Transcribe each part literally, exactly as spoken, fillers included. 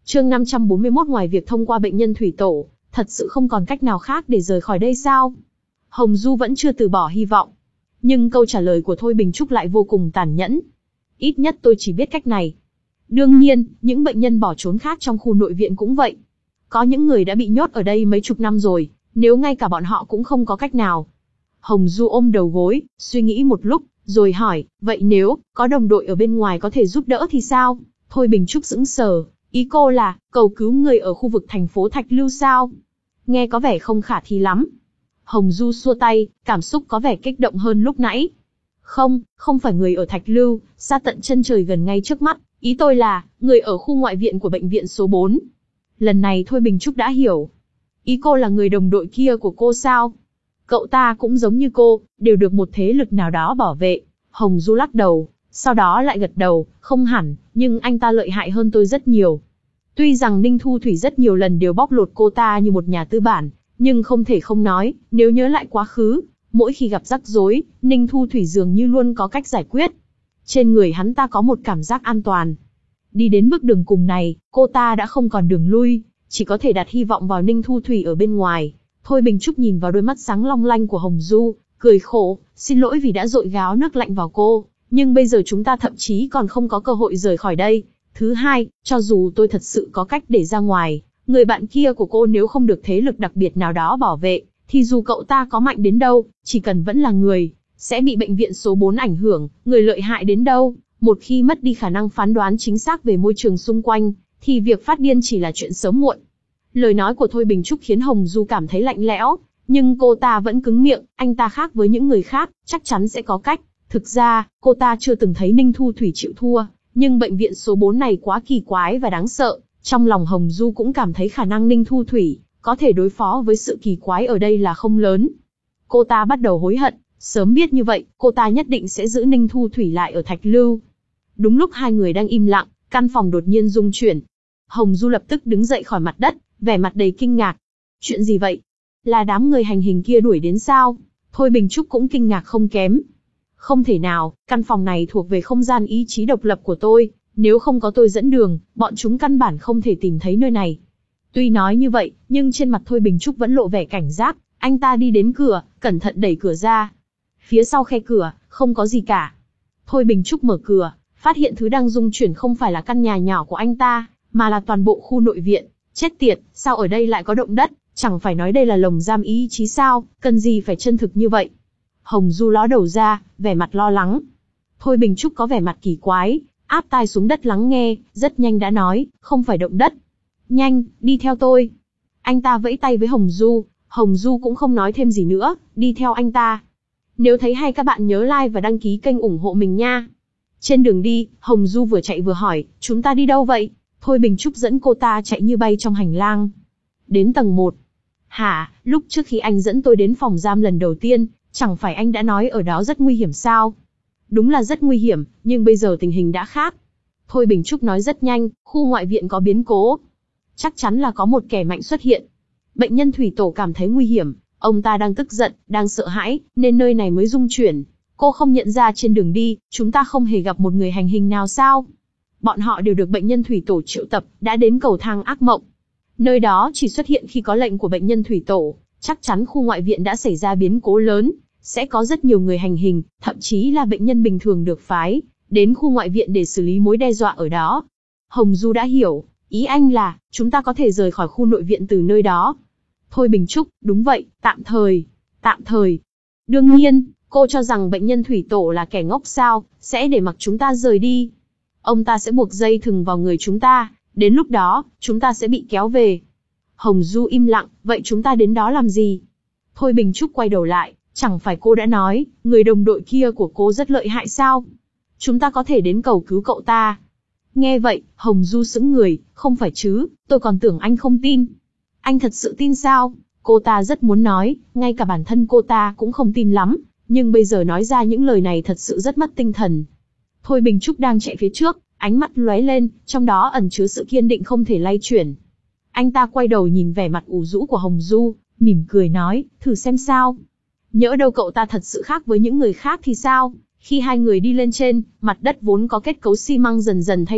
Chương năm trăm bốn mươi mốt ngoài việc thông qua bệnh nhân thủy tổ, thật sự không còn cách nào khác để rời khỏi đây sao? Hồng Du vẫn chưa từ bỏ hy vọng. Nhưng câu trả lời của Thôi Bình Trúc lại vô cùng tàn nhẫn. Ít nhất tôi chỉ biết cách này. Đương nhiên, những bệnh nhân bỏ trốn khác trong khu nội viện cũng vậy. Có những người đã bị nhốt ở đây mấy chục năm rồi, nếu ngay cả bọn họ cũng không có cách nào. Hồng Du ôm đầu gối, suy nghĩ một lúc, rồi hỏi, vậy nếu có đồng đội ở bên ngoài có thể giúp đỡ thì sao? Thôi Bình Trúc sững sờ, ý cô là cầu cứu người ở khu vực thành phố Thạch Lưu sao? Nghe có vẻ không khả thi lắm. Hồng Du xua tay, cảm xúc có vẻ kích động hơn lúc nãy. Không, không phải người ở Thạch Lưu, xa tận chân trời gần ngay trước mắt, ý tôi là người ở khu ngoại viện của bệnh viện số bốn. Lần này Thôi Bình Trúc đã hiểu. Ý cô là người đồng đội kia của cô sao? Cậu ta cũng giống như cô, đều được một thế lực nào đó bảo vệ. Hồng Du lắc đầu, sau đó lại gật đầu, không hẳn, nhưng anh ta lợi hại hơn tôi rất nhiều. Tuy rằng Ninh Thu Thủy rất nhiều lần đều bóc lột cô ta như một nhà tư bản, nhưng không thể không nói, nếu nhớ lại quá khứ, mỗi khi gặp rắc rối, Ninh Thu Thủy dường như luôn có cách giải quyết. Trên người hắn ta có một cảm giác an toàn. Đi đến bước đường cùng này, cô ta đã không còn đường lui, chỉ có thể đặt hy vọng vào Ninh Thu Thủy ở bên ngoài. Thôi Bình Trúc nhìn vào đôi mắt sáng long lanh của Hồng Du, cười khổ, xin lỗi vì đã dội gáo nước lạnh vào cô, nhưng bây giờ chúng ta thậm chí còn không có cơ hội rời khỏi đây. Thứ hai, cho dù tôi thật sự có cách để ra ngoài, người bạn kia của cô nếu không được thế lực đặc biệt nào đó bảo vệ, thì dù cậu ta có mạnh đến đâu, chỉ cần vẫn là người, sẽ bị bệnh viện số bốn ảnh hưởng, người lợi hại đến đâu, một khi mất đi khả năng phán đoán chính xác về môi trường xung quanh, thì việc phát điên chỉ là chuyện sớm muộn. Lời nói của Thôi Bình Trúc khiến Hồng Du cảm thấy lạnh lẽo, nhưng cô ta vẫn cứng miệng, anh ta khác với những người khác, chắc chắn sẽ có cách. Thực ra, cô ta chưa từng thấy Ninh Thu Thủy chịu thua, nhưng bệnh viện số bốn này quá kỳ quái và đáng sợ. Trong lòng Hồng Du cũng cảm thấy khả năng Ninh Thu Thủy có thể đối phó với sự kỳ quái ở đây là không lớn. Cô ta bắt đầu hối hận, sớm biết như vậy, cô ta nhất định sẽ giữ Ninh Thu Thủy lại ở Thạch Lưu. Đúng lúc hai người đang im lặng, căn phòng đột nhiên rung chuyển. Hồng Du lập tức đứng dậy khỏi mặt đất, vẻ mặt đầy kinh ngạc. Chuyện gì vậy? Là đám người hành hình kia đuổi đến sao? Thôi Bình Trúc cũng kinh ngạc không kém. Không thể nào, căn phòng này thuộc về không gian ý chí độc lập của tôi, nếu không có tôi dẫn đường, bọn chúng căn bản không thể tìm thấy nơi này. Tuy nói như vậy, nhưng trên mặt Thôi Bình Trúc vẫn lộ vẻ cảnh giác, anh ta đi đến cửa, cẩn thận đẩy cửa ra. Phía sau khe cửa, không có gì cả. Thôi Bình Trúc mở cửa, phát hiện thứ đang rung chuyển không phải là căn nhà nhỏ của anh ta, mà là toàn bộ khu nội viện. Chết tiệt, sao ở đây lại có động đất, chẳng phải nói đây là lồng giam ý chí sao, cần gì phải chân thực như vậy. Hồng Du ló đầu ra, vẻ mặt lo lắng. Thôi Bình Trúc có vẻ mặt kỳ quái, áp tai xuống đất lắng nghe, rất nhanh đã nói, không phải động đất. Nhanh, đi theo tôi. Anh ta vẫy tay với Hồng Du, Hồng Du cũng không nói thêm gì nữa, đi theo anh ta. Nếu thấy hay các bạn nhớ like và đăng ký kênh ủng hộ mình nha. Trên đường đi, Hồng Du vừa chạy vừa hỏi, chúng ta đi đâu vậy? Thôi Bình Trúc dẫn cô ta chạy như bay trong hành lang. Đến tầng một. Hả, lúc trước khi anh dẫn tôi đến phòng giam lần đầu tiên, chẳng phải anh đã nói ở đó rất nguy hiểm sao? Đúng là rất nguy hiểm, nhưng bây giờ tình hình đã khác. Thôi Bình Trúc nói rất nhanh, khu ngoại viện có biến cố. Chắc chắn là có một kẻ mạnh xuất hiện. Bệnh nhân thủy tổ cảm thấy nguy hiểm, ông ta đang tức giận, đang sợ hãi, nên nơi này mới rung chuyển. Cô không nhận ra trên đường đi, chúng ta không hề gặp một người hành hình nào sao? Bọn họ đều được bệnh nhân thủy tổ triệu tập, đã đến cầu thang ác mộng. Nơi đó chỉ xuất hiện khi có lệnh của bệnh nhân thủy tổ, chắc chắn khu ngoại viện đã xảy ra biến cố lớn, sẽ có rất nhiều người hành hình, thậm chí là bệnh nhân bình thường được phái đến khu ngoại viện để xử lý mối đe dọa ở đó. Hồng Du đã hiểu, ý anh là, chúng ta có thể rời khỏi khu nội viện từ nơi đó. Thôi Bình Trúc, đúng vậy, tạm thời, tạm thời. Đương nhiên, cô cho rằng bệnh nhân thủy tổ là kẻ ngốc sao, sẽ để mặc chúng ta rời đi. Ông ta sẽ buộc dây thừng vào người chúng ta, đến lúc đó, chúng ta sẽ bị kéo về. Hồng Du im lặng, vậy chúng ta đến đó làm gì? Thôi Bình Trúc quay đầu lại, chẳng phải cô đã nói, người đồng đội kia của cô rất lợi hại sao? Chúng ta có thể đến cầu cứu cậu ta. Nghe vậy, Hồng Du sững người, không phải chứ, tôi còn tưởng anh không tin. Anh thật sự tin sao? Cô ta rất muốn nói, ngay cả bản thân cô ta cũng không tin lắm, nhưng bây giờ nói ra những lời này thật sự rất mất tinh thần. Thôi Bình Trúc đang chạy phía trước, ánh mắt lóe lên, trong đó ẩn chứa sự kiên định không thể lay chuyển. Anh ta quay đầu nhìn vẻ mặt ủ rũ của Hồng Du, mỉm cười nói, thử xem sao. Nhỡ đâu cậu ta thật sự khác với những người khác thì sao? Khi hai người đi lên trên, mặt đất vốn có kết cấu xi măng dần dần thay đổi,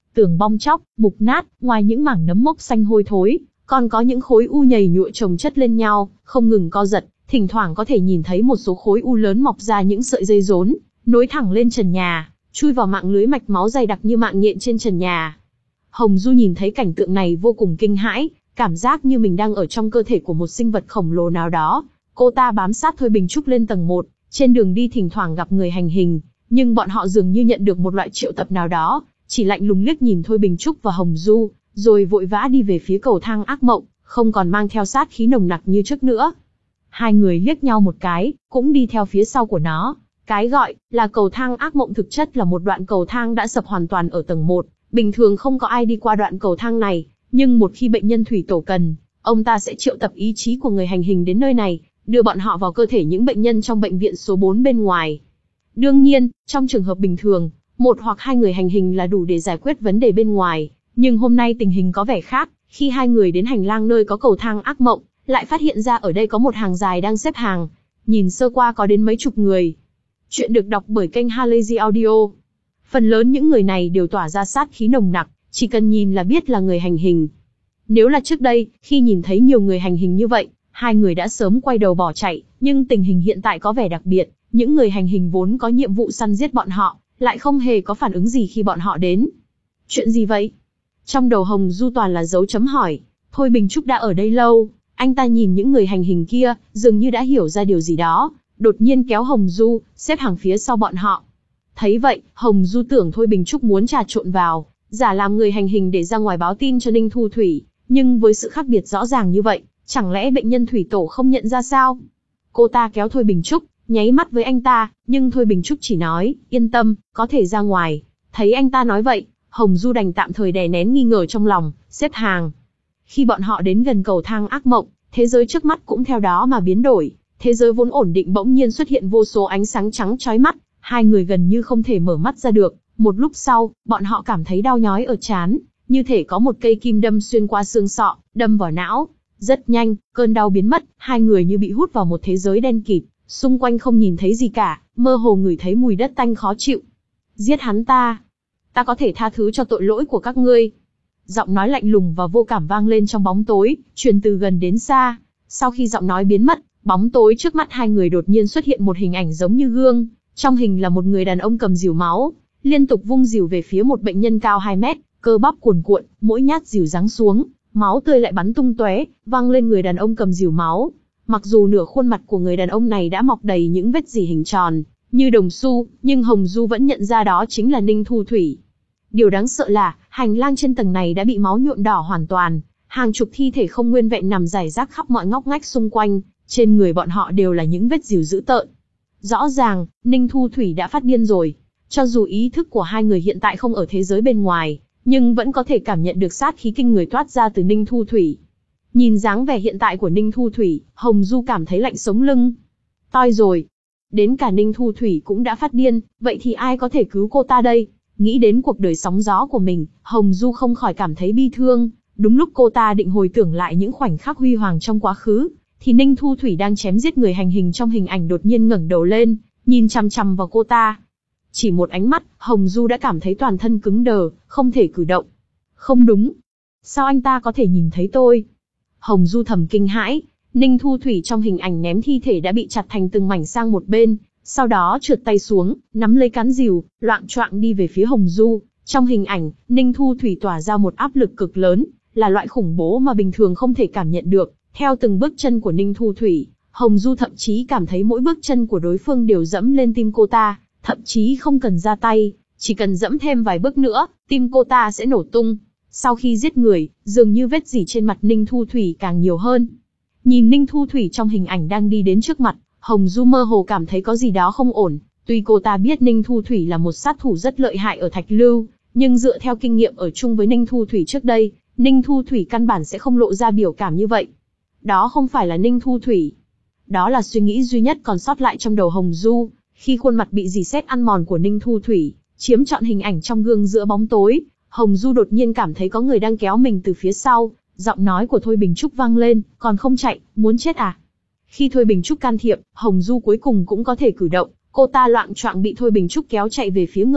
Tường bong tróc, mục nát, ngoài những mảng nấm mốc xanh hôi thối, còn có những khối u nhầy nhụa chồng chất lên nhau, không ngừng co giật, thỉnh thoảng có thể nhìn thấy một số khối u lớn mọc ra những sợi dây rốn, nối thẳng lên trần nhà, chui vào mạng lưới mạch máu dày đặc như mạng nhện trên trần nhà. Hồng Du nhìn thấy cảnh tượng này vô cùng kinh hãi, cảm giác như mình đang ở trong cơ thể của một sinh vật khổng lồ nào đó. Cô ta bám sát Thôi Bình Trúc lên tầng một, trên đường đi thỉnh thoảng gặp người hành hình, nhưng bọn họ dường như nhận được một loại triệu tập nào đó, chỉ lạnh lùng liếc nhìn Thôi Bình Trúc và Hồng Du, rồi vội vã đi về phía cầu thang ác mộng, không còn mang theo sát khí nồng nặc như trước nữa. Hai người liếc nhau một cái, cũng đi theo phía sau của nó. Cái gọi là cầu thang ác mộng thực chất là một đoạn cầu thang đã sập hoàn toàn ở tầng một, bình thường không có ai đi qua đoạn cầu thang này, nhưng một khi bệnh nhân thủy tổ cần, ông ta sẽ triệu tập ý chí của người hành hình đến nơi này, đưa bọn họ vào cơ thể những bệnh nhân trong bệnh viện số bốn bên ngoài. Đương nhiên, trong trường hợp bình thường, một hoặc hai người hành hình là đủ để giải quyết vấn đề bên ngoài, nhưng hôm nay tình hình có vẻ khác, khi hai người đến hành lang nơi có cầu thang ác mộng, lại phát hiện ra ở đây có một hàng dài đang xếp hàng, nhìn sơ qua có đến mấy chục người. Chuyện được đọc bởi kênh Halazy Audio. Phần lớn những người này đều tỏa ra sát khí nồng nặc, chỉ cần nhìn là biết là người hành hình. Nếu là trước đây, khi nhìn thấy nhiều người hành hình như vậy, hai người đã sớm quay đầu bỏ chạy, nhưng tình hình hiện tại có vẻ đặc biệt, những người hành hình vốn có nhiệm vụ săn giết bọn họ, lại không hề có phản ứng gì khi bọn họ đến. Chuyện gì vậy? Trong đầu Hồng Du toàn là dấu chấm hỏi. Thôi Bình Trúc đã ở đây lâu, anh ta nhìn những người hành hình kia, dường như đã hiểu ra điều gì đó, đột nhiên kéo Hồng Du, xếp hàng phía sau bọn họ. Thấy vậy, Hồng Du tưởng Thôi Bình Trúc muốn trà trộn vào, giả làm người hành hình để ra ngoài báo tin cho Ninh Thu Thủy, nhưng với sự khác biệt rõ ràng như vậy, chẳng lẽ bệnh nhân thủy tổ không nhận ra sao? Cô ta kéo Thôi Bình Trúc, nháy mắt với anh ta, nhưng Thôi Bình Trúc chỉ nói, yên tâm, có thể ra ngoài. Thấy anh ta nói vậy, Hồng Du đành tạm thời đè nén nghi ngờ trong lòng, xếp hàng. Khi bọn họ đến gần cầu thang ác mộng, thế giới trước mắt cũng theo đó mà biến đổi. Thế giới vốn ổn định bỗng nhiên xuất hiện vô số ánh sáng trắng chói mắt, hai người gần như không thể mở mắt ra được. Một lúc sau, bọn họ cảm thấy đau nhói ở trán, như thể có một cây kim đâm xuyên qua xương sọ, đâm vào não. Rất nhanh, cơn đau biến mất, hai người như bị hút vào một thế giới đen kịt, xung quanh không nhìn thấy gì cả, mơ hồ ngửi thấy mùi đất tanh khó chịu. Giết hắn ta. Ta có thể tha thứ cho tội lỗi của các ngươi. Giọng nói lạnh lùng và vô cảm vang lên trong bóng tối, truyền từ gần đến xa. Sau khi giọng nói biến mất, bóng tối trước mắt hai người đột nhiên xuất hiện một hình ảnh giống như gương. Trong hình là một người đàn ông cầm rìu máu, liên tục vung rìu về phía một bệnh nhân cao hai mét, cơ bắp cuồn cuộn, mỗi nhát rìu giáng xuống, máu tươi lại bắn tung tóe, văng lên người đàn ông cầm rìu máu. Mặc dù nửa khuôn mặt của người đàn ông này đã mọc đầy những vết rỉ hình tròn, như đồng xu, nhưng Hồng Du vẫn nhận ra đó chính là Ninh Thu Thủy. Điều đáng sợ là, hành lang trên tầng này đã bị máu nhuộm đỏ hoàn toàn, hàng chục thi thể không nguyên vẹn nằm rải rác khắp mọi ngóc ngách xung quanh, trên người bọn họ đều là những vết rìu dữ tợn. Rõ ràng, Ninh Thu Thủy đã phát điên rồi. Cho dù ý thức của hai người hiện tại không ở thế giới bên ngoài, nhưng vẫn có thể cảm nhận được sát khí kinh người toát ra từ Ninh Thu Thủy. Nhìn dáng vẻ hiện tại của Ninh Thu Thủy, Hồng Du cảm thấy lạnh sống lưng. Toi rồi. Đến cả Ninh Thu Thủy cũng đã phát điên, vậy thì ai có thể cứu cô ta đây? Nghĩ đến cuộc đời sóng gió của mình, Hồng Du không khỏi cảm thấy bi thương. Đúng lúc cô ta định hồi tưởng lại những khoảnh khắc huy hoàng trong quá khứ, thì Ninh Thu Thủy đang chém giết người hành hình trong hình ảnh đột nhiên ngẩng đầu lên, nhìn chằm chằm vào cô ta. Chỉ một ánh mắt, Hồng Du đã cảm thấy toàn thân cứng đờ, không thể cử động. Không đúng. Sao anh ta có thể nhìn thấy tôi? Hồng Du thầm kinh hãi. Ninh Thu Thủy trong hình ảnh ném thi thể đã bị chặt thành từng mảnh sang một bên, sau đó trượt tay xuống, nắm lấy cán rìu, loạng choạng đi về phía Hồng Du. Trong hình ảnh, Ninh Thu Thủy tỏa ra một áp lực cực lớn, là loại khủng bố mà bình thường không thể cảm nhận được. Theo từng bước chân của Ninh Thu Thủy, Hồng Du thậm chí cảm thấy mỗi bước chân của đối phương đều dẫm lên tim cô ta, thậm chí không cần ra tay, chỉ cần dẫm thêm vài bước nữa, tim cô ta sẽ nổ tung. Sau khi giết người, dường như vết rỉ trên mặt Ninh Thu Thủy càng nhiều hơn. Nhìn Ninh Thu Thủy trong hình ảnh đang đi đến trước mặt, Hồng Du mơ hồ cảm thấy có gì đó không ổn. Tuy cô ta biết Ninh Thu Thủy là một sát thủ rất lợi hại ở Thạch Lưu, nhưng dựa theo kinh nghiệm ở chung với Ninh Thu Thủy trước đây, Ninh Thu Thủy căn bản sẽ không lộ ra biểu cảm như vậy. Đó không phải là Ninh Thu Thủy. Đó là suy nghĩ duy nhất còn sót lại trong đầu Hồng Du, khi khuôn mặt bị rỉ sét ăn mòn của Ninh Thu Thủy chiếm trọn hình ảnh trong gương giữa bóng tối, Hồng Du đột nhiên cảm thấy có người đang kéo mình từ phía sau, giọng nói của Thôi Bình Trúc vang lên, còn không chạy, muốn chết à? Khi Thôi Bình Trúc can thiệp, Hồng Du cuối cùng cũng có thể cử động, cô ta loạng choạng bị Thôi Bình Trúc kéo chạy về phía ngược lại,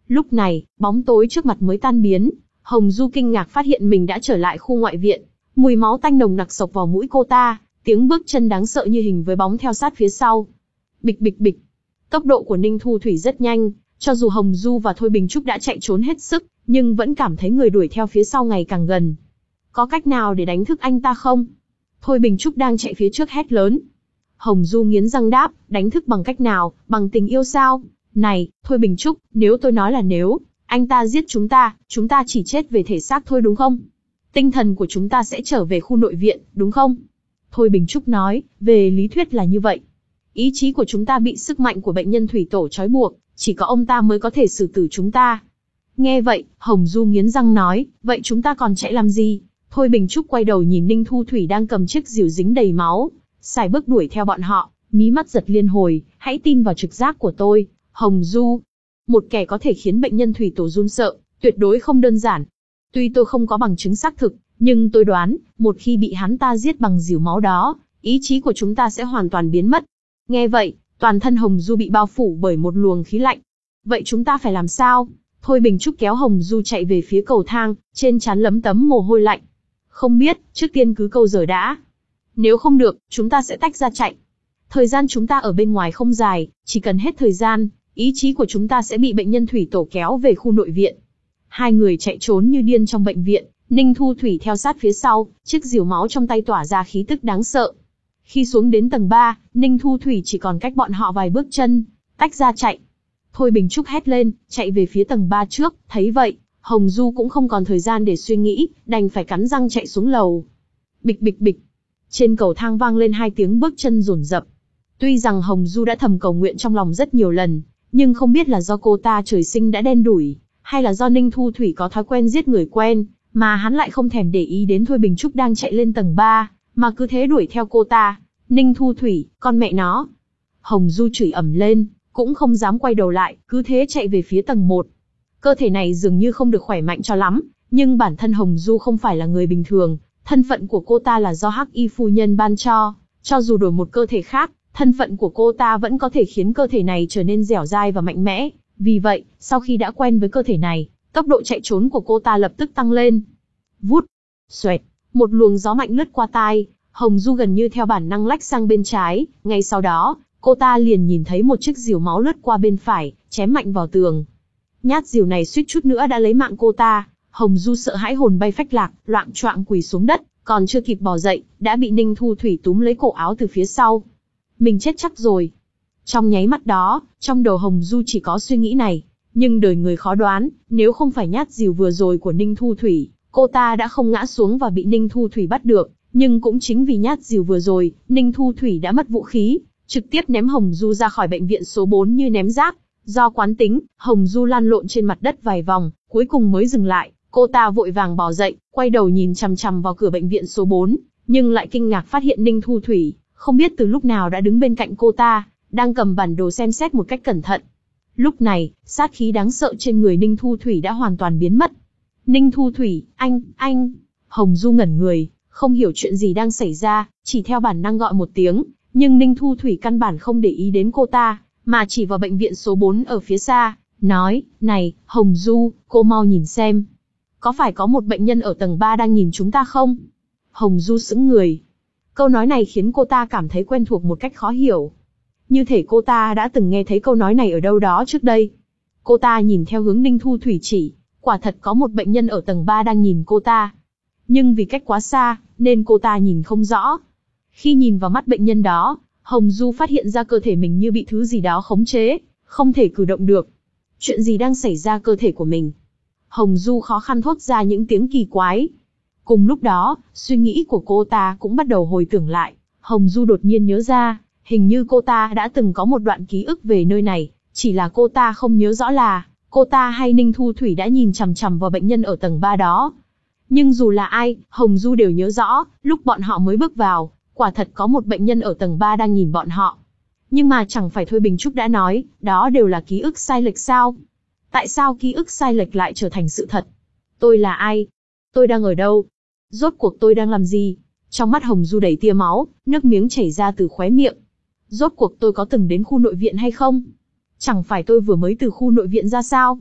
Lúc này, bóng tối trước mặt mới tan biến, Hồng Du kinh ngạc phát hiện mình đã trở lại khu ngoại viện. Mùi máu tanh nồng nặc xộc vào mũi cô ta, tiếng bước chân đáng sợ như hình với bóng theo sát phía sau. Bịch bịch bịch. Tốc độ của Ninh Thu Thủy rất nhanh, cho dù Hồng Du và Thôi Bình Trúc đã chạy trốn hết sức, nhưng vẫn cảm thấy người đuổi theo phía sau ngày càng gần. Có cách nào để đánh thức anh ta không? Thôi Bình Trúc đang chạy phía trước hét lớn. Hồng Du nghiến răng đáp, đánh thức bằng cách nào, bằng tình yêu sao? Này, Thôi Bình Trúc, nếu tôi nói là nếu, anh ta giết chúng ta, chúng ta chỉ chết về thể xác thôi đúng không? Tinh thần của chúng ta sẽ trở về khu nội viện, đúng không? Thôi Bình Trúc nói, về lý thuyết là như vậy. Ý chí của chúng ta bị sức mạnh của bệnh nhân thủy tổ trói buộc, chỉ có ông ta mới có thể xử tử chúng ta. Nghe vậy, Hồng Du nghiến răng nói, vậy chúng ta còn chạy làm gì? Thôi Bình Trúc quay đầu nhìn Ninh Thu Thủy đang cầm chiếc rìu dính đầy máu, sải bước đuổi theo bọn họ, mí mắt giật liên hồi, hãy tin vào trực giác của tôi, Hồng Du. Một kẻ có thể khiến bệnh nhân thủy tổ run sợ, tuyệt đối không đơn giản. Tuy tôi không có bằng chứng xác thực, nhưng tôi đoán, một khi bị hắn ta giết bằng rìu máu đó, ý chí của chúng ta sẽ hoàn toàn biến mất. Nghe vậy, toàn thân Hồng Du bị bao phủ bởi một luồng khí lạnh. Vậy chúng ta phải làm sao? Thôi Bình Trúc kéo Hồng Du chạy về phía cầu thang, trên trán lấm tấm mồ hôi lạnh. Không biết, trước tiên cứ câu giờ đã. Nếu không được, chúng ta sẽ tách ra chạy. Thời gian chúng ta ở bên ngoài không dài, chỉ cần hết thời gian, ý chí của chúng ta sẽ bị bệnh nhân thủy tổ kéo về khu nội viện. Hai người chạy trốn như điên trong bệnh viện, Ninh Thu Thủy theo sát phía sau, chiếc rìu máu trong tay tỏa ra khí tức đáng sợ. Khi xuống đến tầng ba, Ninh Thu Thủy chỉ còn cách bọn họ vài bước chân, tách ra chạy. Thôi Bình Trúc hét lên, chạy về phía tầng ba trước, thấy vậy, Hồng Du cũng không còn thời gian để suy nghĩ, đành phải cắn răng chạy xuống lầu. Bịch bịch bịch. Trên cầu thang vang lên hai tiếng bước chân dồn dập. Tuy rằng Hồng Du đã thầm cầu nguyện trong lòng rất nhiều lần, nhưng không biết là do cô ta trời sinh đã đen đủi, hay là do Ninh Thu Thủy có thói quen giết người quen, mà hắn lại không thèm để ý đến Thôi Bình Trúc đang chạy lên tầng ba, mà cứ thế đuổi theo cô ta. Ninh Thu Thủy, con mẹ nó. Hồng Du chửi ầm lên, cũng không dám quay đầu lại, cứ thế chạy về phía tầng một. Cơ thể này dường như không được khỏe mạnh cho lắm, nhưng bản thân Hồng Du không phải là người bình thường, thân phận của cô ta là do Hắc Y phu nhân ban cho, cho dù đổi một cơ thể khác, thân phận của cô ta vẫn có thể khiến cơ thể này trở nên dẻo dai và mạnh mẽ. Vì vậy, sau khi đã quen với cơ thể này, tốc độ chạy trốn của cô ta lập tức tăng lên. Vút, xoẹt, một luồng gió mạnh lướt qua tai, Hồng Du gần như theo bản năng lách sang bên trái, ngay sau đó, cô ta liền nhìn thấy một chiếc rìu máu lướt qua bên phải, chém mạnh vào tường. Nhát rìu này suýt chút nữa đã lấy mạng cô ta, Hồng Du sợ hãi hồn bay phách lạc, loạng choạng quỳ xuống đất, còn chưa kịp bò dậy, đã bị Ninh Thu Thủy túm lấy cổ áo từ phía sau. Mình chết chắc rồi. Trong nháy mắt đó, trong đầu Hồng Du chỉ có suy nghĩ này, nhưng đời người khó đoán, nếu không phải nhát rìu vừa rồi của Ninh Thu Thủy, cô ta đã không ngã xuống và bị Ninh Thu Thủy bắt được, nhưng cũng chính vì nhát rìu vừa rồi, Ninh Thu Thủy đã mất vũ khí, trực tiếp ném Hồng Du ra khỏi bệnh viện số bốn như ném rác. Do quán tính, Hồng Du lăn lộn trên mặt đất vài vòng, cuối cùng mới dừng lại. Cô ta vội vàng bò dậy, quay đầu nhìn chằm chằm vào cửa bệnh viện số bốn, nhưng lại kinh ngạc phát hiện Ninh Thu Thủy, không biết từ lúc nào đã đứng bên cạnh cô ta, đang cầm bản đồ xem xét một cách cẩn thận. Lúc này, sát khí đáng sợ trên người Ninh Thu Thủy đã hoàn toàn biến mất. Ninh Thu Thủy, anh, anh. Hồng Du ngẩn người, không hiểu chuyện gì đang xảy ra, chỉ theo bản năng gọi một tiếng, nhưng Ninh Thu Thủy căn bản không để ý đến cô ta, mà chỉ vào bệnh viện số bốn ở phía xa, nói, này, Hồng Du, cô mau nhìn xem. Có phải có một bệnh nhân ở tầng ba đang nhìn chúng ta không? Hồng Du sững người. Câu nói này khiến cô ta cảm thấy quen thuộc một cách khó hiểu. Như thể cô ta đã từng nghe thấy câu nói này ở đâu đó trước đây. Cô ta nhìn theo hướng Ninh Thu Thủy chỉ, quả thật có một bệnh nhân ở tầng ba đang nhìn cô ta. Nhưng vì cách quá xa, nên cô ta nhìn không rõ. Khi nhìn vào mắt bệnh nhân đó, Hồng Du phát hiện ra cơ thể mình như bị thứ gì đó khống chế, không thể cử động được. Chuyện gì đang xảy ra cơ thể của mình? Hồng Du khó khăn thốt ra những tiếng kỳ quái. Cùng lúc đó, suy nghĩ của cô ta cũng bắt đầu hồi tưởng lại. Hồng Du đột nhiên nhớ ra, hình như cô ta đã từng có một đoạn ký ức về nơi này, chỉ là cô ta không nhớ rõ là cô ta hay Ninh Thu Thủy đã nhìn chằm chằm vào bệnh nhân ở tầng ba đó. Nhưng dù là ai, Hồng Du đều nhớ rõ, lúc bọn họ mới bước vào, quả thật có một bệnh nhân ở tầng ba đang nhìn bọn họ. Nhưng mà chẳng phải Thôi Bình Trúc đã nói, đó đều là ký ức sai lệch sao? Tại sao ký ức sai lệch lại trở thành sự thật? Tôi là ai? Tôi đang ở đâu? Rốt cuộc tôi đang làm gì? Trong mắt Hồng Du đầy tia máu, nước miếng chảy ra từ khóe miệng. Rốt cuộc tôi có từng đến khu nội viện hay không? Chẳng phải tôi vừa mới từ khu nội viện ra sao?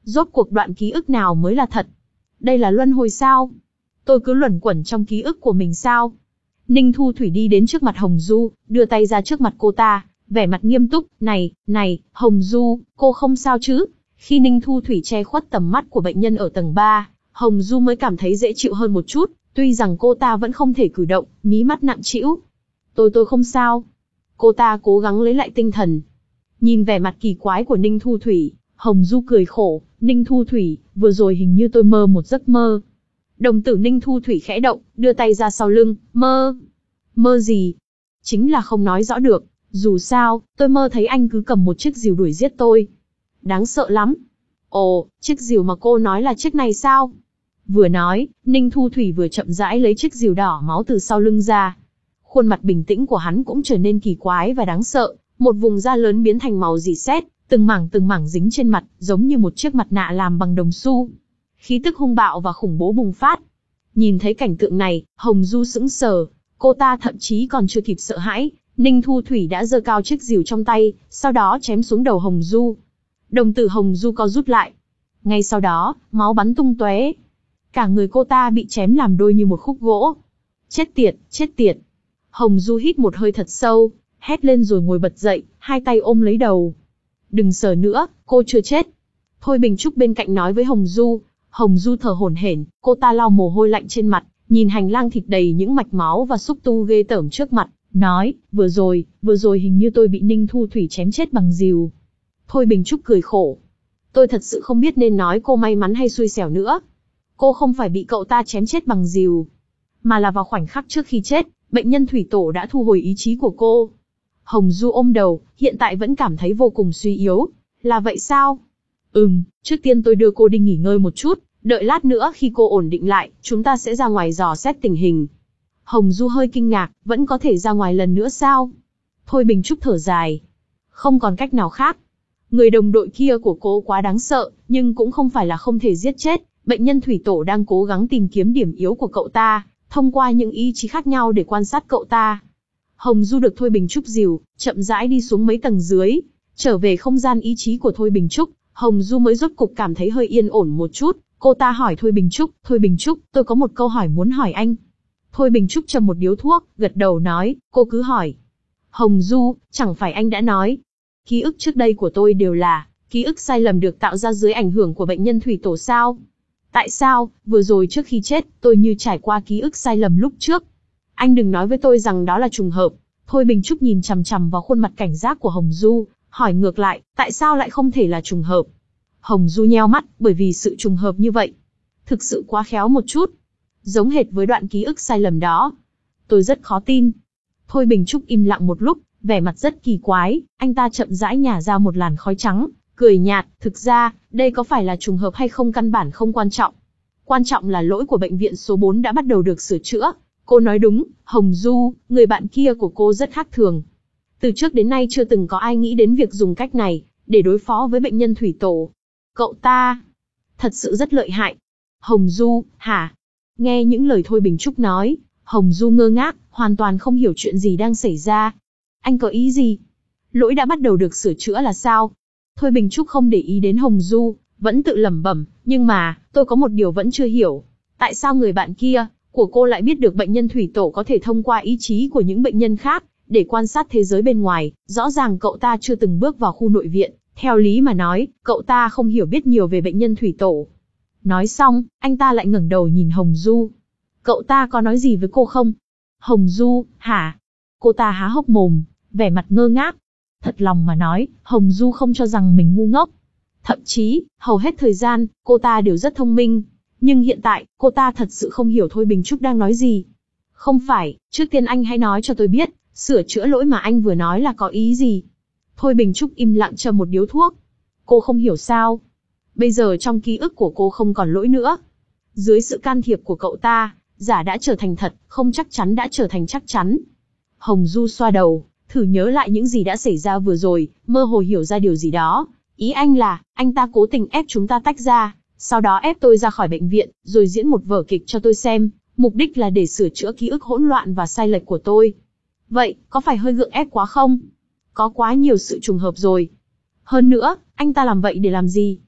Rốt cuộc đoạn ký ức nào mới là thật? Đây là luân hồi sao? Tôi cứ luẩn quẩn trong ký ức của mình sao? Ninh Thu Thủy đi đến trước mặt Hồng Du, đưa tay ra trước mặt cô ta, vẻ mặt nghiêm túc, này, này, Hồng Du, cô không sao chứ? Khi Ninh Thu Thủy che khuất tầm mắt của bệnh nhân ở tầng ba, Hồng Du mới cảm thấy dễ chịu hơn một chút, tuy rằng cô ta vẫn không thể cử động, mí mắt nặng trĩu. Tôi tôi không sao. Cô ta cố gắng lấy lại tinh thần. Nhìn vẻ mặt kỳ quái của Ninh Thu Thủy, Hồng Du cười khổ, Ninh Thu Thủy, vừa rồi hình như tôi mơ một giấc mơ. Đồng tử Ninh Thu Thủy khẽ động, đưa tay ra sau lưng, mơ. Mơ gì? Chính là không nói rõ được, dù sao, tôi mơ thấy anh cứ cầm một chiếc rìu đuổi giết tôi. Đáng sợ lắm. Ồ, chiếc rìu mà cô nói là chiếc này sao? Vừa nói, Ninh Thu Thủy vừa chậm rãi lấy chiếc rìu đỏ máu từ sau lưng ra. Khuôn mặt bình tĩnh của hắn cũng trở nên kỳ quái và đáng sợ, một vùng da lớn biến thành màu rỉ sét, từng mảng từng mảng dính trên mặt, giống như một chiếc mặt nạ làm bằng đồng xu. Khí tức hung bạo và khủng bố bùng phát. Nhìn thấy cảnh tượng này, Hồng Du sững sờ, cô ta thậm chí còn chưa kịp sợ hãi, Ninh Thu Thủy đã giơ cao chiếc rìu trong tay, sau đó chém xuống đầu Hồng Du. Đồng tử Hồng Du co rút lại. Ngay sau đó, máu bắn tung tóe. Cả người cô ta bị chém làm đôi như một khúc gỗ. Chết tiệt, chết tiệt. Hồng Du hít một hơi thật sâu, hét lên rồi ngồi bật dậy, hai tay ôm lấy đầu. Đừng sờ nữa, cô chưa chết. Thôi Bình Trúc bên cạnh nói với Hồng Du. Hồng Du thở hổn hển, cô ta lau mồ hôi lạnh trên mặt, nhìn hành lang thịt đầy những mạch máu và xúc tu ghê tởm trước mặt, nói, vừa rồi, vừa rồi hình như tôi bị Ninh Thu Thủy chém chết bằng rìu. Thôi Bình Trúc cười khổ. Tôi thật sự không biết nên nói cô may mắn hay xui xẻo nữa. Cô không phải bị cậu ta chém chết bằng rìu, mà là vào khoảnh khắc trước khi chết, bệnh nhân thủy tổ đã thu hồi ý chí của cô. Hồng Du ôm đầu, hiện tại vẫn cảm thấy vô cùng suy yếu. Là vậy sao? Ừm, trước tiên tôi đưa cô đi nghỉ ngơi một chút, đợi lát nữa khi cô ổn định lại, chúng ta sẽ ra ngoài dò xét tình hình. Hồng Du hơi kinh ngạc, vẫn có thể ra ngoài lần nữa sao? Thôi Bình Trúc thở dài. Không còn cách nào khác. Người đồng đội kia của cô quá đáng sợ, nhưng cũng không phải là không thể giết chết. Bệnh nhân thủy tổ đang cố gắng tìm kiếm điểm yếu của cậu ta, thông qua những ý chí khác nhau để quan sát cậu ta. Hồng Du được Thôi Bình Trúc dìu, chậm rãi đi xuống mấy tầng dưới, trở về không gian ý chí của Thôi Bình Trúc, Hồng Du mới rốt cục cảm thấy hơi yên ổn một chút. Cô ta hỏi Thôi Bình Trúc, Thôi Bình Trúc, tôi có một câu hỏi muốn hỏi anh. Thôi Bình Trúc châm một điếu thuốc, gật đầu nói, cô cứ hỏi. Hồng Du, chẳng phải anh đã nói, ký ức trước đây của tôi đều là ký ức sai lầm được tạo ra dưới ảnh hưởng của bệnh nhân thủy tổ sao? Tại sao, vừa rồi trước khi chết, tôi như trải qua ký ức sai lầm lúc trước? Anh đừng nói với tôi rằng đó là trùng hợp. Thôi Bình Trúc nhìn chằm chằm vào khuôn mặt cảnh giác của Hồng Du, hỏi ngược lại, tại sao lại không thể là trùng hợp? Hồng Du nheo mắt, bởi vì sự trùng hợp như vậy thực sự quá khéo một chút, giống hệt với đoạn ký ức sai lầm đó. Tôi rất khó tin. Thôi Bình Trúc im lặng một lúc, vẻ mặt rất kỳ quái, anh ta chậm rãi nhả ra một làn khói trắng, cười nhạt, thực ra, đây có phải là trùng hợp hay không căn bản không quan trọng. Quan trọng là lỗi của bệnh viện số bốn đã bắt đầu được sửa chữa. Cô nói đúng, Hồng Du, người bạn kia của cô rất khác thường. Từ trước đến nay chưa từng có ai nghĩ đến việc dùng cách này, để đối phó với bệnh nhân thủy tổ. Cậu ta, thật sự rất lợi hại. Hồng Du, hả? Nghe những lời Thôi Bình Trúc nói, Hồng Du ngơ ngác, hoàn toàn không hiểu chuyện gì đang xảy ra. Anh có ý gì? Lỗi đã bắt đầu được sửa chữa là sao? Thôi Bình Trúc không để ý đến Hồng Du, vẫn tự lẩm bẩm, nhưng mà, tôi có một điều vẫn chưa hiểu. Tại sao người bạn kia của cô lại biết được bệnh nhân thủy tổ có thể thông qua ý chí của những bệnh nhân khác, để quan sát thế giới bên ngoài? Rõ ràng cậu ta chưa từng bước vào khu nội viện, theo lý mà nói, cậu ta không hiểu biết nhiều về bệnh nhân thủy tổ. Nói xong, anh ta lại ngẩng đầu nhìn Hồng Du. Cậu ta có nói gì với cô không? Hồng Du, hả? Cô ta há hốc mồm, vẻ mặt ngơ ngác. Thật lòng mà nói, Hồng Du không cho rằng mình ngu ngốc. Thậm chí, hầu hết thời gian, cô ta đều rất thông minh. Nhưng hiện tại, cô ta thật sự không hiểu Thôi Bình Trúc đang nói gì. Không phải, trước tiên anh hãy nói cho tôi biết, sửa chữa lỗi mà anh vừa nói là có ý gì? Thôi Bình Trúc im lặng châm một điếu thuốc. Cô không hiểu sao? Bây giờ trong ký ức của cô không còn lỗi nữa. Dưới sự can thiệp của cậu ta, giả đã trở thành thật, không chắc chắn đã trở thành chắc chắn. Hồng Du xoa đầu, thử nhớ lại những gì đã xảy ra vừa rồi, mơ hồ hiểu ra điều gì đó. Ý anh là, anh ta cố tình ép chúng ta tách ra, sau đó ép tôi ra khỏi bệnh viện, rồi diễn một vở kịch cho tôi xem, mục đích là để sửa chữa ký ức hỗn loạn và sai lệch của tôi. Vậy, có phải hơi gượng ép quá không? Có quá nhiều sự trùng hợp rồi. Hơn nữa, anh ta làm vậy để làm gì?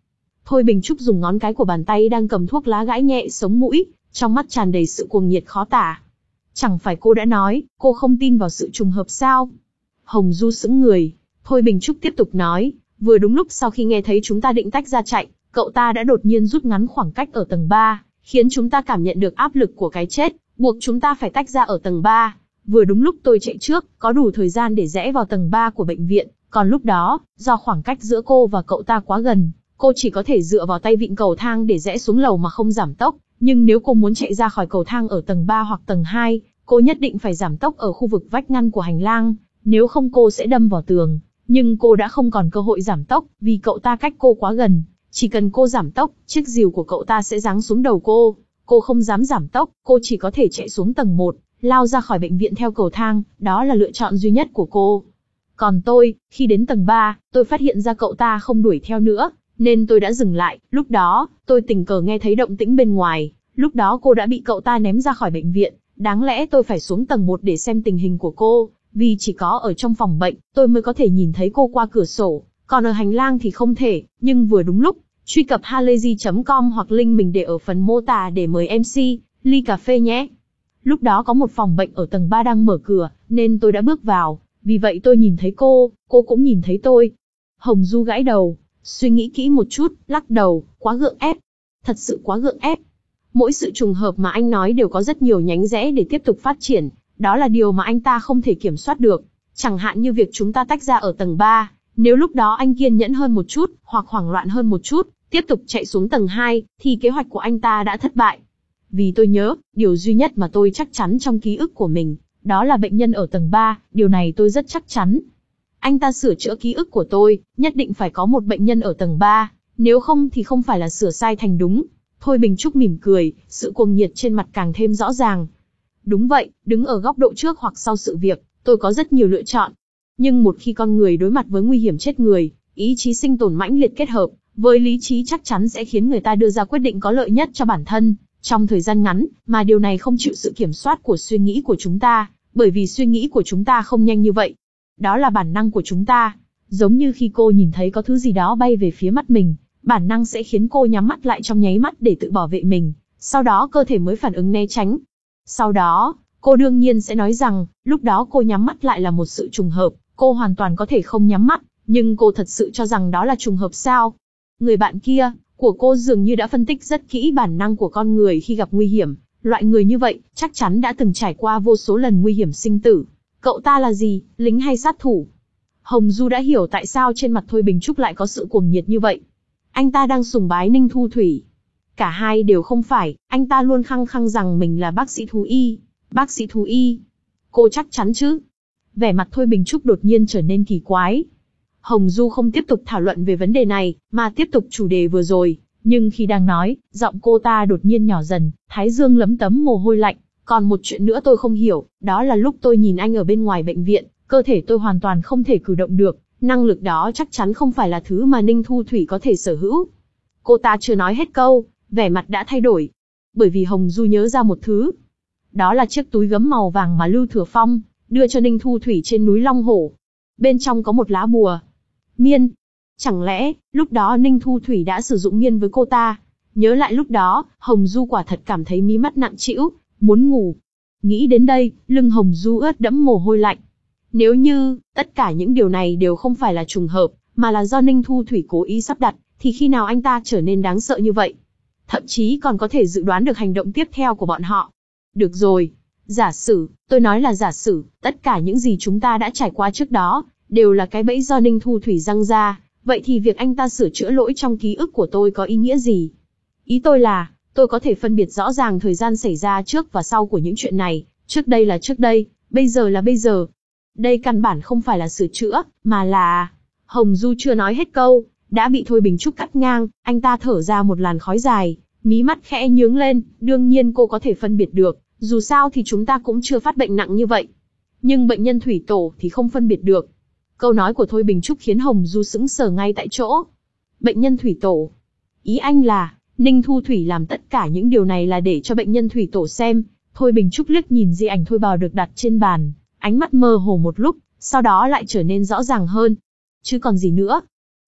Thôi Bình Trúc dùng ngón cái của bàn tay đang cầm thuốc lá gãi nhẹ sống mũi, trong mắt tràn đầy sự cuồng nhiệt khó tả. Chẳng phải cô đã nói, cô không tin vào sự trùng hợp sao? Hồng Du sững người. Thôi Bình Trúc tiếp tục nói, vừa đúng lúc sau khi nghe thấy chúng ta định tách ra chạy, cậu ta đã đột nhiên rút ngắn khoảng cách ở tầng ba, khiến chúng ta cảm nhận được áp lực của cái chết, buộc chúng ta phải tách ra ở tầng ba. Vừa đúng lúc tôi chạy trước, có đủ thời gian để rẽ vào tầng ba của bệnh viện, còn lúc đó, do khoảng cách giữa cô và cậu ta quá gần, cô chỉ có thể dựa vào tay vịn cầu thang để rẽ xuống lầu mà không giảm tốc, nhưng nếu cô muốn chạy ra khỏi cầu thang ở tầng ba hoặc tầng hai, cô nhất định phải giảm tốc ở khu vực vách ngăn của hành lang, nếu không cô sẽ đâm vào tường. Nhưng cô đã không còn cơ hội giảm tốc, vì cậu ta cách cô quá gần, chỉ cần cô giảm tốc, chiếc rìu của cậu ta sẽ giáng xuống đầu cô. Cô không dám giảm tốc, cô chỉ có thể chạy xuống tầng một, lao ra khỏi bệnh viện theo cầu thang, đó là lựa chọn duy nhất của cô. Còn tôi, khi đến tầng ba, tôi phát hiện ra cậu ta không đuổi theo nữa, nên tôi đã dừng lại. Lúc đó, tôi tình cờ nghe thấy động tĩnh bên ngoài, lúc đó cô đã bị cậu ta ném ra khỏi bệnh viện, đáng lẽ tôi phải xuống tầng một để xem tình hình của cô, vì chỉ có ở trong phòng bệnh, tôi mới có thể nhìn thấy cô qua cửa sổ, còn ở hành lang thì không thể, nhưng vừa đúng lúc, truy cập halayzi chấm com hoặc link mình để ở phần mô tả để mời em xê, ly cà phê nhé. Lúc đó có một phòng bệnh ở tầng ba đang mở cửa, nên tôi đã bước vào, vì vậy tôi nhìn thấy cô, cô cũng nhìn thấy tôi. Hồng Du gãi đầu, suy nghĩ kỹ một chút, lắc đầu, quá gượng ép. Thật sự quá gượng ép. Mỗi sự trùng hợp mà anh nói đều có rất nhiều nhánh rẽ để tiếp tục phát triển, đó là điều mà anh ta không thể kiểm soát được. Chẳng hạn như việc chúng ta tách ra ở tầng ba, nếu lúc đó anh kiên nhẫn hơn một chút, hoặc hoảng loạn hơn một chút, tiếp tục chạy xuống tầng hai, thì kế hoạch của anh ta đã thất bại. Vì tôi nhớ, điều duy nhất mà tôi chắc chắn trong ký ức của mình, đó là bệnh nhân ở tầng ba, điều này tôi rất chắc chắn. Anh ta sửa chữa ký ức của tôi, nhất định phải có một bệnh nhân ở tầng ba, nếu không thì không phải là sửa sai thành đúng. Thôi Bình Trúc mỉm cười, sự cuồng nhiệt trên mặt càng thêm rõ ràng. Đúng vậy, đứng ở góc độ trước hoặc sau sự việc, tôi có rất nhiều lựa chọn. Nhưng một khi con người đối mặt với nguy hiểm chết người, ý chí sinh tồn mãnh liệt kết hợp với lý trí chắc chắn sẽ khiến người ta đưa ra quyết định có lợi nhất cho bản thân, trong thời gian ngắn, mà điều này không chịu sự kiểm soát của suy nghĩ của chúng ta, bởi vì suy nghĩ của chúng ta không nhanh như vậy. Đó là bản năng của chúng ta. Giống như khi cô nhìn thấy có thứ gì đó bay về phía mắt mình, bản năng sẽ khiến cô nhắm mắt lại trong nháy mắt để tự bảo vệ mình, sau đó cơ thể mới phản ứng né tránh. Sau đó, cô đương nhiên sẽ nói rằng, lúc đó cô nhắm mắt lại là một sự trùng hợp, cô hoàn toàn có thể không nhắm mắt, nhưng cô thật sự cho rằng đó là trùng hợp sao? Người bạn kia, của cô dường như đã phân tích rất kỹ bản năng của con người khi gặp nguy hiểm, loại người như vậy, chắc chắn đã từng trải qua vô số lần nguy hiểm sinh tử. Cậu ta là gì, lính hay sát thủ? Hồng Du đã hiểu tại sao trên mặt Thôi Bình Trúc lại có sự cuồng nhiệt như vậy. Anh ta đang sùng bái Ninh Thu Thủy. Cả hai đều không phải, anh ta luôn khăng khăng rằng mình là bác sĩ thú y. Bác sĩ thú y? Cô chắc chắn chứ? Vẻ mặt Thôi Bình Trúc đột nhiên trở nên kỳ quái. Hồng Du không tiếp tục thảo luận về vấn đề này, mà tiếp tục chủ đề vừa rồi. Nhưng khi đang nói, giọng cô ta đột nhiên nhỏ dần, thái dương lấm tấm mồ hôi lạnh. Còn một chuyện nữa tôi không hiểu, đó là lúc tôi nhìn anh ở bên ngoài bệnh viện, cơ thể tôi hoàn toàn không thể cử động được. Năng lực đó chắc chắn không phải là thứ mà Ninh Thu Thủy có thể sở hữu. Cô ta chưa nói hết câu, vẻ mặt đã thay đổi. Bởi vì Hồng Du nhớ ra một thứ. Đó là chiếc túi gấm màu vàng mà Lưu Thừa Phong đưa cho Ninh Thu Thủy trên núi Long Hổ. Bên trong có một lá bùa. Miên. Chẳng lẽ, lúc đó Ninh Thu Thủy đã sử dụng miên với cô ta? Nhớ lại lúc đó, Hồng Du quả thật cảm thấy mí mắt nặng trĩu, muốn ngủ. Nghĩ đến đây, lưng Hồng Du ướt đẫm mồ hôi lạnh. Nếu như, tất cả những điều này đều không phải là trùng hợp, mà là do Ninh Thu Thủy cố ý sắp đặt, thì khi nào anh ta trở nên đáng sợ như vậy? Thậm chí còn có thể dự đoán được hành động tiếp theo của bọn họ. Được rồi. Giả sử, tôi nói là giả sử, tất cả những gì chúng ta đã trải qua trước đó, đều là cái bẫy do Ninh Thu Thủy răng ra, vậy thì việc anh ta sửa chữa lỗi trong ký ức của tôi có ý nghĩa gì? Ý tôi là, tôi có thể phân biệt rõ ràng thời gian xảy ra trước và sau của những chuyện này, trước đây là trước đây, bây giờ là bây giờ. Đây căn bản không phải là sửa chữa, mà là... Hồng Du chưa nói hết câu, đã bị Thôi Bình Trúc cắt ngang, anh ta thở ra một làn khói dài, mí mắt khẽ nhướng lên, đương nhiên cô có thể phân biệt được, dù sao thì chúng ta cũng chưa phát bệnh nặng như vậy. Nhưng bệnh nhân thủy tổ thì không phân biệt được. Câu nói của Thôi Bình Trúc khiến Hồng Du sững sờ ngay tại chỗ. Bệnh nhân thủy tổ? Ý anh là, Ninh Thu Thủy làm tất cả những điều này là để cho bệnh nhân thủy tổ xem. Thôi Bình Trúc liếc nhìn di ảnh Thôi Bào được đặt trên bàn, ánh mắt mơ hồ một lúc, sau đó lại trở nên rõ ràng hơn. Chứ còn gì nữa?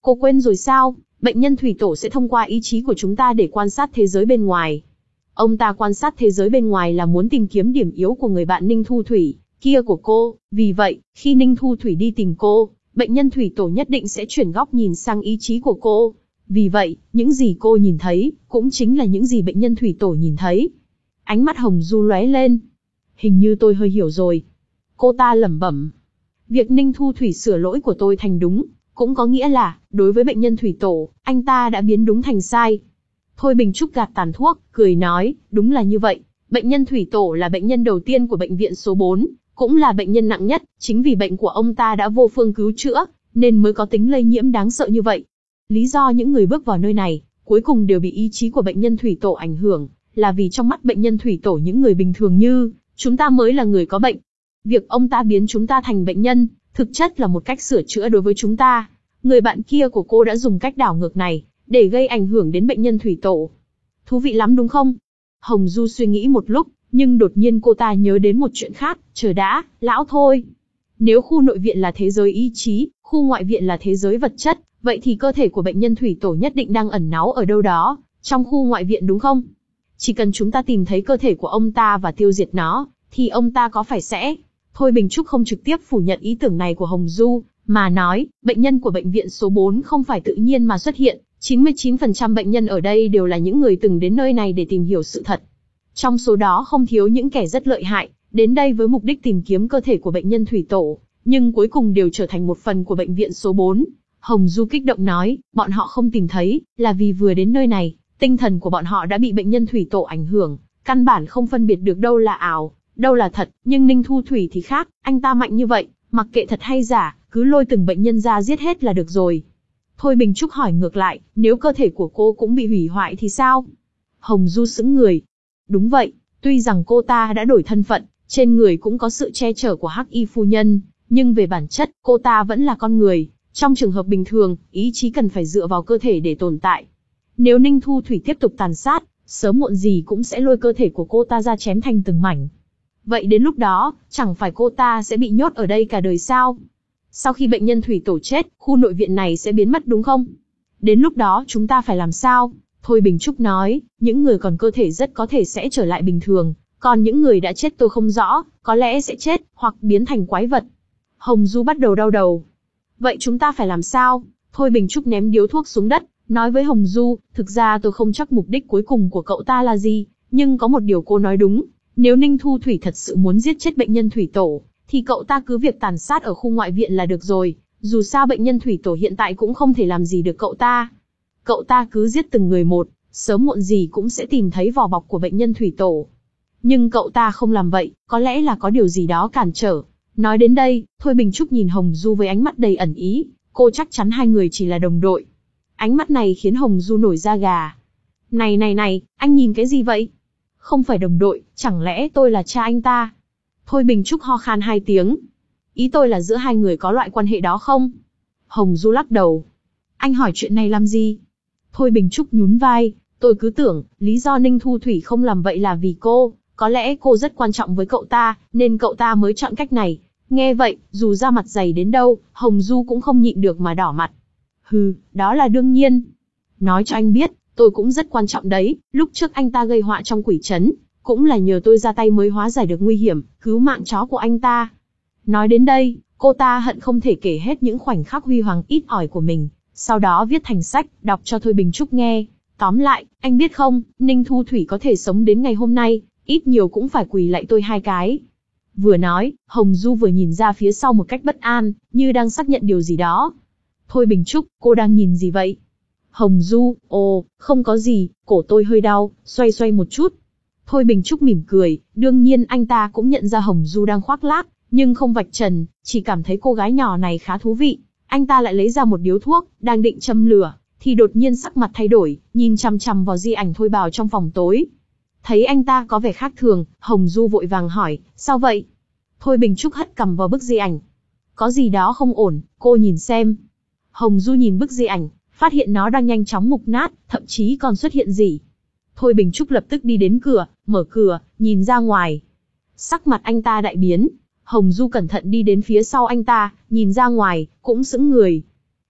Cô quên rồi sao, bệnh nhân thủy tổ sẽ thông qua ý chí của chúng ta để quan sát thế giới bên ngoài. Ông ta quan sát thế giới bên ngoài là muốn tìm kiếm điểm yếu của người bạn Ninh Thu Thủy kia của cô, vì vậy, khi Ninh Thu Thủy đi tìm cô, bệnh nhân thủy tổ nhất định sẽ chuyển góc nhìn sang ý chí của cô. Vì vậy, những gì cô nhìn thấy, cũng chính là những gì bệnh nhân thủy tổ nhìn thấy. Ánh mắt Hồng Du lóe lên. Hình như tôi hơi hiểu rồi. Cô ta lẩm bẩm. Việc Ninh Thu Thủy sửa lỗi của tôi thành đúng, cũng có nghĩa là, đối với bệnh nhân thủy tổ, anh ta đã biến đúng thành sai. Thôi Bình Trúc gạt tàn thuốc, cười nói, đúng là như vậy. Bệnh nhân thủy tổ là bệnh nhân đầu tiên của bệnh viện số bốn, cũng là bệnh nhân nặng nhất, chính vì bệnh của ông ta đã vô phương cứu chữa, nên mới có tính lây nhiễm đáng sợ như vậy. Lý do những người bước vào nơi này, cuối cùng đều bị ý chí của bệnh nhân thủy tổ ảnh hưởng, là vì trong mắt bệnh nhân thủy tổ những người bình thường như chúng ta mới là người có bệnh. Việc ông ta biến chúng ta thành bệnh nhân, thực chất là một cách sửa chữa đối với chúng ta. Người bạn kia của cô đã dùng cách đảo ngược này, để gây ảnh hưởng đến bệnh nhân thủy tổ. Thú vị lắm đúng không? Hồng Du suy nghĩ một lúc, nhưng đột nhiên cô ta nhớ đến một chuyện khác, chờ đã, lão Thôi. Nếu khu nội viện là thế giới ý chí, khu ngoại viện là thế giới vật chất, vậy thì cơ thể của bệnh nhân thủy tổ nhất định đang ẩn náu ở đâu đó, trong khu ngoại viện đúng không? Chỉ cần chúng ta tìm thấy cơ thể của ông ta và tiêu diệt nó, thì ông ta có phải sẽ... Thôi Bình Trúc không trực tiếp phủ nhận ý tưởng này của Hồng Du, mà nói, bệnh nhân của bệnh viện số bốn không phải tự nhiên mà xuất hiện, chín mươi chín phần trăm bệnh nhân ở đây đều là những người từng đến nơi này để tìm hiểu sự thật. Trong số đó không thiếu những kẻ rất lợi hại, đến đây với mục đích tìm kiếm cơ thể của bệnh nhân thủy tổ, nhưng cuối cùng đều trở thành một phần của bệnh viện số bốn. Hồng Du kích động nói, bọn họ không tìm thấy, là vì vừa đến nơi này, tinh thần của bọn họ đã bị bệnh nhân thủy tổ ảnh hưởng, căn bản không phân biệt được đâu là ảo, đâu là thật, nhưng Ninh Thu Thủy thì khác, anh ta mạnh như vậy, mặc kệ thật hay giả, cứ lôi từng bệnh nhân ra giết hết là được rồi. Thôi Bình Trúc hỏi ngược lại, nếu cơ thể của cô cũng bị hủy hoại thì sao? Hồng Du sững người. Đúng vậy, tuy rằng cô ta đã đổi thân phận, trên người cũng có sự che chở của Hắc Y phu nhân, nhưng về bản chất, cô ta vẫn là con người. Trong trường hợp bình thường, ý chí cần phải dựa vào cơ thể để tồn tại. Nếu Ninh Thu Thủy tiếp tục tàn sát, sớm muộn gì cũng sẽ lôi cơ thể của cô ta ra chém thành từng mảnh. Vậy đến lúc đó, chẳng phải cô ta sẽ bị nhốt ở đây cả đời sao? Sau khi bệnh nhân thủy tổ chết, khu nội viện này sẽ biến mất đúng không? Đến lúc đó chúng ta phải làm sao? Thôi Bình Trúc nói, những người còn cơ thể rất có thể sẽ trở lại bình thường, còn những người đã chết tôi không rõ, có lẽ sẽ chết, hoặc biến thành quái vật. Hồng Du bắt đầu đau đầu. Vậy chúng ta phải làm sao? Thôi Bình Trúc ném điếu thuốc xuống đất, nói với Hồng Du, thực ra tôi không chắc mục đích cuối cùng của cậu ta là gì, nhưng có một điều cô nói đúng, nếu Ninh Thu Thủy thật sự muốn giết chết bệnh nhân thủy tổ, thì cậu ta cứ việc tàn sát ở khu ngoại viện là được rồi, dù sao bệnh nhân thủy tổ hiện tại cũng không thể làm gì được cậu ta. Cậu ta cứ giết từng người một, sớm muộn gì cũng sẽ tìm thấy vỏ bọc của bệnh nhân thủy tổ. Nhưng cậu ta không làm vậy, có lẽ là có điều gì đó cản trở. Nói đến đây, Thôi Bình Trúc nhìn Hồng Du với ánh mắt đầy ẩn ý, cô chắc chắn hai người chỉ là đồng đội. Ánh mắt này khiến Hồng Du nổi da gà. Này này này, anh nhìn cái gì vậy? Không phải đồng đội, chẳng lẽ tôi là cha anh ta? Thôi Bình Trúc ho khan hai tiếng. Ý tôi là giữa hai người có loại quan hệ đó không? Hồng Du lắc đầu. Anh hỏi chuyện này làm gì? Thôi Bình Trúc nhún vai, tôi cứ tưởng, lý do Ninh Thu Thủy không làm vậy là vì cô, có lẽ cô rất quan trọng với cậu ta, nên cậu ta mới chọn cách này. Nghe vậy, dù da mặt dày đến đâu, Hồng Du cũng không nhịn được mà đỏ mặt. Hừ, đó là đương nhiên. Nói cho anh biết, tôi cũng rất quan trọng đấy, lúc trước anh ta gây họa trong quỷ trấn, cũng là nhờ tôi ra tay mới hóa giải được nguy hiểm, cứu mạng chó của anh ta. Nói đến đây, cô ta hận không thể kể hết những khoảnh khắc huy hoàng ít ỏi của mình, sau đó viết thành sách, đọc cho Thôi Bình Trúc nghe. Tóm lại, anh biết không, Ninh Thu Thủy có thể sống đến ngày hôm nay, ít nhiều cũng phải quỳ lạy tôi hai cái. Vừa nói, Hồng Du vừa nhìn ra phía sau một cách bất an, như đang xác nhận điều gì đó. Thôi Bình Trúc, cô đang nhìn gì vậy? Hồng Du, ồ, không có gì, cổ tôi hơi đau, xoay xoay một chút. Thôi Bình Trúc mỉm cười, đương nhiên anh ta cũng nhận ra Hồng Du đang khoác lác, nhưng không vạch trần, chỉ cảm thấy cô gái nhỏ này khá thú vị. Anh ta lại lấy ra một điếu thuốc, đang định châm lửa, thì đột nhiên sắc mặt thay đổi, nhìn chằm chằm vào di ảnh Thôi Bào trong phòng tối. Thấy anh ta có vẻ khác thường, Hồng Du vội vàng hỏi, sao vậy? Thôi Bình Trúc hất cằm vào bức di ảnh. Có gì đó không ổn, cô nhìn xem. Hồng Du nhìn bức di ảnh, phát hiện nó đang nhanh chóng mục nát, thậm chí còn xuất hiện rỉ. Thôi Bình Trúc lập tức đi đến cửa, mở cửa, nhìn ra ngoài. Sắc mặt anh ta đại biến. Hồng Du cẩn thận đi đến phía sau anh ta, nhìn ra ngoài, cũng sững người.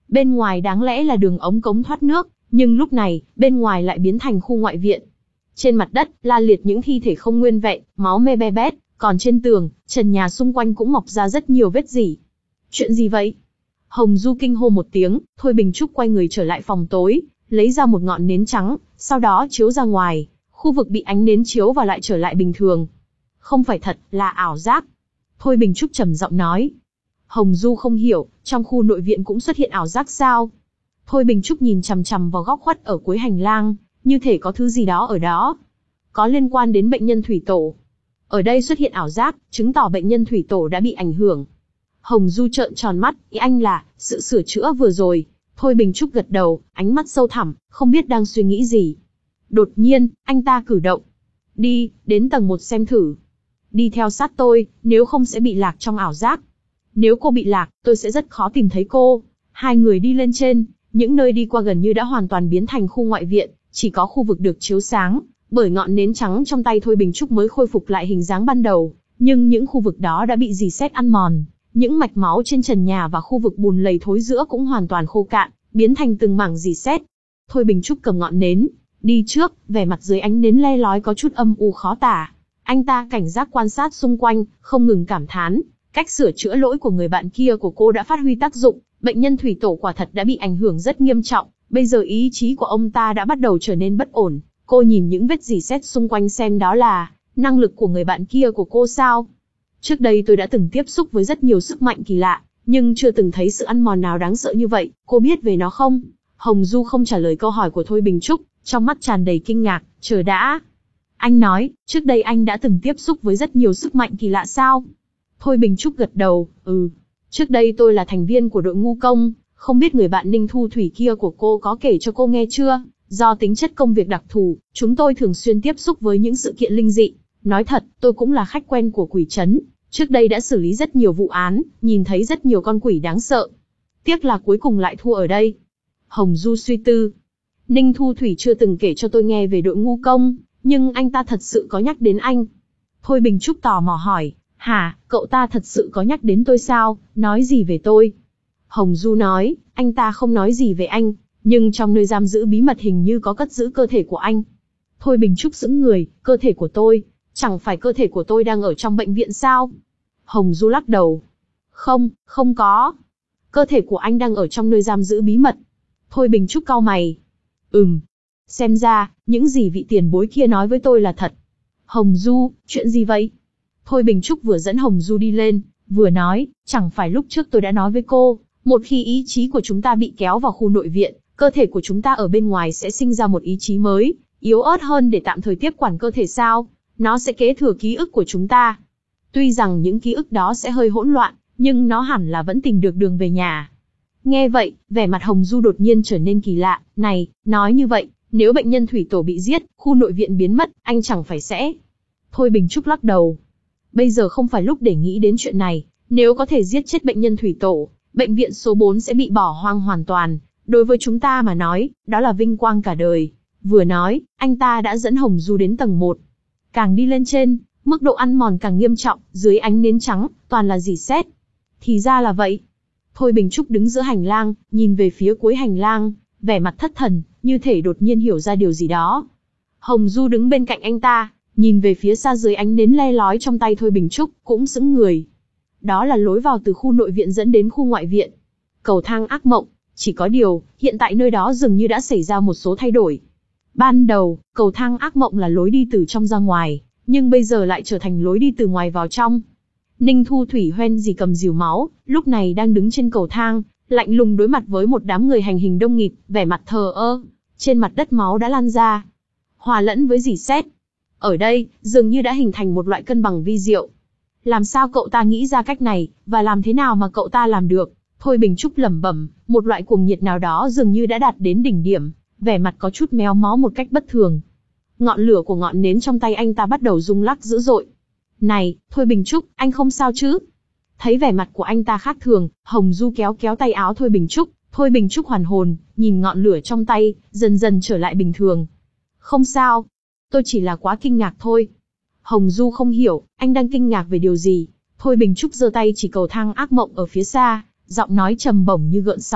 Bên ngoài đáng lẽ là đường ống cống thoát nước, nhưng lúc này, bên ngoài lại biến thành khu ngoại viện. Trên mặt đất, la liệt những thi thể không nguyên vẹn, máu me be bét, còn trên tường, trần nhà xung quanh cũng mọc ra rất nhiều vết rỉ. Chuyện gì vậy? Hồng Du kinh hô một tiếng, Thôi Bình Trúc quay người trở lại phòng tối, lấy ra một ngọn nến trắng, sau đó chiếu ra ngoài, khu vực bị ánh nến chiếu vào lại trở lại bình thường. Không phải thật, là ảo giác. Thôi Bình Trúc trầm giọng nói. Hồng Du không hiểu, trong khu nội viện cũng xuất hiện ảo giác sao? Thôi Bình Trúc nhìn chằm chằm vào góc khuất ở cuối hành lang, như thể có thứ gì đó ở đó. Có liên quan đến bệnh nhân thủy tổ. Ở đây xuất hiện ảo giác, chứng tỏ bệnh nhân thủy tổ đã bị ảnh hưởng. Hồng Du trợn tròn mắt, ý anh là, sự sửa chữa vừa rồi. Thôi Bình Trúc gật đầu, ánh mắt sâu thẳm, không biết đang suy nghĩ gì. Đột nhiên, anh ta cử động. Đi, đến tầng một xem thử. Đi theo sát tôi, nếu không sẽ bị lạc trong ảo giác. Nếu cô bị lạc, tôi sẽ rất khó tìm thấy cô. Hai người đi lên trên, những nơi đi qua gần như đã hoàn toàn biến thành khu ngoại viện, chỉ có khu vực được chiếu sáng, bởi ngọn nến trắng trong tay Thôi Bình Trúc mới khôi phục lại hình dáng ban đầu, nhưng những khu vực đó đã bị rỉ sét ăn mòn, những mạch máu trên trần nhà và khu vực bùn lầy thối rữa cũng hoàn toàn khô cạn, biến thành từng mảng rỉ sét. Thôi Bình Trúc cầm ngọn nến, đi trước, vẻ mặt dưới ánh nến le lói có chút âm u khó tả. Anh ta cảnh giác quan sát xung quanh, không ngừng cảm thán, cách sửa chữa lỗi của người bạn kia của cô đã phát huy tác dụng, bệnh nhân thủy tổ quả thật đã bị ảnh hưởng rất nghiêm trọng, bây giờ ý chí của ông ta đã bắt đầu trở nên bất ổn. Cô nhìn những vết rỉ sét xung quanh xem đó là năng lực của người bạn kia của cô sao? Trước đây tôi đã từng tiếp xúc với rất nhiều sức mạnh kỳ lạ, nhưng chưa từng thấy sự ăn mòn nào đáng sợ như vậy, cô biết về nó không? Hồng Du không trả lời câu hỏi của Thôi Bình Trúc, trong mắt tràn đầy kinh ngạc, chờ đã. Anh nói, trước đây anh đã từng tiếp xúc với rất nhiều sức mạnh kỳ lạ sao? Thôi Bình Trúc gật đầu, ừ. Trước đây tôi là thành viên của đội ngu công, không biết người bạn Ninh Thu Thủy kia của cô có kể cho cô nghe chưa? Do tính chất công việc đặc thù, chúng tôi thường xuyên tiếp xúc với những sự kiện linh dị. Nói thật, tôi cũng là khách quen của quỷ trấn. Trước đây đã xử lý rất nhiều vụ án, nhìn thấy rất nhiều con quỷ đáng sợ. Tiếc là cuối cùng lại thua ở đây. Hồng Du suy tư. Ninh Thu Thủy chưa từng kể cho tôi nghe về đội ngu công, nhưng anh ta thật sự có nhắc đến anh. Thôi Bình Trúc tò mò hỏi, hả, cậu ta thật sự có nhắc đến tôi sao, nói gì về tôi? Hồng Du nói, anh ta không nói gì về anh, nhưng trong nơi giam giữ bí mật hình như có cất giữ cơ thể của anh. Thôi Bình Trúc sững người, cơ thể của tôi, chẳng phải cơ thể của tôi đang ở trong bệnh viện sao? Hồng Du lắc đầu. Không, không có. Cơ thể của anh đang ở trong nơi giam giữ bí mật. Thôi Bình Trúc cau mày. Ừm. Xem ra, những gì vị tiền bối kia nói với tôi là thật. Hồng Du, chuyện gì vậy? Thôi Bình Trúc vừa dẫn Hồng Du đi lên, vừa nói, chẳng phải lúc trước tôi đã nói với cô, một khi ý chí của chúng ta bị kéo vào khu nội viện, cơ thể của chúng ta ở bên ngoài sẽ sinh ra một ý chí mới, yếu ớt hơn để tạm thời tiếp quản cơ thể sao? Nó sẽ kế thừa ký ức của chúng ta. Tuy rằng những ký ức đó sẽ hơi hỗn loạn, nhưng nó hẳn là vẫn tìm được đường về nhà. Nghe vậy, vẻ mặt Hồng Du đột nhiên trở nên kỳ lạ. Này, nói như vậy, nếu bệnh nhân thủy tổ bị giết, khu nội viện biến mất, anh chẳng phải sẽ... Thôi Bình Trúc lắc đầu. Bây giờ không phải lúc để nghĩ đến chuyện này. Nếu có thể giết chết bệnh nhân thủy tổ, bệnh viện số bốn sẽ bị bỏ hoang hoàn toàn. Đối với chúng ta mà nói, đó là vinh quang cả đời. Vừa nói, anh ta đã dẫn Hồng Du đến tầng một. Càng đi lên trên, mức độ ăn mòn càng nghiêm trọng, dưới ánh nến trắng, toàn là rỉ sét. Thì ra là vậy. Thôi Bình Trúc đứng giữa hành lang, nhìn về phía cuối hành lang, vẻ mặt thất thần, như thể đột nhiên hiểu ra điều gì đó. Hồng Du đứng bên cạnh anh ta, nhìn về phía xa dưới ánh nến le lói trong tay Thôi Bình Trúc, cũng sững người. Đó là lối vào từ khu nội viện dẫn đến khu ngoại viện. Cầu thang ác mộng, chỉ có điều, hiện tại nơi đó dường như đã xảy ra một số thay đổi. Ban đầu, cầu thang ác mộng là lối đi từ trong ra ngoài, nhưng bây giờ lại trở thành lối đi từ ngoài vào trong. Ninh Thu Thủy hoen gì cầm rìu máu, lúc này đang đứng trên cầu thang, lạnh lùng đối mặt với một đám người hành hình đông nghịt, vẻ mặt thờ ơ. Trên mặt đất máu đã lan ra, hòa lẫn với rỉ sét. Ở đây, dường như đã hình thành một loại cân bằng vi diệu. Làm sao cậu ta nghĩ ra cách này, và làm thế nào mà cậu ta làm được? Thôi Bình Trúc lẩm bẩm, một loại cuồng nhiệt nào đó dường như đã đạt đến đỉnh điểm, vẻ mặt có chút méo mó một cách bất thường. Ngọn lửa của ngọn nến trong tay anh ta bắt đầu rung lắc dữ dội. Này, Thôi Bình Trúc, anh không sao chứ? Thấy vẻ mặt của anh ta khác thường, Hồng Du kéo kéo tay áo Thôi Bình Trúc. Thôi Bình Trúc hoàn hồn, nhìn ngọn lửa trong tay, dần dần trở lại bình thường. Không sao, tôi chỉ là quá kinh ngạc thôi. Hồng Du không hiểu, anh đang kinh ngạc về điều gì. Thôi Bình Trúc giơ tay chỉ cầu thang ác mộng ở phía xa, giọng nói trầm bổng như gợn sóng,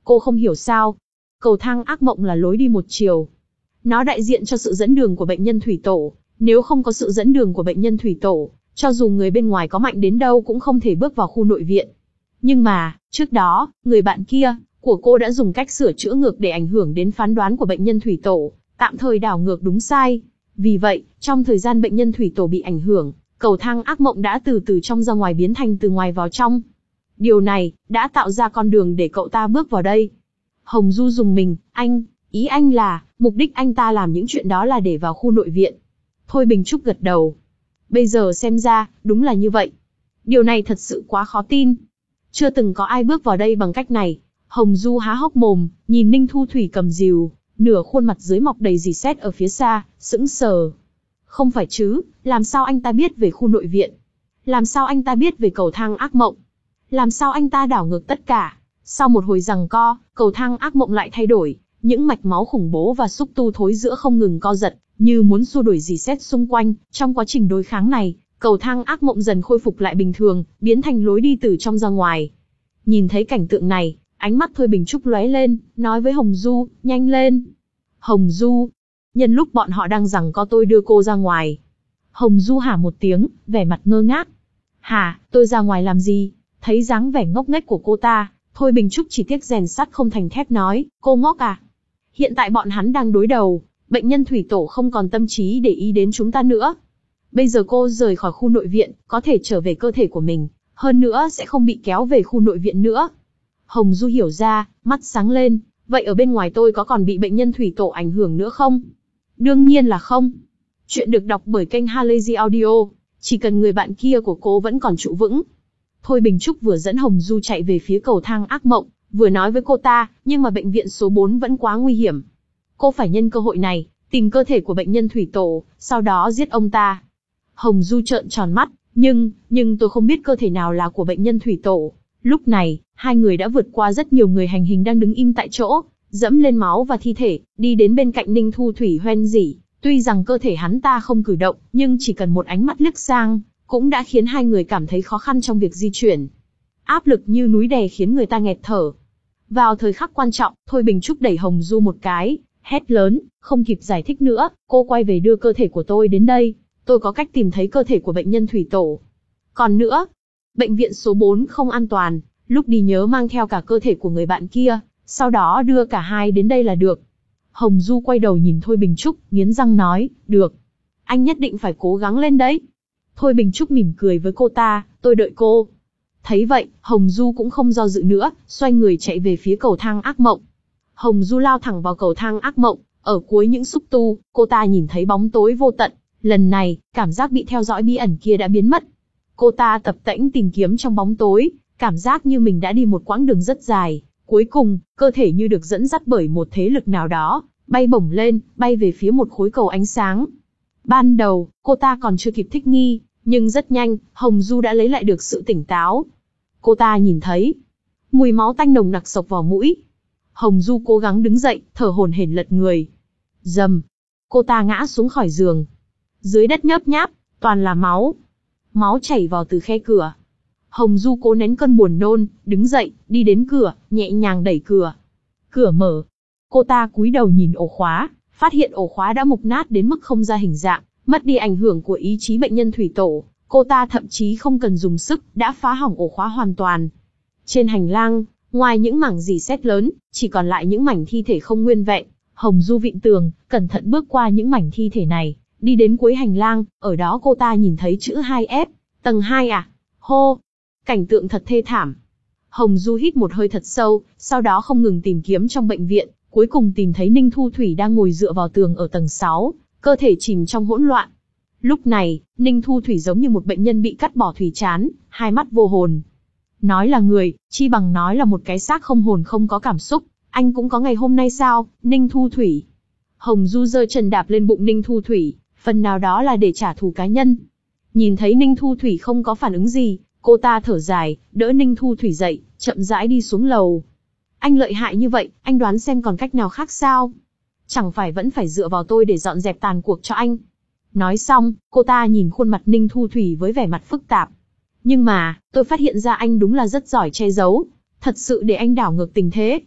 Cô không hiểu sao? Cầu thang ác mộng là lối đi một chiều. Nó đại diện cho sự dẫn đường của bệnh nhân thủy tổ. Nếu không có sự dẫn đường của bệnh nhân thủy tổ, cho dù người bên ngoài có mạnh đến đâu cũng không thể bước vào khu nội viện. Nhưng mà, trước đó, người bạn kia của cô đã dùng cách sửa chữa ngược để ảnh hưởng đến phán đoán của bệnh nhân thủy tổ, tạm thời đảo ngược đúng sai. Vì vậy, trong thời gian bệnh nhân thủy tổ bị ảnh hưởng, cầu thang ác mộng đã từ từ trong ra ngoài biến thành từ ngoài vào trong. Điều này đã tạo ra con đường để cậu ta bước vào đây. Hồng Du dùng mình, anh, ý anh là, mục đích anh ta làm những chuyện đó là để vào khu nội viện. Thôi Bình Trúc gật đầu. Bây giờ xem ra, đúng là như vậy. Điều này thật sự quá khó tin. Chưa từng có ai bước vào đây bằng cách này. Hồng Du há hốc mồm, nhìn Ninh Thu Thủy cầm rìu, nửa khuôn mặt dưới mọc đầy rỉ sét ở phía xa, sững sờ. Không phải chứ, làm sao anh ta biết về khu nội viện? Làm sao anh ta biết về cầu thang ác mộng? Làm sao anh ta đảo ngược tất cả? Sau một hồi giằng co, cầu thang ác mộng lại thay đổi, những mạch máu khủng bố và xúc tu thối giữa không ngừng co giật, như muốn xua đuổi rỉ sét xung quanh. Trong quá trình đối kháng này, cầu thang ác mộng dần khôi phục lại bình thường, biến thành lối đi từ trong ra ngoài. Nhìn thấy cảnh tượng này, ánh mắt Thôi Bình Trúc lóe lên, nói với Hồng Du, nhanh lên. Hồng Du, nhân lúc bọn họ đang giằng co tôi đưa cô ra ngoài. Hồng Du hả một tiếng, vẻ mặt ngơ ngác. Hả, tôi ra ngoài làm gì? Thấy dáng vẻ ngốc nghếch của cô ta, Thôi Bình Trúc chỉ tiếc rèn sắt không thành thép nói, cô ngốc à? Hiện tại bọn hắn đang đối đầu, bệnh nhân thủy tổ không còn tâm trí để ý đến chúng ta nữa. Bây giờ cô rời khỏi khu nội viện, có thể trở về cơ thể của mình, hơn nữa sẽ không bị kéo về khu nội viện nữa. Hồng Du hiểu ra, mắt sáng lên, vậy ở bên ngoài tôi có còn bị bệnh nhân thủy tổ ảnh hưởng nữa không? Đương nhiên là không. Chuyện được đọc bởi kênh Halazy Audio, chỉ cần người bạn kia của cô vẫn còn trụ vững. Thôi Bình Trúc vừa dẫn Hồng Du chạy về phía cầu thang ác mộng, vừa nói với cô ta, nhưng mà bệnh viện số bốn vẫn quá nguy hiểm. Cô phải nhân cơ hội này, tìm cơ thể của bệnh nhân thủy tổ, sau đó giết ông ta. Hồng Du trợn tròn mắt, nhưng, nhưng tôi không biết cơ thể nào là của bệnh nhân thủy tổ. Lúc này, hai người đã vượt qua rất nhiều người hành hình đang đứng im tại chỗ, dẫm lên máu và thi thể, đi đến bên cạnh Ninh Thu Thủy hoen rỉ. Tuy rằng cơ thể hắn ta không cử động, nhưng chỉ cần một ánh mắt liếc sang, cũng đã khiến hai người cảm thấy khó khăn trong việc di chuyển. Áp lực như núi đè khiến người ta nghẹt thở. Vào thời khắc quan trọng, Thôi Bình Trúc đẩy Hồng Du một cái, hét lớn, không kịp giải thích nữa, cô quay về đưa cơ thể của tôi đến đây. Tôi có cách tìm thấy cơ thể của bệnh nhân thủy tổ. Còn nữa, bệnh viện số bốn không an toàn, lúc đi nhớ mang theo cả cơ thể của người bạn kia, sau đó đưa cả hai đến đây là được. Hồng Du quay đầu nhìn Thôi Bình Trúc, nghiến răng nói, được. Anh nhất định phải cố gắng lên đấy. Thôi Bình Trúc mỉm cười với cô ta, tôi đợi cô. Thấy vậy, Hồng Du cũng không do dự nữa, xoay người chạy về phía cầu thang ác mộng. Hồng Du lao thẳng vào cầu thang ác mộng, ở cuối những xúc tu, cô ta nhìn thấy bóng tối vô tận. Lần này, cảm giác bị theo dõi bí ẩn kia đã biến mất. Cô ta tập tễnh tìm kiếm trong bóng tối, cảm giác như mình đã đi một quãng đường rất dài. Cuối cùng, cơ thể như được dẫn dắt bởi một thế lực nào đó, bay bổng lên, bay về phía một khối cầu ánh sáng. Ban đầu, cô ta còn chưa kịp thích nghi, nhưng rất nhanh, Hồng Du đã lấy lại được sự tỉnh táo. Cô ta nhìn thấy mùi máu tanh nồng nặc xộc vào mũi. Hồng Du cố gắng đứng dậy, thở hổn hển lật người. Rầm, cô ta ngã xuống khỏi giường. Dưới đất nhớp nháp, toàn là máu. Máu chảy vào từ khe cửa. Hồng Du cố nén cơn buồn nôn, đứng dậy, đi đến cửa, nhẹ nhàng đẩy cửa. Cửa mở. Cô ta cúi đầu nhìn ổ khóa, phát hiện ổ khóa đã mục nát đến mức không ra hình dạng, mất đi ảnh hưởng của ý chí bệnh nhân thủy tổ. Cô ta thậm chí không cần dùng sức, đã phá hỏng ổ khóa hoàn toàn. Trên hành lang, ngoài những mảng rỉ sét lớn, chỉ còn lại những mảnh thi thể không nguyên vẹn. Hồng Du vịn tường, cẩn thận bước qua những mảnh thi thể này, đi đến cuối hành lang, ở đó cô ta nhìn thấy chữ hai F, tầng hai à? Hô! Cảnh tượng thật thê thảm. Hồng Du hít một hơi thật sâu, sau đó không ngừng tìm kiếm trong bệnh viện, cuối cùng tìm thấy Ninh Thu Thủy đang ngồi dựa vào tường ở tầng sáu, cơ thể chìm trong hỗn loạn. Lúc này, Ninh Thu Thủy giống như một bệnh nhân bị cắt bỏ thùy trán, hai mắt vô hồn. Nói là người, chi bằng nói là một cái xác không hồn không có cảm xúc. Anh cũng có ngày hôm nay sao, Ninh Thu Thủy? Hồng Du giơ chân đạp lên bụng Ninh Thu Thủy, phần nào đó là để trả thù cá nhân. Nhìn thấy Ninh Thu Thủy không có phản ứng gì, cô ta thở dài, đỡ Ninh Thu Thủy dậy, chậm rãi đi xuống lầu. Anh lợi hại như vậy, anh đoán xem còn cách nào khác sao? Chẳng phải vẫn phải dựa vào tôi để dọn dẹp tàn cuộc cho anh. Nói xong, cô ta nhìn khuôn mặt Ninh Thu Thủy với vẻ mặt phức tạp. Nhưng mà, tôi phát hiện ra anh đúng là rất giỏi che giấu, thật sự để anh đảo ngược tình thế.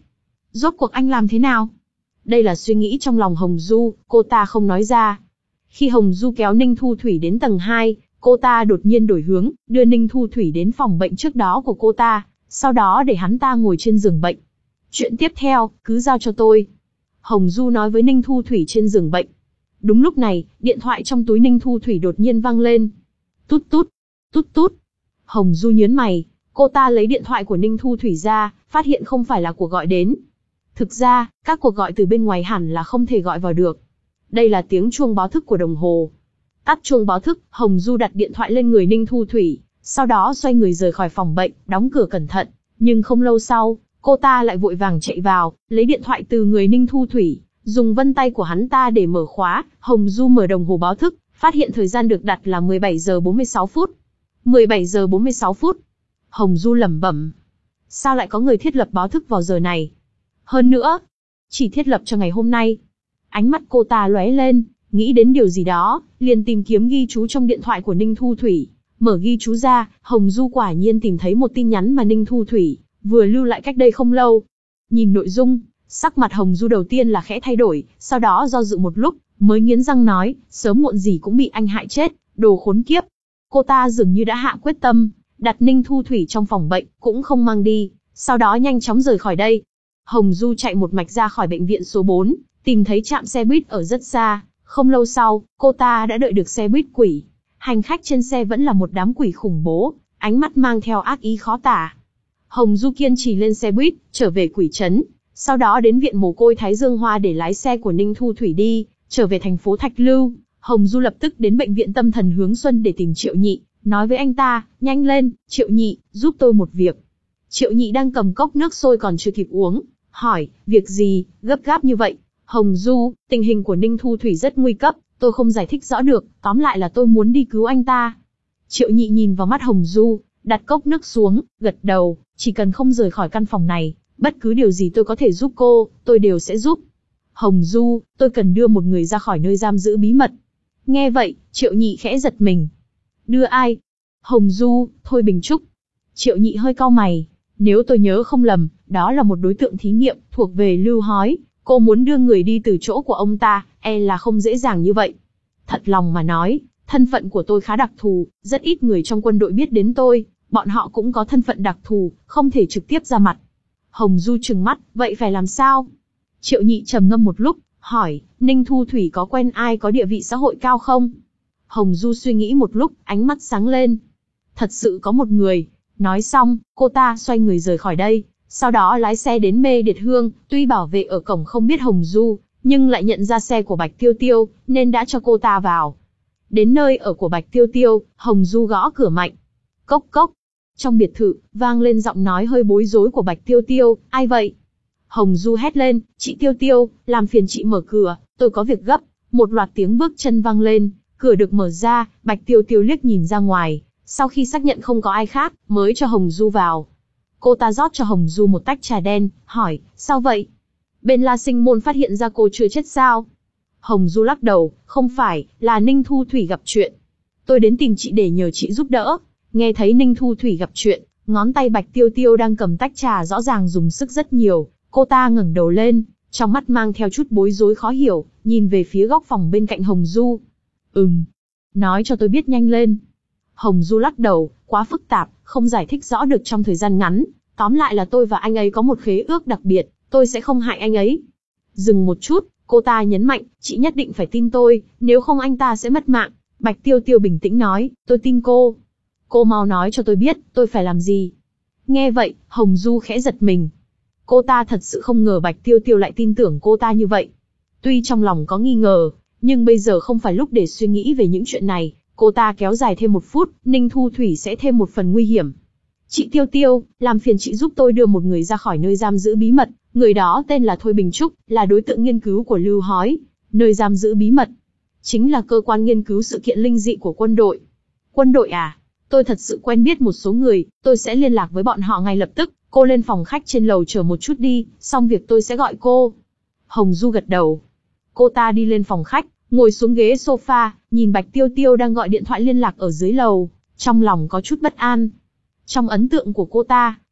Rốt cuộc anh làm thế nào? Đây là suy nghĩ trong lòng Hồng Du, cô ta không nói ra. Khi Hồng Du kéo Ninh Thu Thủy đến tầng hai, cô ta đột nhiên đổi hướng, đưa Ninh Thu Thủy đến phòng bệnh trước đó của cô ta, sau đó để hắn ta ngồi trên giường bệnh. Chuyện tiếp theo, cứ giao cho tôi. Hồng Du nói với Ninh Thu Thủy trên giường bệnh. Đúng lúc này, điện thoại trong túi Ninh Thu Thủy đột nhiên vang lên. Tút tút, tút tút. Hồng Du nhớn mày, cô ta lấy điện thoại của Ninh Thu Thủy ra, phát hiện không phải là cuộc gọi đến. Thực ra, các cuộc gọi từ bên ngoài hẳn là không thể gọi vào được. Đây là tiếng chuông báo thức của đồng hồ. Tắt chuông báo thức, Hồng Du đặt điện thoại lên người Ninh Thu Thủy, sau đó xoay người rời khỏi phòng bệnh, đóng cửa cẩn thận. Nhưng không lâu sau, cô ta lại vội vàng chạy vào, lấy điện thoại từ người Ninh Thu Thủy, dùng vân tay của hắn ta để mở khóa. Hồng Du mở đồng hồ báo thức, phát hiện thời gian được đặt là mười bảy giờ bốn mươi sáu phút. mười bảy giờ bốn mươi sáu phút. Hồng Du lẩm bẩm. Sao lại có người thiết lập báo thức vào giờ này? Hơn nữa, chỉ thiết lập cho ngày hôm nay. Ánh mắt cô ta lóe lên, nghĩ đến điều gì đó, liền tìm kiếm ghi chú trong điện thoại của Ninh Thu Thủy. Mở ghi chú ra, Hồng Du quả nhiên tìm thấy một tin nhắn mà Ninh Thu Thủy vừa lưu lại cách đây không lâu. Nhìn nội dung, sắc mặt Hồng Du đầu tiên là khẽ thay đổi, sau đó do dự một lúc, mới nghiến răng nói, sớm muộn gì cũng bị anh hại chết, đồ khốn kiếp. Cô ta dường như đã hạ quyết tâm, đặt Ninh Thu Thủy trong phòng bệnh, cũng không mang đi, sau đó nhanh chóng rời khỏi đây. Hồng Du chạy một mạch ra khỏi bệnh viện số bốn, tìm thấy trạm xe buýt ở rất xa. Không lâu sau, cô ta đã đợi được xe buýt quỷ. Hành khách trên xe vẫn là một đám quỷ khủng bố, ánh mắt mang theo ác ý khó tả. Hồng Du kiên trì lên xe buýt, trở về quỷ trấn, sau đó đến viện mồ côi Thái Dương Hoa để lái xe của Ninh Thu Thủy đi, trở về thành phố Thạch Lưu. Hồng Du lập tức đến bệnh viện tâm thần Hướng Xuân để tìm Triệu Nhị, nói với anh ta, nhanh lên, Triệu Nhị, giúp tôi một việc. Triệu Nhị đang cầm cốc nước sôi còn chưa kịp uống, hỏi, việc gì, gấp gáp như vậy? Hồng Du, tình hình của Ninh Thu Thủy rất nguy cấp, tôi không giải thích rõ được, tóm lại là tôi muốn đi cứu anh ta. Triệu Nhị nhìn vào mắt Hồng Du, đặt cốc nước xuống, gật đầu, chỉ cần không rời khỏi căn phòng này, bất cứ điều gì tôi có thể giúp cô, tôi đều sẽ giúp. Hồng Du, tôi cần đưa một người ra khỏi nơi giam giữ bí mật. Nghe vậy, Triệu Nhị khẽ giật mình. Đưa ai? Hồng Du, Thôi Bình Trúc. Triệu Nhị hơi cau mày, nếu tôi nhớ không lầm, đó là một đối tượng thí nghiệm, thuộc về Lưu Hói. Cô muốn đưa người đi từ chỗ của ông ta, e là không dễ dàng như vậy. Thật lòng mà nói, thân phận của tôi khá đặc thù, rất ít người trong quân đội biết đến tôi, bọn họ cũng có thân phận đặc thù, không thể trực tiếp ra mặt. Hồng Du trừng mắt, vậy phải làm sao? Triệu Nhị trầm ngâm một lúc, hỏi, Ninh Thu Thủy có quen ai có địa vị xã hội cao không? Hồng Du suy nghĩ một lúc, ánh mắt sáng lên. Thật sự có một người. Nói xong, cô ta xoay người rời khỏi đây. Sau đó lái xe đến Mê Điệt Hương, tuy bảo vệ ở cổng không biết Hồng Du, nhưng lại nhận ra xe của Bạch Tiêu Tiêu, nên đã cho cô ta vào. Đến nơi ở của Bạch Tiêu Tiêu, Hồng Du gõ cửa mạnh. Cốc cốc. Trong biệt thự, vang lên giọng nói hơi bối rối của Bạch Tiêu Tiêu, ai vậy? Hồng Du hét lên, chị Tiêu Tiêu, làm phiền chị mở cửa, tôi có việc gấp. Một loạt tiếng bước chân vang lên, cửa được mở ra, Bạch Tiêu Tiêu liếc nhìn ra ngoài, sau khi xác nhận không có ai khác, mới cho Hồng Du vào. Cô ta rót cho Hồng Du một tách trà đen, hỏi, sao vậy? Bên La Sinh Môn phát hiện ra cô chưa chết sao? Hồng Du lắc đầu, không phải, là Ninh Thu Thủy gặp chuyện. Tôi đến tìm chị để nhờ chị giúp đỡ. Nghe thấy Ninh Thu Thủy gặp chuyện, ngón tay Bạch Tiêu Tiêu đang cầm tách trà rõ ràng dùng sức rất nhiều. Cô ta ngẩng đầu lên, trong mắt mang theo chút bối rối khó hiểu, nhìn về phía góc phòng bên cạnh Hồng Du. Ừm, nói cho tôi biết nhanh lên. Hồng Du lắc đầu, quá phức tạp, không giải thích rõ được trong thời gian ngắn. Tóm lại là tôi và anh ấy có một khế ước đặc biệt, tôi sẽ không hại anh ấy. Dừng một chút, cô ta nhấn mạnh, chị nhất định phải tin tôi, nếu không anh ta sẽ mất mạng. Bạch Tiêu Tiêu bình tĩnh nói, tôi tin cô. Cô mau nói cho tôi biết, tôi phải làm gì. Nghe vậy, Hồng Du khẽ giật mình. Cô ta thật sự không ngờ Bạch Tiêu Tiêu lại tin tưởng cô ta như vậy. Tuy trong lòng có nghi ngờ, nhưng bây giờ không phải lúc để suy nghĩ về những chuyện này. Cô ta kéo dài thêm một phút, Ninh Thu Thủy sẽ thêm một phần nguy hiểm. Chị Tiêu Tiêu, làm phiền chị giúp tôi đưa một người ra khỏi nơi giam giữ bí mật. Người đó tên là Thôi Bình Trúc, là đối tượng nghiên cứu của Lưu Hói. Nơi giam giữ bí mật chính là cơ quan nghiên cứu sự kiện linh dị của quân đội. Quân đội à? Tôi thật sự quen biết một số người, tôi sẽ liên lạc với bọn họ ngay lập tức. Cô lên phòng khách trên lầu chờ một chút đi, xong việc tôi sẽ gọi cô. Hồng Du gật đầu. Cô ta đi lên phòng khách, ngồi xuống ghế sofa, nhìn Bạch Tiêu Tiêu đang gọi điện thoại liên lạc ở dưới lầu, trong lòng có chút bất an. Trong ấn tượng của cô ta,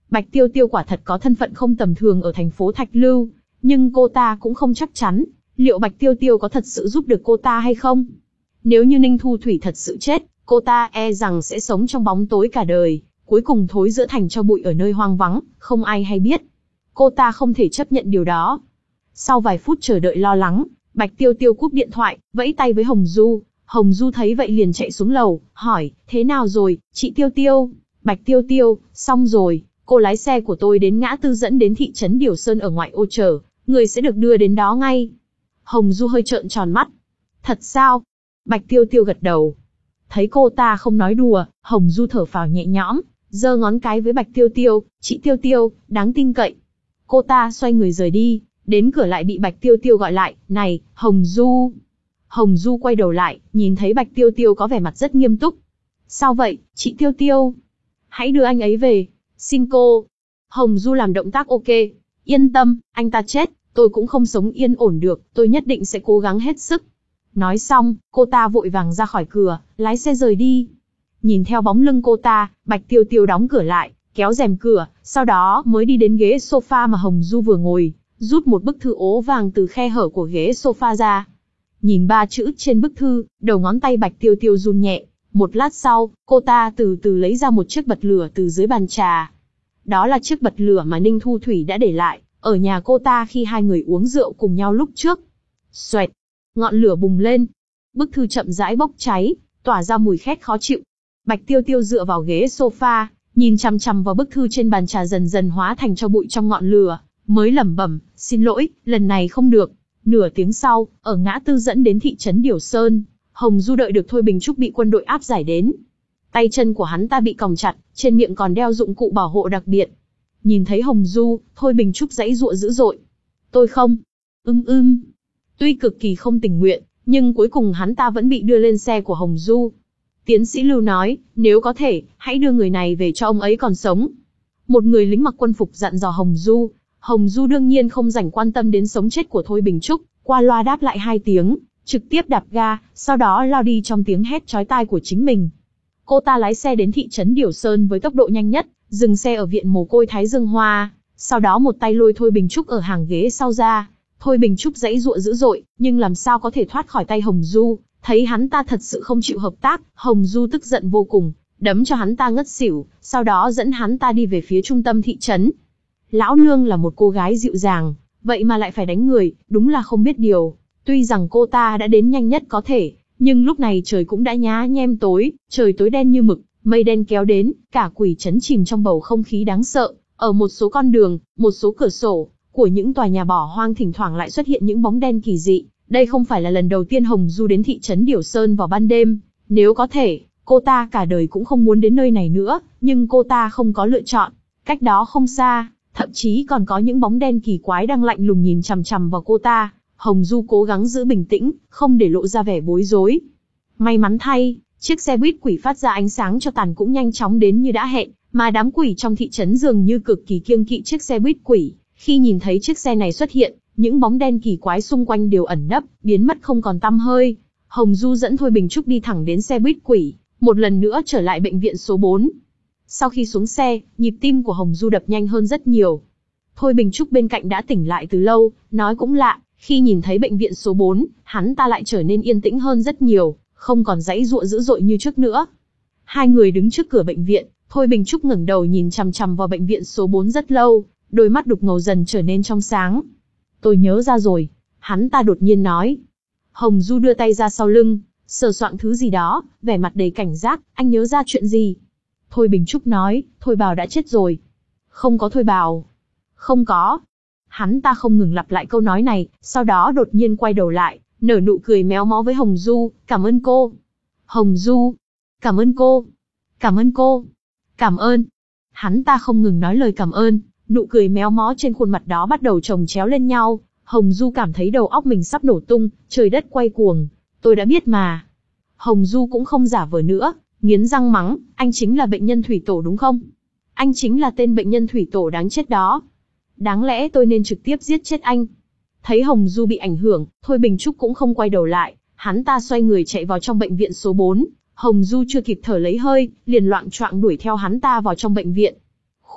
Bạch Tiêu Tiêu quả thật có thân phận không tầm thường ở thành phố Thạch Lưu, nhưng cô ta cũng không chắc chắn, liệu Bạch Tiêu Tiêu có thật sự giúp được cô ta hay không? Nếu như Ninh Thu Thủy thật sự chết, cô ta e rằng sẽ sống trong bóng tối cả đời, cuối cùng thối rữa thành tro bụi ở nơi hoang vắng, không ai hay biết. Cô ta không thể chấp nhận điều đó. Sau vài phút chờ đợi lo lắng, Bạch Tiêu Tiêu cúp điện thoại, vẫy tay với Hồng Du. Hồng Du thấy vậy liền chạy xuống lầu, hỏi, thế nào rồi, chị Tiêu Tiêu? Bạch Tiêu Tiêu, xong rồi, cô lái xe của tôi đến ngã tư dẫn đến thị trấn Điều Sơn ở ngoại ô chờ, người sẽ được đưa đến đó ngay. Hồng Du hơi trợn tròn mắt. Thật sao? Bạch Tiêu Tiêu gật đầu. Thấy cô ta không nói đùa, Hồng Du thở phào nhẹ nhõm, giơ ngón cái với Bạch Tiêu Tiêu, chị Tiêu Tiêu, đáng tin cậy. Cô ta xoay người rời đi, đến cửa lại bị Bạch Tiêu Tiêu gọi lại, này, Hồng Du. Hồng Du quay đầu lại, nhìn thấy Bạch Tiêu Tiêu có vẻ mặt rất nghiêm túc. Sao vậy, chị Tiêu Tiêu? Hãy đưa anh ấy về, xin cô. Hồng Du làm động tác ok. Yên tâm, anh ta chết, tôi cũng không sống yên ổn được, tôi nhất định sẽ cố gắng hết sức. Nói xong, cô ta vội vàng ra khỏi cửa, lái xe rời đi. Nhìn theo bóng lưng cô ta, Bạch Tiêu Tiêu đóng cửa lại, kéo rèm cửa, sau đó mới đi đến ghế sofa mà Hồng Du vừa ngồi, rút một bức thư ố vàng từ khe hở của ghế sofa ra. Nhìn ba chữ trên bức thư, đầu ngón tay Bạch Tiêu Tiêu run nhẹ. Một lát sau, cô ta từ từ lấy ra một chiếc bật lửa từ dưới bàn trà. Đó là chiếc bật lửa mà Ninh Thu Thủy đã để lại ở nhà cô ta khi hai người uống rượu cùng nhau lúc trước. Xoẹt, ngọn lửa bùng lên. Bức thư chậm rãi bốc cháy, tỏa ra mùi khét khó chịu. Bạch Tiêu Tiêu dựa vào ghế sofa, nhìn chằm chằm vào bức thư trên bàn trà dần dần hóa thành tro bụi trong ngọn lửa, mới lẩm bẩm, xin lỗi, lần này không được. Nửa tiếng sau, ở ngã tư dẫn đến thị trấn Điều Sơn, Hồng Du đợi được Thôi Bình Trúc bị quân đội áp giải đến. Tay chân của hắn ta bị còng chặt, trên miệng còn đeo dụng cụ bảo hộ đặc biệt. Nhìn thấy Hồng Du, Thôi Bình Trúc giãy giụa dữ dội. Tôi không. Ưm ưm. Tuy cực kỳ không tình nguyện, nhưng cuối cùng hắn ta vẫn bị đưa lên xe của Hồng Du. Tiến sĩ Lưu nói, nếu có thể, hãy đưa người này về cho ông ấy còn sống. Một người lính mặc quân phục dặn dò Hồng Du. Hồng Du đương nhiên không rảnh quan tâm đến sống chết của Thôi Bình Trúc, qua loa đáp lại hai tiếng, trực tiếp đạp ga, sau đó lao đi trong tiếng hét chói tai của chính mình. Cô ta lái xe đến thị trấn Điều Sơn với tốc độ nhanh nhất, dừng xe ở viện mồ côi Thái Dương Hoa, sau đó một tay lôi Thôi Bình Trúc ở hàng ghế sau ra. Thôi Bình Trúc giãy giụa dữ dội, nhưng làm sao có thể thoát khỏi tay Hồng Du, thấy hắn ta thật sự không chịu hợp tác, Hồng Du tức giận vô cùng, đấm cho hắn ta ngất xỉu, sau đó dẫn hắn ta đi về phía trung tâm thị trấn. Lão nương là một cô gái dịu dàng, vậy mà lại phải đánh người, đúng là không biết điều. Tuy rằng cô ta đã đến nhanh nhất có thể, nhưng lúc này trời cũng đã nhá nhem tối, trời tối đen như mực, mây đen kéo đến, cả quỷ trấn chìm trong bầu không khí đáng sợ. Ở một số con đường, một số cửa sổ của những tòa nhà bỏ hoang thỉnh thoảng lại xuất hiện những bóng đen kỳ dị. Đây không phải là lần đầu tiên Hồng Du đến thị trấn Điều Sơn vào ban đêm. Nếu có thể, cô ta cả đời cũng không muốn đến nơi này nữa, nhưng cô ta không có lựa chọn. Cách đó không xa, thậm chí còn có những bóng đen kỳ quái đang lạnh lùng nhìn chằm chằm vào cô ta. Hồng Du cố gắng giữ bình tĩnh, không để lộ ra vẻ bối rối. May mắn thay, chiếc xe buýt quỷ phát ra ánh sáng cho tàn cũng nhanh chóng đến như đã hẹn, mà đám quỷ trong thị trấn dường như cực kỳ kiêng kỵ chiếc xe buýt quỷ. Khi nhìn thấy chiếc xe này xuất hiện, những bóng đen kỳ quái xung quanh đều ẩn nấp, biến mất không còn tăm hơi. Hồng Du dẫn Thôi Bình Trúc đi thẳng đến xe buýt quỷ, một lần nữa trở lại bệnh viện số bốn. Sau khi xuống xe, nhịp tim của Hồng Du đập nhanh hơn rất nhiều. Thôi Bình Trúc bên cạnh đã tỉnh lại từ lâu, nói cũng lạ, khi nhìn thấy bệnh viện số bốn, hắn ta lại trở nên yên tĩnh hơn rất nhiều, không còn giãy giụa dữ dội như trước nữa. Hai người đứng trước cửa bệnh viện, Thôi Bình Trúc ngẩng đầu nhìn chằm chằm vào bệnh viện số bốn rất lâu, đôi mắt đục ngầu dần trở nên trong sáng. Tôi nhớ ra rồi, hắn ta đột nhiên nói. Hồng Du đưa tay ra sau lưng, sờ soạng thứ gì đó, vẻ mặt đầy cảnh giác, anh nhớ ra chuyện gì? Thôi Bình Trúc nói, Thôi Bào đã chết rồi. Không có Thôi Bào. Không có. Hắn ta không ngừng lặp lại câu nói này, sau đó đột nhiên quay đầu lại, nở nụ cười méo mó với Hồng Du, cảm ơn cô. Hồng Du, cảm ơn cô. Cảm ơn cô. Cảm ơn. Hắn ta không ngừng nói lời cảm ơn, nụ cười méo mó trên khuôn mặt đó bắt đầu chồng chéo lên nhau. Hồng Du cảm thấy đầu óc mình sắp nổ tung, trời đất quay cuồng. Tôi đã biết mà. Hồng Du cũng không giả vờ nữa, nghiến răng mắng, anh chính là bệnh nhân thủy tổ đúng không? Anh chính là tên bệnh nhân thủy tổ đáng chết đó. Đáng lẽ tôi nên trực tiếp giết chết anh. Thấy Hồng Du bị ảnh hưởng, Thôi Bình Trúc cũng không quay đầu lại, hắn ta xoay người chạy vào trong bệnh viện số bốn. Hồng Du chưa kịp thở lấy hơi, liền loạng choạng đuổi theo hắn ta vào trong bệnh viện. Khu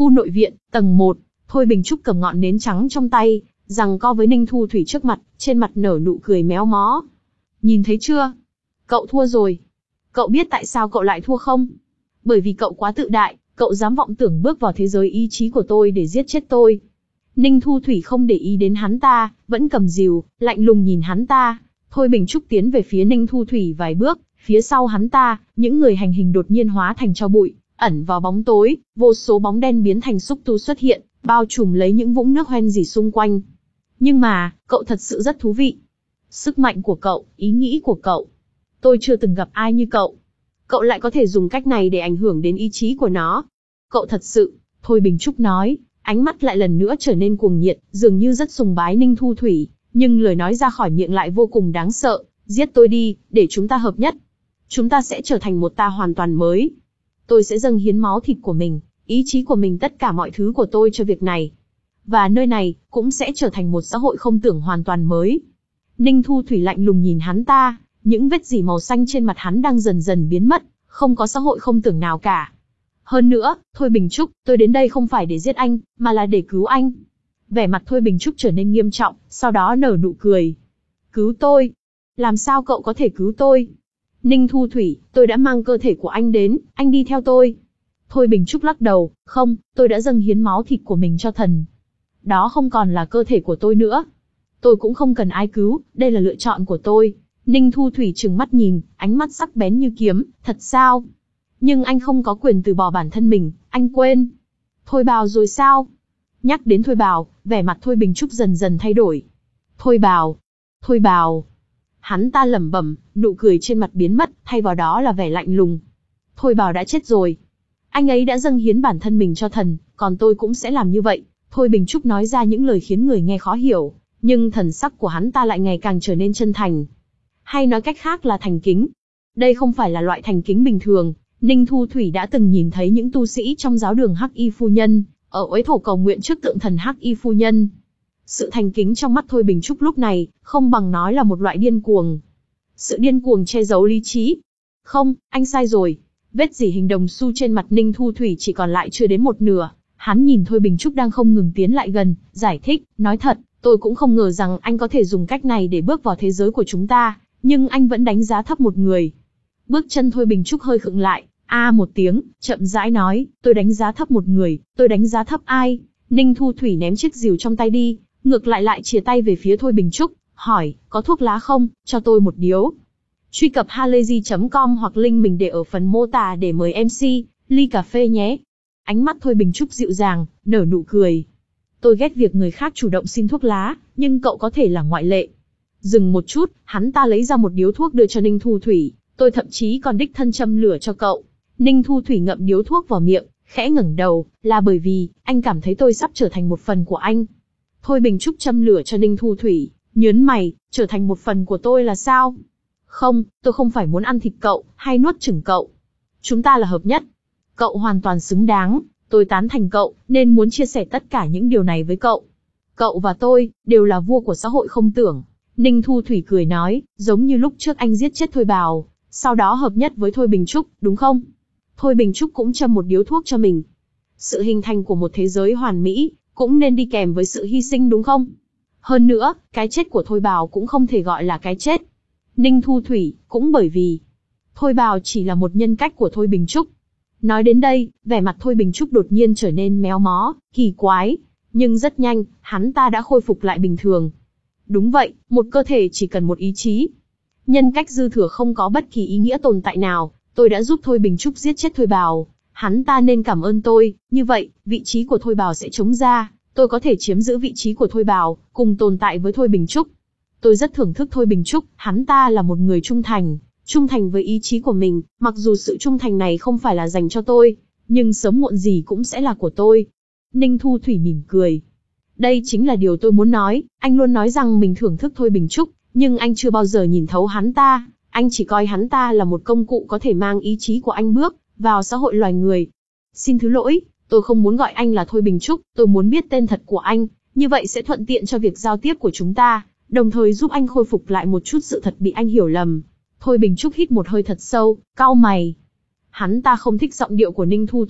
Khu nội viện, tầng một, Thôi Bình Trúc cầm ngọn nến trắng trong tay, giằng co với Ninh Thu Thủy trước mặt, trên mặt nở nụ cười méo mó. Nhìn thấy chưa? Cậu thua rồi. Cậu biết tại sao cậu lại thua không? Bởi vì cậu quá tự đại, cậu dám vọng tưởng bước vào thế giới ý chí của tôi để giết chết tôi. Ninh Thu Thủy không để ý đến hắn ta, vẫn cầm rìu, lạnh lùng nhìn hắn ta. Thôi Bình Trúc tiến về phía Ninh Thu Thủy vài bước, phía sau hắn ta, những người hành hình đột nhiên hóa thành tro bụi, ẩn vào bóng tối, vô số bóng đen biến thành xúc tu xuất hiện, bao trùm lấy những vũng nước hoen rỉ xung quanh. Nhưng mà, cậu thật sự rất thú vị. Sức mạnh của cậu, ý nghĩ của cậu. Tôi chưa từng gặp ai như cậu. Cậu lại có thể dùng cách này để ảnh hưởng đến ý chí của nó. Cậu thật sự, Thôi Bình Trúc nói, ánh mắt lại lần nữa trở nên cuồng nhiệt, dường như rất sùng bái Ninh Thu Thủy, nhưng lời nói ra khỏi miệng lại vô cùng đáng sợ. Giết tôi đi, để chúng ta hợp nhất. Chúng ta sẽ trở thành một ta hoàn toàn mới. Tôi sẽ dâng hiến máu thịt của mình, ý chí của mình, tất cả mọi thứ của tôi cho việc này. Và nơi này, cũng sẽ trở thành một xã hội không tưởng hoàn toàn mới. Ninh Thu Thủy lạnh lùng nhìn hắn ta, những vết rỉ màu xanh trên mặt hắn đang dần dần biến mất, không có xã hội không tưởng nào cả. Hơn nữa, Thôi Bình Trúc, tôi đến đây không phải để giết anh, mà là để cứu anh. Vẻ mặt Thôi Bình Trúc trở nên nghiêm trọng, sau đó nở nụ cười. Cứu tôi? Làm sao cậu có thể cứu tôi? Ninh Thu Thủy, tôi đã mang cơ thể của anh đến, anh đi theo tôi. Thôi Bình Trúc lắc đầu, không, tôi đã dâng hiến máu thịt của mình cho thần. Đó không còn là cơ thể của tôi nữa. Tôi cũng không cần ai cứu, đây là lựa chọn của tôi. Ninh Thu Thủy trừng mắt nhìn, ánh mắt sắc bén như kiếm, thật sao? Nhưng anh không có quyền từ bỏ bản thân mình, anh quên. Thôi Bào rồi sao? Nhắc đến Thôi Bào, vẻ mặt Thôi Bình Trúc dần dần thay đổi. Thôi Bào, Thôi Bào. Hắn ta lẩm bẩm, nụ cười trên mặt biến mất, thay vào đó là vẻ lạnh lùng. Thôi Bào đã chết rồi. Anh ấy đã dâng hiến bản thân mình cho thần, còn tôi cũng sẽ làm như vậy. Thôi Bình Trúc nói ra những lời khiến người nghe khó hiểu, nhưng thần sắc của hắn ta lại ngày càng trở nên chân thành. Hay nói cách khác là thành kính. Đây không phải là loại thành kính bình thường. Ninh Thu Thủy đã từng nhìn thấy những tu sĩ trong giáo đường Hắc Y Phu Nhân, ở Uế Thổ cầu nguyện trước tượng thần Hắc Y Phu Nhân. Sự thành kính trong mắt Thôi Bình Trúc lúc này, không bằng nói là một loại điên cuồng. Sự điên cuồng che giấu lý trí. Không, anh sai rồi. Vết rỉ hình đồng xu trên mặt Ninh Thu Thủy chỉ còn lại chưa đến một nửa. Hắn nhìn Thôi Bình Trúc đang không ngừng tiến lại gần, giải thích, nói thật, tôi cũng không ngờ rằng anh có thể dùng cách này để bước vào thế giới của chúng ta, nhưng anh vẫn đánh giá thấp một người. Bước chân Thôi Bình Trúc hơi khựng lại, a một tiếng, chậm rãi nói, tôi đánh giá thấp một người, tôi đánh giá thấp ai? Ninh Thu Thủy ném chiếc rìu trong tay đi, ngược lại lại chìa tay về phía Thôi Bình Trúc, hỏi, có thuốc lá không, cho tôi một điếu. Truy cập halayzi chấm com hoặc link mình để ở phần mô tả để mời em xê, ly cà phê nhé. Ánh mắt Thôi Bình Trúc dịu dàng, nở nụ cười. Tôi ghét việc người khác chủ động xin thuốc lá, nhưng cậu có thể là ngoại lệ. Dừng một chút, hắn ta lấy ra một điếu thuốc đưa cho Ninh Thu Thủy, tôi thậm chí còn đích thân châm lửa cho cậu. Ninh Thu Thủy ngậm điếu thuốc vào miệng, khẽ ngẩng đầu, là bởi vì, anh cảm thấy tôi sắp trở thành một phần của anh. Thôi Bình Trúc châm lửa cho Ninh Thu Thủy, nhớn mày, trở thành một phần của tôi là sao? Không, tôi không phải muốn ăn thịt cậu, hay nuốt chửng cậu. Chúng ta là hợp nhất. Cậu hoàn toàn xứng đáng, tôi tán thành cậu, nên muốn chia sẻ tất cả những điều này với cậu. Cậu và tôi, đều là vua của xã hội không tưởng. Ninh Thu Thủy cười nói, giống như lúc trước anh giết chết Thôi Bào, sau đó hợp nhất với Thôi Bình Trúc, đúng không? Thôi Bình Trúc cũng châm một điếu thuốc cho mình. Sự hình thành của một thế giới hoàn mỹ, cũng nên đi kèm với sự hy sinh đúng không? Hơn nữa, cái chết của Thôi Bào cũng không thể gọi là cái chết. Ninh Thu Thủy, cũng bởi vì, Thôi Bào chỉ là một nhân cách của Thôi Bình Trúc. Nói đến đây, vẻ mặt Thôi Bình Trúc đột nhiên trở nên méo mó, kỳ quái. Nhưng rất nhanh, hắn ta đã khôi phục lại bình thường. Đúng vậy, một cơ thể chỉ cần một ý chí. Nhân cách dư thừa không có bất kỳ ý nghĩa tồn tại nào, tôi đã giúp Thôi Bình Trúc giết chết Thôi Bào. Hắn ta nên cảm ơn tôi, như vậy, vị trí của Thôi Bào sẽ trống ra, tôi có thể chiếm giữ vị trí của Thôi Bào, cùng tồn tại với Thôi Bình Trúc. Tôi rất thưởng thức Thôi Bình Trúc, hắn ta là một người trung thành, trung thành với ý chí của mình, mặc dù sự trung thành này không phải là dành cho tôi, nhưng sớm muộn gì cũng sẽ là của tôi. Ninh Thu Thủy mỉm cười. Đây chính là điều tôi muốn nói, anh luôn nói rằng mình thưởng thức Thôi Bình Trúc, nhưng anh chưa bao giờ nhìn thấu hắn ta, anh chỉ coi hắn ta là một công cụ có thể mang ý chí của anh bước vào xã hội loài người. Xin thứ lỗi, tôi không muốn gọi anh là Thôi Bình Trúc, tôi muốn biết tên thật của anh, như vậy sẽ thuận tiện cho việc giao tiếp của chúng ta, đồng thời giúp anh khôi phục lại một chút sự thật bị anh hiểu lầm. Thôi Bình Trúc hít một hơi thật sâu, cau mày. Hắn ta không thích giọng điệu của Ninh Thu Thủy,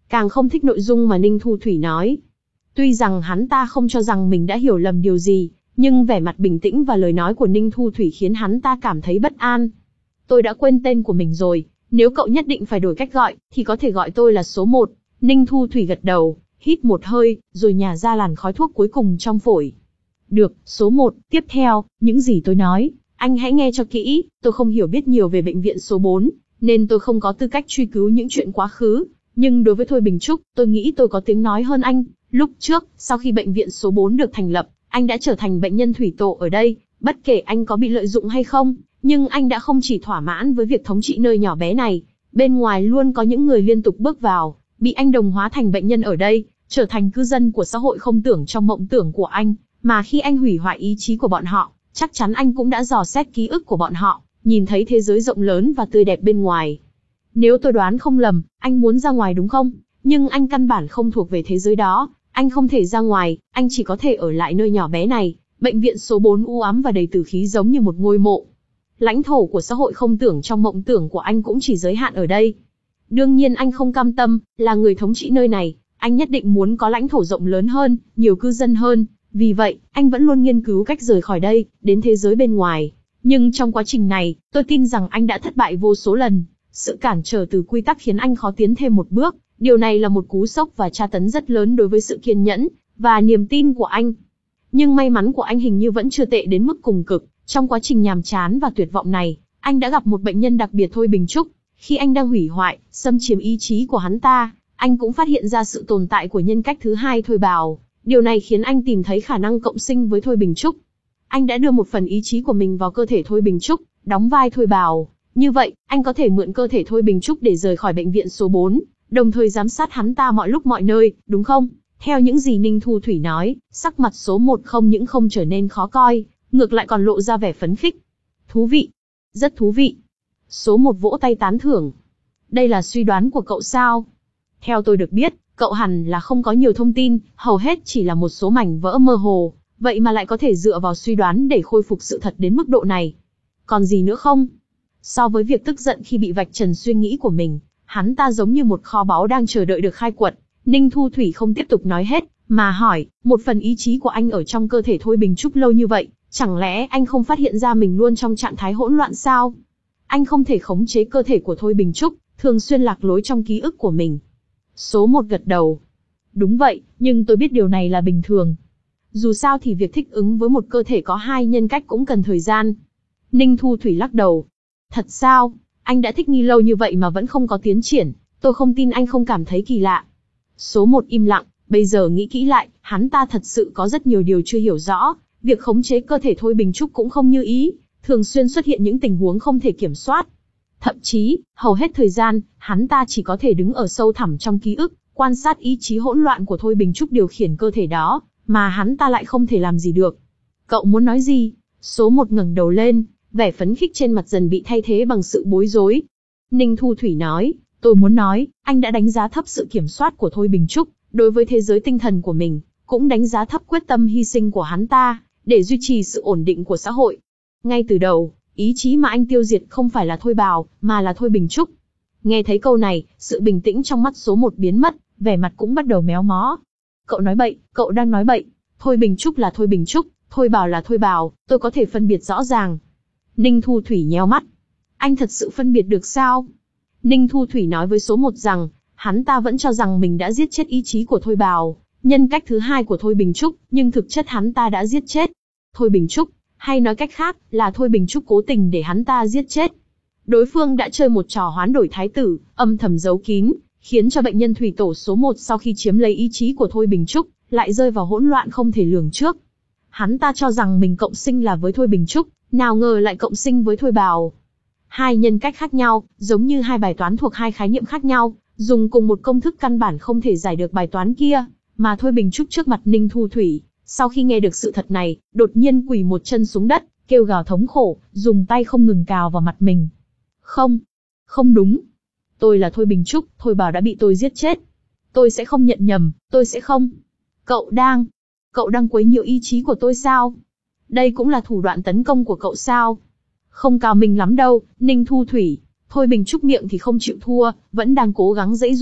càng không thích nội dung mà Ninh Thu Thủy nói. Tuy rằng hắn ta không cho rằng mình đã hiểu lầm điều gì, nhưng vẻ mặt bình tĩnh và lời nói của Ninh Thu Thủy khiến hắn ta cảm thấy bất an. Tôi đã quên tên của mình rồi, nếu cậu nhất định phải đổi cách gọi, thì có thể gọi tôi là số một. Ninh Thu Thủy gật đầu, hít một hơi, rồi nhả ra làn khói thuốc cuối cùng trong phổi. Được, số một, tiếp theo, những gì tôi nói, anh hãy nghe cho kỹ, tôi không hiểu biết nhiều về bệnh viện số bốn, nên tôi không có tư cách truy cứu những chuyện quá khứ. Nhưng đối với Thôi Bình Trúc, tôi nghĩ tôi có tiếng nói hơn anh. Lúc trước, sau khi bệnh viện số bốn được thành lập, anh đã trở thành bệnh nhân thủy tổ ở đây, bất kể anh có bị lợi dụng hay không, nhưng anh đã không chỉ thỏa mãn với việc thống trị nơi nhỏ bé này. Bên ngoài luôn có những người liên tục bước vào, bị anh đồng hóa thành bệnh nhân ở đây, trở thành cư dân của xã hội không tưởng trong mộng tưởng của anh, mà khi anh hủy hoại ý chí của bọn họ, chắc chắn anh cũng đã dò xét ký ức của bọn họ, nhìn thấy thế giới rộng lớn và tươi đẹp bên ngoài. Nếu tôi đoán không lầm, anh muốn ra ngoài đúng không? Nhưng anh căn bản không thuộc về thế giới đó, anh không thể ra ngoài, anh chỉ có thể ở lại nơi nhỏ bé này. Bệnh viện số bốn u ám và đầy tử khí giống như một ngôi mộ. Lãnh thổ của xã hội không tưởng trong mộng tưởng của anh cũng chỉ giới hạn ở đây. Đương nhiên anh không cam tâm, là người thống trị nơi này, anh nhất định muốn có lãnh thổ rộng lớn hơn, nhiều cư dân hơn. Vì vậy, anh vẫn luôn nghiên cứu cách rời khỏi đây, đến thế giới bên ngoài. Nhưng trong quá trình này, tôi tin rằng anh đã thất bại vô số lần. Sự cản trở từ quy tắc khiến anh khó tiến thêm một bước. Điều này là một cú sốc và tra tấn rất lớn đối với sự kiên nhẫn và niềm tin của anh. Nhưng may mắn của anh hình như vẫn chưa tệ đến mức cùng cực. Trong quá trình nhàm chán và tuyệt vọng này, anh đã gặp một bệnh nhân đặc biệt Thôi Bình Trúc. Khi anh đang hủy hoại, xâm chiếm ý chí của hắn ta, anh cũng phát hiện ra sự tồn tại của nhân cách thứ hai Thôi Bào. Điều này khiến anh tìm thấy khả năng cộng sinh với Thôi Bình Trúc. Anh đã đưa một phần ý chí của mình vào cơ thể Thôi Bình Trúc, đóng vai Thôi Bào. Như vậy, anh có thể mượn cơ thể Thôi Bình Trúc để rời khỏi bệnh viện số bốn, đồng thời giám sát hắn ta mọi lúc mọi nơi, đúng không? Theo những gì Ninh Thu Thủy nói, sắc mặt số một không những không trở nên khó coi, ngược lại còn lộ ra vẻ phấn khích. Thú vị. Rất thú vị. Số một vỗ tay tán thưởng. Đây là suy đoán của cậu sao? Theo tôi được biết, cậu hẳn là không có nhiều thông tin, hầu hết chỉ là một số mảnh vỡ mơ hồ, vậy mà lại có thể dựa vào suy đoán để khôi phục sự thật đến mức độ này. Còn gì nữa không? So với việc tức giận khi bị vạch trần suy nghĩ của mình, hắn ta giống như một kho báu đang chờ đợi được khai quật. Ninh Thu Thủy không tiếp tục nói hết, mà hỏi, một phần ý chí của anh ở trong cơ thể Thôi Bình Trúc lâu như vậy, chẳng lẽ anh không phát hiện ra mình luôn trong trạng thái hỗn loạn sao? Anh không thể khống chế cơ thể của Thôi Bình Trúc, thường xuyên lạc lối trong ký ức của mình. Số một gật đầu. Đúng vậy, nhưng tôi biết điều này là bình thường. Dù sao thì việc thích ứng với một cơ thể có hai nhân cách cũng cần thời gian. Ninh Thu Thủy lắc đầu. Thật sao? Anh đã thích nghi lâu như vậy mà vẫn không có tiến triển, tôi không tin anh không cảm thấy kỳ lạ. Số một im lặng, bây giờ nghĩ kỹ lại, hắn ta thật sự có rất nhiều điều chưa hiểu rõ, việc khống chế cơ thể Thôi Bình Trúc cũng không như ý, thường xuyên xuất hiện những tình huống không thể kiểm soát. Thậm chí, hầu hết thời gian, hắn ta chỉ có thể đứng ở sâu thẳm trong ký ức, quan sát ý chí hỗn loạn của Thôi Bình Trúc điều khiển cơ thể đó, mà hắn ta lại không thể làm gì được. Cậu muốn nói gì? Số một ngẩng đầu lên, vẻ phấn khích trên mặt dần bị thay thế bằng sự bối rối. Ninh Thu Thủy nói, tôi muốn nói, anh đã đánh giá thấp sự kiểm soát của Thôi Bình Trúc, đối với thế giới tinh thần của mình, cũng đánh giá thấp quyết tâm hy sinh của hắn ta, để duy trì sự ổn định của xã hội. Ngay từ đầu, ý chí mà anh tiêu diệt không phải là Thôi Bào, mà là Thôi Bình Trúc. Nghe thấy câu này, sự bình tĩnh trong mắt số một biến mất, vẻ mặt cũng bắt đầu méo mó. Cậu nói bậy, cậu đang nói bậy. Thôi Bình Trúc là Thôi Bình Trúc, Thôi Bào là Thôi Bào, tôi có thể phân biệt rõ ràng. Ninh Thu Thủy nhéo mắt. Anh thật sự phân biệt được sao? Ninh Thu Thủy nói với số một rằng, hắn ta vẫn cho rằng mình đã giết chết ý chí của Thôi Bào, nhân cách thứ hai của Thôi Bình Trúc, nhưng thực chất hắn ta đã giết chết Thôi Bình Trúc, hay nói cách khác, là Thôi Bình Trúc cố tình để hắn ta giết chết. Đối phương đã chơi một trò hoán đổi thái tử, âm thầm giấu kín, khiến cho bệnh nhân thủy tổ số một sau khi chiếm lấy ý chí của Thôi Bình Trúc, lại rơi vào hỗn loạn không thể lường trước. Hắn ta cho rằng mình cộng sinh là với Thôi Bình Trúc, nào ngờ lại cộng sinh với Thôi Bào. Hai nhân cách khác nhau, giống như hai bài toán thuộc hai khái niệm khác nhau, dùng cùng một công thức căn bản không thể giải được bài toán kia, mà Thôi Bình Trúc trước mặt Ninh Thu Thủy, sau khi nghe được sự thật này, đột nhiên quỳ một chân xuống đất, kêu gào thống khổ, dùng tay không ngừng cào vào mặt mình. Không, không đúng. Tôi là Thôi Bình Trúc, Thôi Bào đã bị tôi giết chết. Tôi sẽ không nhận nhầm, tôi sẽ không. Cậu đang, cậu đang quấy nhiễu ý chí của tôi sao? Đây cũng là thủ đoạn tấn công của cậu sao? Không cao mình lắm đâu, Ninh Thu Thủy. Thôi Bình Trúc miệng thì không chịu thua, vẫn đang cố gắng giãy giụa,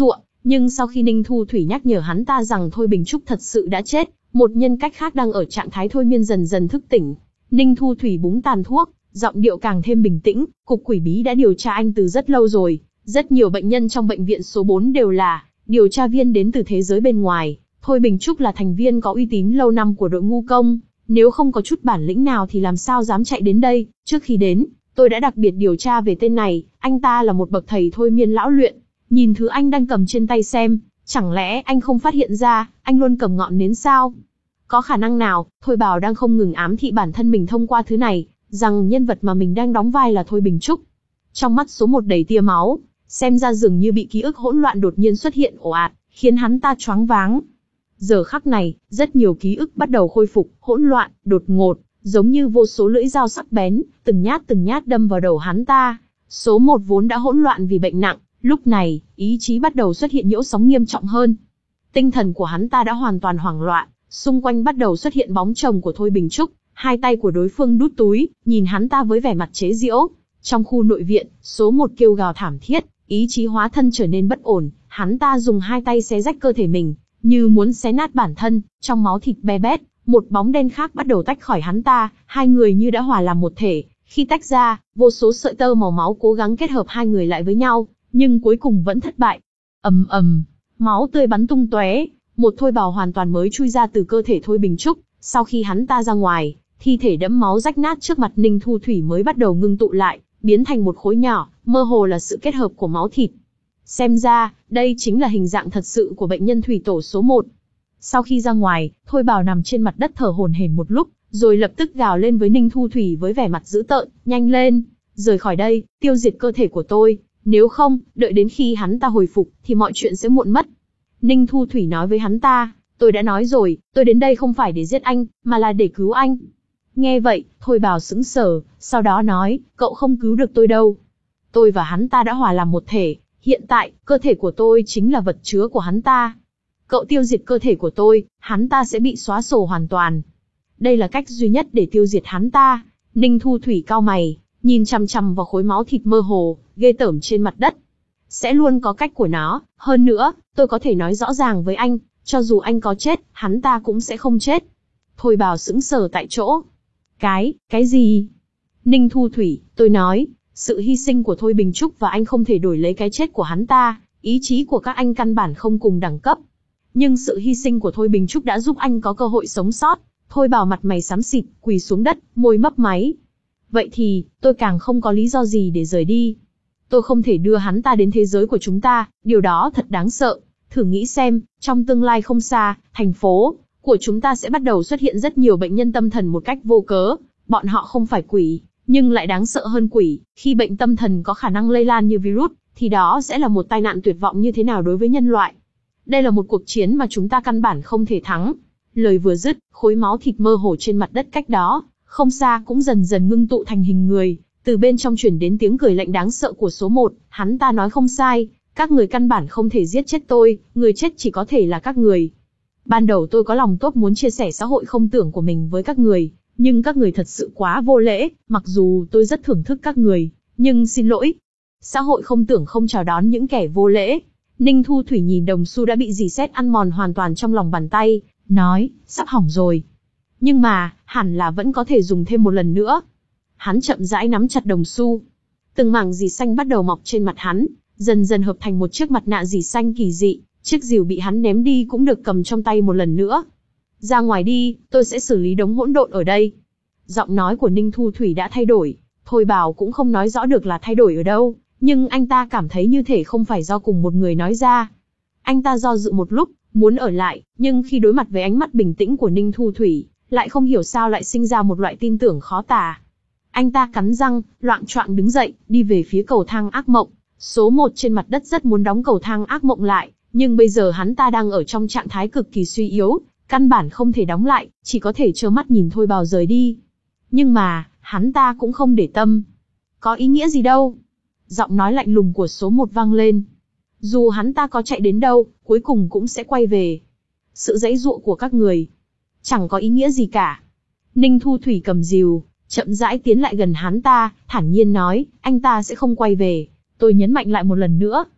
Nhưng sau khi Ninh Thu Thủy nhắc nhở hắn ta rằng Thôi Bình Trúc thật sự đã chết, một nhân cách khác đang ở trạng thái thôi miên dần dần thức tỉnh. Ninh Thu Thủy búng tàn thuốc, giọng điệu càng thêm bình tĩnh, cục quỷ bí đã điều tra anh từ rất lâu rồi, rất nhiều bệnh nhân trong bệnh viện số bốn đều là điều tra viên đến từ thế giới bên ngoài. Thôi Bình Trúc là thành viên có uy tín lâu năm của đội ngu công, nếu không có chút bản lĩnh nào thì làm sao dám chạy đến đây. Trước khi đến, tôi đã đặc biệt điều tra về tên này, anh ta là một bậc thầy thôi miên lão luyện. Nhìn thứ anh đang cầm trên tay xem, chẳng lẽ anh không phát hiện ra, anh luôn cầm ngọn nến sao? Có khả năng nào, Thôi Bảo đang không ngừng ám thị bản thân mình thông qua thứ này, rằng nhân vật mà mình đang đóng vai là Thôi Bình Trúc. Trong mắt số một đầy tia máu, xem ra dường như bị ký ức hỗn loạn đột nhiên xuất hiện ồ ạt, khiến hắn ta choáng váng. Giờ khắc này, rất nhiều ký ức bắt đầu khôi phục, hỗn loạn, đột ngột, giống như vô số lưỡi dao sắc bén, từng nhát từng nhát đâm vào đầu hắn ta. Số một vốn đã hỗn loạn vì bệnh nặng, lúc này, ý chí bắt đầu xuất hiện nhiễu sóng nghiêm trọng hơn. Tinh thần của hắn ta đã hoàn toàn hoảng loạn, xung quanh bắt đầu xuất hiện bóng chồng của Thôi Bình Trúc, hai tay của đối phương đút túi, nhìn hắn ta với vẻ mặt chế giễu. Trong khu nội viện, số một kêu gào thảm thiết, ý chí hóa thân trở nên bất ổn, hắn ta dùng hai tay xé rách cơ thể mình, như muốn xé nát bản thân, trong máu thịt be bét, một bóng đen khác bắt đầu tách khỏi hắn ta, hai người như đã hòa làm một thể. Khi tách ra, vô số sợi tơ màu máu cố gắng kết hợp hai người lại với nhau, nhưng cuối cùng vẫn thất bại. Ầm ầm, máu tươi bắn tung tóe, một Thôi Bào hoàn toàn mới chui ra từ cơ thể Thôi Bình Trúc. Sau khi hắn ta ra ngoài, thi thể đẫm máu rách nát trước mặt Ninh Thu Thủy mới bắt đầu ngưng tụ lại, biến thành một khối nhỏ, mơ hồ là sự kết hợp của máu thịt. Xem ra, đây chính là hình dạng thật sự của bệnh nhân thủy tổ số một. Sau khi ra ngoài, Thôi Bào nằm trên mặt đất thở hổn hển một lúc, rồi lập tức gào lên với Ninh Thu Thủy với vẻ mặt dữ tợn, nhanh lên, rời khỏi đây, tiêu diệt cơ thể của tôi, nếu không, đợi đến khi hắn ta hồi phục, thì mọi chuyện sẽ muộn mất. Ninh Thu Thủy nói với hắn ta, tôi đã nói rồi, tôi đến đây không phải để giết anh, mà là để cứu anh. Nghe vậy, Thôi Bào sững sờ, sau đó nói, cậu không cứu được tôi đâu. Tôi và hắn ta đã hòa làm một thể, hiện tại, cơ thể của tôi chính là vật chứa của hắn ta. Cậu tiêu diệt cơ thể của tôi, hắn ta sẽ bị xóa sổ hoàn toàn. Đây là cách duy nhất để tiêu diệt hắn ta. Ninh Thu Thủy cau mày, nhìn chằm chằm vào khối máu thịt mơ hồ, ghê tởm trên mặt đất. Sẽ luôn có cách của nó, hơn nữa, tôi có thể nói rõ ràng với anh, cho dù anh có chết, hắn ta cũng sẽ không chết. Thôi Bào sững sờ tại chỗ. Cái, cái gì? Ninh Thu Thủy, tôi nói, sự hy sinh của Thôi Bình Trúc và anh không thể đổi lấy cái chết của hắn ta, ý chí của các anh căn bản không cùng đẳng cấp. Nhưng sự hy sinh của Thôi Bình Trúc đã giúp anh có cơ hội sống sót. Thôi Bào mặt mày xám xịt, quỳ xuống đất, môi mấp máy. Vậy thì, tôi càng không có lý do gì để rời đi. Tôi không thể đưa hắn ta đến thế giới của chúng ta, điều đó thật đáng sợ. Thử nghĩ xem, trong tương lai không xa, thành phố của chúng ta sẽ bắt đầu xuất hiện rất nhiều bệnh nhân tâm thần một cách vô cớ. Bọn họ không phải quỷ, nhưng lại đáng sợ hơn quỷ. Khi bệnh tâm thần có khả năng lây lan như virus, thì đó sẽ là một tai nạn tuyệt vọng như thế nào đối với nhân loại. Đây là một cuộc chiến mà chúng ta căn bản không thể thắng. Lời vừa dứt, khối máu thịt mơ hồ trên mặt đất cách đó, không xa cũng dần dần ngưng tụ thành hình người. Từ bên trong truyền đến tiếng cười lạnh đáng sợ của số một, hắn ta nói không sai, các người căn bản không thể giết chết tôi, người chết chỉ có thể là các người. Ban đầu tôi có lòng tốt muốn chia sẻ xã hội không tưởng của mình với các người, nhưng các người thật sự quá vô lễ, mặc dù tôi rất thưởng thức các người, nhưng xin lỗi. Xã hội không tưởng không chào đón những kẻ vô lễ. Ninh Thu Thủy nhìn đồng xu đã bị dì xét ăn mòn hoàn toàn trong lòng bàn tay, nói, sắp hỏng rồi. Nhưng mà, hẳn là vẫn có thể dùng thêm một lần nữa. Hắn chậm rãi nắm chặt đồng xu. Từng mảng dì xanh bắt đầu mọc trên mặt hắn, dần dần hợp thành một chiếc mặt nạ dì xanh kỳ dị. Chiếc rìu bị hắn ném đi cũng được cầm trong tay một lần nữa. Ra ngoài đi, tôi sẽ xử lý đống hỗn độn ở đây. Giọng nói của Ninh Thu Thủy đã thay đổi. Thôi Bào cũng không nói rõ được là thay đổi ở đâu, nhưng anh ta cảm thấy như thể không phải do cùng một người nói ra. Anh ta do dự một lúc, muốn ở lại, nhưng khi đối mặt với ánh mắt bình tĩnh của Ninh Thu Thủy, lại không hiểu sao lại sinh ra một loại tin tưởng khó tả. Anh ta cắn răng, loạng choạng đứng dậy, đi về phía cầu thang ác mộng. Số một trên mặt đất rất muốn đóng cầu thang ác mộng lại, nhưng bây giờ hắn ta đang ở trong trạng thái cực kỳ suy yếu, căn bản không thể đóng lại, chỉ có thể trơ mắt nhìn Thôi Bào rời đi. Nhưng mà, hắn ta cũng không để tâm. Có ý nghĩa gì đâu? Giọng nói lạnh lùng của số một vang lên. Dù hắn ta có chạy đến đâu, cuối cùng cũng sẽ quay về. Sự giãy giụa của các người chẳng có ý nghĩa gì cả. Ninh Thu Thủy cầm rìu, chậm rãi tiến lại gần hắn ta, thản nhiên nói, anh ta sẽ không quay về. Tôi nhấn mạnh lại một lần nữa.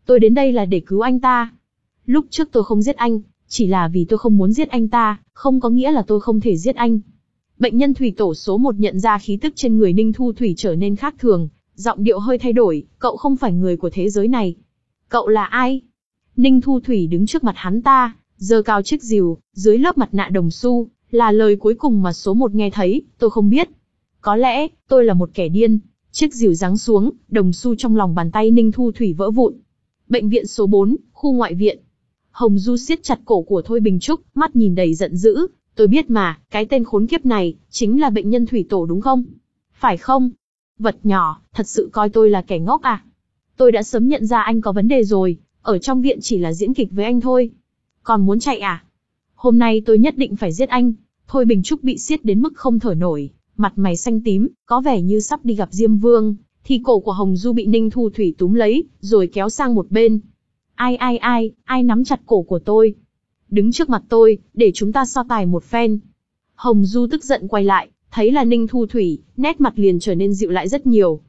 tôi đến đây là để cứu anh ta. Lúc trước tôi không giết anh, chỉ là vì tôi không muốn giết anh ta, không có nghĩa là tôi không thể giết anh. Bệnh nhân thủy tổ số một nhận ra khí tức trên người Ninh Thu Thủy trở nên khác thường, giọng điệu hơi thay đổi, cậu không phải người của thế giới này. Cậu là ai? Ninh Thu Thủy đứng trước mặt hắn ta, giơ cao chiếc rìu, dưới lớp mặt nạ đồng xu, là lời cuối cùng mà số một nghe thấy, tôi không biết. Có lẽ, tôi là một kẻ điên. Chiếc rìu giáng xuống, đồng xu trong lòng bàn tay Ninh Thu Thủy vỡ vụn. Bệnh viện số bốn, khu ngoại viện. Hồng Du siết chặt cổ của Thôi Bình Trúc, mắt nhìn đầy giận dữ. Tôi biết mà, cái tên khốn kiếp này, chính là bệnh nhân thủy tổ đúng không? Phải không? Vật nhỏ, thật sự coi tôi là kẻ ngốc à? Tôi đã sớm nhận ra anh có vấn đề rồi, ở trong viện chỉ là diễn kịch với anh thôi. Còn muốn chạy à? Hôm nay tôi nhất định phải giết anh. Thôi Bình Trúc bị siết đến mức không thở nổi, mặt mày xanh tím, có vẻ như sắp đi gặp Diêm Vương, thì cổ của Hồng Du bị Ninh Thu Thủy túm lấy, rồi kéo sang một bên. Ai ai ai, ai nắm chặt cổ của tôi? Đứng trước mặt tôi, để chúng ta so tài một phen. Hồng Du tức giận quay lại, thấy là Ninh Thu Thủy, nét mặt liền trở nên dịu lại rất nhiều.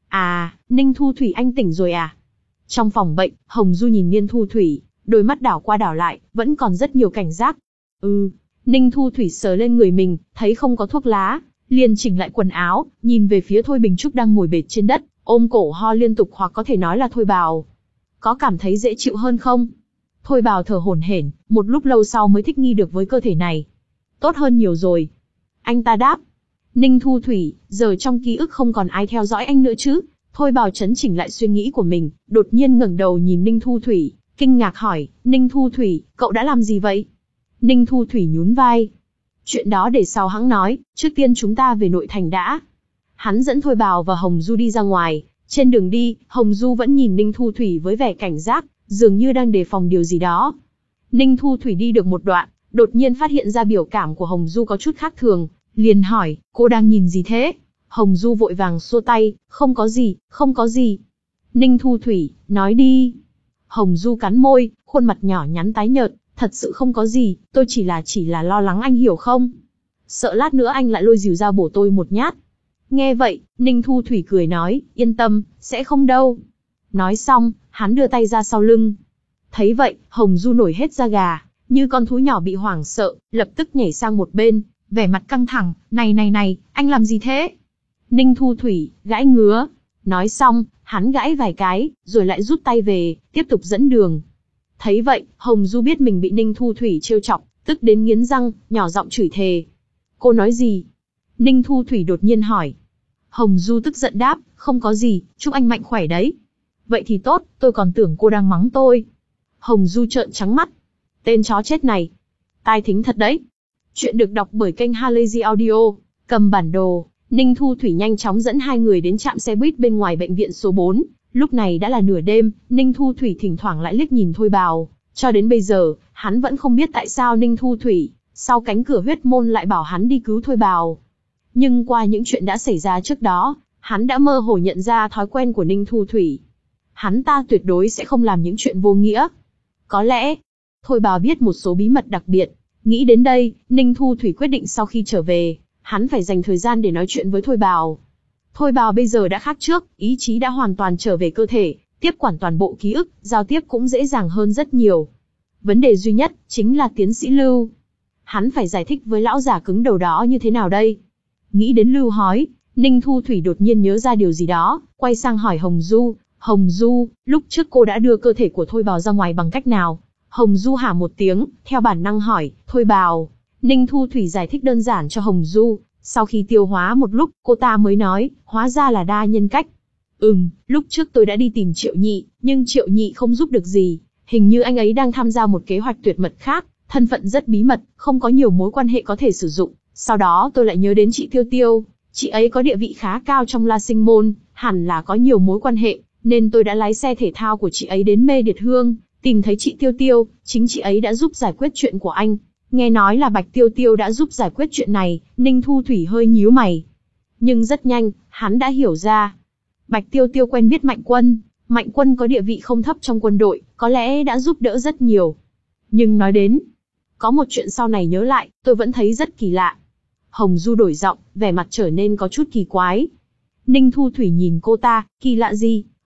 À, Ninh Thu Thủy anh tỉnh rồi à? Trong phòng bệnh, Hồng Du nhìn Ninh Thu Thủy, đôi mắt đảo qua đảo lại, vẫn còn rất nhiều cảnh giác. Ừ, Ninh Thu Thủy sờ lên người mình, thấy không có thuốc lá, liền chỉnh lại quần áo, nhìn về phía Thôi Bình Trúc đang ngồi bệt trên đất, ôm cổ ho liên tục, hoặc có thể nói là Thôi Bào. Có cảm thấy dễ chịu hơn không? Thôi Bào thở hổn hển, một lúc lâu sau mới thích nghi được với cơ thể này. Tốt hơn nhiều rồi. Anh ta đáp. Ninh Thu Thủy, giờ trong ký ức không còn ai theo dõi anh nữa chứ? Thôi Bào chấn chỉnh lại suy nghĩ của mình, đột nhiên ngẩng đầu nhìn Ninh Thu Thủy, kinh ngạc hỏi, Ninh Thu Thủy, cậu đã làm gì vậy? Ninh Thu Thủy nhún vai. Chuyện đó để sau hãng nói, trước tiên chúng ta về nội thành đã. Hắn dẫn Thôi Bào và Hồng Du đi ra ngoài, trên đường đi, Hồng Du vẫn nhìn Ninh Thu Thủy với vẻ cảnh giác, dường như đang đề phòng điều gì đó. Ninh Thu Thủy đi được một đoạn, đột nhiên phát hiện ra biểu cảm của Hồng Du có chút khác thường, liền hỏi, cô đang nhìn gì thế? Hồng Du vội vàng xua tay, không có gì, không có gì. Ninh Thu Thủy, nói đi. Hồng Du cắn môi, khuôn mặt nhỏ nhắn tái nhợt, thật sự không có gì, tôi chỉ là chỉ là lo lắng anh hiểu không? Sợ lát nữa anh lại lôi rìu ra bổ tôi một nhát. Nghe vậy, Ninh Thu Thủy cười nói, yên tâm, sẽ không đâu. Nói xong, hắn đưa tay ra sau lưng. Thấy vậy, Hồng Du nổi hết da gà, như con thú nhỏ bị hoảng sợ, lập tức nhảy sang một bên, vẻ mặt căng thẳng, này này này, anh làm gì thế? Ninh Thu Thủy, gãi ngứa. Nói xong, hắn gãi vài cái, rồi lại rút tay về, tiếp tục dẫn đường. Thấy vậy, Hồng Du biết mình bị Ninh Thu Thủy trêu chọc, tức đến nghiến răng, nhỏ giọng chửi thề. Cô nói gì? Ninh Thu Thủy đột nhiên hỏi. Hồng Du tức giận đáp, không có gì, chúc anh mạnh khỏe đấy. Vậy thì tốt, tôi còn tưởng cô đang mắng tôi. Hồng Du trợn trắng mắt. Tên chó chết này. Tai thính thật đấy. Chuyện được đọc bởi kênh Halazy Audio. Cầm bản đồ, Ninh Thu Thủy nhanh chóng dẫn hai người đến trạm xe buýt bên ngoài bệnh viện số bốn. Lúc này đã là nửa đêm, Ninh Thu Thủy thỉnh thoảng lại liếc nhìn Thôi Bào. Cho đến bây giờ, hắn vẫn không biết tại sao Ninh Thu Thủy, sau cánh cửa huyết môn lại bảo hắn đi cứu Thôi Bào. Nhưng qua những chuyện đã xảy ra trước đó, hắn đã mơ hồ nhận ra thói quen của Ninh Thu Thủy. Hắn ta tuyệt đối sẽ không làm những chuyện vô nghĩa. Có lẽ, Thôi Bào biết một số bí mật đặc biệt. Nghĩ đến đây, Ninh Thu Thủy quyết định sau khi trở về, hắn phải dành thời gian để nói chuyện với Thôi Bào. Thôi Bào bây giờ đã khác trước, ý chí đã hoàn toàn trở về cơ thể, tiếp quản toàn bộ ký ức, giao tiếp cũng dễ dàng hơn rất nhiều. Vấn đề duy nhất, chính là tiến sĩ Lưu. Hắn phải giải thích với lão già cứng đầu đó như thế nào đây? Nghĩ đến Lưu Hói, Ninh Thu Thủy đột nhiên nhớ ra điều gì đó, quay sang hỏi Hồng Du. Hồng Du, lúc trước cô đã đưa cơ thể của Thôi Bào ra ngoài bằng cách nào? Hồng Du hả một tiếng, theo bản năng hỏi, Thôi Bào. Ninh Thu Thủy giải thích đơn giản cho Hồng Du. Sau khi tiêu hóa một lúc, cô ta mới nói, hóa ra là đa nhân cách. Ừm, lúc trước tôi đã đi tìm Triệu Nhị, nhưng Triệu Nhị không giúp được gì. Hình như anh ấy đang tham gia một kế hoạch tuyệt mật khác, thân phận rất bí mật, không có nhiều mối quan hệ có thể sử dụng. Sau đó tôi lại nhớ đến chị Tiêu Tiêu, chị ấy có địa vị khá cao trong La Sinh Môn, hẳn là có nhiều mối quan hệ, nên tôi đã lái xe thể thao của chị ấy đến Mê Điệt Hương, tìm thấy chị Tiêu Tiêu, chính chị ấy đã giúp giải quyết chuyện của anh. Nghe nói là Bạch Tiêu Tiêu đã giúp giải quyết chuyện này, Ninh Thu Thủy hơi nhíu mày. Nhưng rất nhanh, hắn đã hiểu ra. Bạch Tiêu Tiêu quen biết Mạnh Quân, Mạnh Quân có địa vị không thấp trong quân đội, có lẽ đã giúp đỡ rất nhiều. Nhưng nói đến, có một chuyện sau này nhớ lại, tôi vẫn thấy rất kỳ lạ. Hồng Du đổi giọng, vẻ mặt trở nên có chút kỳ quái. Ninh Thu Thủy nhìn cô ta, kỳ lạ gì?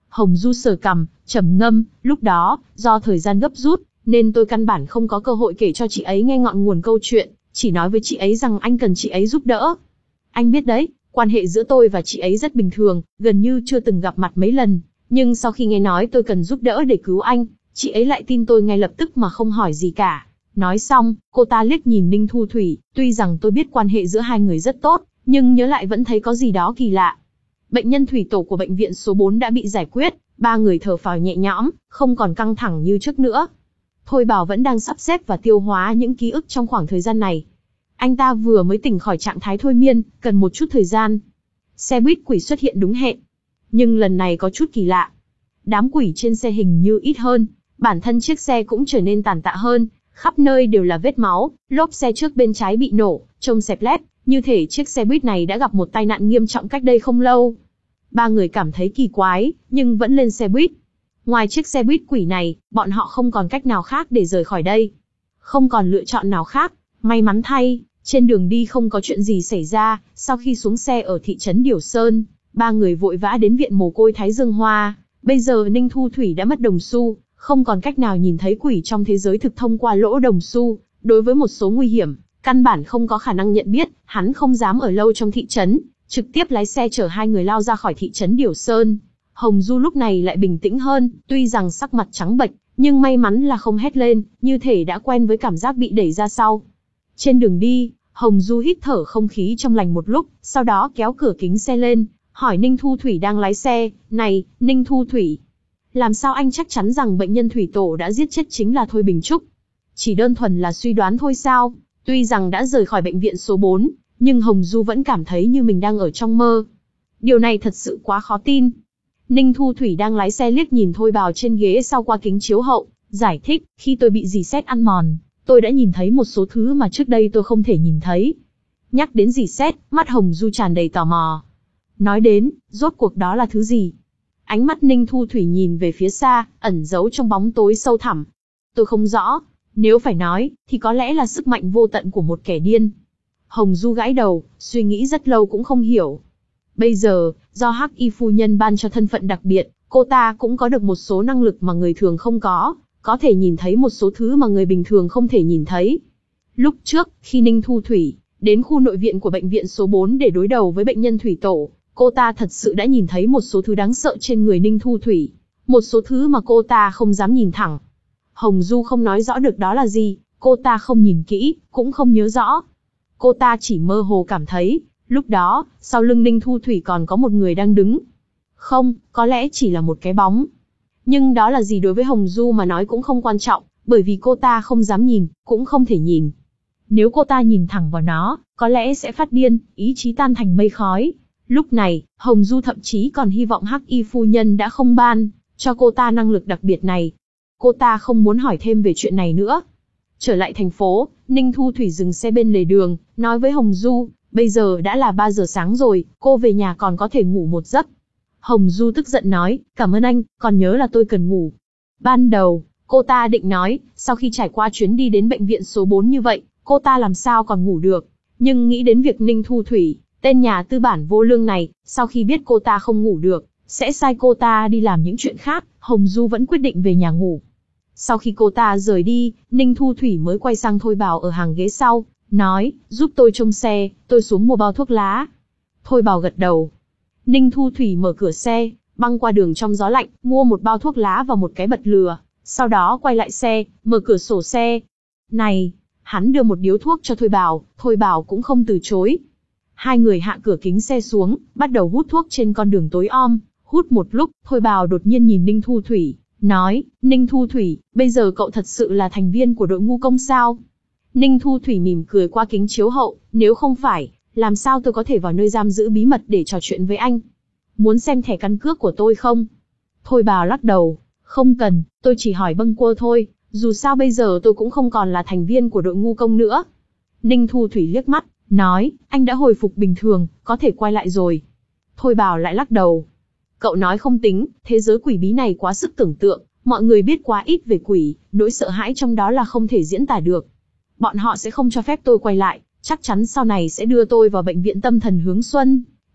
Hồng Du sờ cằm, trầm ngâm, lúc đó, do thời gian gấp rút, nên tôi căn bản không có cơ hội kể cho chị ấy nghe ngọn nguồn câu chuyện, chỉ nói với chị ấy rằng anh cần chị ấy giúp đỡ. Anh biết đấy, quan hệ giữa tôi và chị ấy rất bình thường, gần như chưa từng gặp mặt mấy lần, nhưng sau khi nghe nói tôi cần giúp đỡ để cứu anh, chị ấy lại tin tôi ngay lập tức mà không hỏi gì cả. Nói xong, cô ta liếc nhìn Ninh Thu Thủy, tuy rằng tôi biết quan hệ giữa hai người rất tốt, nhưng nhớ lại vẫn thấy có gì đó kỳ lạ. Bệnh nhân thủy tổ của bệnh viện số bốn đã bị giải quyết, ba người thở phào nhẹ nhõm, không còn căng thẳng như trước nữa. Thôi Bảo vẫn đang sắp xếp và tiêu hóa những ký ức trong khoảng thời gian này. Anh ta vừa mới tỉnh khỏi trạng thái thôi miên, cần một chút thời gian. Xe buýt quỷ xuất hiện đúng hẹn. Nhưng lần này có chút kỳ lạ. Đám quỷ trên xe hình như ít hơn, bản thân chiếc xe cũng trở nên tàn tạ hơn, khắp nơi đều là vết máu, lốp xe trước bên trái bị nổ, trông xẹp lép, như thể chiếc xe buýt này đã gặp một tai nạn nghiêm trọng cách đây không lâu. Ba người cảm thấy kỳ quái, nhưng vẫn lên xe buýt. Ngoài chiếc xe buýt quỷ này, bọn họ không còn cách nào khác để rời khỏi đây. Không còn lựa chọn nào khác, may mắn thay, trên đường đi không có chuyện gì xảy ra. Sau khi xuống xe ở thị trấn Điểu Sơn, ba người vội vã đến viện mồ côi Thái Dương Hoa. Bây giờ Ninh Thu Thủy đã mất đồng xu, không còn cách nào nhìn thấy quỷ trong thế giới thực thông qua lỗ đồng xu. Đối với một số nguy hiểm, căn bản không có khả năng nhận biết, hắn không dám ở lâu trong thị trấn, trực tiếp lái xe chở hai người lao ra khỏi thị trấn Điểu Sơn. Hồng Du lúc này lại bình tĩnh hơn, tuy rằng sắc mặt trắng bệch, nhưng may mắn là không hét lên, như thể đã quen với cảm giác bị đẩy ra sau. Trên đường đi, Hồng Du hít thở không khí trong lành một lúc, sau đó kéo cửa kính xe lên, hỏi Ninh Thu Thủy đang lái xe, này, Ninh Thu Thủy, làm sao anh chắc chắn rằng bệnh nhân thủy tổ đã giết chết chính là Thôi Bình Trúc? Chỉ đơn thuần là suy đoán thôi sao? Tuy rằng đã rời khỏi bệnh viện số bốn, nhưng Hồng Du vẫn cảm thấy như mình đang ở trong mơ. Điều này thật sự quá khó tin. Ninh Thu Thủy đang lái xe liếc nhìn Thôi Bào trên ghế sau qua kính chiếu hậu, giải thích, khi tôi bị rỉ sét ăn mòn, tôi đã nhìn thấy một số thứ mà trước đây tôi không thể nhìn thấy. Nhắc đến rỉ sét, mắt Hồng Du tràn đầy tò mò. Nói đến, rốt cuộc đó là thứ gì? Ánh mắt Ninh Thu Thủy nhìn về phía xa, ẩn giấu trong bóng tối sâu thẳm. Tôi không rõ, nếu phải nói, thì có lẽ là sức mạnh vô tận của một kẻ điên. Hồng Du gãi đầu, suy nghĩ rất lâu cũng không hiểu. Bây giờ, do Hắc Y phu nhân ban cho thân phận đặc biệt, cô ta cũng có được một số năng lực mà người thường không có, có thể nhìn thấy một số thứ mà người bình thường không thể nhìn thấy. Lúc trước, khi Ninh Thu Thủy đến khu nội viện của bệnh viện số bốn để đối đầu với bệnh nhân thủy tổ, cô ta thật sự đã nhìn thấy một số thứ đáng sợ trên người Ninh Thu Thủy, một số thứ mà cô ta không dám nhìn thẳng. Hồng Du không nói rõ được đó là gì, cô ta không nhìn kỹ, cũng không nhớ rõ. Cô ta chỉ mơ hồ cảm thấy, lúc đó, sau lưng Ninh Thu Thủy còn có một người đang đứng. Không, có lẽ chỉ là một cái bóng. Nhưng đó là gì đối với Hồng Du mà nói cũng không quan trọng, bởi vì cô ta không dám nhìn, cũng không thể nhìn. Nếu cô ta nhìn thẳng vào nó, có lẽ sẽ phát điên, ý chí tan thành mây khói. Lúc này, Hồng Du thậm chí còn hy vọng Hắc Y phu nhân đã không ban cho cô ta năng lực đặc biệt này. Cô ta không muốn hỏi thêm về chuyện này nữa. Trở lại thành phố, Ninh Thu Thủy dừng xe bên lề đường, nói với Hồng Du, bây giờ đã là ba giờ sáng rồi, cô về nhà còn có thể ngủ một giấc. Hồng Du tức giận nói, cảm ơn anh, còn nhớ là tôi cần ngủ. Ban đầu, cô ta định nói, sau khi trải qua chuyến đi đến bệnh viện số bốn như vậy, cô ta làm sao còn ngủ được. Nhưng nghĩ đến việc Ninh Thu Thủy, tên nhà tư bản vô lương này, sau khi biết cô ta không ngủ được, sẽ sai cô ta đi làm những chuyện khác, Hồng Du vẫn quyết định về nhà ngủ. Sau khi cô ta rời đi, Ninh Thu Thủy mới quay sang Thôi Bào ở hàng ghế sau, nói, giúp tôi trông xe, tôi xuống mua bao thuốc lá. Thôi Bào gật đầu. Ninh Thu Thủy mở cửa xe, băng qua đường trong gió lạnh, mua một bao thuốc lá và một cái bật lửa, sau đó quay lại xe, mở cửa sổ xe. Này, hắn đưa một điếu thuốc cho Thôi Bào, Thôi Bào cũng không từ chối. Hai người hạ cửa kính xe xuống, bắt đầu hút thuốc trên con đường tối om, hút một lúc, Thôi Bào đột nhiên nhìn Ninh Thu Thủy, nói, Ninh Thu Thủy, bây giờ cậu thật sự là thành viên của đội ngu công sao? Ninh Thu Thủy mỉm cười qua kính chiếu hậu, nếu không phải, làm sao tôi có thể vào nơi giam giữ bí mật để trò chuyện với anh? Muốn xem thẻ căn cước của tôi không? Thôi Bào lắc đầu, không cần, tôi chỉ hỏi bâng quơ thôi, dù sao bây giờ tôi cũng không còn là thành viên của đội ngu công nữa. Ninh Thu Thủy liếc mắt, nói, anh đã hồi phục bình thường, có thể quay lại rồi. Thôi Bào lại lắc đầu. Cậu nói không tính, thế giới quỷ bí này quá sức tưởng tượng, mọi người biết quá ít về quỷ, nỗi sợ hãi trong đó là không thể diễn tả được. Bọn họ sẽ không cho phép tôi quay lại, chắc chắn sau này sẽ đưa tôi vào bệnh viện tâm thần Hướng Xuân.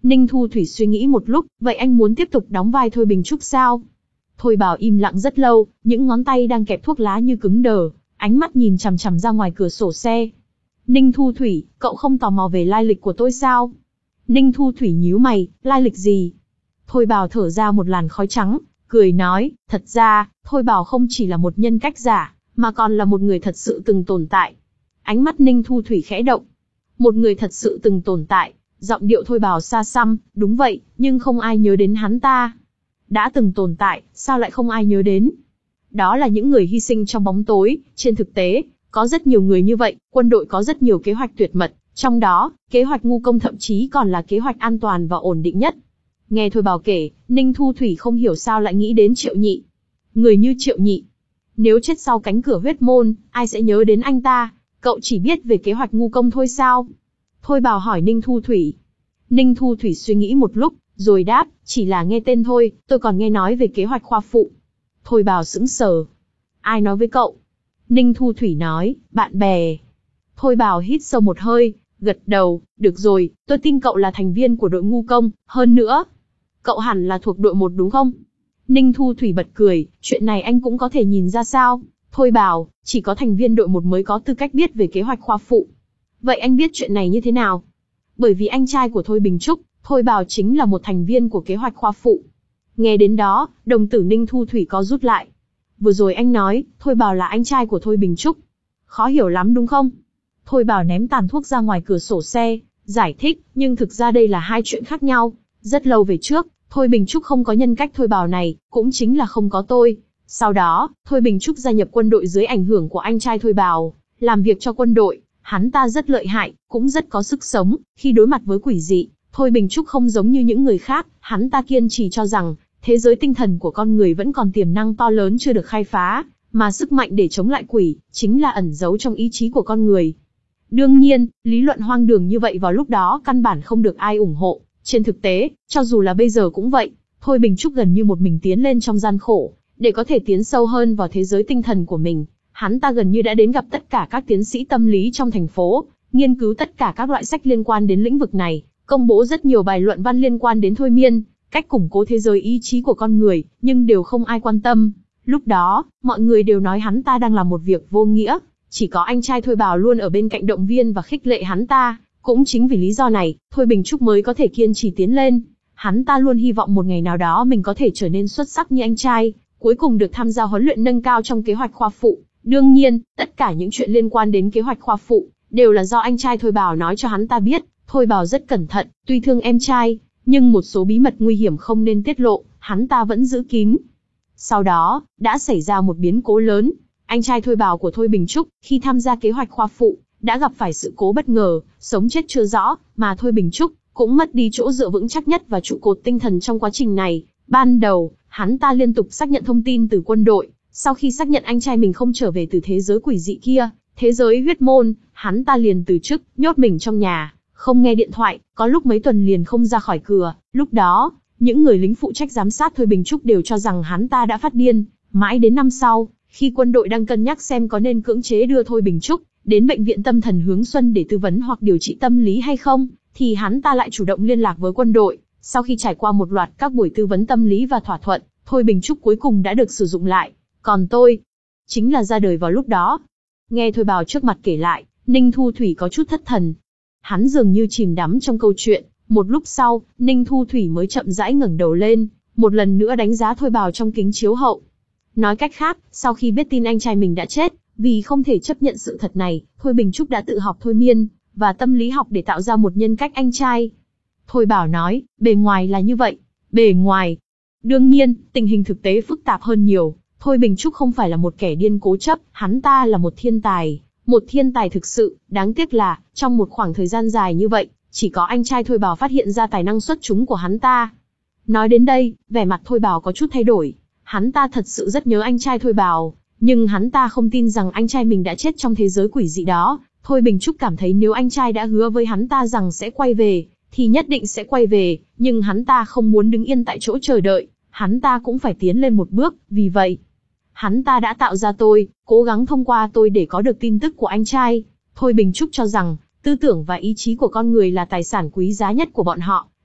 Ninh Thu Thủy suy nghĩ một lúc, vậy anh muốn tiếp tục đóng vai Thôi Bình Trúc sao? Thôi Bảo im lặng rất lâu, những ngón tay đang kẹp thuốc lá như cứng đờ, ánh mắt nhìn chằm chằm ra ngoài cửa sổ xe. Ninh Thu Thủy, cậu không tò mò về lai lịch của tôi sao? Ninh Thu Thủy nhíu mày, lai lịch gì? Thôi Bảo thở ra một làn khói trắng, cười nói, thật ra, Thôi Bảo không chỉ là một nhân cách giả, mà còn là một người thật sự từng tồn tại. Ánh mắt Ninh Thu Thủy khẽ động. Một người thật sự từng tồn tại, giọng điệu Thôi Bảo xa xăm, đúng vậy, nhưng không ai nhớ đến hắn ta. Đã từng tồn tại, sao lại không ai nhớ đến? Đó là những người hy sinh trong bóng tối, trên thực tế, có rất nhiều người như vậy, quân đội có rất nhiều kế hoạch tuyệt mật, trong đó, kế hoạch ngu công thậm chí còn là kế hoạch an toàn và ổn định nhất. Nghe Thôi Bảo kể, Ninh Thu Thủy không hiểu sao lại nghĩ đến Triệu Nhị. Người như Triệu Nhị, nếu chết sau cánh cửa huyết môn, ai sẽ nhớ đến anh ta? Cậu chỉ biết về kế hoạch ngu công thôi sao? Thôi Bảo hỏi Ninh Thu Thủy. Ninh Thu Thủy suy nghĩ một lúc, rồi đáp, chỉ là nghe tên thôi, tôi còn nghe nói về kế hoạch khoa phụ. Thôi Bảo sững sờ. Ai nói với cậu? Ninh Thu Thủy nói, bạn bè. Thôi Bảo hít sâu một hơi, gật đầu, được rồi, tôi tin cậu là thành viên của đội ngu công, hơn nữa. Cậu hẳn là thuộc đội một đúng không? Ninh Thu Thủy bật cười, chuyện này anh cũng có thể nhìn ra sao? Thôi Bảo, chỉ có thành viên đội một mới có tư cách biết về kế hoạch khoa phụ. Vậy anh biết chuyện này như thế nào? Bởi vì anh trai của Thôi Bình Trúc, Thôi Bảo chính là một thành viên của kế hoạch khoa phụ. Nghe đến đó, đồng tử Ninh Thu Thủy có rút lại. Vừa rồi anh nói, Thôi Bảo là anh trai của Thôi Bình Trúc. Khó hiểu lắm đúng không? Thôi Bảo ném tàn thuốc ra ngoài cửa sổ xe, giải thích, nhưng thực ra đây là hai chuyện khác nhau. Rất lâu về trước, Thôi Bình Trúc không có nhân cách Thôi Bảo này, cũng chính là không có tôi. Sau đó, Thôi Bình Trúc gia nhập quân đội dưới ảnh hưởng của anh trai Thôi Bảo, làm việc cho quân đội. Hắn ta rất lợi hại, cũng rất có sức sống, khi đối mặt với quỷ dị, Thôi Bình Trúc không giống như những người khác, hắn ta kiên trì cho rằng, thế giới tinh thần của con người vẫn còn tiềm năng to lớn chưa được khai phá, mà sức mạnh để chống lại quỷ, chính là ẩn giấu trong ý chí của con người. Đương nhiên, lý luận hoang đường như vậy vào lúc đó căn bản không được ai ủng hộ, trên thực tế, cho dù là bây giờ cũng vậy, Thôi Bình Trúc gần như một mình tiến lên trong gian khổ, để có thể tiến sâu hơn vào thế giới tinh thần của mình. Hắn ta gần như đã đến gặp tất cả các tiến sĩ tâm lý trong thành phố, nghiên cứu tất cả các loại sách liên quan đến lĩnh vực này, công bố rất nhiều bài luận văn liên quan đến thôi miên, cách củng cố thế giới ý chí của con người, nhưng đều không ai quan tâm. Lúc đó, mọi người đều nói hắn ta đang làm một việc vô nghĩa, chỉ có anh trai Thôi Bảo luôn ở bên cạnh động viên và khích lệ hắn ta. Cũng chính vì lý do này, Thôi Bình Trúc mới có thể kiên trì tiến lên. Hắn ta luôn hy vọng một ngày nào đó mình có thể trở nên xuất sắc như anh trai, cuối cùng được tham gia huấn luyện nâng cao trong kế hoạch khoa phụ. Đương nhiên, tất cả những chuyện liên quan đến kế hoạch khoa phụ, đều là do anh trai Thôi Bảo nói cho hắn ta biết. Thôi Bảo rất cẩn thận, tuy thương em trai, nhưng một số bí mật nguy hiểm không nên tiết lộ, hắn ta vẫn giữ kín. Sau đó, đã xảy ra một biến cố lớn. Anh trai Thôi Bảo của Thôi Bình Trúc, khi tham gia kế hoạch khoa phụ, đã gặp phải sự cố bất ngờ, sống chết chưa rõ, mà Thôi Bình Trúc cũng mất đi chỗ dựa vững chắc nhất và trụ cột tinh thần trong quá trình này. Ban đầu, hắn ta liên tục xác nhận thông tin từ quân đội, sau khi xác nhận anh trai mình không trở về từ thế giới quỷ dị kia, thế giới huyết môn, hắn ta liền từ chức, nhốt mình trong nhà, không nghe điện thoại, có lúc mấy tuần liền không ra khỏi cửa. Lúc đó, những người lính phụ trách giám sát Thôi Bình Trúc đều cho rằng hắn ta đã phát điên. Mãi đến năm sau, khi quân đội đang cân nhắc xem có nên cưỡng chế đưa Thôi Bình Trúc đến bệnh viện tâm thần Hướng Xuân để tư vấn hoặc điều trị tâm lý hay không, thì hắn ta lại chủ động liên lạc với quân đội. Sau khi trải qua một loạt các buổi tư vấn tâm lý và thỏa thuận, Thôi Bình Trúc cuối cùng đã được sử dụng lại. Còn tôi, chính là ra đời vào lúc đó. Nghe Thôi Bảo trước mặt kể lại, Ninh Thu Thủy có chút thất thần. Hắn dường như chìm đắm trong câu chuyện. Một lúc sau, Ninh Thu Thủy mới chậm rãi ngẩng đầu lên, một lần nữa đánh giá Thôi Bảo trong kính chiếu hậu. Nói cách khác, sau khi biết tin anh trai mình đã chết, vì không thể chấp nhận sự thật này, Thôi Bình Trúc đã tự học thôi miên và tâm lý học để tạo ra một nhân cách anh trai. Thôi Bảo nói, bề ngoài là như vậy. Bề ngoài. Đương nhiên, tình hình thực tế phức tạp hơn nhiều. Thôi Bình Trúc không phải là một kẻ điên cố chấp, hắn ta là một thiên tài. Một thiên tài thực sự, đáng tiếc là, trong một khoảng thời gian dài như vậy, chỉ có anh trai Thôi Bảo phát hiện ra tài năng xuất chúng của hắn ta. Nói đến đây, vẻ mặt Thôi Bảo có chút thay đổi. Hắn ta thật sự rất nhớ anh trai Thôi Bảo, nhưng hắn ta không tin rằng anh trai mình đã chết trong thế giới quỷ dị đó. Thôi Bình Trúc cảm thấy nếu anh trai đã hứa với hắn ta rằng sẽ quay về, thì nhất định sẽ quay về, nhưng hắn ta không muốn đứng yên tại chỗ chờ đợi, hắn ta cũng phải tiến lên một bước, vì vậy, hắn ta đã tạo ra tôi, cố gắng thông qua tôi để có được tin tức của anh trai. Thôi Bình Trúc cho rằng, tư tưởng và ý chí của con người là tài sản quý giá nhất của bọn họ,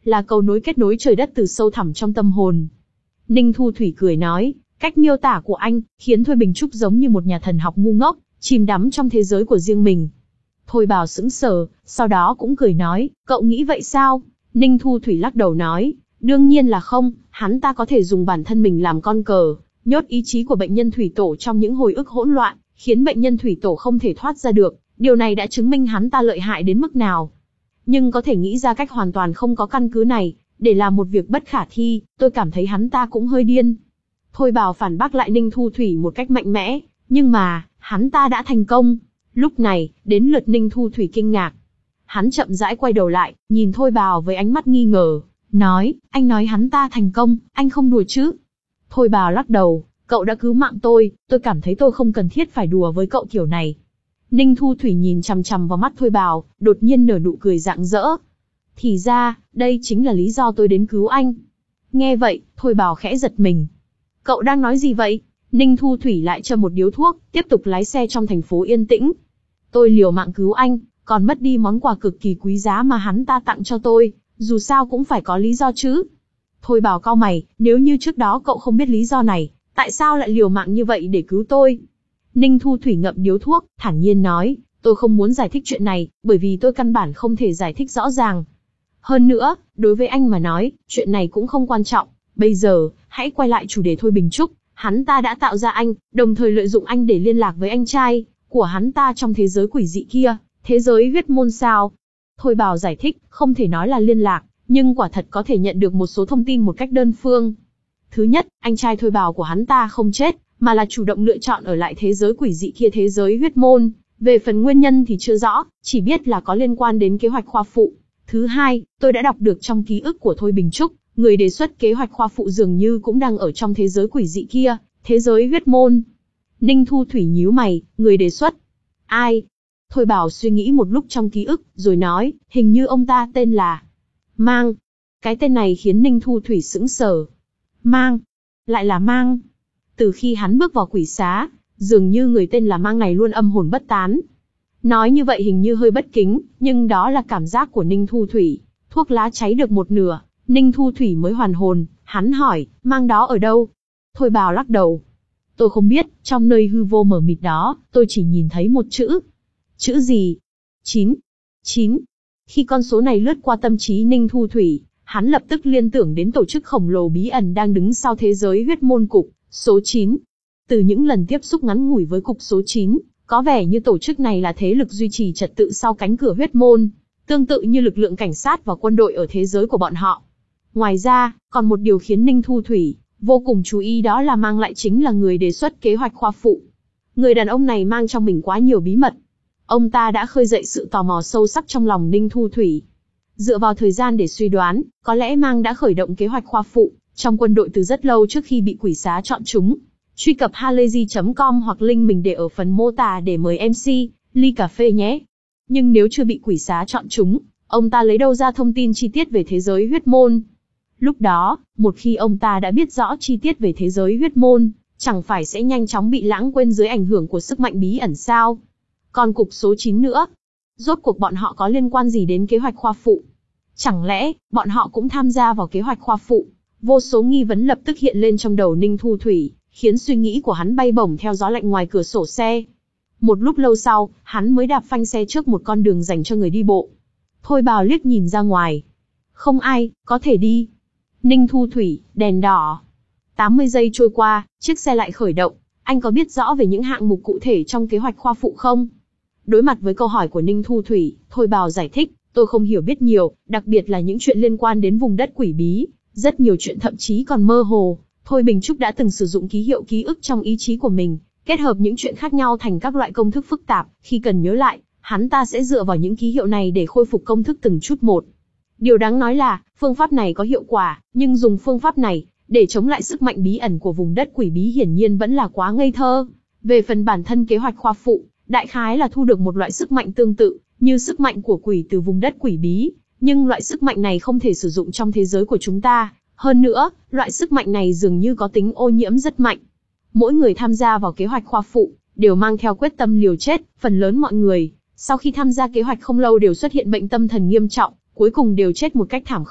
là cầu nối kết nối trời đất từ sâu thẳm trong tâm hồn. Ninh Thu Thủy cười nói, cách miêu tả của anh, khiến Thôi Bình Trúc giống như một nhà thần học ngu ngốc, chìm đắm trong thế giới của riêng mình. Thôi Bào sững sờ, sau đó cũng cười nói, cậu nghĩ vậy sao? Ninh Thu Thủy lắc đầu nói, đương nhiên là không, hắn ta có thể dùng bản thân mình làm con cờ, nhốt ý chí của bệnh nhân thủy tổ trong những hồi ức hỗn loạn, khiến bệnh nhân thủy tổ không thể thoát ra được, điều này đã chứng minh hắn ta lợi hại đến mức nào. Nhưng có thể nghĩ ra cách hoàn toàn không có căn cứ này, để làm một việc bất khả thi, tôi cảm thấy hắn ta cũng hơi điên. Thôi Bào phản bác lại Ninh Thu Thủy một cách mạnh mẽ, nhưng mà, hắn ta đã thành công. Lúc này, đến lượt Ninh Thu Thủy kinh ngạc. Hắn chậm rãi quay đầu lại, nhìn Thôi Bào với ánh mắt nghi ngờ, nói, anh nói hắn ta thành công, anh không đùa chứ? Thôi Bào lắc đầu, cậu đã cứu mạng tôi, tôi cảm thấy tôi không cần thiết phải đùa với cậu kiểu này. Ninh Thu Thủy nhìn chằm chằm vào mắt Thôi Bào, đột nhiên nở nụ cười rạng rỡ. Thì ra, đây chính là lý do tôi đến cứu anh. Nghe vậy, Thôi Bào khẽ giật mình. Cậu đang nói gì vậy? Ninh Thu Thủy lại châm một điếu thuốc, tiếp tục lái xe trong thành phố yên tĩnh. Tôi liều mạng cứu anh, còn mất đi món quà cực kỳ quý giá mà hắn ta tặng cho tôi, dù sao cũng phải có lý do chứ. Thôi Bào cau mày, nếu như trước đó cậu không biết lý do này, tại sao lại liều mạng như vậy để cứu tôi? Ninh Thu Thủy ngậm điếu thuốc, thản nhiên nói, tôi không muốn giải thích chuyện này, bởi vì tôi căn bản không thể giải thích rõ ràng. Hơn nữa, đối với anh mà nói, chuyện này cũng không quan trọng. Bây giờ, hãy quay lại chủ đề Thôi Bình Trúc. Hắn ta đã tạo ra anh, đồng thời lợi dụng anh để liên lạc với anh trai của hắn ta trong thế giới quỷ dị kia, thế giới huyết môn sao? Thôi Bào giải thích, không thể nói là liên lạc, nhưng quả thật có thể nhận được một số thông tin một cách đơn phương. Thứ nhất, anh trai Thôi Bào của hắn ta không chết, mà là chủ động lựa chọn ở lại thế giới quỷ dị kia, thế giới huyết môn. Về phần nguyên nhân thì chưa rõ, chỉ biết là có liên quan đến kế hoạch khoa phụ. Thứ hai, tôi đã đọc được trong ký ức của Thôi Bình Trúc, người đề xuất kế hoạch khoa phụ dường như cũng đang ở trong thế giới quỷ dị kia, thế giới huyết môn. Ninh Thu Thủy nhíu mày, người đề xuất. Ai? Thôi Bào suy nghĩ một lúc trong ký ức, rồi nói, hình như ông ta tên là Mang. Cái tên này khiến Ninh Thu Thủy sững sờ. Mang? Lại là Mang? Từ khi hắn bước vào quỷ xá, dường như người tên là Mang này luôn âm hồn bất tán. Nói như vậy hình như hơi bất kính, nhưng đó là cảm giác của Ninh Thu Thủy. Thuốc lá cháy được một nửa, Ninh Thu Thủy mới hoàn hồn, hắn hỏi, Mang đó ở đâu? Thôi Bào lắc đầu. Tôi không biết, trong nơi hư vô mờ mịt đó, tôi chỉ nhìn thấy một chữ. Chữ gì? Chín. Chín. Khi con số này lướt qua tâm trí Ninh Thu Thủy, hắn lập tức liên tưởng đến tổ chức khổng lồ bí ẩn đang đứng sau thế giới huyết môn cục, số chín. Từ những lần tiếp xúc ngắn ngủi với cục số chín, có vẻ như tổ chức này là thế lực duy trì trật tự sau cánh cửa huyết môn, tương tự như lực lượng cảnh sát và quân đội ở thế giới của bọn họ. Ngoài ra, còn một điều khiến Ninh Thu Thủy vô cùng chú ý đó là Mang lại chính là người đề xuất kế hoạch khoa phụ. Người đàn ông này mang trong mình quá nhiều bí mật. Ông ta đã khơi dậy sự tò mò sâu sắc trong lòng Ninh Thu Thủy. Dựa vào thời gian để suy đoán, có lẽ Mang đã khởi động kế hoạch khoa phụ trong quân đội từ rất lâu trước khi bị quỷ xá chọn chúng. Truy cập halayzi chấm com hoặc link mình để ở phần mô tả để mời em xê, ly cà phê nhé. Nhưng nếu chưa bị quỷ xá chọn chúng, ông ta lấy đâu ra thông tin chi tiết về thế giới huyết môn? Lúc đó, một khi ông ta đã biết rõ chi tiết về thế giới huyết môn, chẳng phải sẽ nhanh chóng bị lãng quên dưới ảnh hưởng của sức mạnh bí ẩn sao? Còn cục số chín nữa, rốt cuộc bọn họ có liên quan gì đến kế hoạch khoa phụ? Chẳng lẽ, bọn họ cũng tham gia vào kế hoạch khoa phụ? Vô số nghi vấn lập tức hiện lên trong đầu Ninh Thu Thủy, khiến suy nghĩ của hắn bay bổng theo gió lạnh ngoài cửa sổ xe. Một lúc lâu sau, hắn mới đạp phanh xe trước một con đường dành cho người đi bộ. Thôi Bào liếc nhìn ra ngoài. Không ai, có thể đi. Ninh Thu Thủy, đèn đỏ. tám mươi giây trôi qua, chiếc xe lại khởi động. Anh có biết rõ về những hạng mục cụ thể trong kế hoạch khoa phụ không? Đối mặt với câu hỏi của Ninh Thu Thủy, Thôi Bào giải thích, tôi không hiểu biết nhiều, đặc biệt là những chuyện liên quan đến vùng đất quỷ bí. Rất nhiều chuyện thậm chí còn mơ hồ. Thôi Bình Trúc đã từng sử dụng ký hiệu ký ức trong ý chí của mình, kết hợp những chuyện khác nhau thành các loại công thức phức tạp. Khi cần nhớ lại, hắn ta sẽ dựa vào những ký hiệu này để khôi phục công thức từng chút một. Điều đáng nói là, phương pháp này có hiệu quả, nhưng dùng phương pháp này để chống lại sức mạnh bí ẩn của vùng đất quỷ bí hiển nhiên vẫn là quá ngây thơ. Về phần bản thân kế hoạch khoa phụ, đại khái là thu được một loại sức mạnh tương tự như sức mạnh của quỷ từ vùng đất quỷ bí, nhưng loại sức mạnh này không thể sử dụng trong thế giới của chúng ta. Hơn nữa, loại sức mạnh này dường như có tính ô nhiễm rất mạnh. Mỗi người tham gia vào kế hoạch khoa phụ đều mang theo quyết tâm liều chết, phần lớn mọi người sau khi tham gia kế hoạch không lâu đều xuất hiện bệnh tâm thần nghiêm trọng, cuối cùng đều chết một cách thảm khốc.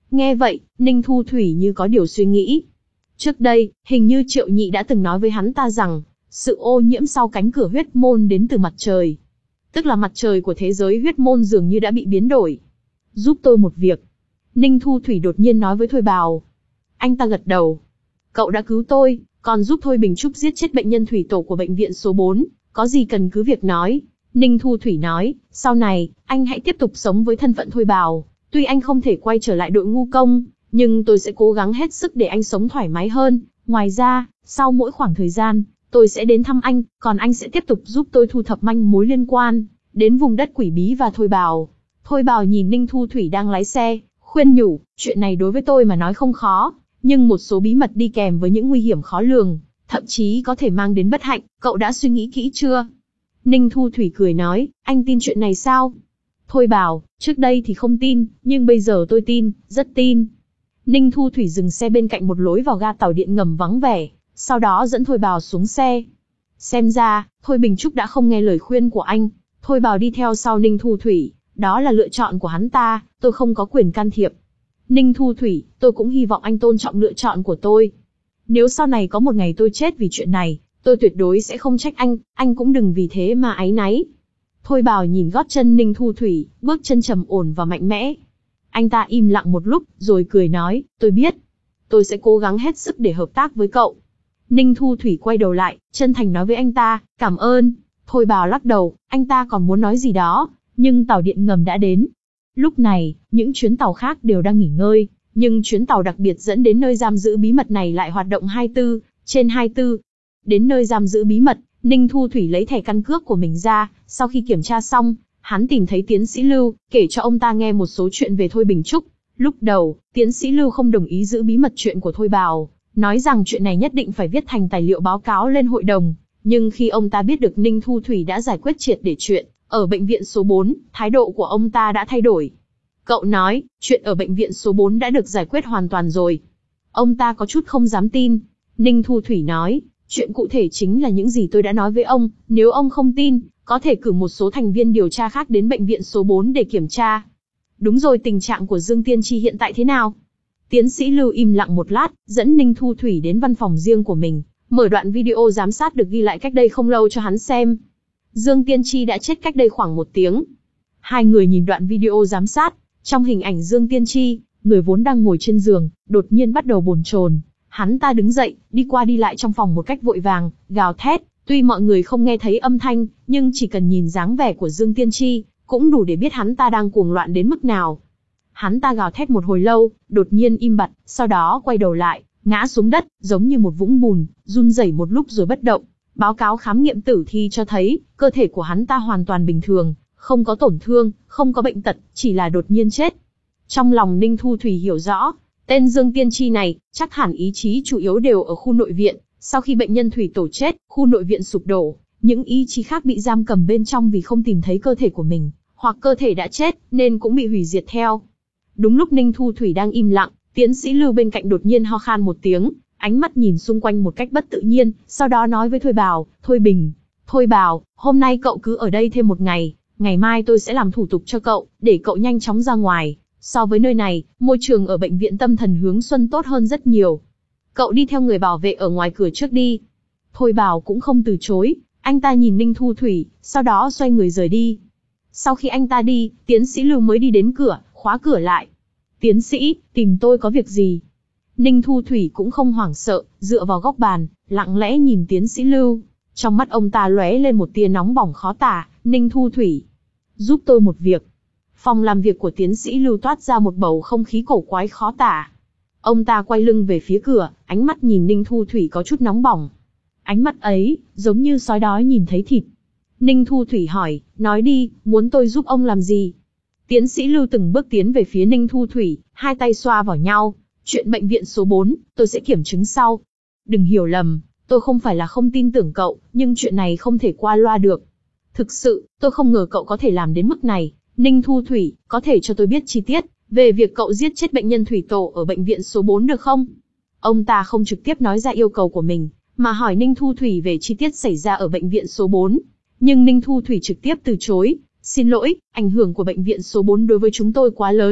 Nghe vậy, Ninh Thu Thủy như có điều suy nghĩ. Trước đây, hình như Triệu Nhị đã từng nói với hắn ta rằng, sự ô nhiễm sau cánh cửa huyết môn đến từ mặt trời. Tức là mặt trời của thế giới huyết môn dường như đã bị biến đổi. Giúp tôi một việc. Ninh Thu Thủy đột nhiên nói với Thôi Bào. Anh ta gật đầu. Cậu đã cứu tôi, còn giúp Thôi Bình Trúc giết chết bệnh nhân thủy tổ của bệnh viện số bốn, có gì cần cứ việc nói. Ninh Thu Thủy nói, sau này, anh hãy tiếp tục sống với thân phận Thôi Bào. Tuy anh không thể quay trở lại đội ngu công, nhưng tôi sẽ cố gắng hết sức để anh sống thoải mái hơn. Ngoài ra, sau mỗi khoảng thời gian, tôi sẽ đến thăm anh, còn anh sẽ tiếp tục giúp tôi thu thập manh mối liên quan đến vùng đất quỷ bí và Thôi Bào. Thôi Bào nhìn Ninh Thu Thủy đang lái xe, khuyên nhủ, chuyện này đối với tôi mà nói không khó, nhưng một số bí mật đi kèm với những nguy hiểm khó lường, thậm chí có thể mang đến bất hạnh, cậu đã suy nghĩ kỹ chưa? Ninh Thu Thủy cười nói, anh tin chuyện này sao? Thôi Bào, trước đây thì không tin, nhưng bây giờ tôi tin, rất tin. Ninh Thu Thủy dừng xe bên cạnh một lối vào ga tàu điện ngầm vắng vẻ, sau đó dẫn Thôi Bào xuống xe. Xem ra, Thôi Bình Trúc đã không nghe lời khuyên của anh. Thôi Bào đi theo sau Ninh Thu Thủy, đó là lựa chọn của hắn ta, tôi không có quyền can thiệp. Ninh Thu Thủy, tôi cũng hy vọng anh tôn trọng lựa chọn của tôi. Nếu sau này có một ngày tôi chết vì chuyện này, tôi tuyệt đối sẽ không trách anh, anh cũng đừng vì thế mà áy náy. Thôi Bào nhìn gót chân Ninh Thu Thủy, bước chân trầm ổn và mạnh mẽ. Anh ta im lặng một lúc, rồi cười nói, tôi biết. Tôi sẽ cố gắng hết sức để hợp tác với cậu. Ninh Thu Thủy quay đầu lại, chân thành nói với anh ta, cảm ơn. Thôi Bào lắc đầu, anh ta còn muốn nói gì đó, nhưng tàu điện ngầm đã đến. Lúc này, những chuyến tàu khác đều đang nghỉ ngơi, nhưng chuyến tàu đặc biệt dẫn đến nơi giam giữ bí mật này lại hoạt động hai mươi bốn trên hai mươi bốn. Đến nơi giam giữ bí mật, Ninh Thu Thủy lấy thẻ căn cước của mình ra, sau khi kiểm tra xong, hắn tìm thấy tiến sĩ Lưu, kể cho ông ta nghe một số chuyện về Thôi Bình Trúc. Lúc đầu, tiến sĩ Lưu không đồng ý giữ bí mật chuyện của Thôi Bào, nói rằng chuyện này nhất định phải viết thành tài liệu báo cáo lên hội đồng. Nhưng khi ông ta biết được Ninh Thu Thủy đã giải quyết triệt để chuyện ở bệnh viện số bốn, thái độ của ông ta đã thay đổi. Cậu nói, chuyện ở bệnh viện số bốn đã được giải quyết hoàn toàn rồi. Ông ta có chút không dám tin. Ninh Thu Thủy nói, chuyện cụ thể chính là những gì tôi đã nói với ông, nếu ông không tin, có thể cử một số thành viên điều tra khác đến bệnh viện số bốn để kiểm tra. Đúng rồi, tình trạng của Dương Tiên Tri hiện tại thế nào? Tiến sĩ Lưu im lặng một lát, dẫn Ninh Thu Thủy đến văn phòng riêng của mình, mở đoạn video giám sát được ghi lại cách đây không lâu cho hắn xem. Dương Tiên Tri đã chết cách đây khoảng một tiếng. Hai người nhìn đoạn video giám sát, trong hình ảnh Dương Tiên Tri, người vốn đang ngồi trên giường, đột nhiên bắt đầu bồn chồn. Hắn ta đứng dậy, đi qua đi lại trong phòng một cách vội vàng, gào thét. Tuy mọi người không nghe thấy âm thanh, nhưng chỉ cần nhìn dáng vẻ của Dương Tiên Tri, cũng đủ để biết hắn ta đang cuồng loạn đến mức nào. Hắn ta gào thét một hồi lâu, đột nhiên im bặt, sau đó quay đầu lại, ngã xuống đất, giống như một vũng bùn, run rẩy một lúc rồi bất động. Báo cáo khám nghiệm tử thi cho thấy, cơ thể của hắn ta hoàn toàn bình thường, không có tổn thương, không có bệnh tật, chỉ là đột nhiên chết. Trong lòng Ninh Thu Thủy hiểu rõ, tên Dương Tiên Tri này, chắc hẳn ý chí chủ yếu đều ở khu nội viện. Sau khi bệnh nhân thủy tổ chết, khu nội viện sụp đổ, những ý chí khác bị giam cầm bên trong vì không tìm thấy cơ thể của mình, hoặc cơ thể đã chết, nên cũng bị hủy diệt theo. Đúng lúc Ninh Thu Thủy đang im lặng, tiến sĩ Lưu bên cạnh đột nhiên ho khan một tiếng, ánh mắt nhìn xung quanh một cách bất tự nhiên, sau đó nói với Thôi Bào, Thôi Bình, Thôi Bào, hôm nay cậu cứ ở đây thêm một ngày, ngày mai tôi sẽ làm thủ tục cho cậu, để cậu nhanh chóng ra ngoài. So với nơi này, môi trường ở bệnh viện tâm thần Hướng Xuân tốt hơn rất nhiều. Cậu đi theo người bảo vệ ở ngoài cửa trước đi. Thôi Bào cũng không từ chối, anh ta nhìn Ninh Thu Thủy, sau đó xoay người rời đi. Sau khi anh ta đi, tiến sĩ Lưu mới đi đến cửa, khóa cửa lại. Tiến sĩ, tìm tôi có việc gì? Ninh Thu Thủy cũng không hoảng sợ, dựa vào góc bàn, lặng lẽ nhìn tiến sĩ Lưu. Trong mắt ông ta lóe lên một tia nóng bỏng khó tả. Ninh Thu Thủy, giúp tôi một việc. Phòng làm việc của tiến sĩ Lưu toát ra một bầu không khí cổ quái khó tả. Ông ta quay lưng về phía cửa, ánh mắt nhìn Ninh Thu Thủy có chút nóng bỏng. Ánh mắt ấy, giống như sói đói nhìn thấy thịt. Ninh Thu Thủy hỏi, nói đi, muốn tôi giúp ông làm gì? Tiến sĩ Lưu từng bước tiến về phía Ninh Thu Thủy, hai tay xoa vào nhau. Chuyện bệnh viện số bốn, tôi sẽ kiểm chứng sau. Đừng hiểu lầm, tôi không phải là không tin tưởng cậu, nhưng chuyện này không thể qua loa được. Thực sự, tôi không ngờ cậu có thể làm đến mức này. Ninh Thu Thủy, có thể cho tôi biết chi tiết về việc cậu giết chết bệnh nhân thủy tổ ở bệnh viện số bốn được không? Ông ta không trực tiếp nói ra yêu cầu của mình, mà hỏi Ninh Thu Thủy về chi tiết xảy ra ở bệnh viện số bốn. Nhưng Ninh Thu Thủy trực tiếp từ chối. Xin lỗi, ảnh hưởng của bệnh viện số bốn đối với chúng tôi quá lớn,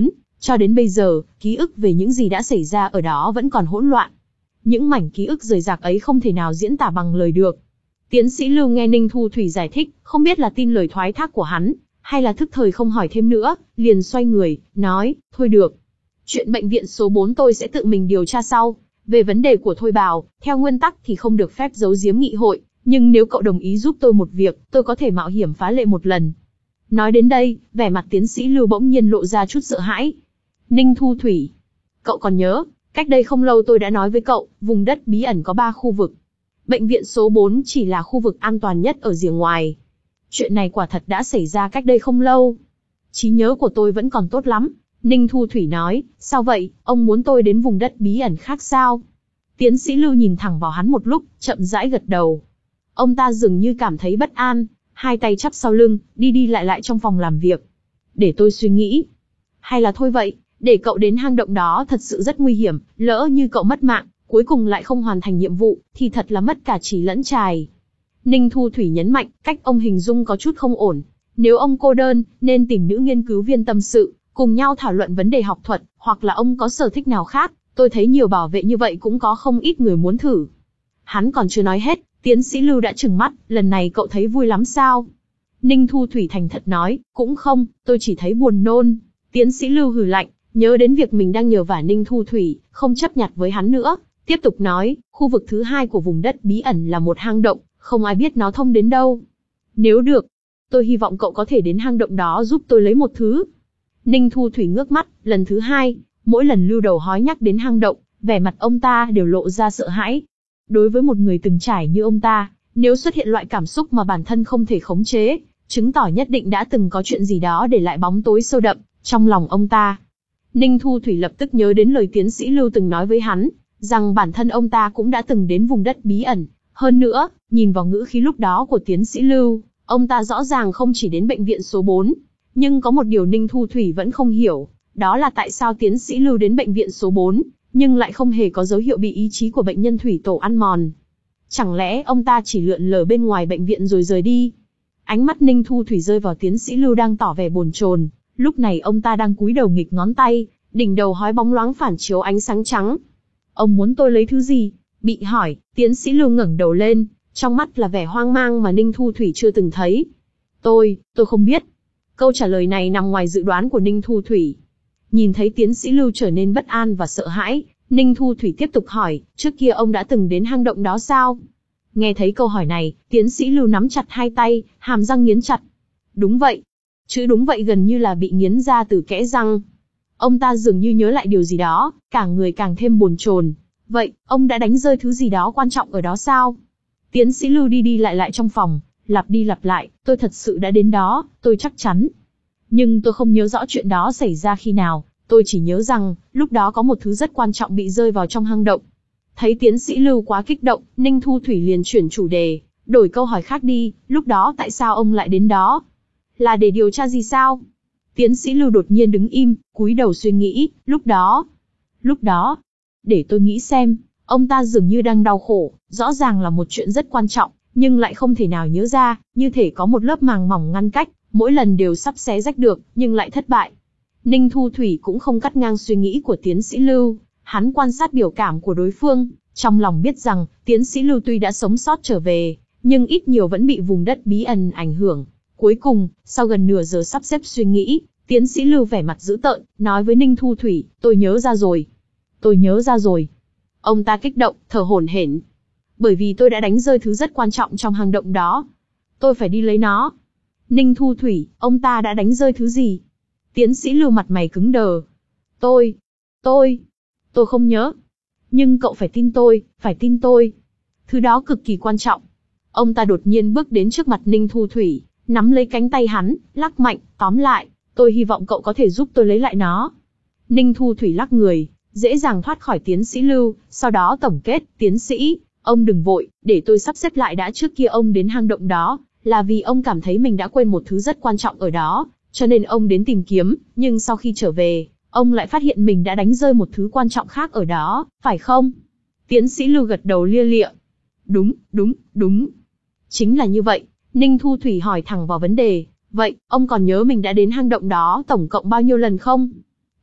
Cho đến bây giờ, ký ức về những gì đã xảy ra ở đó vẫn còn hỗn loạn. Những mảnh ký ức rời rạc ấy không thể nào diễn tả bằng lời được. Tiến sĩ Lưu nghe Ninh Thu Thủy giải thích, không biết là tin lời thoái thác của hắn, hay là thức thời không hỏi thêm nữa, liền xoay người, nói, thôi được. Chuyện bệnh viện số bốn tôi sẽ tự mình điều tra sau. Về vấn đề của Thôi Bào, theo nguyên tắc thì không được phép giấu giếm nghị hội, nhưng nếu cậu đồng ý giúp tôi một việc, tôi có thể mạo hiểm phá lệ một lần. Nói đến đây, vẻ mặt tiến sĩ Lưu bỗng nhiên lộ ra chút sợ hãi. Ninh Thu Thủy, cậu còn nhớ, cách đây không lâu tôi đã nói với cậu, vùng đất bí ẩn có ba khu vực. Bệnh viện số bốn chỉ là khu vực an toàn nhất ở rìa ngoài. Chuyện này quả thật đã xảy ra cách đây không lâu. Trí nhớ của tôi vẫn còn tốt lắm. Ninh Thu Thủy nói, sao vậy, ông muốn tôi đến vùng đất bí ẩn khác sao? Tiến sĩ Lưu nhìn thẳng vào hắn một lúc, chậm rãi gật đầu. Ông ta dường như cảm thấy bất an, hai tay chắp sau lưng, đi đi lại lại trong phòng làm việc. Để tôi suy nghĩ. Hay là thôi vậy, để cậu đến hang động đó thật sự rất nguy hiểm, lỡ như cậu mất mạng, cuối cùng lại không hoàn thành nhiệm vụ, thì thật là mất cả chỉ lẫn trài. Ninh Thu Thủy nhấn mạnh, cách ông hình dung có chút không ổn. Nếu ông cô đơn, nên tìm nữ nghiên cứu viên tâm sự, cùng nhau thảo luận vấn đề học thuật, hoặc là ông có sở thích nào khác, tôi thấy nhiều bảo vệ như vậy cũng có không ít người muốn thử. Hắn còn chưa nói hết, tiến sĩ Lưu đã trừng mắt, lần này cậu thấy vui lắm sao? Ninh Thu Thủy thành thật nói, cũng không, tôi chỉ thấy buồn nôn. Tiến sĩ Lưu hừ lạnh, nhớ đến việc mình đang nhờ vả Ninh Thu Thủy, không chấp nhặt với hắn nữa, tiếp tục nói, khu vực thứ hai của vùng đất bí ẩn là một hang động, không ai biết nó thông đến đâu. Nếu được, tôi hy vọng cậu có thể đến hang động đó giúp tôi lấy một thứ. Ninh Thu Thủy ngước mắt, lần thứ hai, mỗi lần Lưu Đầu Hói nhắc đến hang động, vẻ mặt ông ta đều lộ ra sợ hãi. Đối với một người từng trải như ông ta, nếu xuất hiện loại cảm xúc mà bản thân không thể khống chế, chứng tỏ nhất định đã từng có chuyện gì đó để lại bóng tối sâu đậm trong lòng ông ta. Ninh Thu Thủy lập tức nhớ đến lời tiến sĩ Lưu từng nói với hắn, rằng bản thân ông ta cũng đã từng đến vùng đất bí ẩn. Hơn nữa, nhìn vào ngữ khí lúc đó của tiến sĩ Lưu, ông ta rõ ràng không chỉ đến bệnh viện số bốn. Nhưng có một điều Ninh Thu Thủy vẫn không hiểu, đó là tại sao tiến sĩ Lưu đến bệnh viện số bốn, nhưng lại không hề có dấu hiệu bị ý chí của bệnh nhân thủy tổ ăn mòn. Chẳng lẽ ông ta chỉ lượn lờ bên ngoài bệnh viện rồi rời đi? Ánh mắt Ninh Thu Thủy rơi vào tiến sĩ Lưu đang tỏ vẻ bồn chồn, lúc này ông ta đang cúi đầu nghịch ngón tay, đỉnh đầu hói bóng loáng phản chiếu ánh sáng trắng. Ông muốn tôi lấy thứ gì? Bị hỏi, tiến sĩ Lưu ngẩng đầu lên, trong mắt là vẻ hoang mang mà Ninh Thu Thủy chưa từng thấy. Tôi, tôi không biết. Câu trả lời này nằm ngoài dự đoán của Ninh Thu Thủy. Nhìn thấy tiến sĩ Lưu trở nên bất an và sợ hãi, Ninh Thu Thủy tiếp tục hỏi, trước kia ông đã từng đến hang động đó sao? Nghe thấy câu hỏi này, tiến sĩ Lưu nắm chặt hai tay, hàm răng nghiến chặt. Đúng vậy. Chữ đúng vậy gần như là bị nghiến ra từ kẽ răng. Ông ta dường như nhớ lại điều gì đó, cả người càng thêm bồn chồn. Vậy, ông đã đánh rơi thứ gì đó quan trọng ở đó sao? Tiến sĩ Lưu đi đi lại lại trong phòng, lặp đi lặp lại, tôi thật sự đã đến đó, tôi chắc chắn. Nhưng tôi không nhớ rõ chuyện đó xảy ra khi nào, tôi chỉ nhớ rằng, lúc đó có một thứ rất quan trọng bị rơi vào trong hang động. Thấy tiến sĩ Lưu quá kích động, Ninh Thu Thủy liền chuyển chủ đề, đổi câu hỏi khác đi, lúc đó tại sao ông lại đến đó? Là để điều tra gì sao? Tiến sĩ Lưu đột nhiên đứng im, cúi đầu suy nghĩ, lúc đó, lúc đó, để tôi nghĩ xem, ông ta dường như đang đau khổ, rõ ràng là một chuyện rất quan trọng, nhưng lại không thể nào nhớ ra, như thể có một lớp màng mỏng ngăn cách, mỗi lần đều sắp xé rách được, nhưng lại thất bại. Ninh Thu Thủy cũng không cắt ngang suy nghĩ của tiến sĩ Lưu, hắn quan sát biểu cảm của đối phương, trong lòng biết rằng, tiến sĩ Lưu tuy đã sống sót trở về, nhưng ít nhiều vẫn bị vùng đất bí ẩn ảnh hưởng. Cuối cùng, sau gần nửa giờ sắp xếp suy nghĩ, tiến sĩ Lưu vẻ mặt dữ tợn, nói với Ninh Thu Thủy, tôi nhớ ra rồi. Tôi nhớ ra rồi. Ông ta kích động, thở hổn hển. Bởi vì tôi đã đánh rơi thứ rất quan trọng trong hang động đó. Tôi phải đi lấy nó. Ninh Thu Thủy, ông ta đã đánh rơi thứ gì? Tiến sĩ Lưu mặt mày cứng đờ. Tôi, tôi, tôi không nhớ. Nhưng cậu phải tin tôi, phải tin tôi. Thứ đó cực kỳ quan trọng. Ông ta đột nhiên bước đến trước mặt Ninh Thu Thủy, nắm lấy cánh tay hắn, lắc mạnh, tóm lại, tôi hy vọng cậu có thể giúp tôi lấy lại nó. Ninh Thu Thủy lắc người, dễ dàng thoát khỏi tiến sĩ Lưu, sau đó tổng kết, tiến sĩ, ông đừng vội, để tôi sắp xếp lại đã. Trước kia ông đến hang động đó, là vì ông cảm thấy mình đã quên một thứ rất quan trọng ở đó, cho nên ông đến tìm kiếm, nhưng sau khi trở về, ông lại phát hiện mình đã đánh rơi một thứ quan trọng khác ở đó, phải không? Tiến sĩ Lưu gật đầu lia lịa. Đúng, đúng, đúng. Chính là như vậy. Ninh Thu Thủy hỏi thẳng vào vấn đề. Vậy, ông còn nhớ mình đã đến hang động đó tổng cộng bao nhiêu lần không?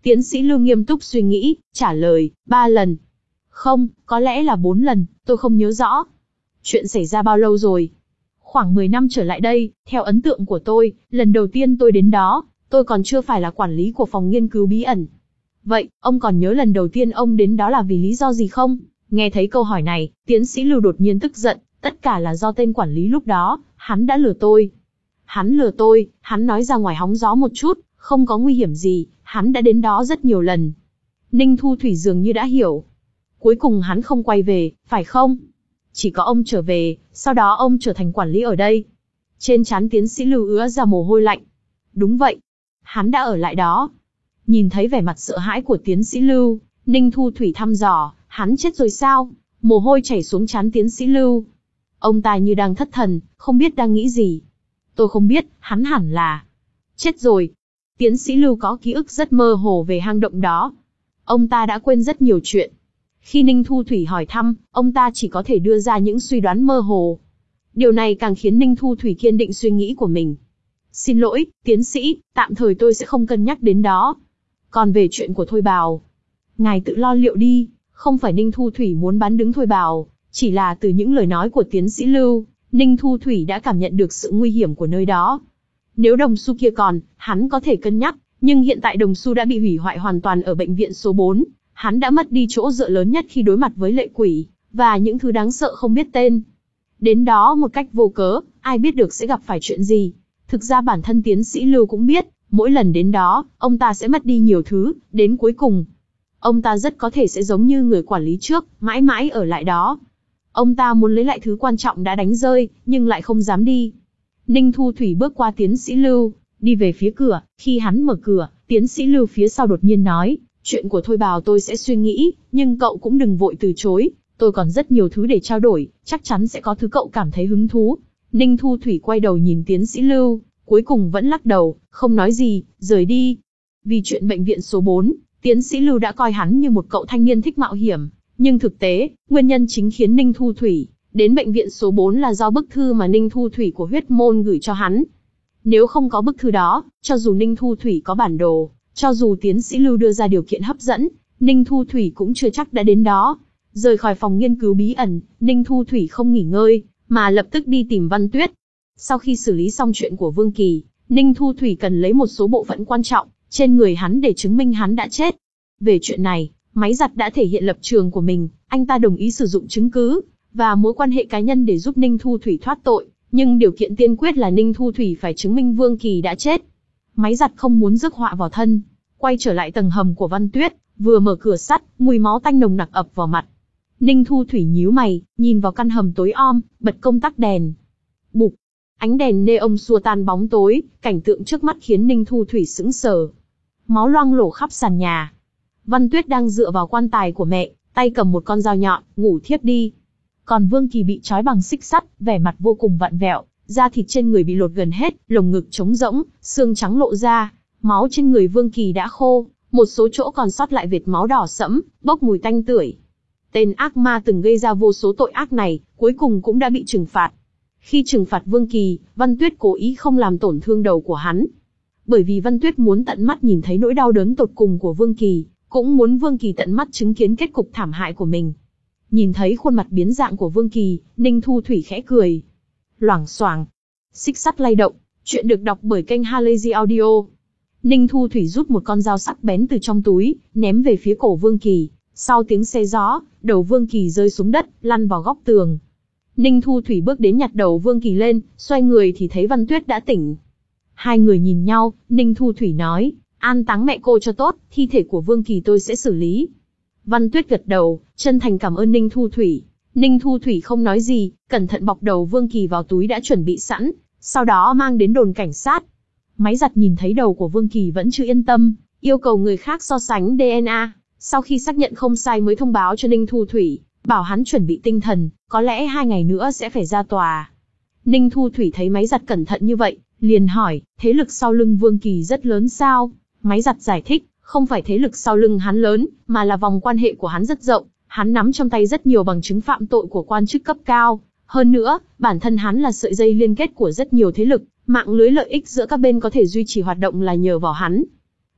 Tiến sĩ Lưu nghiêm túc suy nghĩ, trả lời, ba lần. Không, có lẽ là bốn lần, tôi không nhớ rõ. Chuyện xảy ra bao lâu rồi? Khoảng mười năm trở lại đây, theo ấn tượng của tôi, lần đầu tiên tôi đến đó, tôi còn chưa phải là quản lý của phòng nghiên cứu bí ẩn. Vậy, ông còn nhớ lần đầu tiên ông đến đó là vì lý do gì không? Nghe thấy câu hỏi này, tiến sĩ Lưu đột nhiên tức giận, tất cả là do tên quản lý lúc đó, hắn đã lừa tôi. Hắn lừa tôi, hắn nói ra ngoài hóng gió một chút, không có nguy hiểm gì, hắn đã đến đó rất nhiều lần. Ninh Thu Thủy dường như đã hiểu. Cuối cùng hắn không quay về, phải không? Chỉ có ông trở về, sau đó ông trở thành quản lý ở đây. Trên trán tiến sĩ Lưu ứa ra mồ hôi lạnh. Đúng vậy. Hắn đã ở lại đó. Nhìn thấy vẻ mặt sợ hãi của tiến sĩ Lưu, Ninh Thu Thủy thăm dò, hắn chết rồi sao? Mồ hôi chảy xuống trán tiến sĩ Lưu. Ông ta như đang thất thần, không biết đang nghĩ gì. Tôi không biết, hắn hẳn là chết rồi. Tiến sĩ Lưu có ký ức rất mơ hồ về hang động đó. Ông ta đã quên rất nhiều chuyện. Khi Ninh Thu Thủy hỏi thăm, ông ta chỉ có thể đưa ra những suy đoán mơ hồ. Điều này càng khiến Ninh Thu Thủy kiên định suy nghĩ của mình. Xin lỗi, tiến sĩ, tạm thời tôi sẽ không cân nhắc đến đó. Còn về chuyện của Thôi Bào, ngài tự lo liệu đi, không phải Ninh Thu Thủy muốn bán đứng Thôi Bào, chỉ là từ những lời nói của tiến sĩ Lưu, Ninh Thu Thủy đã cảm nhận được sự nguy hiểm của nơi đó. Nếu đồng xu kia còn, hắn có thể cân nhắc, nhưng hiện tại đồng xu đã bị hủy hoại hoàn toàn ở bệnh viện số bốn. Hắn đã mất đi chỗ dựa lớn nhất khi đối mặt với lệ quỷ, và những thứ đáng sợ không biết tên. Đến đó một cách vô cớ, ai biết được sẽ gặp phải chuyện gì. Thực ra bản thân tiến sĩ Lưu cũng biết, mỗi lần đến đó, ông ta sẽ mất đi nhiều thứ, đến cuối cùng. Ông ta rất có thể sẽ giống như người quản lý trước, mãi mãi ở lại đó. Ông ta muốn lấy lại thứ quan trọng đã đánh rơi, nhưng lại không dám đi. Ninh Thu Thủy bước qua tiến sĩ Lưu, đi về phía cửa, khi hắn mở cửa, tiến sĩ Lưu phía sau đột nhiên nói, chuyện của Thôi Bào tôi sẽ suy nghĩ, nhưng cậu cũng đừng vội từ chối, tôi còn rất nhiều thứ để trao đổi, chắc chắn sẽ có thứ cậu cảm thấy hứng thú. Ninh Thu Thủy quay đầu nhìn tiến sĩ Lưu, cuối cùng vẫn lắc đầu, không nói gì, rời đi. Vì chuyện bệnh viện số bốn, tiến sĩ Lưu đã coi hắn như một cậu thanh niên thích mạo hiểm, nhưng thực tế, nguyên nhân chính khiến Ninh Thu Thủy đến bệnh viện số bốn là do bức thư mà Ninh Thu Thủy của huyết môn gửi cho hắn. Nếu không có bức thư đó, cho dù Ninh Thu Thủy có bản đồ, cho dù tiến sĩ Lưu đưa ra điều kiện hấp dẫn, Ninh Thu Thủy cũng chưa chắc đã đến đó. Rời khỏi phòng nghiên cứu bí ẩn, Ninh Thu Thủy không nghỉ ngơi, mà lập tức đi tìm Văn Tuyết. Sau khi xử lý xong chuyện của Vương Kỳ, Ninh Thu Thủy cần lấy một số bộ phận quan trọng trên người hắn để chứng minh hắn đã chết. Về chuyện này, máy giặt đã thể hiện lập trường của mình, anh ta đồng ý sử dụng chứng cứ và mối quan hệ cá nhân để giúp Ninh Thu Thủy thoát tội, nhưng điều kiện tiên quyết là Ninh Thu Thủy phải chứng minh Vương Kỳ đã chết. Máy giặt không muốn rước họa vào thân, quay trở lại tầng hầm của Văn Tuyết, vừa mở cửa sắt, mùi máu tanh nồng nặc ập vào mặt. Ninh Thu Thủy nhíu mày, nhìn vào căn hầm tối om, bật công tắc đèn. Bụp, ánh đèn neon xua tan bóng tối, cảnh tượng trước mắt khiến Ninh Thu Thủy sững sờ. Máu loang lổ khắp sàn nhà. Văn Tuyết đang dựa vào quan tài của mẹ, tay cầm một con dao nhọn, ngủ thiếp đi. Còn Vương Kỳ bị trói bằng xích sắt, vẻ mặt vô cùng vặn vẹo, da thịt trên người bị lột gần hết, lồng ngực trống rỗng, xương trắng lộ ra, máu trên người Vương Kỳ đã khô, một số chỗ còn sót lại vệt máu đỏ sẫm, bốc mùi tanh tưởi. Tên ác ma từng gây ra vô số tội ác này, cuối cùng cũng đã bị trừng phạt. Khi trừng phạt Vương Kỳ, Văn Tuyết cố ý không làm tổn thương đầu của hắn. Bởi vì Văn Tuyết muốn tận mắt nhìn thấy nỗi đau đớn tột cùng của Vương Kỳ, cũng muốn Vương Kỳ tận mắt chứng kiến kết cục thảm hại của mình. Nhìn thấy khuôn mặt biến dạng của Vương Kỳ, Ninh Thu Thủy khẽ cười. Loảng xoảng, xích sắt lay động. Chuyện được đọc bởi kênh Halazy Audio. Ninh Thu Thủy rút một con dao sắc bén từ trong túi, ném về phía cổ Vương Kỳ. Sau tiếng xe gió, đầu Vương Kỳ rơi xuống đất, lăn vào góc tường. Ninh Thu Thủy bước đến nhặt đầu Vương Kỳ lên, xoay người thì thấy Văn Tuyết đã tỉnh. Hai người nhìn nhau, Ninh Thu Thủy nói, an táng mẹ cô cho tốt, thi thể của Vương Kỳ tôi sẽ xử lý. Văn Tuyết gật đầu, chân thành cảm ơn Ninh Thu Thủy. Ninh Thu Thủy không nói gì, cẩn thận bọc đầu Vương Kỳ vào túi đã chuẩn bị sẵn, sau đó mang đến đồn cảnh sát. Máy giặt nhìn thấy đầu của Vương Kỳ vẫn chưa yên tâm, yêu cầu người khác so sánh đê en a. Sau khi xác nhận không sai mới thông báo cho Ninh Thu Thủy, bảo hắn chuẩn bị tinh thần, có lẽ hai ngày nữa sẽ phải ra tòa. Ninh Thu Thủy thấy máy giặt cẩn thận như vậy, liền hỏi, thế lực sau lưng Vương Kỳ rất lớn sao? Máy giặt giải thích, không phải thế lực sau lưng hắn lớn, mà là vòng quan hệ của hắn rất rộng, hắn nắm trong tay rất nhiều bằng chứng phạm tội của quan chức cấp cao. Hơn nữa, bản thân hắn là sợi dây liên kết của rất nhiều thế lực, mạng lưới lợi ích giữa các bên có thể duy trì hoạt động là nhờ vào hắn.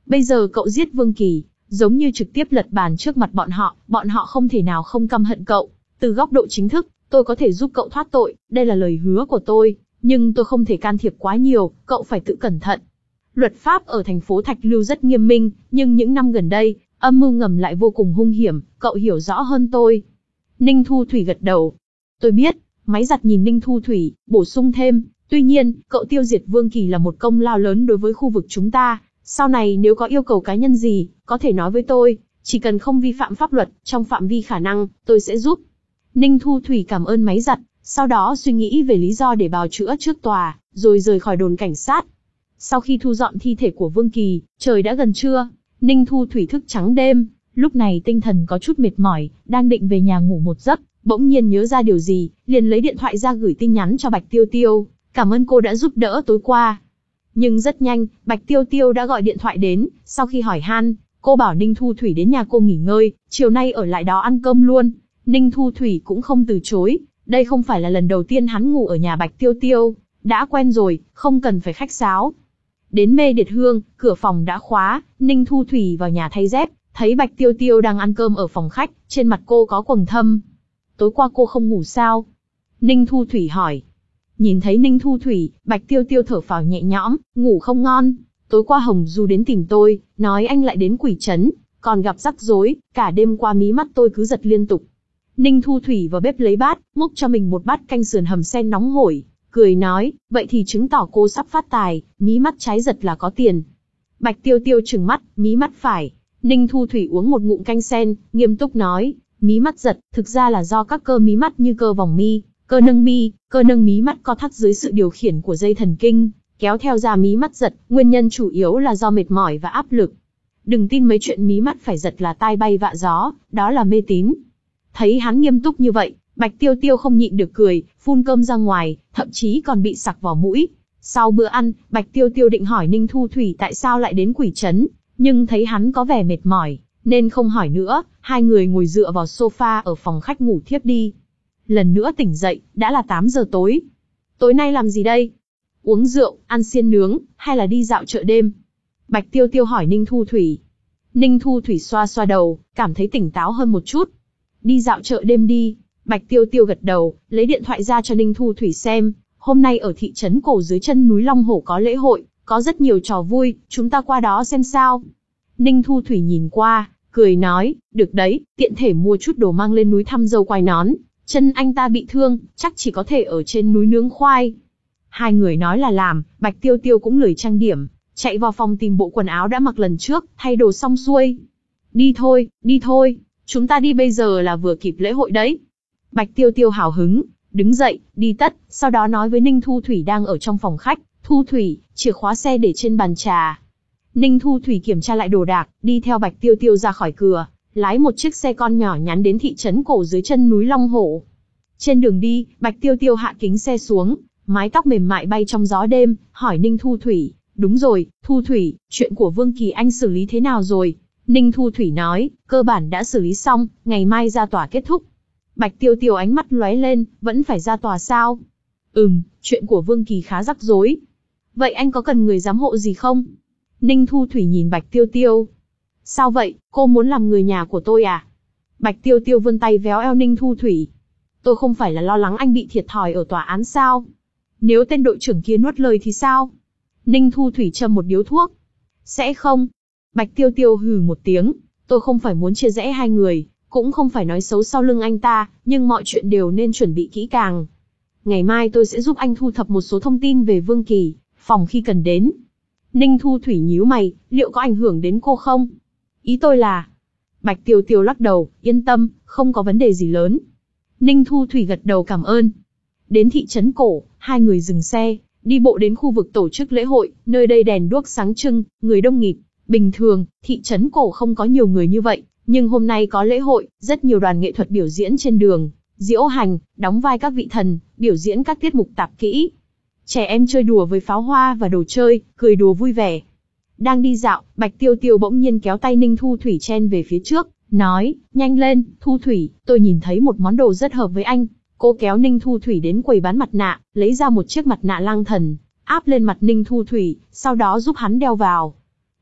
Bây giờ cậu giết Vương Kỳ, giống như trực tiếp lật bàn trước mặt bọn họ, bọn họ không thể nào không căm hận cậu. Từ góc độ chính thức, tôi có thể giúp cậu thoát tội, đây là lời hứa của tôi, nhưng tôi không thể can thiệp quá nhiều, cậu phải tự cẩn thận. Luật pháp ở thành phố Thạch Lưu rất nghiêm minh, nhưng những năm gần đây, âm mưu ngầm lại vô cùng hung hiểm, cậu hiểu rõ hơn tôi. Ninh Thu Thủy gật đầu. Tôi biết, máy giặt nhìn Ninh Thu Thủy, bổ sung thêm, tuy nhiên, cậu tiêu diệt Vương Kỳ là một công lao lớn đối với khu vực chúng ta. Sau này nếu có yêu cầu cá nhân gì, có thể nói với tôi, chỉ cần không vi phạm pháp luật, trong phạm vi khả năng, tôi sẽ giúp. Ninh Thu Thủy cảm ơn máy giặt, sau đó suy nghĩ về lý do để bào chữa trước tòa, rồi rời khỏi đồn cảnh sát. Sau khi thu dọn thi thể của Vương Kỳ, trời đã gần trưa, Ninh Thu Thủy thức trắng đêm, lúc này tinh thần có chút mệt mỏi, đang định về nhà ngủ một giấc, bỗng nhiên nhớ ra điều gì, liền lấy điện thoại ra gửi tin nhắn cho Bạch Tiêu Tiêu, cảm ơn cô đã giúp đỡ tối qua. Nhưng rất nhanh, Bạch Tiêu Tiêu đã gọi điện thoại đến, sau khi hỏi han, cô bảo Ninh Thu Thủy đến nhà cô nghỉ ngơi, chiều nay ở lại đó ăn cơm luôn. Ninh Thu Thủy cũng không từ chối, đây không phải là lần đầu tiên hắn ngủ ở nhà Bạch Tiêu Tiêu, đã quen rồi, không cần phải khách sáo. Đến Mê Điệt Hương, cửa phòng đã khóa, Ninh Thu Thủy vào nhà thay dép, thấy Bạch Tiêu Tiêu đang ăn cơm ở phòng khách, trên mặt cô có quầng thâm. Tối qua cô không ngủ sao? Ninh Thu Thủy hỏi. Nhìn thấy Ninh Thu Thủy, Bạch Tiêu Tiêu thở phào nhẹ nhõm, ngủ không ngon. Tối qua Hồng Du đến tìm tôi, nói anh lại đến Quỷ Trấn, còn gặp rắc rối, cả đêm qua mí mắt tôi cứ giật liên tục. Ninh Thu Thủy vào bếp lấy bát, múc cho mình một bát canh sườn hầm sen nóng hổi, cười nói, vậy thì chứng tỏ cô sắp phát tài, mí mắt trái giật là có tiền. Bạch Tiêu Tiêu trừng mắt, mí mắt phải. Ninh Thu Thủy uống một ngụm canh sen, nghiêm túc nói, mí mắt giật, thực ra là do các cơ mí mắt như cơ vòng mi, cơ nâng mi, cơ nâng mí mắt co thắt dưới sự điều khiển của dây thần kinh, kéo theo ra mí mắt giật, nguyên nhân chủ yếu là do mệt mỏi và áp lực. Đừng tin mấy chuyện mí mắt phải giật là tai bay vạ gió, đó là mê tín. Thấy hắn nghiêm túc như vậy, Bạch Tiêu Tiêu không nhịn được cười, phun cơm ra ngoài, thậm chí còn bị sặc vào mũi. Sau bữa ăn, Bạch Tiêu Tiêu định hỏi Ninh Thu Thủy tại sao lại đến Quỷ Trấn, nhưng thấy hắn có vẻ mệt mỏi, nên không hỏi nữa, hai người ngồi dựa vào sofa ở phòng khách ngủ thiếp đi. Lần nữa tỉnh dậy, đã là tám giờ tối. Tối nay làm gì đây? Uống rượu, ăn xiên nướng, hay là đi dạo chợ đêm? Bạch Tiêu Tiêu hỏi Ninh Thu Thủy. Ninh Thu Thủy xoa xoa đầu, cảm thấy tỉnh táo hơn một chút. Đi dạo chợ đêm đi. Bạch Tiêu Tiêu gật đầu, lấy điện thoại ra cho Ninh Thu Thủy xem. Hôm nay ở thị trấn cổ dưới chân núi Long Hổ có lễ hội, có rất nhiều trò vui, chúng ta qua đó xem sao. Ninh Thu Thủy nhìn qua, cười nói, được đấy, tiện thể mua chút đồ mang lên núi thăm dâu quai nón. Chân anh ta bị thương, chắc chỉ có thể ở trên núi nướng khoai. Hai người nói là làm, Bạch Tiêu Tiêu cũng lười trang điểm, chạy vào phòng tìm bộ quần áo đã mặc lần trước, thay đồ xong xuôi. Đi thôi, đi thôi, chúng ta đi bây giờ là vừa kịp lễ hội đấy. Bạch Tiêu Tiêu hào hứng, đứng dậy, đi tất, sau đó nói với Ninh Thu Thủy đang ở trong phòng khách, Thu Thủy, chìa khóa xe để trên bàn trà. Ninh Thu Thủy kiểm tra lại đồ đạc, đi theo Bạch Tiêu Tiêu ra khỏi cửa, lái một chiếc xe con nhỏ nhắn đến thị trấn cổ dưới chân núi Long Hổ. Trên đường đi, Bạch Tiêu Tiêu hạ kính xe xuống, mái tóc mềm mại bay trong gió đêm, hỏi Ninh Thu Thủy, đúng rồi, Thu Thủy, chuyện của Vương Kỳ anh xử lý thế nào rồi? Ninh Thu Thủy nói, cơ bản đã xử lý xong, ngày mai ra tòa kết thúc. Bạch Tiêu Tiêu ánh mắt lóe lên, vẫn phải ra tòa sao? Ừm, chuyện của Vương Kỳ khá rắc rối. Vậy anh có cần người giám hộ gì không? Ninh Thu Thủy nhìn Bạch Tiêu Tiêu. Sao vậy, cô muốn làm người nhà của tôi à? Bạch Tiêu Tiêu vươn tay véo eo Ninh Thu Thủy. Tôi không phải là lo lắng anh bị thiệt thòi ở tòa án sao? Nếu tên đội trưởng kia nuốt lời thì sao? Ninh Thu Thủy châm một điếu thuốc. Sẽ không. Bạch Tiêu Tiêu hừ một tiếng. Tôi không phải muốn chia rẽ hai người, cũng không phải nói xấu sau lưng anh ta, nhưng mọi chuyện đều nên chuẩn bị kỹ càng. Ngày mai tôi sẽ giúp anh thu thập một số thông tin về Vương Kỳ, phòng khi cần đến. Ninh Thu Thủy nhíu mày, liệu có ảnh hưởng đến cô không? Ý tôi là... Bạch Tiêu Tiêu lắc đầu, yên tâm, không có vấn đề gì lớn. Ninh Thu Thủy gật đầu cảm ơn. Đến thị trấn cổ, hai người dừng xe, đi bộ đến khu vực tổ chức lễ hội, nơi đây đèn đuốc sáng trưng, người đông nghịt. Bình thường, thị trấn cổ không có nhiều người như vậy, nhưng hôm nay có lễ hội, rất nhiều đoàn nghệ thuật biểu diễn trên đường, diễu hành, đóng vai các vị thần, biểu diễn các tiết mục tạp kỹ. Trẻ em chơi đùa với pháo hoa và đồ chơi, cười đùa vui vẻ. Đang đi dạo, Bạch Tiêu Tiêu bỗng nhiên kéo tay Ninh Thu Thủy chen về phía trước, nói, nhanh lên, Thu Thủy, tôi nhìn thấy một món đồ rất hợp với anh. Cô kéo Ninh Thu Thủy đến quầy bán mặt nạ, lấy ra một chiếc mặt nạ lang thần, áp lên mặt Ninh Thu Thủy, sau đó giúp hắn đeo vào.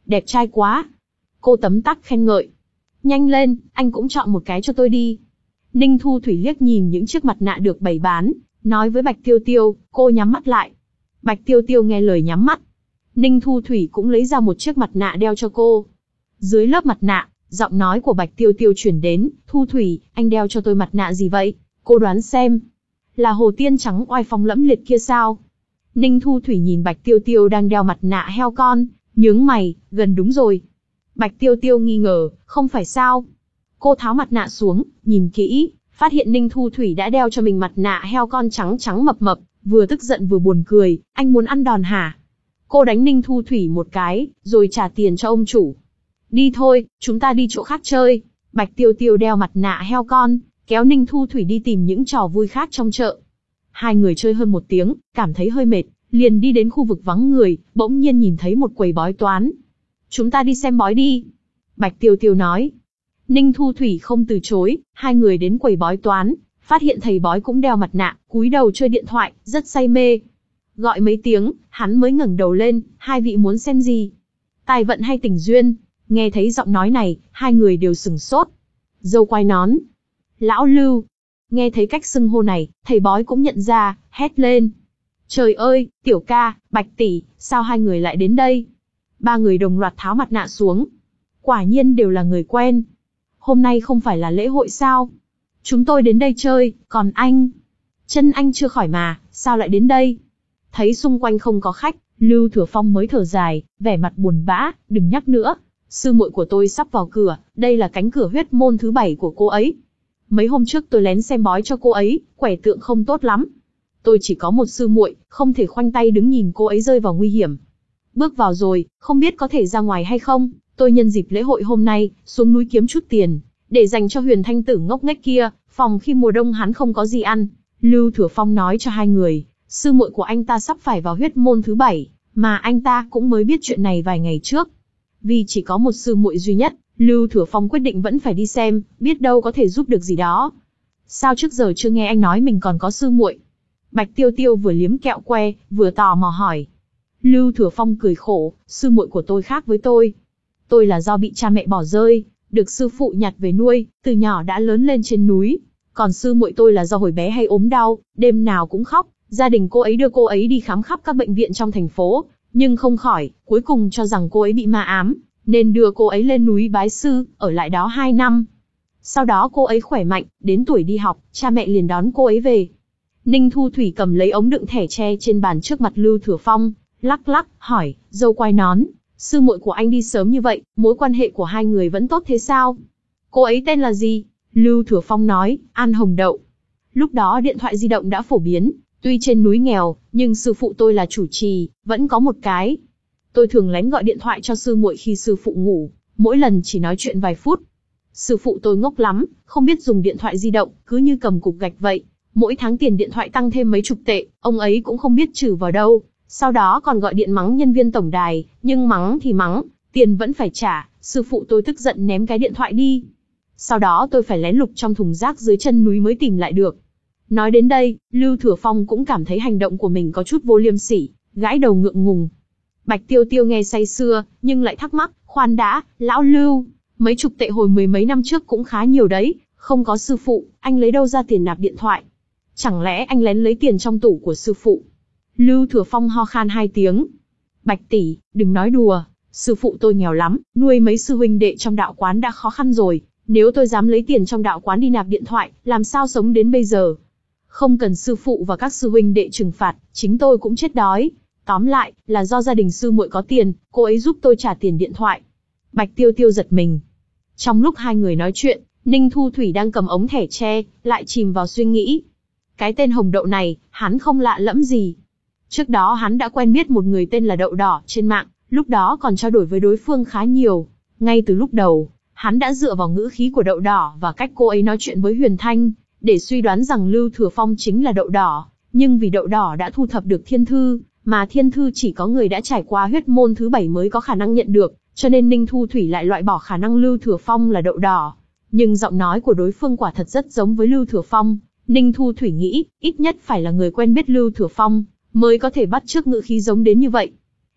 Đẹp trai quá. Cô tấm tắc khen ngợi. Nhanh lên, anh cũng chọn một cái cho tôi đi. Ninh Thu Thủy liếc nhìn những chiếc mặt nạ được bày bán, nói với Bạch Tiêu Tiêu, cô nhắm mắt lại. Bạch Tiêu Tiêu nghe lời nhắm mắt. Ninh Thu Thủy cũng lấy ra một chiếc mặt nạ đeo cho cô. Dưới lớp mặt nạ, giọng nói của Bạch Tiêu Tiêu chuyển đến, Thu Thủy, anh đeo cho tôi mặt nạ gì vậy? Cô đoán xem. Là hồ tiên trắng oai phong lẫm liệt kia sao? Ninh Thu Thủy nhìn Bạch Tiêu Tiêu đang đeo mặt nạ heo con, nhướng mày, gần đúng rồi. Bạch Tiêu Tiêu nghi ngờ, không phải sao? Cô tháo mặt nạ xuống, nhìn kỹ, phát hiện Ninh Thu Thủy đã đeo cho mình mặt nạ heo con trắng trắng mập mập, vừa tức giận vừa buồn cười, anh muốn ăn đòn hả? Cô đánh Ninh Thu Thủy một cái, rồi trả tiền cho ông chủ. Đi thôi, chúng ta đi chỗ khác chơi. Bạch Tiêu Tiêu đeo mặt nạ heo con, kéo Ninh Thu Thủy đi tìm những trò vui khác trong chợ. Hai người chơi hơn một tiếng, cảm thấy hơi mệt, liền đi đến khu vực vắng người, bỗng nhiên nhìn thấy một quầy bói toán. Chúng ta đi xem bói đi. Bạch Tiêu Tiêu nói. Ninh Thu Thủy không từ chối, hai người đến quầy bói toán, phát hiện thầy bói cũng đeo mặt nạ, cúi đầu chơi điện thoại, rất say mê. Gọi mấy tiếng, hắn mới ngẩng đầu lên, hai vị muốn xem gì? Tài vận hay tình duyên? Nghe thấy giọng nói này, hai người đều sửng sốt. Dâu quai nón. Lão Lưu. Nghe thấy cách xưng hô này, thầy bói cũng nhận ra, hét lên. Trời ơi, Tiểu ca, Bạch tỷ, sao hai người lại đến đây? Ba người đồng loạt tháo mặt nạ xuống. Quả nhiên đều là người quen. Hôm nay không phải là lễ hội sao? Chúng tôi đến đây chơi, còn anh? Chân anh chưa khỏi mà, sao lại đến đây? Thấy xung quanh không có khách, Lưu Thừa Phong mới thở dài, vẻ mặt buồn bã, đừng nhắc nữa. Sư muội của tôi sắp vào cửa, đây là cánh cửa huyết môn thứ bảy của cô ấy. Mấy hôm trước tôi lén xem bói cho cô ấy, quẻ tượng không tốt lắm. Tôi chỉ có một sư muội, không thể khoanh tay đứng nhìn cô ấy rơi vào nguy hiểm. Bước vào rồi, không biết có thể ra ngoài hay không, tôi nhân dịp lễ hội hôm nay, xuống núi kiếm chút tiền, để dành cho Huyền Thanh tử ngốc nghếch kia, phòng khi mùa đông hắn không có gì ăn. Lưu Thừa Phong nói cho hai người, sư muội của anh ta sắp phải vào huyết môn thứ bảy, mà anh ta cũng mới biết chuyện này vài ngày trước. Vì chỉ có một sư muội duy nhất, Lưu Thừa Phong quyết định vẫn phải đi xem, biết đâu có thể giúp được gì đó. Sao trước giờ chưa nghe anh nói mình còn có sư muội? Bạch Tiêu Tiêu vừa liếm kẹo que, vừa tò mò hỏi. Lưu Thừa Phong cười khổ, sư muội của tôi khác với tôi. Tôi là do bị cha mẹ bỏ rơi, được sư phụ nhặt về nuôi, từ nhỏ đã lớn lên trên núi. Còn sư muội tôi là do hồi bé hay ốm đau, đêm nào cũng khóc, gia đình cô ấy đưa cô ấy đi khám khắp các bệnh viện trong thành phố, nhưng không khỏi, cuối cùng cho rằng cô ấy bị ma ám, nên đưa cô ấy lên núi bái sư, ở lại đó hai năm. Sau đó cô ấy khỏe mạnh, đến tuổi đi học, cha mẹ liền đón cô ấy về. Ninh Thu Thủy cầm lấy ống đựng thẻ tre trên bàn trước mặt Lưu Thừa Phong, lắc lắc, hỏi, dâu quai nón, sư muội của anh đi sớm như vậy, mối quan hệ của hai người vẫn tốt thế sao? Cô ấy tên là gì? Lưu Thừa Phong nói, An Hồng Đậu. Lúc đó điện thoại di động đã phổ biến, tuy trên núi nghèo, nhưng sư phụ tôi là chủ trì, vẫn có một cái. Tôi thường lén gọi điện thoại cho sư muội khi sư phụ ngủ, mỗi lần chỉ nói chuyện vài phút. Sư phụ tôi ngốc lắm, không biết dùng điện thoại di động, cứ như cầm cục gạch vậy. Mỗi tháng tiền điện thoại tăng thêm mấy chục tệ, ông ấy cũng không biết trừ vào đâu. Sau đó còn gọi điện mắng nhân viên tổng đài, nhưng mắng thì mắng, tiền vẫn phải trả, sư phụ tôi tức giận ném cái điện thoại đi. Sau đó tôi phải lén lục trong thùng rác dưới chân núi mới tìm lại được. Nói đến đây, Lưu Thừa Phong cũng cảm thấy hành động của mình có chút vô liêm sỉ, gãi đầu ngượng ngùng. Bạch Tiêu Tiêu nghe say sưa, nhưng lại thắc mắc, khoan đã, lão Lưu, mấy chục tệ hồi mười mấy năm trước cũng khá nhiều đấy, không có sư phụ, anh lấy đâu ra tiền nạp điện thoại? Chẳng lẽ anh lén lấy tiền trong tủ của sư phụ? Lưu Thừa Phong ho khan hai tiếng. Bạch tỷ, đừng nói đùa, sư phụ tôi nghèo lắm, nuôi mấy sư huynh đệ trong đạo quán đã khó khăn rồi, nếu tôi dám lấy tiền trong đạo quán đi nạp điện thoại, làm sao sống đến bây giờ? Không cần sư phụ và các sư huynh đệ trừng phạt, chính tôi cũng chết đói. Tóm lại, là do gia đình sư muội có tiền, cô ấy giúp tôi trả tiền điện thoại. Bạch Tiêu Tiêu giật mình. Trong lúc hai người nói chuyện, Ninh Thu Thủy đang cầm ống thẻ tre, lại chìm vào suy nghĩ. Cái tên Hồng Đậu này, hắn không lạ lẫm gì. Trước đó hắn đã quen biết một người tên là Đậu Đỏ trên mạng, lúc đó còn trao đổi với đối phương khá nhiều. Ngay từ lúc đầu, hắn đã dựa vào ngữ khí của Đậu Đỏ và cách cô ấy nói chuyện với Huyền Thanh, để suy đoán rằng Lưu Thừa Phong chính là Đậu Đỏ. Nhưng vì Đậu Đỏ đã thu thập được thiên thư, mà thiên thư chỉ có người đã trải qua huyết môn thứ bảy mới có khả năng nhận được, cho nên Ninh Thu Thủy lại loại bỏ khả năng Lưu Thừa Phong là Đậu Đỏ. Nhưng giọng nói của đối phương quả thật rất giống với Lưu Thừa Phong. Ninh Thu Thủy nghĩ, ít nhất phải là người quen biết Lưu Thừa Phong, mới có thể bắt chước ngữ khí giống đến như vậy.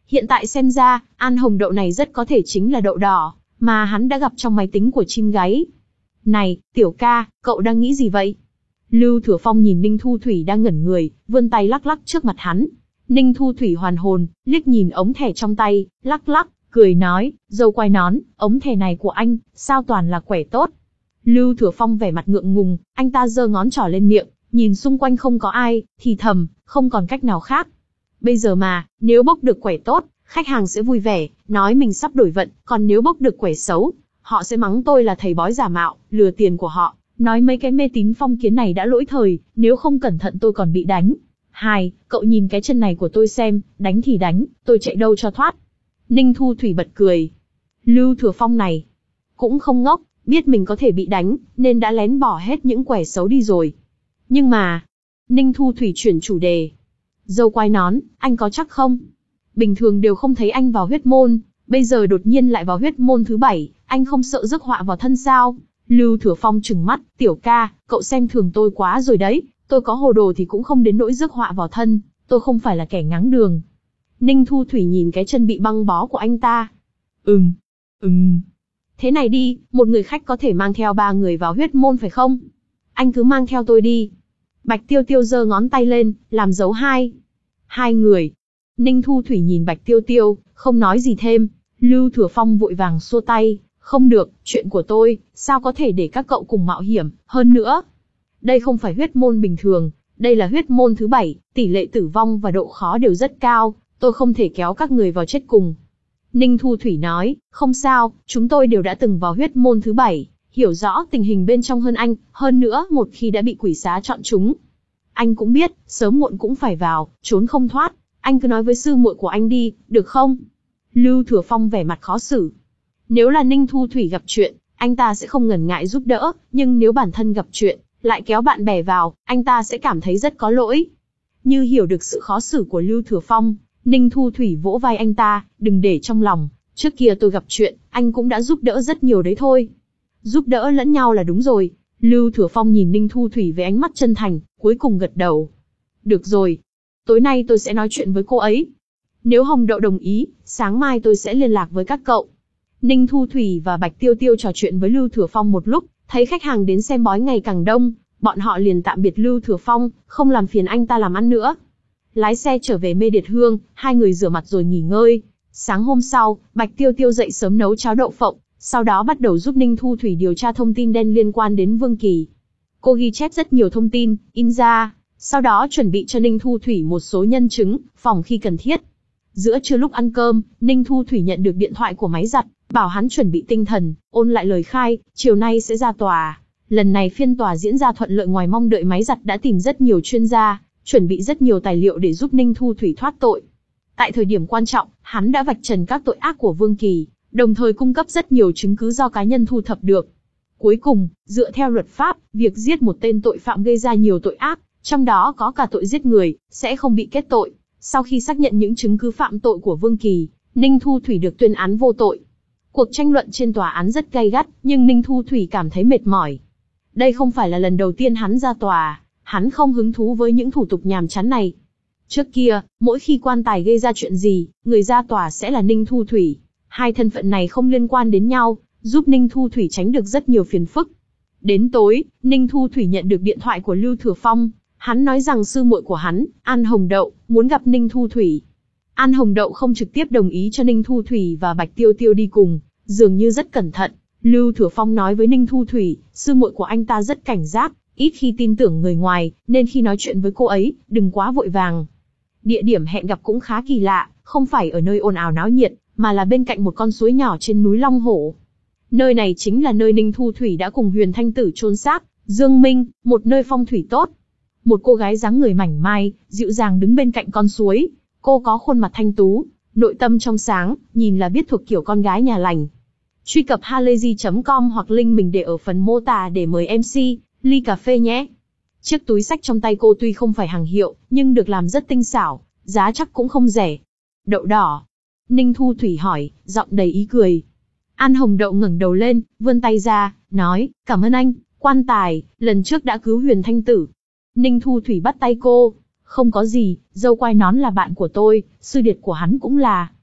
Hiện tại xem ra, An Hồng Đậu này rất có thể chính là đậu đỏ, mà hắn đã gặp trong máy tính của chim gáy. Này, tiểu ca, cậu đang nghĩ gì vậy? Lưu Thừa Phong nhìn Ninh Thu Thủy đang ngẩn người, vươn tay lắc lắc trước mặt hắn. Ninh Thu Thủy hoàn hồn, liếc nhìn ống thẻ trong tay, lắc lắc, cười nói, dâu quai nón, ống thẻ này của anh, sao toàn là quẻ tốt. Lưu Thừa Phong vẻ mặt ngượng ngùng, anh ta giơ ngón trỏ lên miệng, nhìn xung quanh không có ai, thì thầm, không còn cách nào khác. Bây giờ mà, nếu bốc được quẻ tốt, khách hàng sẽ vui vẻ, nói mình sắp đổi vận, còn nếu bốc được quẻ xấu, họ sẽ mắng tôi là thầy bói giả mạo, lừa tiền của họ, nói mấy cái mê tín phong kiến này đã lỗi thời, nếu không cẩn thận tôi còn bị đánh. Hai, cậu nhìn cái chân này của tôi xem, đánh thì đánh, tôi chạy đâu cho thoát. Ninh Thu Thủy bật cười. Lưu Thừa Phong này, cũng không ngốc, biết mình có thể bị đánh, nên đã lén bỏ hết những quẻ xấu đi rồi. Nhưng mà, Ninh Thu Thủy chuyển chủ đề. Dâu quai nón, anh có chắc không? Bình thường đều không thấy anh vào huyết môn, bây giờ đột nhiên lại vào huyết môn thứ bảy, anh không sợ rước họa vào thân sao? Lưu Thừa Phong trừng mắt, tiểu ca, cậu xem thường tôi quá rồi đấy, tôi có hồ đồ thì cũng không đến nỗi rước họa vào thân, tôi không phải là kẻ ngáng đường. Ninh Thu Thủy nhìn cái chân bị băng bó của anh ta. Ừm, ừm. Thế này đi, một người khách có thể mang theo ba người vào huyết môn phải không? Anh cứ mang theo tôi đi. Bạch Tiêu Tiêu giơ ngón tay lên, làm dấu hai. Hai người. Ninh Thu Thủy nhìn Bạch Tiêu Tiêu, không nói gì thêm. Lưu Thừa Phong vội vàng xua tay. Không được, chuyện của tôi, sao có thể để các cậu cùng mạo hiểm, hơn nữa. Đây không phải huyết môn bình thường, đây là huyết môn thứ bảy, tỷ lệ tử vong và độ khó đều rất cao, tôi không thể kéo các người vào chết cùng. Ninh Thu Thủy nói, không sao, chúng tôi đều đã từng vào huyết môn thứ bảy, hiểu rõ tình hình bên trong hơn anh, hơn nữa một khi đã bị quỷ xá chọn chúng. Anh cũng biết, sớm muộn cũng phải vào, trốn không thoát, anh cứ nói với sư muội của anh đi, được không? Lưu Thừa Phong vẻ mặt khó xử. Nếu là Ninh Thu Thủy gặp chuyện, anh ta sẽ không ngần ngại giúp đỡ, nhưng nếu bản thân gặp chuyện, lại kéo bạn bè vào, anh ta sẽ cảm thấy rất có lỗi. Như hiểu được sự khó xử của Lưu Thừa Phong, Ninh Thu Thủy vỗ vai anh ta, đừng để trong lòng, trước kia tôi gặp chuyện, anh cũng đã giúp đỡ rất nhiều đấy thôi. Giúp đỡ lẫn nhau là đúng rồi. Lưu Thừa Phong nhìn Ninh Thu Thủy với ánh mắt chân thành, cuối cùng gật đầu. Được rồi, tối nay tôi sẽ nói chuyện với cô ấy. Nếu Hồng Đậu đồng ý, sáng mai tôi sẽ liên lạc với các cậu. Ninh Thu Thủy và Bạch Tiêu Tiêu trò chuyện với Lưu Thừa Phong một lúc, thấy khách hàng đến xem bói ngày càng đông, bọn họ liền tạm biệt Lưu Thừa Phong, không làm phiền anh ta làm ăn nữa. Lái xe trở về Mê Điệt Hương, hai người rửa mặt rồi nghỉ ngơi. Sáng hôm sau, Bạch Tiêu Tiêu dậy sớm nấu cháo đậu phộng, sau đó bắt đầu giúp Ninh Thu Thủy điều tra thông tin đen liên quan đến Vương Kỳ. Cô ghi chép rất nhiều thông tin, in ra, sau đó chuẩn bị cho Ninh Thu Thủy một số nhân chứng, phòng khi cần thiết. Giữa trưa lúc ăn cơm, Ninh Thu Thủy nhận được điện thoại của máy giặt, bảo hắn chuẩn bị tinh thần, ôn lại lời khai, chiều nay sẽ ra tòa. Lần này phiên tòa diễn ra thuận lợi ngoài mong đợi, máy giặt đã tìm rất nhiều chuyên gia, chuẩn bị rất nhiều tài liệu để giúp Ninh Thu Thủy thoát tội. Tại thời điểm quan trọng, hắn đã vạch trần các tội ác của Vương Kỳ, đồng thời cung cấp rất nhiều chứng cứ do cá nhân thu thập được. Cuối cùng, dựa theo luật pháp, việc giết một tên tội phạm gây ra nhiều tội ác, trong đó có cả tội giết người, sẽ không bị kết tội. Sau khi xác nhận những chứng cứ phạm tội của Vương Kỳ, Ninh Thu Thủy được tuyên án vô tội. Cuộc tranh luận trên tòa án rất gay gắt, nhưng Ninh Thu Thủy cảm thấy mệt mỏi. Đây không phải là lần đầu tiên hắn ra tòa, hắn không hứng thú với những thủ tục nhàm chán này. Trước kia, mỗi khi quan tài gây ra chuyện gì, người ra tòa sẽ là Ninh Thu Thủy. Hai thân phận này không liên quan đến nhau, giúp Ninh Thu Thủy tránh được rất nhiều phiền phức. Đến tối, Ninh Thu Thủy nhận được điện thoại của Lưu Thừa Phong. Hắn nói rằng sư muội của hắn, An Hồng Đậu, muốn gặp Ninh Thu Thủy. An Hồng Đậu không trực tiếp đồng ý cho Ninh Thu Thủy và Bạch Tiêu Tiêu đi cùng, dường như rất cẩn thận. Lưu Thừa Phong nói với Ninh Thu Thủy, sư muội của anh ta rất cảnh giác, ít khi tin tưởng người ngoài, nên khi nói chuyện với cô ấy, đừng quá vội vàng. Địa điểm hẹn gặp cũng khá kỳ lạ, không phải ở nơi ồn ào náo nhiệt, mà là bên cạnh một con suối nhỏ trên núi Long Hổ. Nơi này chính là nơi Ninh Thu Thủy đã cùng Huyền Thanh Tử chôn xác Dương Minh, một nơi phong thủy tốt. Một cô gái dáng người mảnh mai, dịu dàng đứng bên cạnh con suối. Cô có khuôn mặt thanh tú, nội tâm trong sáng, nhìn là biết thuộc kiểu con gái nhà lành. Truy cập halayzi chấm com hoặc link mình để ở phần mô tả để mời em xê, ly cà phê nhé. Chiếc túi xách trong tay cô tuy không phải hàng hiệu, nhưng được làm rất tinh xảo, giá chắc cũng không rẻ. Đậu đỏ? Ninh Thu Thủy hỏi, giọng đầy ý cười. An Hồng Đậu ngẩng đầu lên, vươn tay ra, nói, cảm ơn anh, quan tài, lần trước đã cứu Huyền Thanh Tử. Ninh Thu Thủy bắt tay cô, không có gì, dâu quai nón là bạn của tôi, sư điệt của hắn cũng là.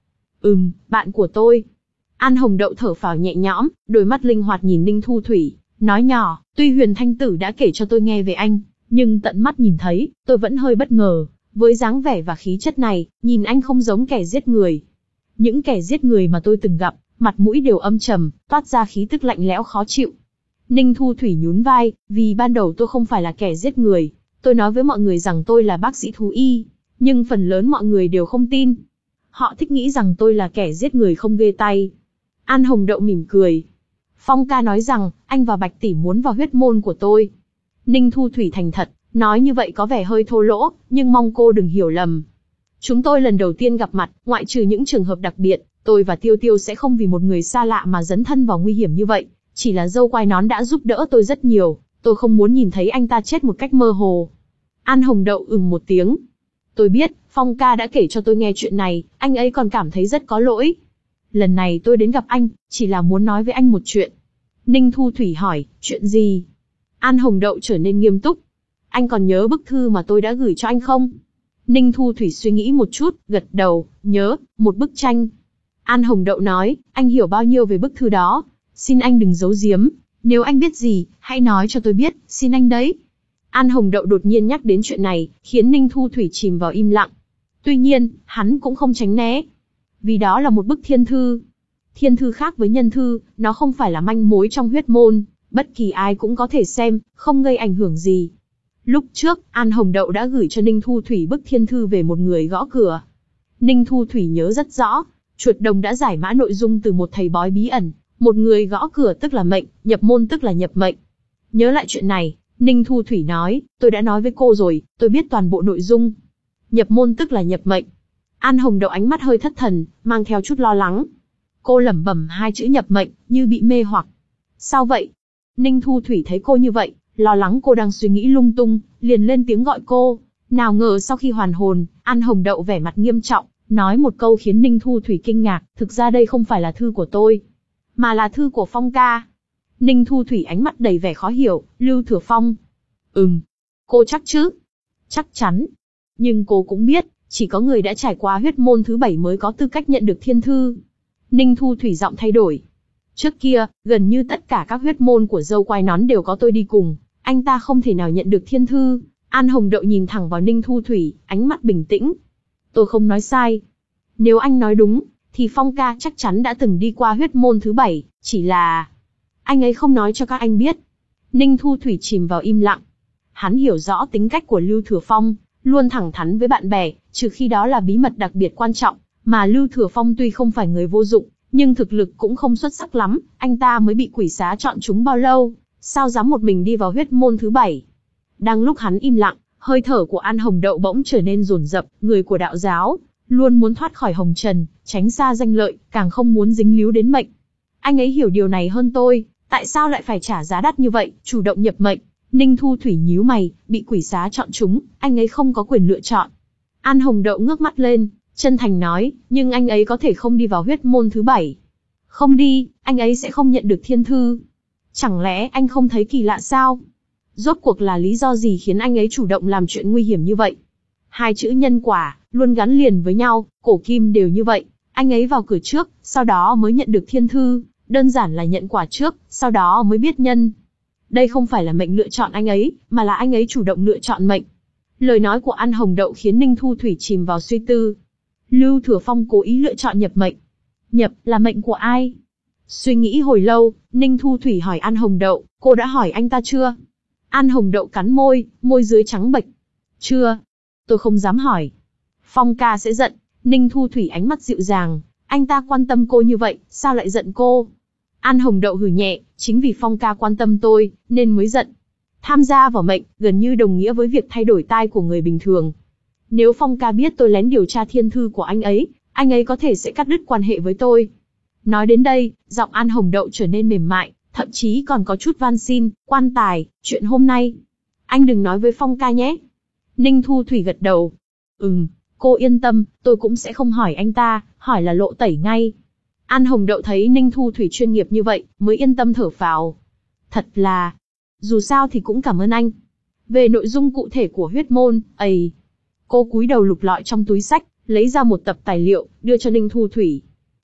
Ừm, bạn của tôi. An Hồng Đậu thở phào nhẹ nhõm, đôi mắt linh hoạt nhìn Ninh Thu Thủy, nói nhỏ, tuy Huyền Thanh Tử đã kể cho tôi nghe về anh, nhưng tận mắt nhìn thấy, tôi vẫn hơi bất ngờ. Với dáng vẻ và khí chất này, nhìn anh không giống kẻ giết người. Những kẻ giết người mà tôi từng gặp, mặt mũi đều âm trầm, toát ra khí tức lạnh lẽo khó chịu. Ninh Thu Thủy nhún vai, vì ban đầu tôi không phải là kẻ giết người. Tôi nói với mọi người rằng tôi là bác sĩ thú y, nhưng phần lớn mọi người đều không tin. Họ thích nghĩ rằng tôi là kẻ giết người không ghê tay. An Hồng Đậu mỉm cười. Phong ca nói rằng, anh và Bạch tỷ muốn vào huyết môn của tôi. Ninh Thu Thủy thành thật, nói như vậy có vẻ hơi thô lỗ, nhưng mong cô đừng hiểu lầm. Chúng tôi lần đầu tiên gặp mặt, ngoại trừ những trường hợp đặc biệt, tôi và Tiêu Tiêu sẽ không vì một người xa lạ mà dấn thân vào nguy hiểm như vậy. Chỉ là dâu quai nón đã giúp đỡ tôi rất nhiều, tôi không muốn nhìn thấy anh ta chết một cách mơ hồ. An Hồng Đậu ừm một tiếng. Tôi biết, Phong ca đã kể cho tôi nghe chuyện này, anh ấy còn cảm thấy rất có lỗi. Lần này tôi đến gặp anh, chỉ là muốn nói với anh một chuyện. Ninh Thu Thủy hỏi, chuyện gì? An Hồng Đậu trở nên nghiêm túc. Anh còn nhớ bức thư mà tôi đã gửi cho anh không? Ninh Thu Thủy suy nghĩ một chút, gật đầu, nhớ, một bức tranh. An Hồng Đậu nói, anh hiểu bao nhiêu về bức thư đó? Xin anh đừng giấu giếm, nếu anh biết gì, hãy nói cho tôi biết, xin anh đấy. An Hồng Đậu đột nhiên nhắc đến chuyện này, khiến Ninh Thu Thủy chìm vào im lặng. Tuy nhiên, hắn cũng không tránh né. Vì đó là một bức thiên thư. Thiên thư khác với nhân thư, nó không phải là manh mối trong huyết môn, bất kỳ ai cũng có thể xem, không gây ảnh hưởng gì. Lúc trước, An Hồng Đậu đã gửi cho Ninh Thu Thủy bức thiên thư về một người gõ cửa. Ninh Thu Thủy nhớ rất rõ, chuột đồng đã giải mã nội dung từ một thầy bói bí ẩn, một người gõ cửa tức là mệnh, nhập môn tức là nhập mệnh. Nhớ lại chuyện này, Ninh Thu Thủy nói, tôi đã nói với cô rồi, tôi biết toàn bộ nội dung. Nhập môn tức là nhập mệnh. An Hồng Đậu ánh mắt hơi thất thần, mang theo chút lo lắng. Cô lẩm bẩm hai chữ nhập mệnh, như bị mê hoặc. Sao vậy? Ninh Thu Thủy thấy cô như vậy, lo lắng cô đang suy nghĩ lung tung, liền lên tiếng gọi cô. Nào ngờ sau khi hoàn hồn, An Hồng Đậu vẻ mặt nghiêm trọng, nói một câu khiến Ninh Thu Thủy kinh ngạc, thực ra đây không phải là thư của tôi, mà là thư của Phong ca. Ninh Thu Thủy ánh mắt đầy vẻ khó hiểu, Lưu Thừa Phong. Ừm, cô chắc chứ? Chắc chắn. Nhưng cô cũng biết, chỉ có người đã trải qua huyết môn thứ bảy mới có tư cách nhận được thiên thư. Ninh Thu Thủy giọng thay đổi. Trước kia, gần như tất cả các huyết môn của dâu quai nón đều có tôi đi cùng, anh ta không thể nào nhận được thiên thư. An Hồng Đậu nhìn thẳng vào Ninh Thu Thủy, ánh mắt bình tĩnh. Tôi không nói sai. Nếu anh nói đúng, thì Phong ca chắc chắn đã từng đi qua huyết môn thứ bảy, chỉ là... anh ấy không nói cho các anh biết. Ninh Thu Thủy chìm vào im lặng. Hắn hiểu rõ tính cách của Lưu Thừa Phong, luôn thẳng thắn với bạn bè, trừ khi đó là bí mật đặc biệt quan trọng, mà Lưu Thừa Phong tuy không phải người vô dụng, nhưng thực lực cũng không xuất sắc lắm, anh ta mới bị quỷ xá chọn chúng bao lâu, sao dám một mình đi vào huyết môn thứ bảy. Đang lúc hắn im lặng, hơi thở của An Hồng Đậu bỗng trở nên dồn dập, người của đạo giáo, luôn muốn thoát khỏi hồng trần, tránh xa danh lợi, càng không muốn dính líu đến mệnh. Anh ấy hiểu điều này hơn tôi, tại sao lại phải trả giá đắt như vậy, chủ động nhập mệnh. Ninh Thu Thủy nhíu mày, bị quỷ xá chọn chúng, anh ấy không có quyền lựa chọn. An Hồng Đậu ngước mắt lên, chân thành nói, nhưng anh ấy có thể không đi vào huyết môn thứ bảy. Không đi, anh ấy sẽ không nhận được thiên thư. Chẳng lẽ anh không thấy kỳ lạ sao? Rốt cuộc là lý do gì khiến anh ấy chủ động làm chuyện nguy hiểm như vậy? Hai chữ nhân quả, luôn gắn liền với nhau, cổ kim đều như vậy. Anh ấy vào cửa trước, sau đó mới nhận được thiên thư, đơn giản là nhận quả trước, sau đó mới biết nhân. Đây không phải là mệnh lựa chọn anh ấy, mà là anh ấy chủ động lựa chọn mệnh. Lời nói của An Hồng Đậu khiến Ninh Thu Thủy chìm vào suy tư. Lưu Thừa Phong cố ý lựa chọn nhập mệnh. Nhập là mệnh của ai? Suy nghĩ hồi lâu, Ninh Thu Thủy hỏi An Hồng Đậu, cô đã hỏi anh ta chưa? An Hồng Đậu cắn môi, môi dưới trắng bệch. Chưa. Tôi không dám hỏi. Phong ca sẽ giận. Ninh Thu Thủy ánh mắt dịu dàng. Anh ta quan tâm cô như vậy, sao lại giận cô? An Hồng Đậu hừ nhẹ, chính vì Phong ca quan tâm tôi, nên mới giận. Tham gia vào mệnh, gần như đồng nghĩa với việc thay đổi tai của người bình thường. Nếu Phong ca biết tôi lén điều tra thiên thư của anh ấy, anh ấy có thể sẽ cắt đứt quan hệ với tôi. Nói đến đây, giọng An Hồng Đậu trở nên mềm mại, thậm chí còn có chút van xin, quan tài, chuyện hôm nay. Anh đừng nói với Phong ca nhé. Ninh Thu Thủy gật đầu. Ừm, cô yên tâm, tôi cũng sẽ không hỏi anh ta, hỏi là lộ tẩy ngay. An Hồng Đậu thấy Ninh Thu Thủy chuyên nghiệp như vậy, mới yên tâm thở phào. Thật là... dù sao thì cũng cảm ơn anh. Về nội dung cụ thể của huyết môn, ầy... Cô cúi đầu lục lọi trong túi sách, lấy ra một tập tài liệu, đưa cho Ninh Thu Thủy.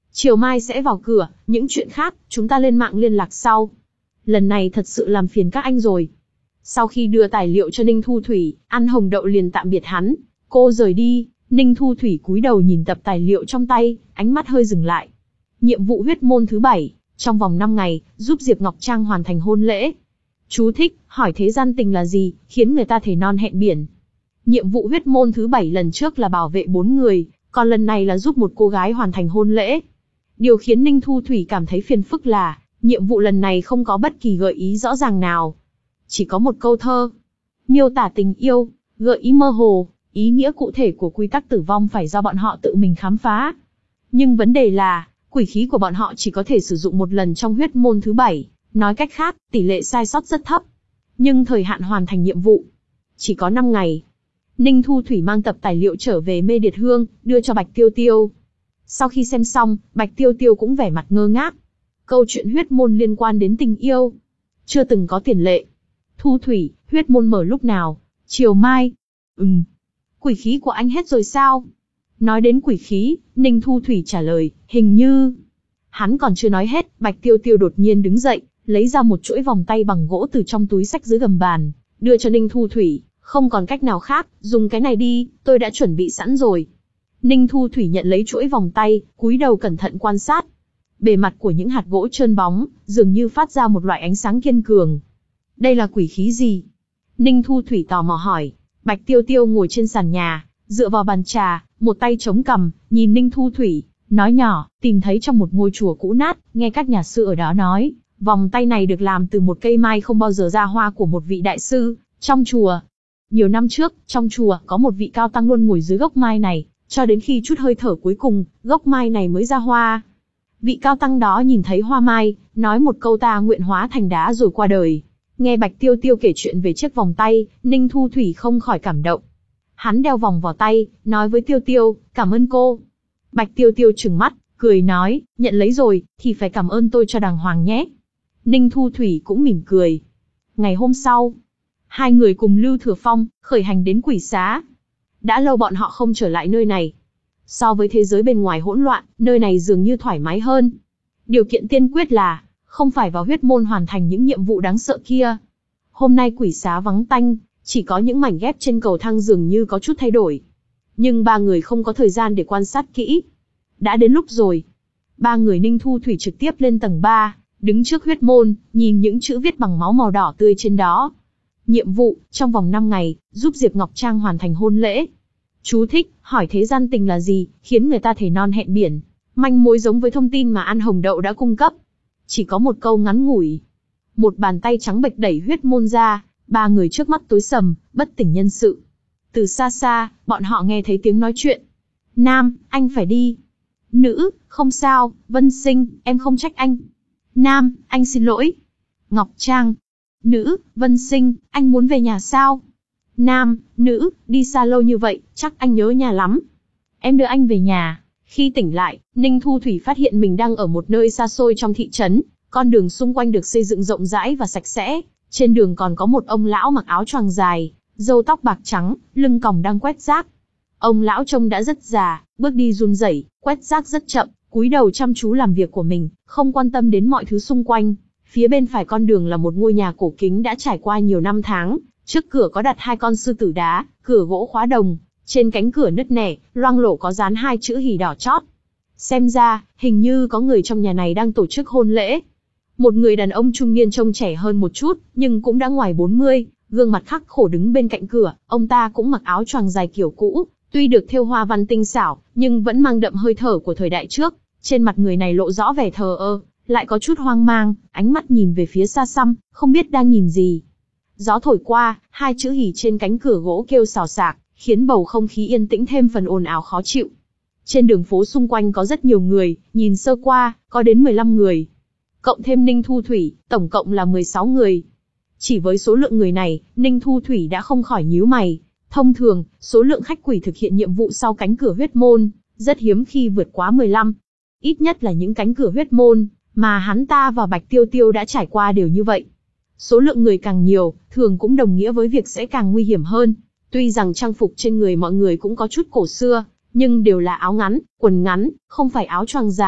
Chiều mai sẽ vào cửa, những chuyện khác, chúng ta lên mạng liên lạc sau. Lần này thật sự làm phiền các anh rồi. Sau khi đưa tài liệu cho Ninh Thu Thủy, An Hồng Đậu liền tạm biệt hắn. Cô rời đi, Ninh Thu Thủy cúi đầu nhìn tập tài liệu trong tay, ánh mắt hơi dừng lại. Nhiệm vụ huyết môn thứ bảy, trong vòng năm ngày, giúp Diệp Ngọc Trang hoàn thành hôn lễ. Chú thích, hỏi thế gian tình là gì, khiến người ta thề non hẹn biển. Nhiệm vụ huyết môn thứ bảy lần trước là bảo vệ bốn người, còn lần này là giúp một cô gái hoàn thành hôn lễ. Điều khiến Ninh Thu Thủy cảm thấy phiền phức là, nhiệm vụ lần này không có bất kỳ gợi ý rõ ràng nào. Chỉ có một câu thơ, miêu tả tình yêu, gợi ý mơ hồ, ý nghĩa cụ thể của quy tắc tử vong phải do bọn họ tự mình khám phá. Nhưng vấn đề là, quỷ khí của bọn họ chỉ có thể sử dụng một lần trong huyết môn thứ bảy, nói cách khác, tỷ lệ sai sót rất thấp. Nhưng thời hạn hoàn thành nhiệm vụ chỉ có năm ngày. Ninh Thu Thủy mang tập tài liệu trở về Mê Điệt Hương, đưa cho Bạch Tiêu Tiêu. Sau khi xem xong, Bạch Tiêu Tiêu cũng vẻ mặt ngơ ngác. Câu chuyện huyết môn liên quan đến tình yêu, chưa từng có tiền lệ. Thu Thủy, huyết môn mở lúc nào? Chiều mai. Ừm. Quỷ khí của anh hết rồi sao? Nói đến quỷ khí, Ninh Thu Thủy trả lời, hình như... Hắn còn chưa nói hết, Bạch Tiêu Tiêu đột nhiên đứng dậy, lấy ra một chuỗi vòng tay bằng gỗ từ trong túi xách dưới gầm bàn, đưa cho Ninh Thu Thủy. Không còn cách nào khác, dùng cái này đi, tôi đã chuẩn bị sẵn rồi. Ninh Thu Thủy nhận lấy chuỗi vòng tay, cúi đầu cẩn thận quan sát. Bề mặt của những hạt gỗ trơn bóng, dường như phát ra một loại ánh sáng kiên cường. Đây là quỷ khí gì? Ninh Thu Thủy tò mò hỏi. Bạch Tiêu Tiêu ngồi trên sàn nhà, dựa vào bàn trà, một tay chống cằm, nhìn Ninh Thu Thủy, nói nhỏ, tìm thấy trong một ngôi chùa cũ nát, nghe các nhà sư ở đó nói, vòng tay này được làm từ một cây mai không bao giờ ra hoa của một vị đại sư, trong chùa. Nhiều năm trước, trong chùa, có một vị cao tăng luôn ngồi dưới gốc mai này, cho đến khi chút hơi thở cuối cùng, gốc mai này mới ra hoa. Vị cao tăng đó nhìn thấy hoa mai, nói một câu ta nguyện hóa thành đá rồi qua đời. Nghe Bạch Tiêu Tiêu kể chuyện về chiếc vòng tay, Ninh Thu Thủy không khỏi cảm động. Hắn đeo vòng vào tay, nói với Tiêu Tiêu, cảm ơn cô. Bạch Tiêu Tiêu trừng mắt, cười nói, nhận lấy rồi, thì phải cảm ơn tôi cho đàng hoàng nhé. Ninh Thu Thủy cũng mỉm cười. Ngày hôm sau, hai người cùng Lưu Thừa Phong, khởi hành đến quỷ xá. Đã lâu bọn họ không trở lại nơi này. So với thế giới bên ngoài hỗn loạn, nơi này dường như thoải mái hơn. Điều kiện tiên quyết là, không phải vào huyết môn hoàn thành những nhiệm vụ đáng sợ kia. Hôm nay quỷ xá vắng tanh, chỉ có những mảnh ghép trên cầu thang dường như có chút thay đổi. Nhưng ba người không có thời gian để quan sát kỹ. Đã đến lúc rồi. Ba người Ninh Thu Thủy trực tiếp lên tầng ba, đứng trước huyết môn, nhìn những chữ viết bằng máu màu đỏ tươi trên đó. Nhiệm vụ, trong vòng năm ngày, giúp Diệp Ngọc Trang hoàn thành hôn lễ. Chú thích, hỏi thế gian tình là gì, khiến người ta thề non hẹn biển. Manh mối giống với thông tin mà An Hồng Đậu đã cung cấp. Chỉ có một câu ngắn ngủi. Một bàn tay trắng bệch đẩy huyết môn ra, ba người trước mắt tối sầm, bất tỉnh nhân sự. Từ xa xa, bọn họ nghe thấy tiếng nói chuyện. Nam, anh phải đi. Nữ, không sao, Vân Sinh, em không trách anh. Nam, anh xin lỗi. Ngọc Trang. Nữ, Vân Sinh, anh muốn về nhà sao? Nam, nữ, đi xa lâu như vậy, chắc anh nhớ nhà lắm. Em đưa anh về nhà. Khi tỉnh lại, Ninh Thu Thủy phát hiện mình đang ở một nơi xa xôi trong thị trấn. Con đường xung quanh được xây dựng rộng rãi và sạch sẽ. Trên đường còn có một ông lão mặc áo choàng dài, râu tóc bạc trắng, lưng còng đang quét rác. Ông lão trông đã rất già, bước đi run rẩy, quét rác rất chậm, cúi đầu chăm chú làm việc của mình, không quan tâm đến mọi thứ xung quanh. Phía bên phải con đường là một ngôi nhà cổ kính đã trải qua nhiều năm tháng, trước cửa có đặt hai con sư tử đá, cửa gỗ khóa đồng, trên cánh cửa nứt nẻ, loang lổ có dán hai chữ hỉ đỏ chót. Xem ra, hình như có người trong nhà này đang tổ chức hôn lễ. Một người đàn ông trung niên trông trẻ hơn một chút, nhưng cũng đã ngoài bốn mươi, gương mặt khắc khổ đứng bên cạnh cửa, ông ta cũng mặc áo choàng dài kiểu cũ, tuy được thêu hoa văn tinh xảo, nhưng vẫn mang đậm hơi thở của thời đại trước. Trên mặt người này lộ rõ vẻ thờ ơ, lại có chút hoang mang, ánh mắt nhìn về phía xa xăm, không biết đang nhìn gì. Gió thổi qua, hai chữ hỉ trên cánh cửa gỗ kêu xào xạc, khiến bầu không khí yên tĩnh thêm phần ồn ào khó chịu. Trên đường phố xung quanh có rất nhiều người, nhìn sơ qua, có đến mười lăm người. Cộng thêm Ninh Thu Thủy, tổng cộng là mười sáu người. Chỉ với số lượng người này, Ninh Thu Thủy đã không khỏi nhíu mày. Thông thường, số lượng khách quỷ thực hiện nhiệm vụ sau cánh cửa huyết môn, rất hiếm khi vượt quá mười lăm. Ít nhất là những cánh cửa huyết môn, mà hắn ta và Bạch Tiêu Tiêu đã trải qua đều như vậy. Số lượng người càng nhiều, thường cũng đồng nghĩa với việc sẽ càng nguy hiểm hơn. Tuy rằng trang phục trên người mọi người cũng có chút cổ xưa, nhưng đều là áo ngắn, quần ngắn, không phải áo choàng dài,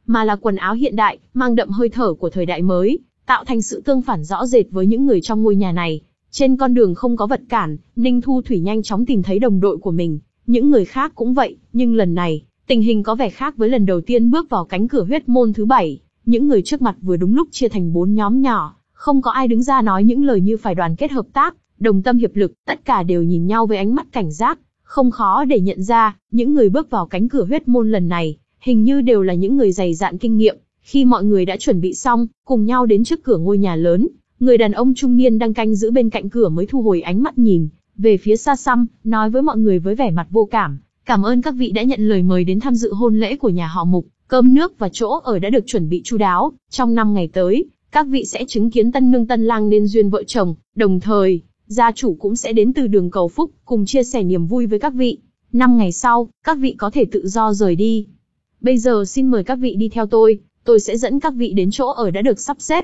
mà là quần áo hiện đại, mang đậm hơi thở của thời đại mới, tạo thành sự tương phản rõ rệt với những người trong ngôi nhà này. Trên con đường không có vật cản, Ninh Thu Thủy nhanh chóng tìm thấy đồng đội của mình. Những người khác cũng vậy, nhưng lần này, tình hình có vẻ khác với lần đầu tiên bước vào cánh cửa huyết môn thứ bảy. Những người trước mặt vừa đúng lúc chia thành bốn nhóm nhỏ, không có ai đứng ra nói những lời như phải đoàn kết hợp tác, đồng tâm hiệp lực, tất cả đều nhìn nhau với ánh mắt cảnh giác. Không khó để nhận ra, những người bước vào cánh cửa huyết môn lần này, hình như đều là những người dày dạn kinh nghiệm. Khi mọi người đã chuẩn bị xong, cùng nhau đến trước cửa ngôi nhà lớn, người đàn ông trung niên đang canh giữ bên cạnh cửa mới thu hồi ánh mắt nhìn về phía xa xăm, nói với mọi người với vẻ mặt vô cảm: cảm ơn các vị đã nhận lời mời đến tham dự hôn lễ của nhà họ Mục. Cơm nước và chỗ ở đã được chuẩn bị chu đáo. Trong năm ngày tới, các vị sẽ chứng kiến tân nương tân lang nên duyên vợ chồng. Đồng thời, gia chủ cũng sẽ đến từ đường cầu phúc, cùng chia sẻ niềm vui với các vị. Năm ngày sau, các vị có thể tự do rời đi. Bây giờ xin mời các vị đi theo tôi, tôi sẽ dẫn các vị đến chỗ ở đã được sắp xếp.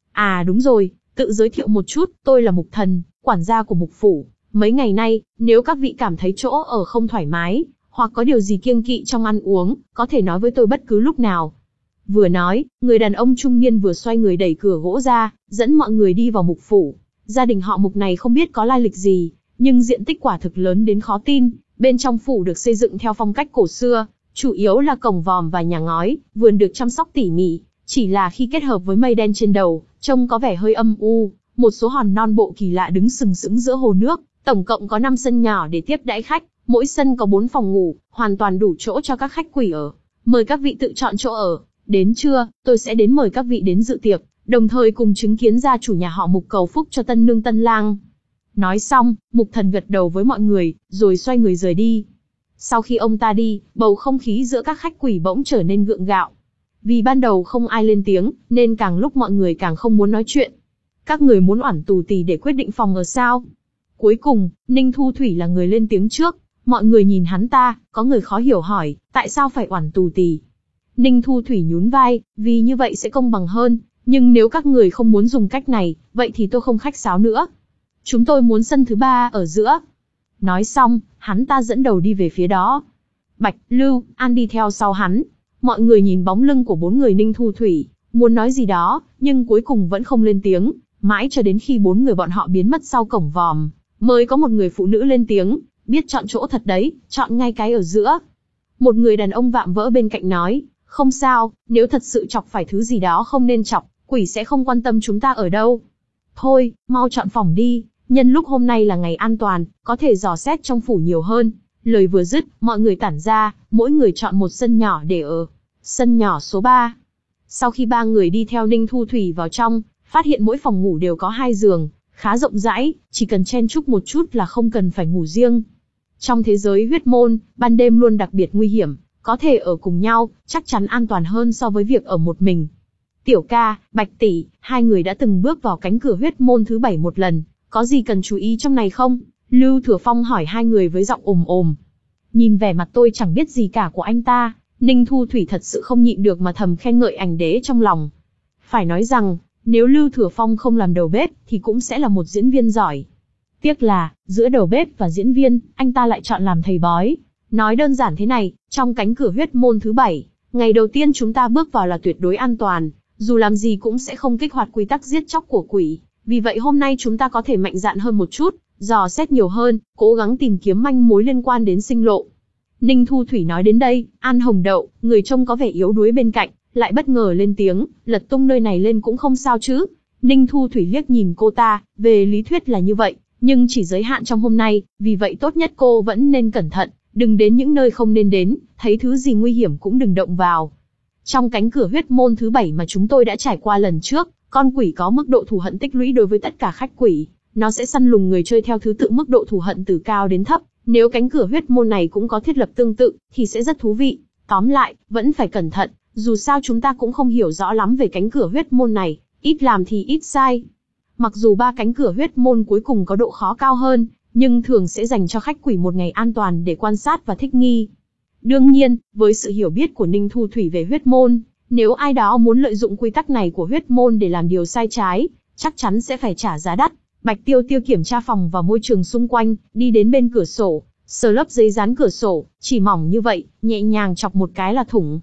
À đúng rồi, tự giới thiệu một chút, tôi là Mục Thần, quản gia của Mục Phủ. Mấy ngày nay, nếu các vị cảm thấy chỗ ở không thoải mái, hoặc có điều gì kiêng kỵ trong ăn uống, có thể nói với tôi bất cứ lúc nào. Vừa nói, người đàn ông trung niên vừa xoay người đẩy cửa gỗ ra, dẫn mọi người đi vào Mục Phủ. Gia đình họ Mục này không biết có lai lịch gì, nhưng diện tích quả thực lớn đến khó tin. Bên trong phủ được xây dựng theo phong cách cổ xưa, chủ yếu là cổng vòm và nhà ngói, vườn được chăm sóc tỉ mỉ. Chỉ là khi kết hợp với mây đen trên đầu, trông có vẻ hơi âm u. Một số hòn non bộ kỳ lạ đứng sừng sững giữa hồ nước. Tổng cộng có năm sân nhỏ để tiếp đãi khách, mỗi sân có bốn phòng ngủ, hoàn toàn đủ chỗ cho các khách quỷ ở. Mời các vị tự chọn chỗ ở. Đến trưa, tôi sẽ đến mời các vị đến dự tiệc, đồng thời cùng chứng kiến gia chủ nhà họ Mục cầu phúc cho tân nương tân lang. Nói xong, Mục Thần gật đầu với mọi người, rồi xoay người rời đi. Sau khi ông ta đi, bầu không khí giữa các khách quỷ bỗng trở nên gượng gạo. Vì ban đầu không ai lên tiếng, nên càng lúc mọi người càng không muốn nói chuyện. Các người muốn oản tù tì để quyết định phòng ở sao? Cuối cùng, Ninh Thu Thủy là người lên tiếng trước. Mọi người nhìn hắn ta, có người khó hiểu hỏi, tại sao phải oản tù tì? Ninh Thu Thủy nhún vai, vì như vậy sẽ công bằng hơn. Nhưng nếu các người không muốn dùng cách này, vậy thì tôi không khách sáo nữa. Chúng tôi muốn sân thứ ba ở giữa. Nói xong, hắn ta dẫn đầu đi về phía đó. Bạch, Lưu, An đi theo sau hắn. Mọi người nhìn bóng lưng của bốn người Ninh Thu Thủy, muốn nói gì đó, nhưng cuối cùng vẫn không lên tiếng. Mãi cho đến khi bốn người bọn họ biến mất sau cổng vòm, mới có một người phụ nữ lên tiếng, biết chọn chỗ thật đấy, chọn ngay cái ở giữa. Một người đàn ông vạm vỡ bên cạnh nói, không sao, nếu thật sự chọc phải thứ gì đó không nên chọc, quỷ sẽ không quan tâm chúng ta ở đâu. Thôi, mau chọn phòng đi, nhân lúc hôm nay là ngày an toàn, có thể dò xét trong phủ nhiều hơn. Lời vừa dứt, mọi người tản ra, mỗi người chọn một sân nhỏ để ở. Sân nhỏ số ba. Sau khi ba người đi theo Ninh Thu Thủy vào trong, phát hiện mỗi phòng ngủ đều có hai giường, khá rộng rãi, chỉ cần chen chúc một chút là không cần phải ngủ riêng. Trong thế giới huyết môn, ban đêm luôn đặc biệt nguy hiểm, có thể ở cùng nhau, chắc chắn an toàn hơn so với việc ở một mình. Tiểu ca, Bạch tỷ, hai người đã từng bước vào cánh cửa huyết môn thứ bảy một lần, có gì cần chú ý trong này không? Lưu Thừa Phong hỏi hai người với giọng ồm ồm. Nhìn vẻ mặt tôi chẳng biết gì cả của anh ta, Ninh Thu Thủy thật sự không nhịn được mà thầm khen ngợi ảnh đế trong lòng. Phải nói rằng, nếu Lưu Thừa Phong không làm đầu bếp thì cũng sẽ là một diễn viên giỏi. Tiếc là, giữa đầu bếp và diễn viên, anh ta lại chọn làm thầy bói. Nói đơn giản thế này, trong cánh cửa huyết môn thứ bảy, ngày đầu tiên chúng ta bước vào là tuyệt đối an toàn, dù làm gì cũng sẽ không kích hoạt quy tắc giết chóc của quỷ. Vì vậy hôm nay chúng ta có thể mạnh dạn hơn một chút, dò xét nhiều hơn, cố gắng tìm kiếm manh mối liên quan đến sinh lộ. Ninh Thu Thủy nói đến đây, An Hồng Đậu, người trông có vẻ yếu đuối bên cạnh, lại bất ngờ lên tiếng, lật tung nơi này lên cũng không sao chứ. Ninh Thu Thủy liếc nhìn cô ta, về lý thuyết là như vậy, nhưng chỉ giới hạn trong hôm nay, vì vậy tốt nhất cô vẫn nên cẩn thận, đừng đến những nơi không nên đến, thấy thứ gì nguy hiểm cũng đừng động vào. Trong cánh cửa huyết môn thứ bảy mà chúng tôi đã trải qua lần trước, con quỷ có mức độ thù hận tích lũy đối với tất cả khách quỷ, nó sẽ săn lùng người chơi theo thứ tự mức độ thù hận từ cao đến thấp. Nếu cánh cửa huyết môn này cũng có thiết lập tương tự, thì sẽ rất thú vị. Tóm lại, vẫn phải cẩn thận, dù sao chúng ta cũng không hiểu rõ lắm về cánh cửa huyết môn này, ít làm thì ít sai. Mặc dù ba cánh cửa huyết môn cuối cùng có độ khó cao hơn, nhưng thường sẽ dành cho khách quỷ một ngày an toàn để quan sát và thích nghi. Đương nhiên, với sự hiểu biết của Ninh Thu Thủy về huyết môn, nếu ai đó muốn lợi dụng quy tắc này của huyết môn để làm điều sai trái, chắc chắn sẽ phải trả giá đắt. Bạch Tiêu Tiêu kiểm tra phòng và môi trường xung quanh, đi đến bên cửa sổ, sờ lớp giấy dán cửa sổ, chỉ mỏng như vậy, nhẹ nhàng chọc một cái là thủng.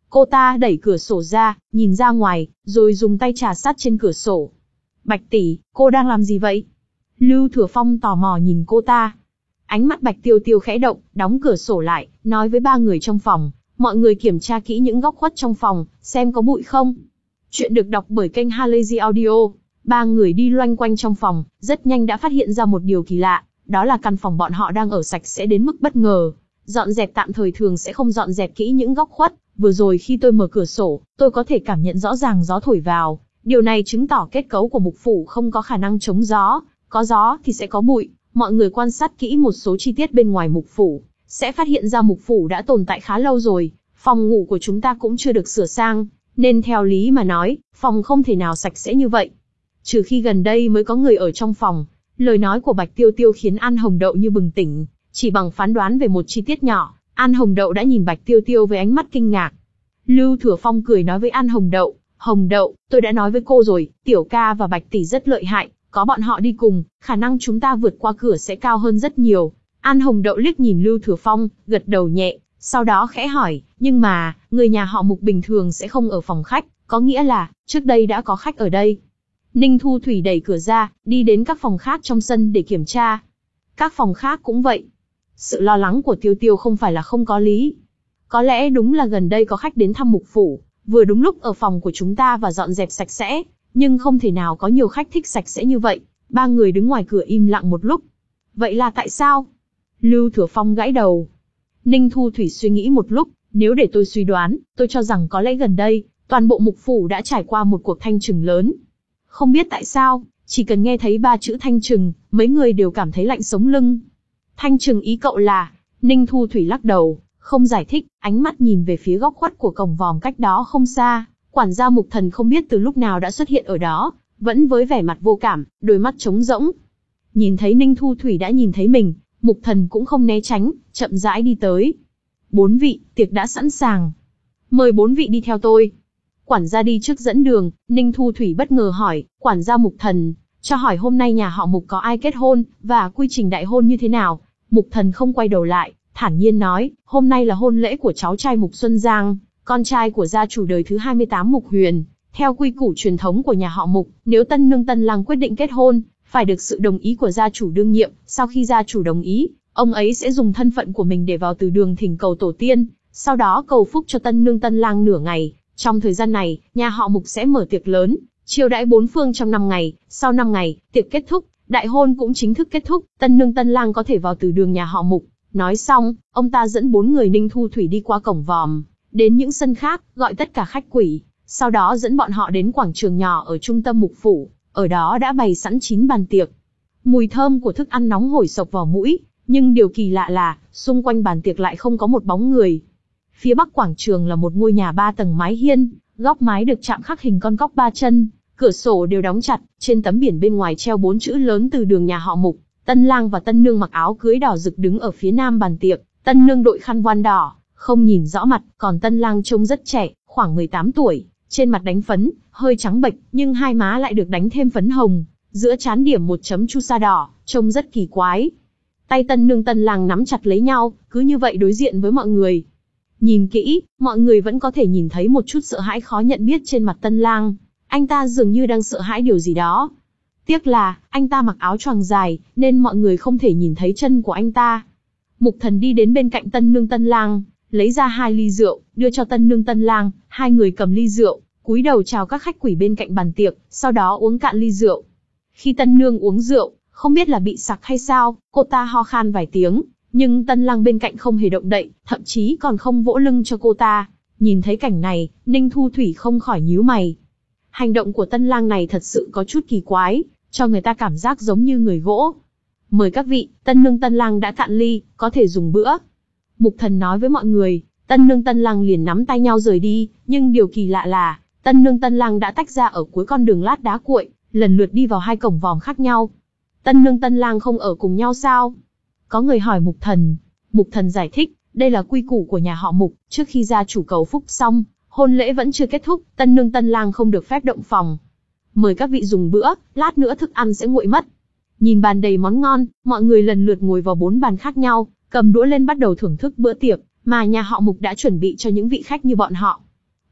Cô ta đẩy cửa sổ ra, nhìn ra ngoài, rồi dùng tay trà sát trên cửa sổ. Bạch tỷ, cô đang làm gì vậy? Lưu Thừa Phong tò mò nhìn cô ta. Ánh mắt Bạch Tiêu Tiêu khẽ động, đóng cửa sổ lại, nói với ba người trong phòng, mọi người kiểm tra kỹ những góc khuất trong phòng, xem có bụi không. Chuyện được đọc bởi kênh Halazy Audio. Ba người đi loanh quanh trong phòng, rất nhanh đã phát hiện ra một điều kỳ lạ, đó là căn phòng bọn họ đang ở sạch sẽ đến mức bất ngờ. Dọn dẹp tạm thời thường sẽ không dọn dẹp kỹ những góc khuất, vừa rồi khi tôi mở cửa sổ, tôi có thể cảm nhận rõ ràng gió thổi vào. Điều này chứng tỏ kết cấu của mục phủ không có khả năng chống gió, có gió thì sẽ có bụi. Mọi người quan sát kỹ một số chi tiết bên ngoài mục phủ, sẽ phát hiện ra mục phủ đã tồn tại khá lâu rồi. Phòng ngủ của chúng ta cũng chưa được sửa sang, nên theo lý mà nói, phòng không thể nào sạch sẽ như vậy. Trừ khi gần đây mới có người ở trong phòng. Lời nói của Bạch Tiêu Tiêu khiến An Hồng Đậu như bừng tỉnh, chỉ bằng phán đoán về một chi tiết nhỏ, An Hồng Đậu đã nhìn Bạch Tiêu Tiêu với ánh mắt kinh ngạc. Lưu Thừa Phong cười nói với An Hồng Đậu, Hồng Đậu, tôi đã nói với cô rồi, Tiểu ca và Bạch tỷ rất lợi hại, có bọn họ đi cùng, khả năng chúng ta vượt qua cửa sẽ cao hơn rất nhiều. An Hồng Đậu liếc nhìn Lưu Thừa Phong, gật đầu nhẹ, sau đó khẽ hỏi, nhưng mà, người nhà họ Mục bình thường sẽ không ở phòng khách, có nghĩa là, trước đây đã có khách ở đây. Ninh Thu Thủy đẩy cửa ra, đi đến các phòng khác trong sân để kiểm tra. Các phòng khác cũng vậy. Sự lo lắng của Tiêu Tiêu không phải là không có lý. Có lẽ đúng là gần đây có khách đến thăm Mục phủ, vừa đúng lúc ở phòng của chúng ta và dọn dẹp sạch sẽ, nhưng không thể nào có nhiều khách thích sạch sẽ như vậy. Ba người đứng ngoài cửa im lặng một lúc. Vậy là tại sao? Lưu Thừa Phong gãi đầu. Ninh Thu Thủy suy nghĩ một lúc, nếu để tôi suy đoán, tôi cho rằng có lẽ gần đây, toàn bộ Mục phủ đã trải qua một cuộc thanh trừng lớn. Không biết tại sao, chỉ cần nghe thấy ba chữ thanh trừng, mấy người đều cảm thấy lạnh sống lưng. Thanh trừng ý cậu là? Ninh Thu Thủy lắc đầu, không giải thích, ánh mắt nhìn về phía góc khuất của cổng vòm cách đó không xa. Quản gia Mục Thần không biết từ lúc nào đã xuất hiện ở đó, vẫn với vẻ mặt vô cảm, đôi mắt trống rỗng. Nhìn thấy Ninh Thu Thủy đã nhìn thấy mình, Mục Thần cũng không né tránh, chậm rãi đi tới. Bốn vị, tiệc đã sẵn sàng. Mời bốn vị đi theo tôi. Quản gia đi trước dẫn đường, Ninh Thu Thủy bất ngờ hỏi, quản gia Mục Thần, cho hỏi hôm nay nhà họ Mục có ai kết hôn, và quy trình đại hôn như thế nào? Mục Thần không quay đầu lại, thản nhiên nói, hôm nay là hôn lễ của cháu trai Mục Xuân Giang, con trai của gia chủ đời thứ hai mươi tám Mục Huyền. Theo quy củ truyền thống của nhà họ Mục, nếu tân nương tân lang quyết định kết hôn, phải được sự đồng ý của gia chủ đương nhiệm. Sau khi gia chủ đồng ý, ông ấy sẽ dùng thân phận của mình để vào từ đường thỉnh cầu tổ tiên, sau đó cầu phúc cho tân nương tân lang nửa ngày. Trong thời gian này, nhà họ Mục sẽ mở tiệc lớn, chiêu đãi bốn phương trong năm ngày. Sau năm ngày, tiệc kết thúc, đại hôn cũng chính thức kết thúc, tân nương tân lang có thể vào từ đường nhà họ Mục. Nói xong, ông ta dẫn bốn người Ninh Thu Thủy đi qua cổng vòm, đến những sân khác, gọi tất cả khách quỷ, sau đó dẫn bọn họ đến quảng trường nhỏ ở trung tâm Mục phủ, ở đó đã bày sẵn chín bàn tiệc. Mùi thơm của thức ăn nóng hổi sộc vào mũi, nhưng điều kỳ lạ là, xung quanh bàn tiệc lại không có một bóng người. Phía bắc quảng trường là một ngôi nhà ba tầng mái hiên, góc mái được chạm khắc hình con cóc ba chân, cửa sổ đều đóng chặt, trên tấm biển bên ngoài treo bốn chữ lớn từ đường nhà họ Mục. Tân lang và tân nương mặc áo cưới đỏ rực đứng ở phía nam bàn tiệc, tân nương đội khăn voan đỏ, không nhìn rõ mặt, còn tân lang trông rất trẻ, khoảng mười tám tuổi, trên mặt đánh phấn, hơi trắng bệch, nhưng hai má lại được đánh thêm phấn hồng, giữa trán điểm một chấm chu sa đỏ, trông rất kỳ quái. Tay tân nương tân lang nắm chặt lấy nhau, cứ như vậy đối diện với mọi người. Nhìn kỹ, mọi người vẫn có thể nhìn thấy một chút sợ hãi khó nhận biết trên mặt tân lang, anh ta dường như đang sợ hãi điều gì đó. Tiếc là, anh ta mặc áo choàng dài, nên mọi người không thể nhìn thấy chân của anh ta. Mục Thần đi đến bên cạnh tân nương tân lang, lấy ra hai ly rượu, đưa cho tân nương tân lang, hai người cầm ly rượu, cúi đầu chào các khách quỷ bên cạnh bàn tiệc, sau đó uống cạn ly rượu. Khi tân nương uống rượu, không biết là bị sặc hay sao, cô ta ho khan vài tiếng, nhưng tân lang bên cạnh không hề động đậy, thậm chí còn không vỗ lưng cho cô ta. Nhìn thấy cảnh này, Ninh Thu Thủy không khỏi nhíu mày. Hành động của tân lang này thật sự có chút kỳ quái, cho người ta cảm giác giống như người gỗ. Mời các vị, tân nương tân lang đã cạn ly, có thể dùng bữa. Mục Thần nói với mọi người, tân nương tân lang liền nắm tay nhau rời đi, nhưng điều kỳ lạ là, tân nương tân lang đã tách ra ở cuối con đường lát đá cuội, lần lượt đi vào hai cổng vòm khác nhau. Tân nương tân lang không ở cùng nhau sao? Có người hỏi Mục Thần. Mục Thần giải thích, đây là quy củ của nhà họ Mục, trước khi gia chủ cầu phúc xong, hôn lễ vẫn chưa kết thúc, tân nương tân lang không được phép động phòng. Mời các vị dùng bữa, lát nữa thức ăn sẽ nguội mất. Nhìn bàn đầy món ngon, mọi người lần lượt ngồi vào bốn bàn khác nhau, cầm đũa lên bắt đầu thưởng thức bữa tiệc mà nhà họ Mục đã chuẩn bị cho những vị khách như bọn họ.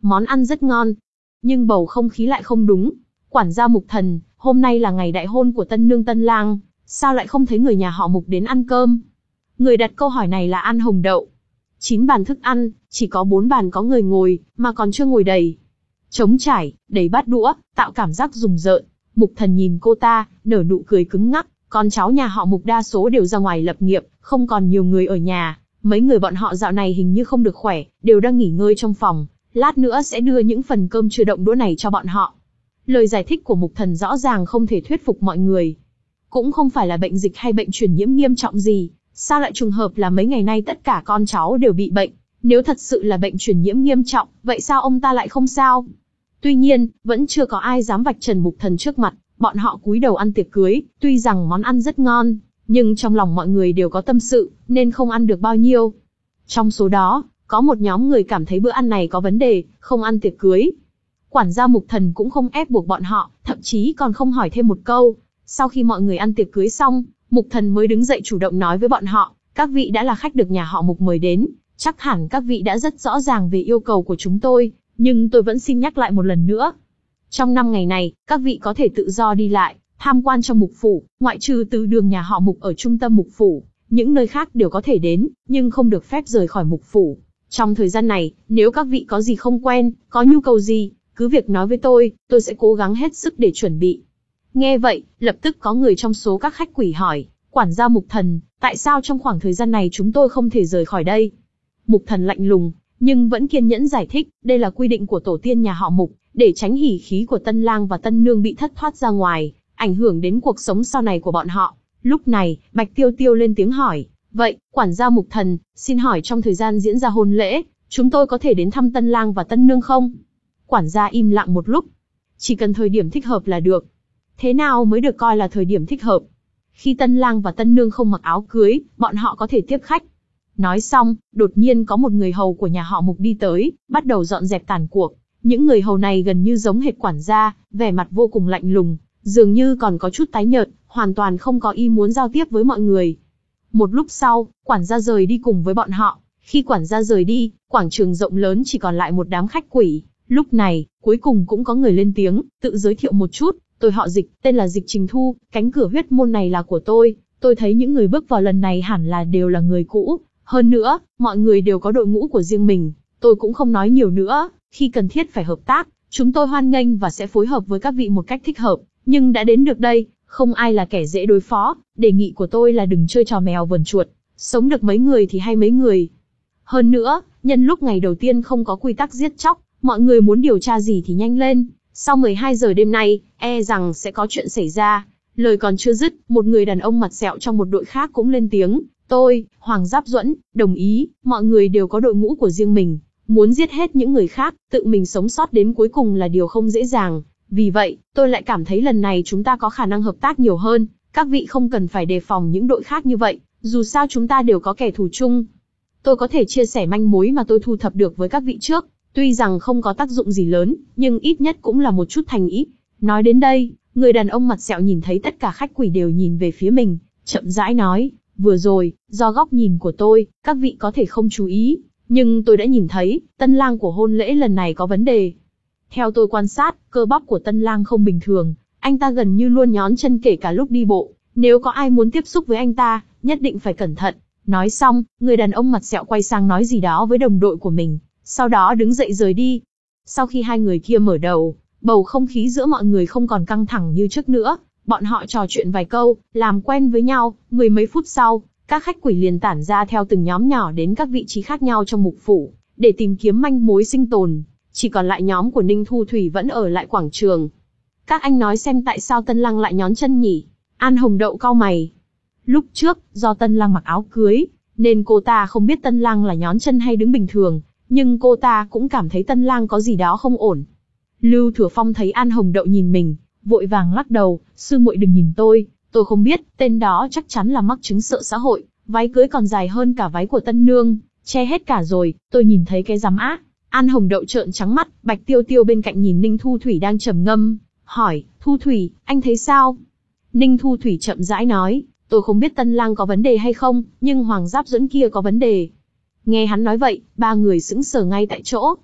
món ăn rất ngon. Nhưng bầu không khí lại không đúng. Quản gia Mục Thần, hôm nay là ngày đại hôn của tân nương tân lang, sao lại không thấy người nhà họ Mục đến ăn cơm? Người đặt câu hỏi này là An Hồng Đậu. Chín bàn thức ăn, chỉ có bốn bàn có người ngồi, mà còn chưa ngồi đầy. Trống trải, đầy bát đũa, tạo cảm giác rùng rợn. Mục Thần nhìn cô ta, nở nụ cười cứng ngắc. Con cháu nhà họ Mục đa số đều ra ngoài lập nghiệp, không còn nhiều người ở nhà. Mấy người bọn họ dạo này hình như không được khỏe, đều đang nghỉ ngơi trong phòng. Lát nữa sẽ đưa những phần cơm chưa động đũa này cho bọn họ. Lời giải thích của Mục Thần rõ ràng không thể thuyết phục mọi người. Cũng không phải là bệnh dịch hay bệnh truyền nhiễm nghiêm trọng gì, sao lại trùng hợp là mấy ngày nay tất cả con cháu đều bị bệnh. Nếu thật sự là bệnh truyền nhiễm nghiêm trọng, vậy sao ông ta lại không sao? Tuy nhiên, vẫn chưa có ai dám vạch trần Mục Thần trước mặt. Bọn họ cúi đầu ăn tiệc cưới, tuy rằng món ăn rất ngon, nhưng trong lòng mọi người đều có tâm sự, nên không ăn được bao nhiêu. Trong số đó, có một nhóm người cảm thấy bữa ăn này có vấn đề, không ăn tiệc cưới. Quản gia Mục Thần cũng không ép buộc bọn họ, thậm chí còn không hỏi thêm một câu. Sau khi mọi người ăn tiệc cưới xong, Mục Thần mới đứng dậy chủ động nói với bọn họ, các vị đã là khách được nhà họ Mục mời đến, chắc hẳn các vị đã rất rõ ràng về yêu cầu của chúng tôi, nhưng tôi vẫn xin nhắc lại một lần nữa. Trong năm ngày này, các vị có thể tự do đi lại, tham quan trong Mục Phủ, ngoại trừ từ đường nhà họ Mục ở trung tâm Mục Phủ, những nơi khác đều có thể đến, nhưng không được phép rời khỏi Mục Phủ. Trong thời gian này, nếu các vị có gì không quen, có nhu cầu gì, cứ việc nói với tôi, tôi sẽ cố gắng hết sức để chuẩn bị. Nghe vậy, lập tức có người trong số các khách quỷ hỏi, quản gia Mục Thần, tại sao trong khoảng thời gian này chúng tôi không thể rời khỏi đây? Mục Thần lạnh lùng, nhưng vẫn kiên nhẫn giải thích, đây là quy định của tổ tiên nhà họ Mục, để tránh hỉ khí của tân lang và tân nương bị thất thoát ra ngoài, ảnh hưởng đến cuộc sống sau này của bọn họ. Lúc này, Bạch Tiêu Tiêu lên tiếng hỏi, vậy, quản gia Mục Thần, xin hỏi trong thời gian diễn ra hôn lễ, chúng tôi có thể đến thăm tân lang và tân nương không? Quản gia im lặng một lúc, chỉ cần thời điểm thích hợp là được. Thế nào mới được coi là thời điểm thích hợp? Khi tân lang và tân nương không mặc áo cưới, bọn họ có thể tiếp khách. Nói xong, đột nhiên có một người hầu của nhà họ Mục đi tới, bắt đầu dọn dẹp tàn cuộc. Những người hầu này gần như giống hệt quản gia, vẻ mặt vô cùng lạnh lùng, dường như còn có chút tái nhợt, hoàn toàn không có ý muốn giao tiếp với mọi người. Một lúc sau, quản gia rời đi cùng với bọn họ. Khi quản gia rời đi, quảng trường rộng lớn chỉ còn lại một đám khách quỷ. Lúc này, cuối cùng cũng có người lên tiếng, tự giới thiệu một chút. Tôi họ Dịch, tên là Dịch Trình Thu, cánh cửa huyết môn này là của tôi. Tôi thấy những người bước vào lần này hẳn là đều là người cũ. Hơn nữa, mọi người đều có đội ngũ của riêng mình. Tôi cũng không nói nhiều nữa, khi cần thiết phải hợp tác, chúng tôi hoan nghênh và sẽ phối hợp với các vị một cách thích hợp. Nhưng đã đến được đây, không ai là kẻ dễ đối phó. Đề nghị của tôi là đừng chơi trò mèo vờn chuột. Sống được mấy người thì hay mấy người. Hơn nữa, nhân lúc ngày đầu tiên không có quy tắc giết chóc, mọi người muốn điều tra gì thì nhanh lên. Sau mười hai giờ đêm nay, e rằng sẽ có chuyện xảy ra. Lời còn chưa dứt, một người đàn ông mặt sẹo trong một đội khác cũng lên tiếng. Tôi, Hoàng Giáp Duẫn, đồng ý, mọi người đều có đội ngũ của riêng mình. Muốn giết hết những người khác, tự mình sống sót đến cuối cùng là điều không dễ dàng. Vì vậy, tôi lại cảm thấy lần này chúng ta có khả năng hợp tác nhiều hơn. Các vị không cần phải đề phòng những đội khác như vậy, dù sao chúng ta đều có kẻ thù chung. Tôi có thể chia sẻ manh mối mà tôi thu thập được với các vị trước. Tuy rằng không có tác dụng gì lớn, nhưng ít nhất cũng là một chút thành ý. Nói đến đây, người đàn ông mặt sẹo nhìn thấy tất cả khách quỷ đều nhìn về phía mình, chậm rãi nói, vừa rồi, do góc nhìn của tôi, các vị có thể không chú ý, nhưng tôi đã nhìn thấy, tân lang của hôn lễ lần này có vấn đề. Theo tôi quan sát, cơ bắp của tân lang không bình thường, anh ta gần như luôn nhón chân kể cả lúc đi bộ, nếu có ai muốn tiếp xúc với anh ta, nhất định phải cẩn thận. Nói xong, người đàn ông mặt sẹo quay sang nói gì đó với đồng đội của mình, sau đó đứng dậy rời đi. Sau khi hai người kia mở đầu, bầu không khí giữa mọi người không còn căng thẳng như trước nữa, bọn họ trò chuyện vài câu, làm quen với nhau, mười mấy phút sau, các khách quỷ liền tản ra theo từng nhóm nhỏ đến các vị trí khác nhau trong Mục Phủ, để tìm kiếm manh mối sinh tồn. Chỉ còn lại nhóm của Ninh Thu Thủy vẫn ở lại quảng trường. Các anh nói xem tại sao Tân Lăng lại nhón chân nhỉ? An Hồng Đậu cau mày. Lúc trước, do Tân Lăng mặc áo cưới, nên cô ta không biết Tân Lăng là nhón chân hay đứng bình thường, nhưng cô ta cũng cảm thấy Tân Lăng có gì đó không ổn. Lưu Thừa Phong thấy An Hồng Đậu nhìn mình, vội vàng lắc đầu, sư muội đừng nhìn tôi, tôi không biết, tên đó chắc chắn là mắc chứng sợ xã hội, váy cưới còn dài hơn cả váy của tân nương, che hết cả rồi, tôi nhìn thấy cái rắm á. An Hồng Đậu trợn trắng mắt, Bạch Tiêu Tiêu bên cạnh nhìn Ninh Thu Thủy đang trầm ngâm, hỏi, Thu Thủy, anh thấy sao? Ninh Thu Thủy chậm rãi nói, tôi không biết Tân Lang có vấn đề hay không, nhưng Hoàng Giáp Duẫn kia có vấn đề. Nghe hắn nói vậy, ba người sững sờ ngay tại chỗ.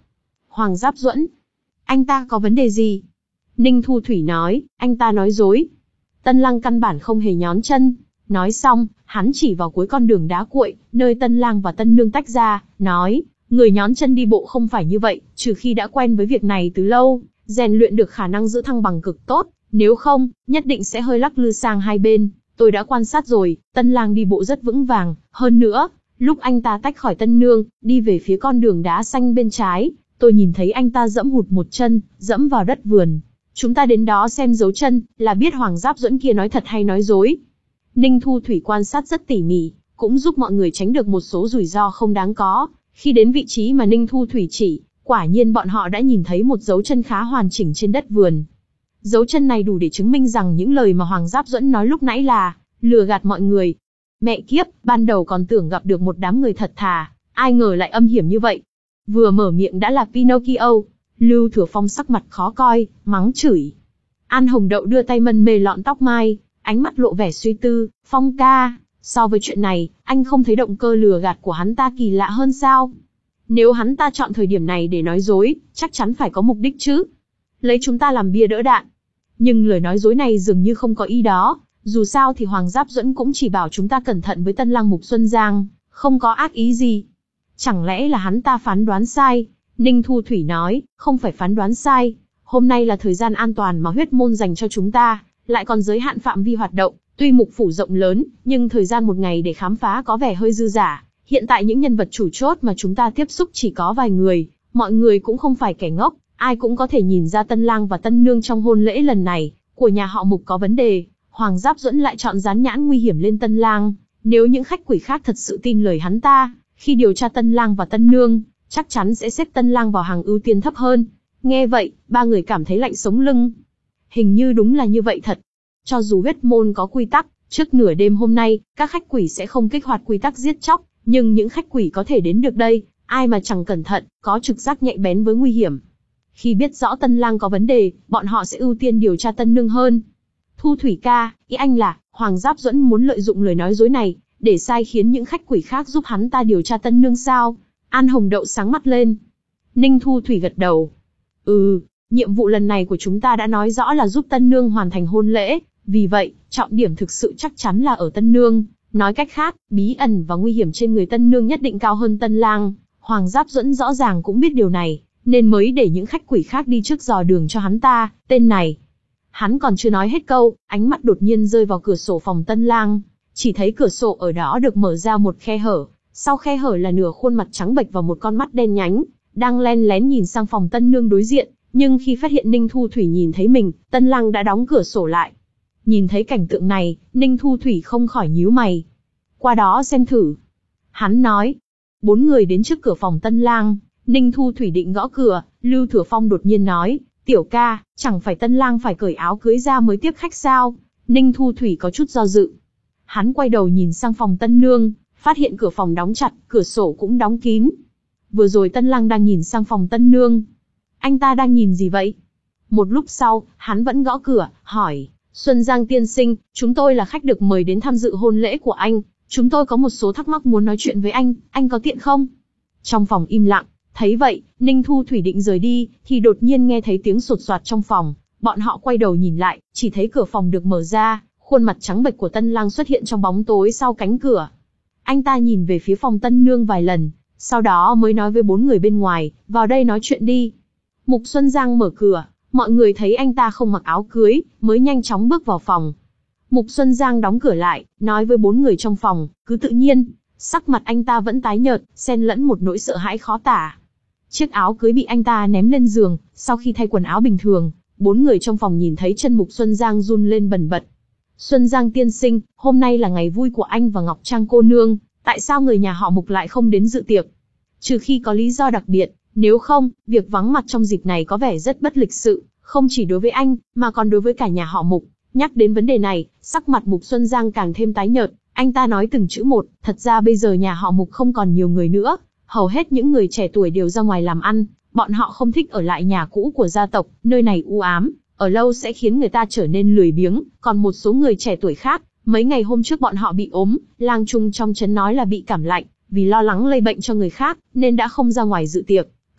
Hoàng Giáp Duẫn. Anh ta có vấn đề gì? Ninh Thu Thủy nói, anh ta nói dối. Tân Lang căn bản không hề nhón chân. Nói xong, hắn chỉ vào cuối con đường đá cuội, nơi Tân Lang và Tân Nương tách ra, nói, người nhón chân đi bộ không phải như vậy, trừ khi đã quen với việc này từ lâu, rèn luyện được khả năng giữ thăng bằng cực tốt, nếu không, nhất định sẽ hơi lắc lư sang hai bên. Tôi đã quan sát rồi, Tân Lang đi bộ rất vững vàng, hơn nữa, lúc anh ta tách khỏi Tân Nương, đi về phía con đường đá xanh bên trái, tôi nhìn thấy anh ta dẫm hụt một chân, dẫm vào đất vườn. Chúng ta đến đó xem dấu chân, là biết Hoàng Giáp Duẫn kia nói thật hay nói dối. Ninh Thu Thủy quan sát rất tỉ mỉ, cũng giúp mọi người tránh được một số rủi ro không đáng có. Khi đến vị trí mà Ninh Thu Thủy chỉ, quả nhiên bọn họ đã nhìn thấy một dấu chân khá hoàn chỉnh trên đất vườn. Dấu chân này đủ để chứng minh rằng những lời mà Hoàng Giáp Duẫn nói lúc nãy là lừa gạt mọi người. Mẹ kiếp, ban đầu còn tưởng gặp được một đám người thật thà, ai ngờ lại âm hiểm như vậy. Vừa mở miệng đã là Pinocchio. Lưu Thừa Phong sắc mặt khó coi, mắng chửi. An Hồng Đậu đưa tay mân mê lọn tóc mai, ánh mắt lộ vẻ suy tư. Phong ca, so với chuyện này, anh không thấy động cơ lừa gạt của hắn ta kỳ lạ hơn sao? Nếu hắn ta chọn thời điểm này để nói dối, chắc chắn phải có mục đích chứ. Lấy chúng ta làm bia đỡ đạn. Nhưng lời nói dối này dường như không có ý đó. Dù sao thì Hoàng Giáp Duẫn cũng chỉ bảo chúng ta cẩn thận với Tân Lang Mục Xuân Giang, không có ác ý gì. Chẳng lẽ là hắn ta phán đoán sai? Ninh Thu Thủy nói, không phải phán đoán sai. Hôm nay là thời gian an toàn mà huyết môn dành cho chúng ta, lại còn giới hạn phạm vi hoạt động. Tuy mục phủ rộng lớn, nhưng thời gian một ngày để khám phá có vẻ hơi dư dả. Hiện tại những nhân vật chủ chốt mà chúng ta tiếp xúc chỉ có vài người, mọi người cũng không phải kẻ ngốc, ai cũng có thể nhìn ra Tân Lang và Tân Nương trong hôn lễ lần này của nhà họ Mục có vấn đề. Hoàng Giáp Duẫn lại chọn dán nhãn nguy hiểm lên Tân Lang. Nếu những khách quỷ khác thật sự tin lời hắn ta, khi điều tra Tân Lang và Tân Nương, chắc chắn sẽ xếp Tân Lang vào hàng ưu tiên thấp hơn. Nghe vậy, ba người cảm thấy lạnh sống lưng. Hình như đúng là như vậy thật. Cho dù huyết môn có quy tắc, trước nửa đêm hôm nay, các khách quỷ sẽ không kích hoạt quy tắc giết chóc, nhưng những khách quỷ có thể đến được đây, ai mà chẳng cẩn thận, có trực giác nhạy bén với nguy hiểm. Khi biết rõ Tân Lang có vấn đề, bọn họ sẽ ưu tiên điều tra Tân Nương hơn. Thu Thủy ca, ý anh là, Hoàng Giáp Duẫn muốn lợi dụng lời nói dối này, để sai khiến những khách quỷ khác giúp hắn ta điều tra Tân Nương sao? An Hồng Đậu sáng mắt lên. Ninh Thu Thủy gật đầu. Ừ, nhiệm vụ lần này của chúng ta đã nói rõ là giúp Tân Nương hoàn thành hôn lễ, vì vậy, trọng điểm thực sự chắc chắn là ở Tân Nương. Nói cách khác, bí ẩn và nguy hiểm trên người Tân Nương nhất định cao hơn Tân Lang. Hoàng Giáp Duẫn rõ ràng cũng biết điều này, nên mới để những khách quỷ khác đi trước dò đường cho hắn ta. Tên này. Hắn còn chưa nói hết câu, ánh mắt đột nhiên rơi vào cửa sổ phòng Tân Lang. Chỉ thấy cửa sổ ở đó được mở ra một khe hở, sau khe hở là nửa khuôn mặt trắng bệch và một con mắt đen nhánh, đang len lén nhìn sang phòng Tân Nương đối diện. Nhưng khi phát hiện Ninh Thu Thủy nhìn thấy mình, Tân Lang đã đóng cửa sổ lại. Nhìn thấy cảnh tượng này, Ninh Thu Thủy không khỏi nhíu mày. Qua đó xem thử. Hắn nói. Bốn người đến trước cửa phòng Tân Lang, Ninh Thu Thủy định gõ cửa, Lưu Thừa Phong đột nhiên nói, tiểu ca, chẳng phải Tân Lang phải cởi áo cưới ra mới tiếp khách sao? Ninh Thu Thủy có chút do dự. Hắn quay đầu nhìn sang phòng Tân Nương, phát hiện cửa phòng đóng chặt, cửa sổ cũng đóng kín. Vừa rồi Tân Lang đang nhìn sang phòng Tân Nương. Anh ta đang nhìn gì vậy? Một lúc sau, hắn vẫn gõ cửa, hỏi, Xuân Giang tiên sinh, chúng tôi là khách được mời đến tham dự hôn lễ của anh. Chúng tôi có một số thắc mắc muốn nói chuyện với anh, anh có tiện không? Trong phòng im lặng, thấy vậy, Ninh Thu Thủy định rời đi, thì đột nhiên nghe thấy tiếng sột soạt trong phòng. Bọn họ quay đầu nhìn lại, chỉ thấy cửa phòng được mở ra, khuôn mặt trắng bệch của Tân Lang xuất hiện trong bóng tối sau cánh cửa. Anh ta nhìn về phía phòng Tân Nương vài lần, sau đó mới nói với bốn người bên ngoài, vào đây nói chuyện đi. Mục Xuân Giang mở cửa, mọi người thấy anh ta không mặc áo cưới, mới nhanh chóng bước vào phòng. Mục Xuân Giang đóng cửa lại, nói với bốn người trong phòng, cứ tự nhiên, sắc mặt anh ta vẫn tái nhợt, xen lẫn một nỗi sợ hãi khó tả. Chiếc áo cưới bị anh ta ném lên giường, sau khi thay quần áo bình thường, bốn người trong phòng nhìn thấy chân Mục Xuân Giang run lên bần bật. Xuân Giang tiên sinh, hôm nay là ngày vui của anh và Ngọc Trang cô nương, tại sao người nhà họ Mục lại không đến dự tiệc? Trừ khi có lý do đặc biệt, nếu không, việc vắng mặt trong dịp này có vẻ rất bất lịch sự, không chỉ đối với anh, mà còn đối với cả nhà họ Mục. Nhắc đến vấn đề này, sắc mặt Mục Xuân Giang càng thêm tái nhợt, anh ta nói từng chữ một, thật ra bây giờ nhà họ Mục không còn nhiều người nữa, hầu hết những người trẻ tuổi đều ra ngoài làm ăn, bọn họ không thích ở lại nhà cũ của gia tộc, nơi này u ám, ở lâu sẽ khiến người ta trở nên lười biếng, còn một số người trẻ tuổi khác, mấy ngày hôm trước bọn họ bị ốm, lang trung trong trấn nói là bị cảm lạnh, vì lo lắng lây bệnh cho người khác, nên đã không ra ngoài dự tiệc,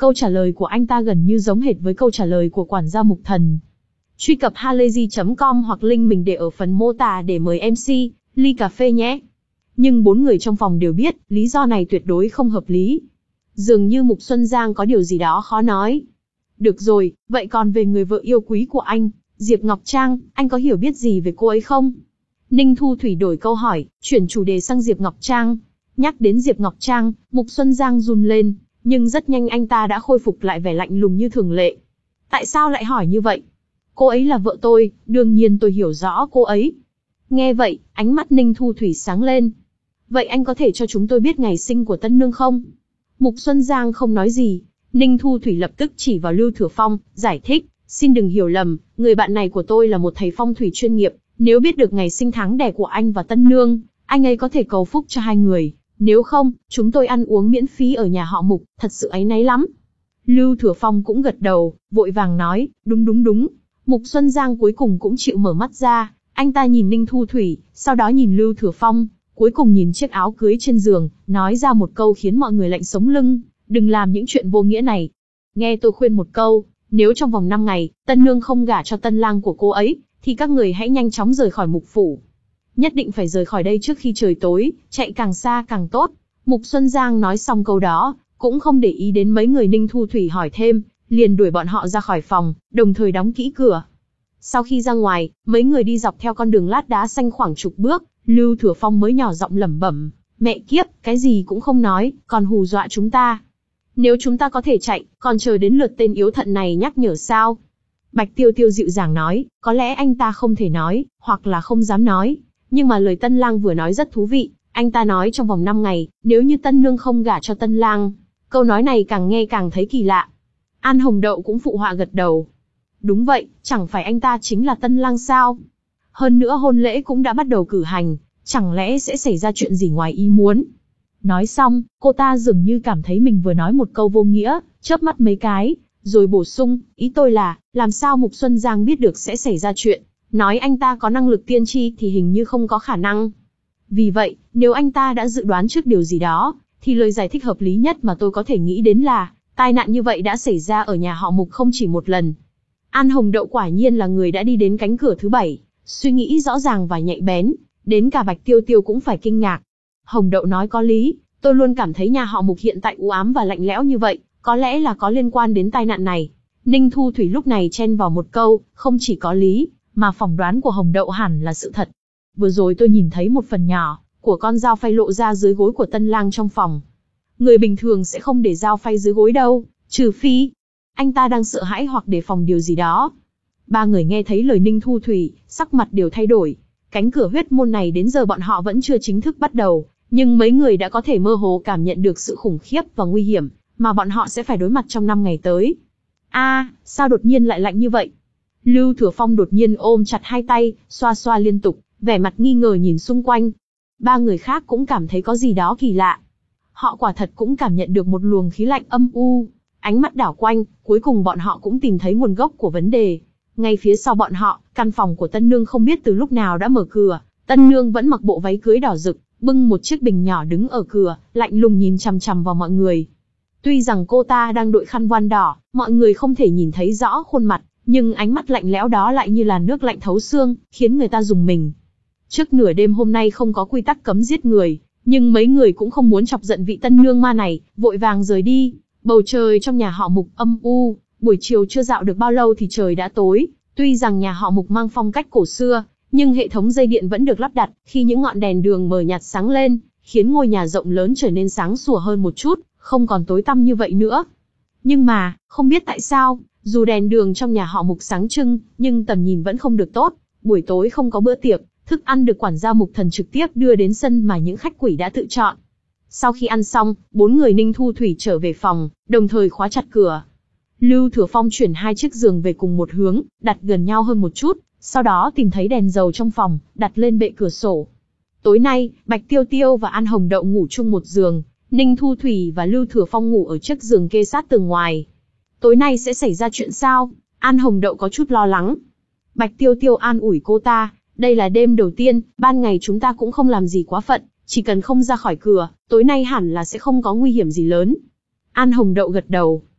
Câu trả lời của anh ta gần như giống hệt với câu trả lời của quản gia Mục Thần. Truy cập halayzi chấm com hoặc link mình để ở phần mô tả để mời em xê, ly cà phê nhé. Nhưng bốn người trong phòng đều biết, lý do này tuyệt đối không hợp lý. Dường như Mục Xuân Giang có điều gì đó khó nói. Được rồi, vậy còn về người vợ yêu quý của anh, Diệp Ngọc Trang, anh có hiểu biết gì về cô ấy không? Ninh Thu Thủy đổi câu hỏi, chuyển chủ đề sang Diệp Ngọc Trang. Nhắc đến Diệp Ngọc Trang, Mục Xuân Giang run lên, nhưng rất nhanh anh ta đã khôi phục lại vẻ lạnh lùng như thường lệ. Tại sao lại hỏi như vậy? Cô ấy là vợ tôi, đương nhiên tôi hiểu rõ cô ấy. Nghe vậy, ánh mắt Ninh Thu Thủy sáng lên. Vậy anh có thể cho chúng tôi biết ngày sinh của tân nương không? Mục Xuân Giang không nói gì. Ninh Thu Thủy lập tức chỉ vào Lưu Thừa Phong, giải thích, xin đừng hiểu lầm, người bạn này của tôi là một thầy phong thủy chuyên nghiệp, nếu biết được ngày sinh tháng đẻ của anh và tân nương, anh ấy có thể cầu phúc cho hai người, nếu không, chúng tôi ăn uống miễn phí ở nhà họ Mục, thật sự áy náy lắm. Lưu Thừa Phong cũng gật đầu, vội vàng nói, đúng đúng đúng. Mục Xuân Giang cuối cùng cũng chịu mở mắt ra, anh ta nhìn Ninh Thu Thủy, sau đó nhìn Lưu Thừa Phong, cuối cùng nhìn chiếc áo cưới trên giường, nói ra một câu khiến mọi người lạnh sống lưng, đừng làm những chuyện vô nghĩa này. Nghe tôi khuyên một câu, nếu trong vòng năm ngày, tân nương không gả cho tân lang của cô ấy, thì các người hãy nhanh chóng rời khỏi Mục phủ. Nhất định phải rời khỏi đây trước khi trời tối, chạy càng xa càng tốt. Mục Xuân Giang nói xong câu đó, cũng không để ý đến mấy người Ninh Thu Thủy hỏi thêm, liền đuổi bọn họ ra khỏi phòng, đồng thời đóng kỹ cửa. Sau khi ra ngoài, mấy người đi dọc theo con đường lát đá xanh khoảng chục bước, Lưu Thừa Phong mới nhỏ giọng lẩm bẩm, mẹ kiếp, cái gì cũng không nói, còn hù dọa chúng ta. Nếu chúng ta có thể chạy, còn chờ đến lượt tên yếu thận này nhắc nhở sao? Bạch Tiêu Tiêu dịu dàng nói, có lẽ anh ta không thể nói, hoặc là không dám nói. Nhưng mà lời tân lang vừa nói rất thú vị, anh ta nói trong vòng năm ngày, nếu như tân nương không gả cho tân lang. Câu nói này càng nghe càng thấy kỳ lạ. An Hồng Đậu cũng phụ họa gật đầu. Đúng vậy, chẳng phải anh ta chính là tân lang sao? Hơn nữa hôn lễ cũng đã bắt đầu cử hành, chẳng lẽ sẽ xảy ra chuyện gì ngoài ý muốn? Nói xong, cô ta dường như cảm thấy mình vừa nói một câu vô nghĩa, chớp mắt mấy cái, rồi bổ sung, ý tôi là, làm sao Mục Xuân Giang biết được sẽ xảy ra chuyện? Nói anh ta có năng lực tiên tri thì hình như không có khả năng. Vì vậy, nếu anh ta đã dự đoán trước điều gì đó, thì lời giải thích hợp lý nhất mà tôi có thể nghĩ đến là, tai nạn như vậy đã xảy ra ở nhà họ Mục không chỉ một lần. An Hồng Đậu quả nhiên là người đã đi đến cánh cửa thứ bảy, suy nghĩ rõ ràng và nhạy bén, đến cả Bạch Tiêu Tiêu cũng phải kinh ngạc. Hồng Đậu nói có lý, tôi luôn cảm thấy nhà họ Mục hiện tại u ám và lạnh lẽo như vậy, có lẽ là có liên quan đến tai nạn này. Ninh Thu Thủy lúc này chen vào một câu, không chỉ có lý, mà phỏng đoán của Hồng Đậu hẳn là sự thật. Vừa rồi tôi nhìn thấy một phần nhỏ của con dao phay lộ ra dưới gối của tân lang trong phòng. Người bình thường sẽ không để dao phay dưới gối đâu, trừ phi anh ta đang sợ hãi hoặc đề phòng điều gì đó. Ba người nghe thấy lời Ninh Thu Thủy, sắc mặt đều thay đổi. Cánh cửa huyết môn này đến giờ bọn họ vẫn chưa chính thức bắt đầu, nhưng mấy người đã có thể mơ hồ cảm nhận được sự khủng khiếp và nguy hiểm mà bọn họ sẽ phải đối mặt trong năm ngày tới. A, à, sao đột nhiên lại lạnh như vậy? Lưu Thừa Phong đột nhiên ôm chặt hai tay, xoa xoa liên tục, vẻ mặt nghi ngờ nhìn xung quanh. Ba người khác cũng cảm thấy có gì đó kỳ lạ. Họ quả thật cũng cảm nhận được một luồng khí lạnh âm u. Ánh mắt đảo quanh, cuối cùng bọn họ cũng tìm thấy nguồn gốc của vấn đề. Ngay phía sau bọn họ, căn phòng của tân nương không biết từ lúc nào đã mở cửa. Tân nương vẫn mặc bộ váy cưới đỏ rực, bưng một chiếc bình nhỏ đứng ở cửa, lạnh lùng nhìn chằm chằm vào mọi người. Tuy rằng cô ta đang đội khăn voan đỏ, mọi người không thể nhìn thấy rõ khuôn mặt, nhưng ánh mắt lạnh lẽo đó lại như là nước lạnh thấu xương, khiến người ta rùng mình. Trước nửa đêm hôm nay không có quy tắc cấm giết người, nhưng mấy người cũng không muốn chọc giận vị tân nương ma này, vội vàng rời đi. Bầu trời trong nhà họ Mục âm u, buổi chiều chưa dạo được bao lâu thì trời đã tối. Tuy rằng nhà họ Mục mang phong cách cổ xưa, nhưng hệ thống dây điện vẫn được lắp đặt, khi những ngọn đèn đường mờ nhạt sáng lên, khiến ngôi nhà rộng lớn trở nên sáng sủa hơn một chút, không còn tối tăm như vậy nữa. Nhưng mà, không biết tại sao, dù đèn đường trong nhà họ Mục sáng trưng, nhưng tầm nhìn vẫn không được tốt. Buổi tối không có bữa tiệc, thức ăn được quản gia Mục Thần trực tiếp đưa đến sân mà những khách quỷ đã tự chọn. Sau khi ăn xong, bốn người Ninh Thu Thủy trở về phòng, đồng thời khóa chặt cửa. Lưu Thừa Phong chuyển hai chiếc giường về cùng một hướng, đặt gần nhau hơn một chút, sau đó tìm thấy đèn dầu trong phòng, đặt lên bệ cửa sổ. Tối nay, Bạch Tiêu Tiêu và An Hồng Đậu ngủ chung một giường, Ninh Thu Thủy và Lưu Thừa Phong ngủ ở chiếc giường kê sát tường ngoài. Tối nay sẽ xảy ra chuyện sao? An Hồng Đậu có chút lo lắng. Bạch Tiêu Tiêu an ủi cô ta, đây là đêm đầu tiên, ban ngày chúng ta cũng không làm gì quá phận, chỉ cần không ra khỏi cửa, tối nay hẳn là sẽ không có nguy hiểm gì lớn. An Hồng Đậu gật đầu.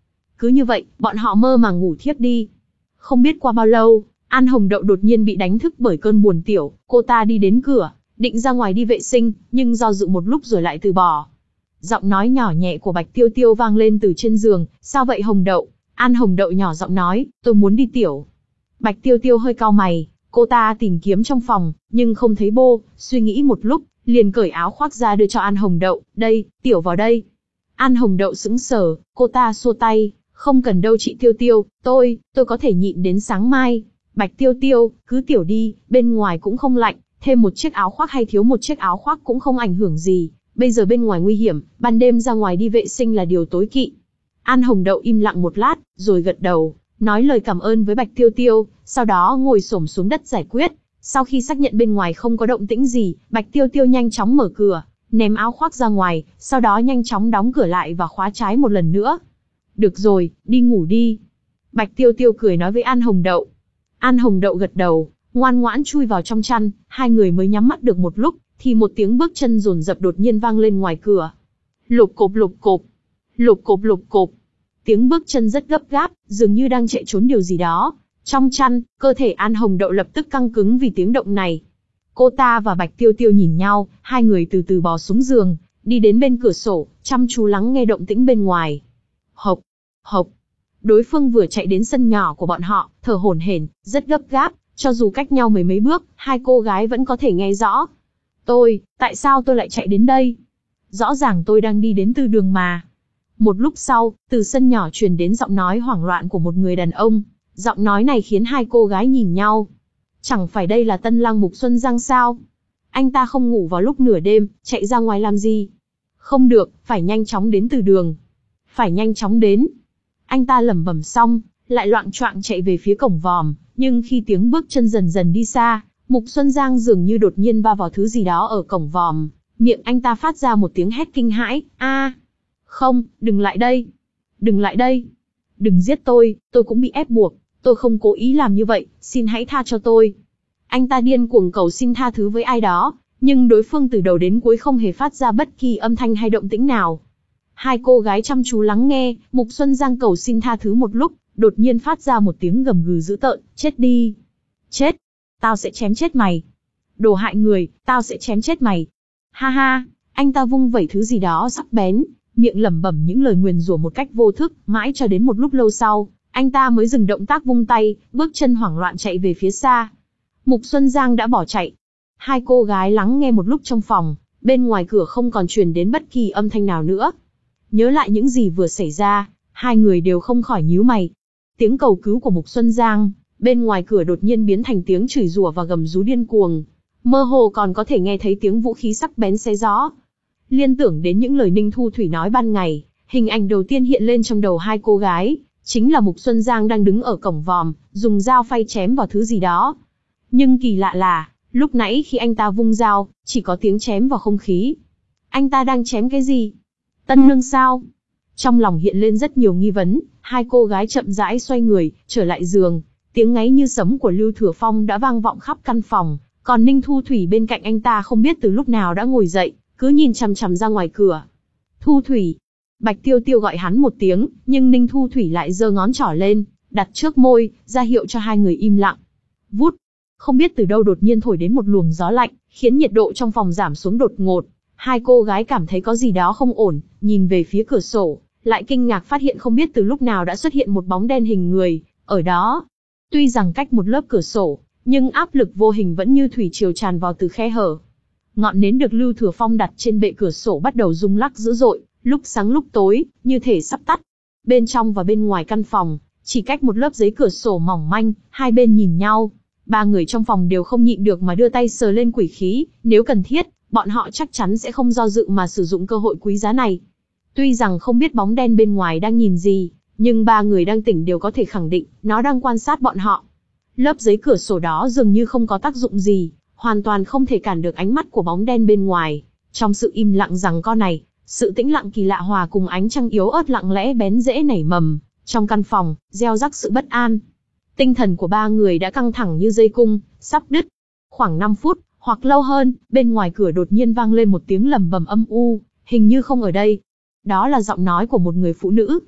Cứ như vậy, bọn họ mơ màng ngủ thiếp đi. Không biết qua bao lâu, An Hồng Đậu đột nhiên bị đánh thức bởi cơn buồn tiểu, cô ta đi đến cửa, định ra ngoài đi vệ sinh, nhưng do dự một lúc rồi lại từ bỏ. Giọng nói nhỏ nhẹ của Bạch Tiêu Tiêu vang lên từ trên giường, sao vậy Hồng Đậu? An Hồng Đậu nhỏ giọng nói, tôi muốn đi tiểu. Bạch Tiêu Tiêu hơi cau mày, cô ta tìm kiếm trong phòng, nhưng không thấy bô, suy nghĩ một lúc, liền cởi áo khoác ra đưa cho An Hồng Đậu, đây, tiểu vào đây. An Hồng Đậu sững sờ, cô ta xua tay, không cần đâu chị Tiêu Tiêu, tôi, tôi có thể nhịn đến sáng mai. Bạch Tiêu Tiêu, cứ tiểu đi, bên ngoài cũng không lạnh, thêm một chiếc áo khoác hay thiếu một chiếc áo khoác cũng không ảnh hưởng gì. Bây giờ bên ngoài nguy hiểm, ban đêm ra ngoài đi vệ sinh là điều tối kỵ. An Hồng Đậu im lặng một lát, rồi gật đầu, nói lời cảm ơn với Bạch Tiêu Tiêu, sau đó ngồi xổm xuống đất giải quyết. Sau khi xác nhận bên ngoài không có động tĩnh gì, Bạch Tiêu Tiêu nhanh chóng mở cửa, ném áo khoác ra ngoài, sau đó nhanh chóng đóng cửa lại và khóa trái một lần nữa. Được rồi, đi ngủ đi. Bạch Tiêu Tiêu cười nói với An Hồng Đậu. An Hồng Đậu gật đầu, ngoan ngoãn chui vào trong chăn, hai người mới nhắm mắt được một lúc, thì một tiếng bước chân dồn dập đột nhiên vang lên ngoài cửa. Lục cộp lục cộp, lục cộp lục cộp. Tiếng bước chân rất gấp gáp, dường như đang chạy trốn điều gì đó. Trong chăn, cơ thể An Hồng Đậu lập tức căng cứng vì tiếng động này. Cô ta và Bạch Tiêu Tiêu nhìn nhau, hai người từ từ bò xuống giường, đi đến bên cửa sổ, chăm chú lắng nghe động tĩnh bên ngoài. Hộc, hộc. Đối phương vừa chạy đến sân nhỏ của bọn họ, thở hổn hển, rất gấp gáp, cho dù cách nhau mấy mấy bước, hai cô gái vẫn có thể nghe rõ. Tôi, tại sao tôi lại chạy đến đây? Rõ ràng tôi đang đi đến từ đường mà. Một lúc sau, từ sân nhỏ truyền đến giọng nói hoảng loạn của một người đàn ông. Giọng nói này khiến hai cô gái nhìn nhau. Chẳng phải đây là tân lang Mục Xuân Giang sao? Anh ta không ngủ vào lúc nửa đêm, chạy ra ngoài làm gì? Không được, phải nhanh chóng đến từ đường. Phải nhanh chóng đến. Anh ta lẩm bẩm xong, lại loạng choạng chạy về phía cổng vòm, nhưng khi tiếng bước chân dần dần đi xa, Mục Xuân Giang dường như đột nhiên va vào thứ gì đó ở cổng vòm, miệng anh ta phát ra một tiếng hét kinh hãi, a, không, đừng lại đây, đừng lại đây, đừng giết tôi, tôi cũng bị ép buộc, tôi không cố ý làm như vậy, xin hãy tha cho tôi. Anh ta điên cuồng cầu xin tha thứ với ai đó, nhưng đối phương từ đầu đến cuối không hề phát ra bất kỳ âm thanh hay động tĩnh nào. Hai cô gái chăm chú lắng nghe, Mục Xuân Giang cầu xin tha thứ một lúc, đột nhiên phát ra một tiếng gầm gừ dữ tợn, chết đi. Chết, tao sẽ chém chết mày. Đồ hại người, tao sẽ chém chết mày. Ha ha, anh ta vung vẩy thứ gì đó sắc bén, miệng lẩm bẩm những lời nguyền rủa một cách vô thức, mãi cho đến một lúc lâu sau, anh ta mới dừng động tác vung tay, bước chân hoảng loạn chạy về phía xa. Mục Xuân Giang đã bỏ chạy. Hai cô gái lắng nghe một lúc trong phòng, bên ngoài cửa không còn truyền đến bất kỳ âm thanh nào nữa. Nhớ lại những gì vừa xảy ra, hai người đều không khỏi nhíu mày. Tiếng cầu cứu của Mục Xuân Giang, bên ngoài cửa đột nhiên biến thành tiếng chửi rủa và gầm rú điên cuồng. Mơ hồ còn có thể nghe thấy tiếng vũ khí sắc bén xé gió. Liên tưởng đến những lời Ninh Thu Thủy nói ban ngày, hình ảnh đầu tiên hiện lên trong đầu hai cô gái, chính là Mục Xuân Giang đang đứng ở cổng vòm, dùng dao phay chém vào thứ gì đó. Nhưng kỳ lạ là, lúc nãy khi anh ta vung dao, chỉ có tiếng chém vào không khí. Anh ta đang chém cái gì? Tân nương sao? Trong lòng hiện lên rất nhiều nghi vấn, hai cô gái chậm rãi xoay người, trở lại giường. Tiếng ngáy như sấm của Lưu Thừa Phong đã vang vọng khắp căn phòng, còn Ninh Thu Thủy bên cạnh anh ta không biết từ lúc nào đã ngồi dậy, cứ nhìn chằm chằm ra ngoài cửa. Thu Thủy. Bạch Tiêu Tiêu gọi hắn một tiếng, nhưng Ninh Thu Thủy lại giơ ngón trỏ lên, đặt trước môi, ra hiệu cho hai người im lặng. Vút. Không biết từ đâu đột nhiên thổi đến một luồng gió lạnh, khiến nhiệt độ trong phòng giảm xuống đột ngột. Hai cô gái cảm thấy có gì đó không ổn, nhìn về phía cửa sổ, lại kinh ngạc phát hiện không biết từ lúc nào đã xuất hiện một bóng đen hình người, ở đó. Tuy rằng cách một lớp cửa sổ, nhưng áp lực vô hình vẫn như thủy triều tràn vào từ khe hở. Ngọn nến được Lưu Thừa Phong đặt trên bệ cửa sổ bắt đầu rung lắc dữ dội, lúc sáng lúc tối, như thể sắp tắt. Bên trong và bên ngoài căn phòng, chỉ cách một lớp giấy cửa sổ mỏng manh, hai bên nhìn nhau. Ba người trong phòng đều không nhịn được mà đưa tay sờ lên quỷ khí, nếu cần thiết, bọn họ chắc chắn sẽ không do dự mà sử dụng cơ hội quý giá này. Tuy rằng không biết bóng đen bên ngoài đang nhìn gì, nhưng ba người đang tỉnh đều có thể khẳng định, nó đang quan sát bọn họ. Lớp giấy cửa sổ đó dường như không có tác dụng gì, hoàn toàn không thể cản được ánh mắt của bóng đen bên ngoài. Trong sự im lặng giằng co này, sự tĩnh lặng kỳ lạ hòa cùng ánh trăng yếu ớt lặng lẽ bén rễ nảy mầm, trong căn phòng, gieo rắc sự bất an. Tinh thần của ba người đã căng thẳng như dây cung, sắp đứt. Khoảng năm phút, hoặc lâu hơn, bên ngoài cửa đột nhiên vang lên một tiếng lầm bầm âm u, hình như không ở đây. Đó là giọng nói của một người phụ nữ.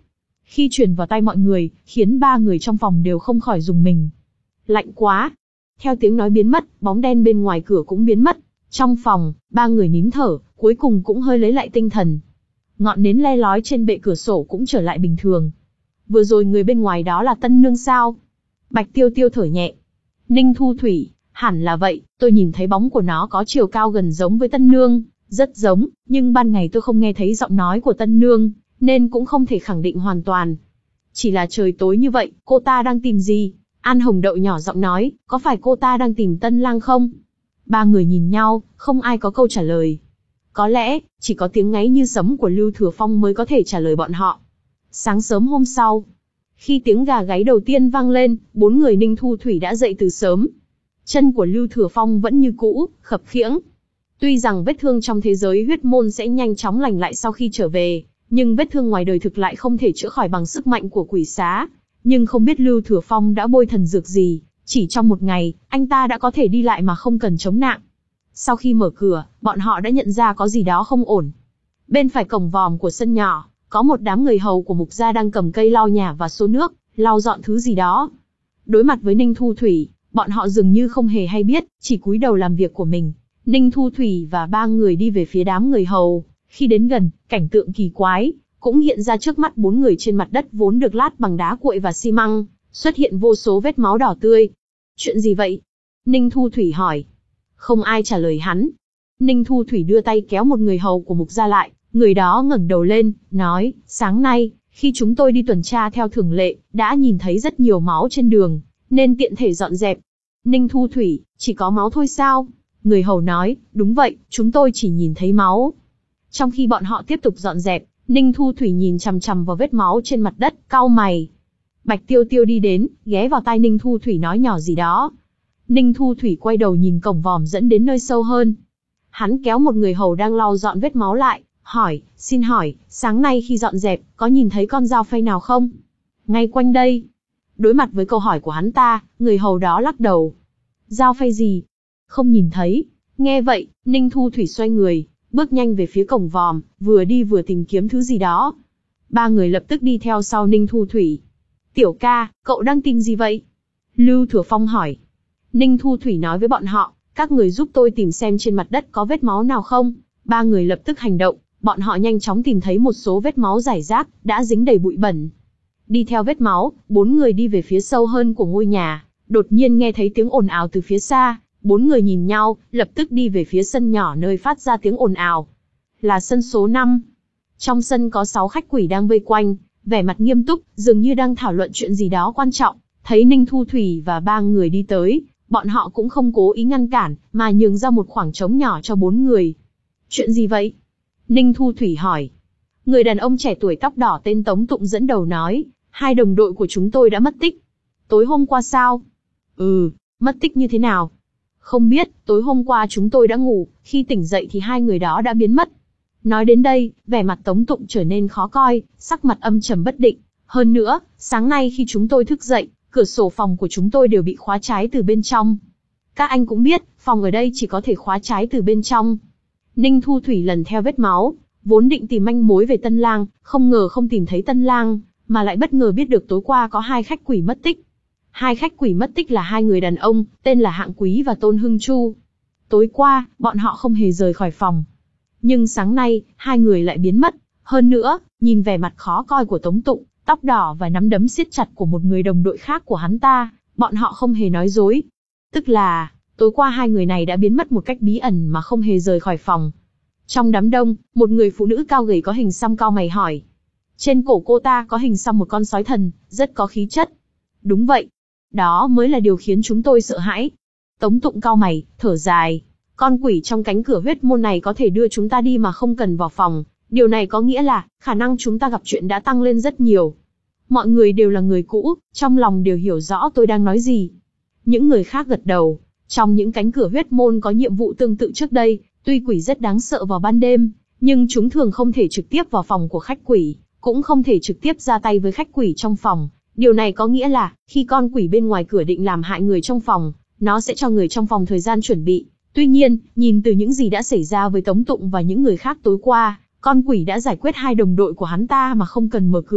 Khi truyền vào tay mọi người, khiến ba người trong phòng đều không khỏi rùng mình. Lạnh quá. Theo tiếng nói biến mất, bóng đen bên ngoài cửa cũng biến mất. Trong phòng, ba người nín thở, cuối cùng cũng hơi lấy lại tinh thần. Ngọn nến le lói trên bệ cửa sổ cũng trở lại bình thường. Vừa rồi người bên ngoài đó là Tân Nương sao? Bạch Tiêu Tiêu thở nhẹ. Ninh Thu Thủy, hẳn là vậy, tôi nhìn thấy bóng của nó có chiều cao gần giống với Tân Nương, rất giống, nhưng ban ngày tôi không nghe thấy giọng nói của Tân Nương, nên cũng không thể khẳng định hoàn toàn. Chỉ là trời tối như vậy, cô ta đang tìm gì? An Hồng Đậu nhỏ giọng nói, có phải cô ta đang tìm Tân Lang không? Ba người nhìn nhau, không ai có câu trả lời. Có lẽ, chỉ có tiếng ngáy như sấm của Lưu Thừa Phong mới có thể trả lời bọn họ. Sáng sớm hôm sau, khi tiếng gà gáy đầu tiên vang lên, bốn người Ninh Thu Thủy đã dậy từ sớm. Chân của Lưu Thừa Phong vẫn như cũ, khập khiễng. Tuy rằng vết thương trong thế giới huyết môn sẽ nhanh chóng lành lại sau khi trở về, nhưng vết thương ngoài đời thực lại không thể chữa khỏi bằng sức mạnh của quỷ xá. Nhưng không biết Lưu Thừa Phong đã bôi thần dược gì, chỉ trong một ngày, anh ta đã có thể đi lại mà không cần chống nạng. Sau khi mở cửa, bọn họ đã nhận ra có gì đó không ổn. Bên phải cổng vòm của sân nhỏ, có một đám người hầu của Mục gia đang cầm cây lau nhà và xô nước, lau dọn thứ gì đó. Đối mặt với Ninh Thu Thủy, bọn họ dường như không hề hay biết, chỉ cúi đầu làm việc của mình. Ninh Thu Thủy và ba người đi về phía đám người hầu. Khi đến gần, cảnh tượng kỳ quái cũng hiện ra trước mắt bốn người. Trên mặt đất vốn được lát bằng đá cuội và xi măng, xuất hiện vô số vết máu đỏ tươi. Chuyện gì vậy? Ninh Thu Thủy hỏi. Không ai trả lời hắn. Ninh Thu Thủy đưa tay kéo một người hầu của Mục gia lại, người đó ngẩng đầu lên, nói, sáng nay, khi chúng tôi đi tuần tra theo thường lệ, đã nhìn thấy rất nhiều máu trên đường, nên tiện thể dọn dẹp. Ninh Thu Thủy, chỉ có máu thôi sao? Người hầu nói, đúng vậy, chúng tôi chỉ nhìn thấy máu. Trong khi bọn họ tiếp tục dọn dẹp, Ninh Thu Thủy nhìn chằm chằm vào vết máu trên mặt đất, cau mày. Bạch Tiêu Tiêu đi đến, ghé vào tai Ninh Thu Thủy nói nhỏ gì đó. Ninh Thu Thủy quay đầu nhìn cổng vòm dẫn đến nơi sâu hơn. Hắn kéo một người hầu đang lau dọn vết máu lại, hỏi, xin hỏi, sáng nay khi dọn dẹp, có nhìn thấy con dao phay nào không? Ngay quanh đây. Đối mặt với câu hỏi của hắn ta, người hầu đó lắc đầu. Dao phay gì? Không nhìn thấy. Nghe vậy, Ninh Thu Thủy xoay người, bước nhanh về phía cổng vòm, vừa đi vừa tìm kiếm thứ gì đó. Ba người lập tức đi theo sau Ninh Thu Thủy. Tiểu ca, cậu đang tìm gì vậy? Lưu Thừa Phong hỏi. Ninh Thu Thủy nói với bọn họ, các người giúp tôi tìm xem trên mặt đất có vết máu nào không. Ba người lập tức hành động, bọn họ nhanh chóng tìm thấy một số vết máu rải rác, đã dính đầy bụi bẩn. Đi theo vết máu, bốn người đi về phía sâu hơn của ngôi nhà, đột nhiên nghe thấy tiếng ồn ào từ phía xa. Bốn người nhìn nhau, lập tức đi về phía sân nhỏ nơi phát ra tiếng ồn ào. Là sân số năm. Trong sân có sáu khách quỷ đang vây quanh, vẻ mặt nghiêm túc, dường như đang thảo luận chuyện gì đó quan trọng. Thấy Ninh Thu Thủy và ba người đi tới, bọn họ cũng không cố ý ngăn cản, mà nhường ra một khoảng trống nhỏ cho bốn người. Chuyện gì vậy? Ninh Thu Thủy hỏi. Người đàn ông trẻ tuổi tóc đỏ tên Tống Tụng dẫn đầu nói, hai đồng đội của chúng tôi đã mất tích. Tối hôm qua sao? Ừ, mất tích như thế nào? Không biết, tối hôm qua chúng tôi đã ngủ, khi tỉnh dậy thì hai người đó đã biến mất. Nói đến đây, vẻ mặt Tống Tụng trở nên khó coi, sắc mặt âm trầm bất định. Hơn nữa, sáng nay khi chúng tôi thức dậy, cửa sổ phòng của chúng tôi đều bị khóa trái từ bên trong. Các anh cũng biết, phòng ở đây chỉ có thể khóa trái từ bên trong. Ninh Thu Thủy lần theo vết máu, vốn định tìm manh mối về Tân Lang, không ngờ không tìm thấy Tân Lang, mà lại bất ngờ biết được tối qua có hai khách quỷ mất tích. Hai khách quỷ mất tích là hai người đàn ông, tên là Hạng Quý và Tôn Hưng Chu. Tối qua, bọn họ không hề rời khỏi phòng. Nhưng sáng nay, hai người lại biến mất. Hơn nữa, nhìn vẻ mặt khó coi của Tống Tụng, tóc đỏ và nắm đấm siết chặt của một người đồng đội khác của hắn ta, bọn họ không hề nói dối. Tức là, tối qua hai người này đã biến mất một cách bí ẩn mà không hề rời khỏi phòng. Trong đám đông, một người phụ nữ cao gầy có hình xăm cau mày hỏi. Trên cổ cô ta có hình xăm một con sói thần, rất có khí chất. Đúng vậy. Đó mới là điều khiến chúng tôi sợ hãi. Tống Tụng cau mày, thở dài. Con quỷ trong cánh cửa huyết môn này có thể đưa chúng ta đi mà không cần vào phòng. Điều này có nghĩa là, khả năng chúng ta gặp chuyện đã tăng lên rất nhiều. Mọi người đều là người cũ, trong lòng đều hiểu rõ tôi đang nói gì. Những người khác gật đầu. Trong những cánh cửa huyết môn có nhiệm vụ tương tự trước đây, tuy quỷ rất đáng sợ vào ban đêm, nhưng chúng thường không thể trực tiếp vào phòng của khách quỷ, cũng không thể trực tiếp ra tay với khách quỷ trong phòng. Điều này có nghĩa là, khi con quỷ bên ngoài cửa định làm hại người trong phòng, nó sẽ cho người trong phòng thời gian chuẩn bị. Tuy nhiên, nhìn từ những gì đã xảy ra với Tống Tụng và những người khác tối qua, con quỷ đã giải quyết hai đồng đội của hắn ta mà không cần mở cửa,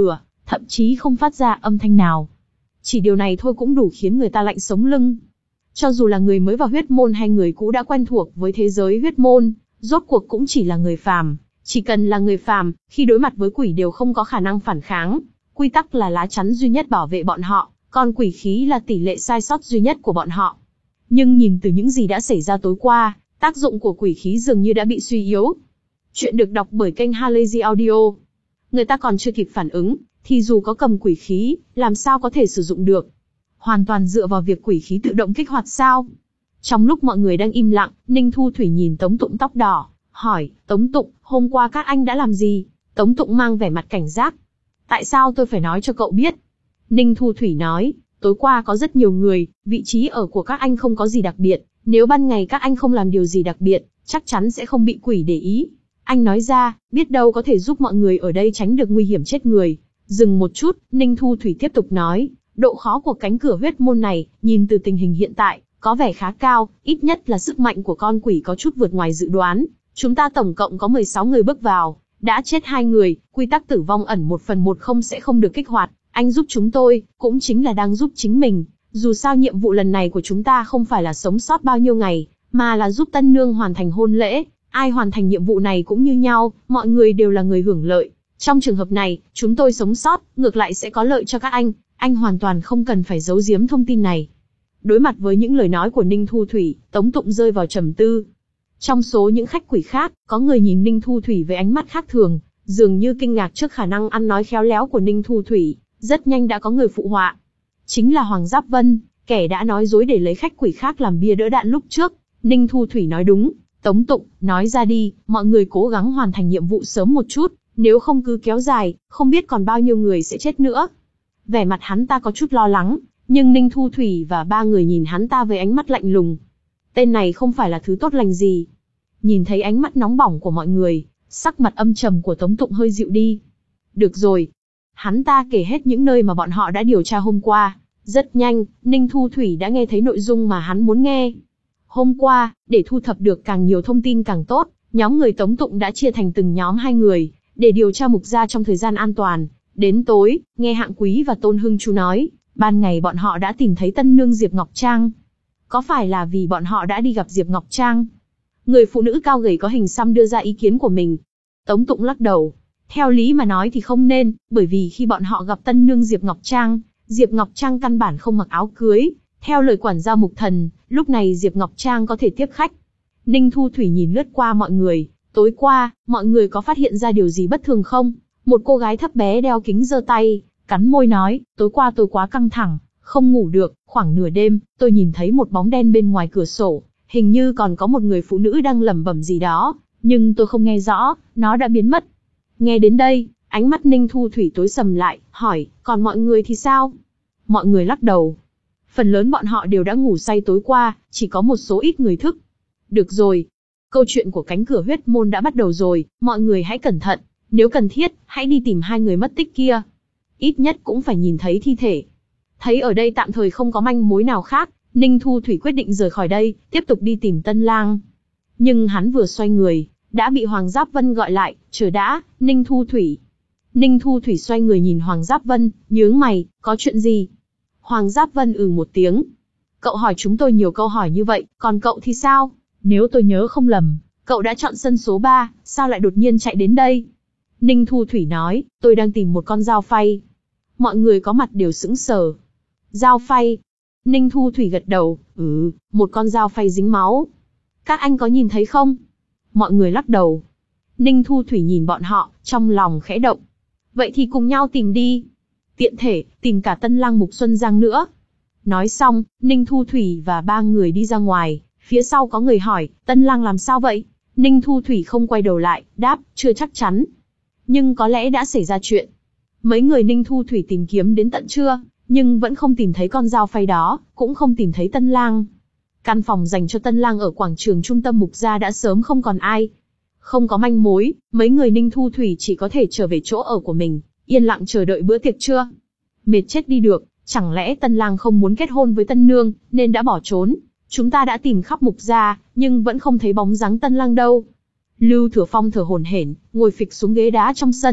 thậm chí không phát ra âm thanh nào. Chỉ điều này thôi cũng đủ khiến người ta lạnh sống lưng. Cho dù là người mới vào huyết môn hay người cũ đã quen thuộc với thế giới huyết môn, rốt cuộc cũng chỉ là người phàm. Chỉ cần là người phàm, khi đối mặt với quỷ đều không có khả năng phản kháng. Quy tắc là lá chắn duy nhất bảo vệ bọn họ, còn quỷ khí là tỷ lệ sai sót duy nhất của bọn họ. Nhưng nhìn từ những gì đã xảy ra tối qua, tác dụng của quỷ khí dường như đã bị suy yếu. Chuyện được đọc bởi kênh Halazy Audio. Người ta còn chưa kịp phản ứng, thì dù có cầm quỷ khí, làm sao có thể sử dụng được? Hoàn toàn dựa vào việc quỷ khí tự động kích hoạt sao? Trong lúc mọi người đang im lặng, Ninh Thu Thủy nhìn Tống Tụng tóc đỏ, hỏi, Tống Tụng, hôm qua các anh đã làm gì? Tống Tụng mang vẻ mặt cảnh giác. Tại sao tôi phải nói cho cậu biết? Ninh Thu Thủy nói, tối qua có rất nhiều người, vị trí ở của các anh không có gì đặc biệt, nếu ban ngày các anh không làm điều gì đặc biệt, chắc chắn sẽ không bị quỷ để ý. Anh nói ra, biết đâu có thể giúp mọi người ở đây tránh được nguy hiểm chết người. Dừng một chút, Ninh Thu Thủy tiếp tục nói, độ khó của cánh cửa huyết môn này, nhìn từ tình hình hiện tại, có vẻ khá cao, ít nhất là sức mạnh của con quỷ có chút vượt ngoài dự đoán. Chúng ta tổng cộng có mười sáu người bước vào, đã chết hai người, quy tắc tử vong ẩn một phần một không sẽ không được kích hoạt. Anh giúp chúng tôi, cũng chính là đang giúp chính mình. Dù sao nhiệm vụ lần này của chúng ta không phải là sống sót bao nhiêu ngày, mà là giúp tân nương hoàn thành hôn lễ. Ai hoàn thành nhiệm vụ này cũng như nhau, mọi người đều là người hưởng lợi. Trong trường hợp này, chúng tôi sống sót, ngược lại sẽ có lợi cho các anh. Anh hoàn toàn không cần phải giấu giếm thông tin này. Đối mặt với những lời nói của Ninh Thu Thủy, Tống Tụng rơi vào trầm tư. Trong số những khách quỷ khác, có người nhìn Ninh Thu Thủy với ánh mắt khác thường, dường như kinh ngạc trước khả năng ăn nói khéo léo của Ninh Thu Thủy. Rất nhanh đã có người phụ họa. Chính là Hoàng Giáp Vân, kẻ đã nói dối để lấy khách quỷ khác làm bia đỡ đạn lúc trước. Ninh Thu Thủy nói đúng. Tống Tụng, nói ra đi, mọi người cố gắng hoàn thành nhiệm vụ sớm một chút, nếu không cứ kéo dài, không biết còn bao nhiêu người sẽ chết nữa. Vẻ mặt hắn ta có chút lo lắng, nhưng Ninh Thu Thủy và ba người nhìn hắn ta với ánh mắt lạnh lùng. Tên này không phải là thứ tốt lành gì. Nhìn thấy ánh mắt nóng bỏng của mọi người, sắc mặt âm trầm của Tống Tụng hơi dịu đi. Được rồi. Hắn ta kể hết những nơi mà bọn họ đã điều tra hôm qua. Rất nhanh, Ninh Thu Thủy đã nghe thấy nội dung mà hắn muốn nghe. Hôm qua, để thu thập được càng nhiều thông tin càng tốt, nhóm người Tống Tụng đã chia thành từng nhóm hai người, để điều tra Mục Gia trong thời gian an toàn. Đến tối, nghe Hạng Quý và Tôn Hưng Chu nói, ban ngày bọn họ đã tìm thấy tân nương Diệp Ngọc Trang. Có phải là vì bọn họ đã đi gặp Diệp Ngọc Trang? Người phụ nữ cao gầy có hình xăm đưa ra ý kiến của mình. Tống Tụng lắc đầu. Theo lý mà nói thì không nên, bởi vì khi bọn họ gặp tân nương Diệp Ngọc Trang, Diệp Ngọc Trang căn bản không mặc áo cưới. Theo lời quản gia Mục Thần, lúc này Diệp Ngọc Trang có thể tiếp khách. Ninh Thu Thủy nhìn lướt qua mọi người. Tối qua, mọi người có phát hiện ra điều gì bất thường không? Một cô gái thấp bé đeo kính giơ tay, cắn môi nói, tối qua tôi quá căng thẳng, không ngủ được, khoảng nửa đêm, tôi nhìn thấy một bóng đen bên ngoài cửa sổ, hình như còn có một người phụ nữ đang lẩm bẩm gì đó, nhưng tôi không nghe rõ, nó đã biến mất. Nghe đến đây, ánh mắt Ninh Thu Thủy tối sầm lại, hỏi, còn mọi người thì sao? Mọi người lắc đầu. Phần lớn bọn họ đều đã ngủ say tối qua, chỉ có một số ít người thức. Được rồi. Câu chuyện của cánh cửa huyết môn đã bắt đầu rồi, mọi người hãy cẩn thận. Nếu cần thiết, hãy đi tìm hai người mất tích kia. Ít nhất cũng phải nhìn thấy thi thể. Thấy ở đây tạm thời không có manh mối nào khác, Ninh Thu Thủy quyết định rời khỏi đây, tiếp tục đi tìm Tân Lang. Nhưng hắn vừa xoay người, đã bị Hoàng Giáp Vân gọi lại, chờ đã, Ninh Thu Thủy. Ninh Thu Thủy xoay người nhìn Hoàng Giáp Vân, nhướng mày, có chuyện gì? Hoàng Giáp Vân ừ một tiếng. Cậu hỏi chúng tôi nhiều câu hỏi như vậy, còn cậu thì sao? Nếu tôi nhớ không lầm, cậu đã chọn sân số ba, sao lại đột nhiên chạy đến đây? Ninh Thu Thủy nói, tôi đang tìm một con dao phay. Mọi người có mặt đều sững sờ. Dao phay. Ninh Thu Thủy gật đầu, ừ, một con dao phay dính máu. Các anh có nhìn thấy không? Mọi người lắc đầu. Ninh Thu Thủy nhìn bọn họ, trong lòng khẽ động. Vậy thì cùng nhau tìm đi. Tiện thể, tìm cả Tân Lang Mục Xuân Giang nữa. Nói xong, Ninh Thu Thủy và ba người đi ra ngoài. Phía sau có người hỏi, Tân Lang làm sao vậy? Ninh Thu Thủy không quay đầu lại, đáp, chưa chắc chắn. Nhưng có lẽ đã xảy ra chuyện. Mấy người Ninh Thu Thủy tìm kiếm đến tận trưa, nhưng vẫn không tìm thấy con dao phay đó, cũng không tìm thấy Tân Lang. Căn phòng dành cho Tân Lang ở quảng trường trung tâm Mục Gia đã sớm không còn ai. Không có manh mối, mấy người Ninh Thu Thủy chỉ có thể trở về chỗ ở của mình, yên lặng chờ đợi bữa tiệc trưa. Mệt chết đi được, chẳng lẽ Tân Lang không muốn kết hôn với Tân Nương, nên đã bỏ trốn. Chúng ta đã tìm khắp Mục Gia, nhưng vẫn không thấy bóng dáng Tân Lang đâu. Lưu Thừa Phong thở hổn hển, ngồi phịch xuống ghế đá trong sân,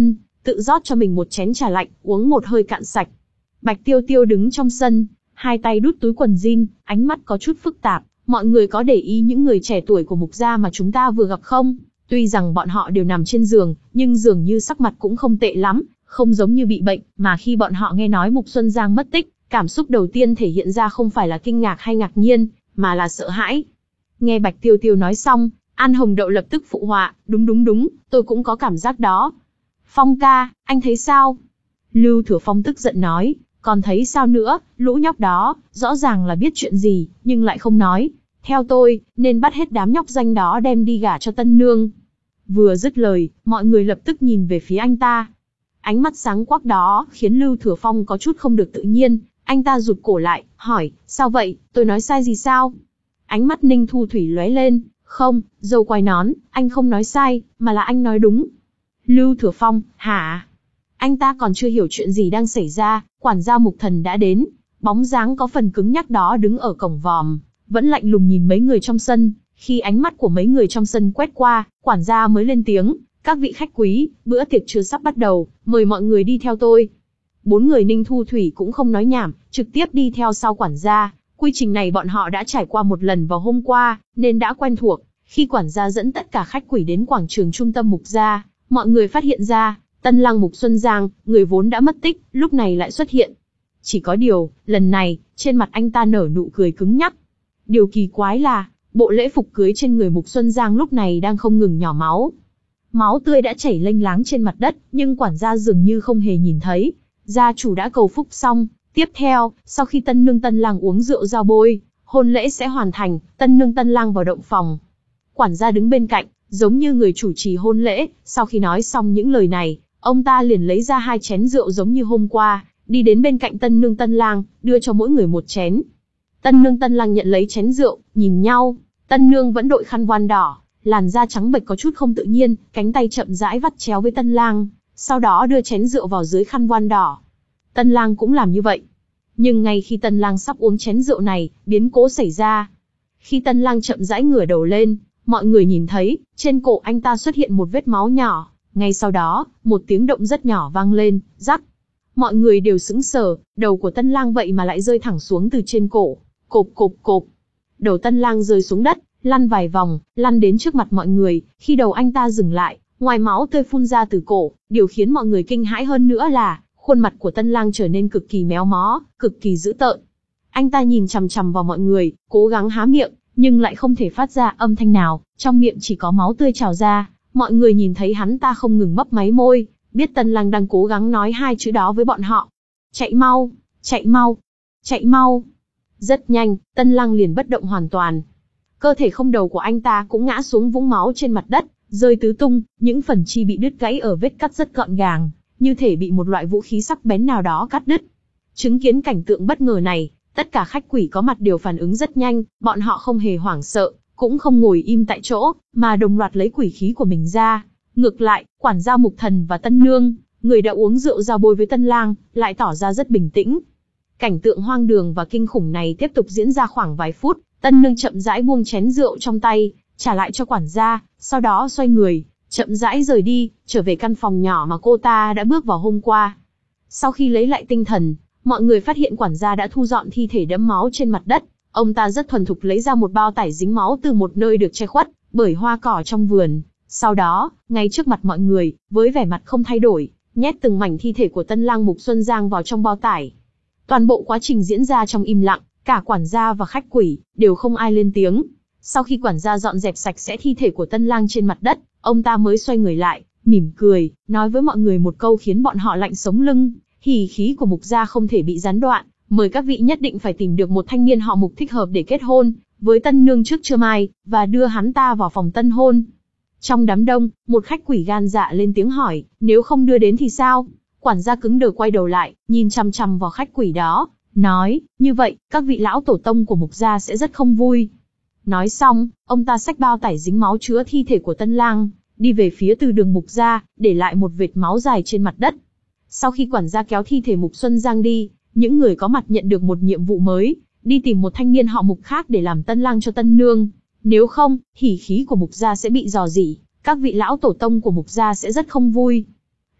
tự rót cho mình một chén trà lạnh, uống một hơi cạn sạch. Bạch Tiêu Tiêu đứng trong sân, hai tay đút túi quần jean, ánh mắt có chút phức tạp. Mọi người có để ý những người trẻ tuổi của Mục gia mà chúng ta vừa gặp không? Tuy rằng bọn họ đều nằm trên giường, nhưng dường như sắc mặt cũng không tệ lắm, không giống như bị bệnh, mà khi bọn họ nghe nói Mục Xuân Giang mất tích, cảm xúc đầu tiên thể hiện ra không phải là kinh ngạc hay ngạc nhiên, mà là sợ hãi. Nghe Bạch Tiêu Tiêu nói xong, An Hồng Đậu lập tức phụ họa, đúng đúng đúng, tôi cũng có cảm giác đó. Phong ca, anh thấy sao? Lưu Thừa Phong tức giận nói, còn thấy sao nữa, lũ nhóc đó, rõ ràng là biết chuyện gì, nhưng lại không nói. Theo tôi, nên bắt hết đám nhóc danh đó đem đi gả cho tân nương. Vừa dứt lời, mọi người lập tức nhìn về phía anh ta. Ánh mắt sáng quắc đó khiến Lưu Thừa Phong có chút không được tự nhiên, anh ta rụt cổ lại, hỏi, sao vậy, tôi nói sai gì sao? Ánh mắt Ninh Thu Thủy lóe lên, không, dâu quai nón, anh không nói sai, mà là anh nói đúng. Lưu Thừa Phong, hả? Anh ta còn chưa hiểu chuyện gì đang xảy ra, quản gia Mục Thần đã đến, bóng dáng có phần cứng nhắc đó đứng ở cổng vòm, vẫn lạnh lùng nhìn mấy người trong sân. Khi ánh mắt của mấy người trong sân quét qua, quản gia mới lên tiếng, các vị khách quý, bữa tiệc chưa sắp bắt đầu, mời mọi người đi theo tôi. Bốn người Ninh Thu Thủy cũng không nói nhảm, trực tiếp đi theo sau quản gia. Quy trình này bọn họ đã trải qua một lần vào hôm qua, nên đã quen thuộc. Khi quản gia dẫn tất cả khách quý đến quảng trường trung tâm Mục gia, mọi người phát hiện ra, tân lang Mục Xuân Giang, người vốn đã mất tích, lúc này lại xuất hiện. Chỉ có điều, lần này, trên mặt anh ta nở nụ cười cứng nhắc. Điều kỳ quái là, bộ lễ phục cưới trên người Mục Xuân Giang lúc này đang không ngừng nhỏ máu. Máu tươi đã chảy lênh láng trên mặt đất, nhưng quản gia dường như không hề nhìn thấy. Gia chủ đã cầu phúc xong, tiếp theo, sau khi tân nương tân lang uống rượu giao bôi, hôn lễ sẽ hoàn thành, tân nương tân lang vào động phòng. Quản gia đứng bên cạnh, giống như người chủ trì hôn lễ, sau khi nói xong những lời này, ông ta liền lấy ra hai chén rượu giống như hôm qua, đi đến bên cạnh tân nương tân lang, đưa cho mỗi người một chén. Tân nương tân lang nhận lấy chén rượu, nhìn nhau, tân nương vẫn đội khăn voan đỏ, làn da trắng bệch có chút không tự nhiên, cánh tay chậm rãi vắt chéo với tân lang, sau đó đưa chén rượu vào dưới khăn voan đỏ. Tân lang cũng làm như vậy. Nhưng ngay khi tân lang sắp uống chén rượu này, biến cố xảy ra. Khi tân lang chậm rãi ngửa đầu lên, mọi người nhìn thấy, trên cổ anh ta xuất hiện một vết máu nhỏ. Ngay sau đó, một tiếng động rất nhỏ vang lên, rắc. Mọi người đều sững sờ, đầu của tân lang vậy mà lại rơi thẳng xuống từ trên cổ. Cộp cộp cộp. Đầu tân lang rơi xuống đất, lăn vài vòng, lăn đến trước mặt mọi người. Khi đầu anh ta dừng lại, ngoài máu tươi phun ra từ cổ, điều khiến mọi người kinh hãi hơn nữa là, khuôn mặt của tân lang trở nên cực kỳ méo mó, cực kỳ dữ tợn. Anh ta nhìn chằm chằm vào mọi người, cố gắng há miệng, nhưng lại không thể phát ra âm thanh nào, trong miệng chỉ có máu tươi trào ra. Mọi người nhìn thấy hắn ta không ngừng mấp máy môi, biết tân lang đang cố gắng nói hai chữ đó với bọn họ. Chạy mau, chạy mau, chạy mau. Rất nhanh, tân lang liền bất động hoàn toàn. Cơ thể không đầu của anh ta cũng ngã xuống vũng máu trên mặt đất, rơi tứ tung, những phần chi bị đứt gãy ở vết cắt rất gọn gàng, như thể bị một loại vũ khí sắc bén nào đó cắt đứt. Chứng kiến cảnh tượng bất ngờ này, tất cả khách quỷ có mặt đều phản ứng rất nhanh, bọn họ không hề hoảng sợ, cũng không ngồi im tại chỗ, mà đồng loạt lấy quỷ khí của mình ra. Ngược lại, quản gia Mục Thần và tân nương, người đã uống rượu giao bôi với tân lang, lại tỏ ra rất bình tĩnh. Cảnh tượng hoang đường và kinh khủng này tiếp tục diễn ra khoảng vài phút, tân nương chậm rãi buông chén rượu trong tay, trả lại cho quản gia, sau đó xoay người, chậm rãi rời đi, trở về căn phòng nhỏ mà cô ta đã bước vào hôm qua. Sau khi lấy lại tinh thần, mọi người phát hiện quản gia đã thu dọn thi thể đẫm máu trên mặt đất. Ông ta rất thuần thục lấy ra một bao tải dính máu từ một nơi được che khuất bởi hoa cỏ trong vườn. Sau đó, ngay trước mặt mọi người, với vẻ mặt không thay đổi, nhét từng mảnh thi thể của tân lang Mục Xuân Giang vào trong bao tải. Toàn bộ quá trình diễn ra trong im lặng, cả quản gia và khách quỷ đều không ai lên tiếng. Sau khi quản gia dọn dẹp sạch sẽ thi thể của tân lang trên mặt đất, ông ta mới xoay người lại, mỉm cười, nói với mọi người một câu khiến bọn họ lạnh sống lưng. Hỉ khí của Mục gia không thể bị gián đoạn, mời các vị nhất định phải tìm được một thanh niên họ Mục thích hợp để kết hôn với tân nương trước trưa mai, và đưa hắn ta vào phòng tân hôn. Trong đám đông, một khách quỷ gan dạ lên tiếng hỏi, nếu không đưa đến thì sao? Quản gia cứng đờ quay đầu lại, nhìn chằm chằm vào khách quỷ đó, nói, như vậy, các vị lão tổ tông của Mục gia sẽ rất không vui. Nói xong, ông ta xách bao tải dính máu chứa thi thể của tân lang, đi về phía từ đường Mục gia, để lại một vệt máu dài trên mặt đất. Sau khi quản gia kéo thi thể Mục Xuân Giang đi, những người có mặt nhận được một nhiệm vụ mới, đi tìm một thanh niên họ Mục khác để làm tân lang cho tân nương. Nếu không, hỉ khí của Mục gia sẽ bị rò rỉ, các vị lão tổ tông của Mục gia sẽ rất không vui.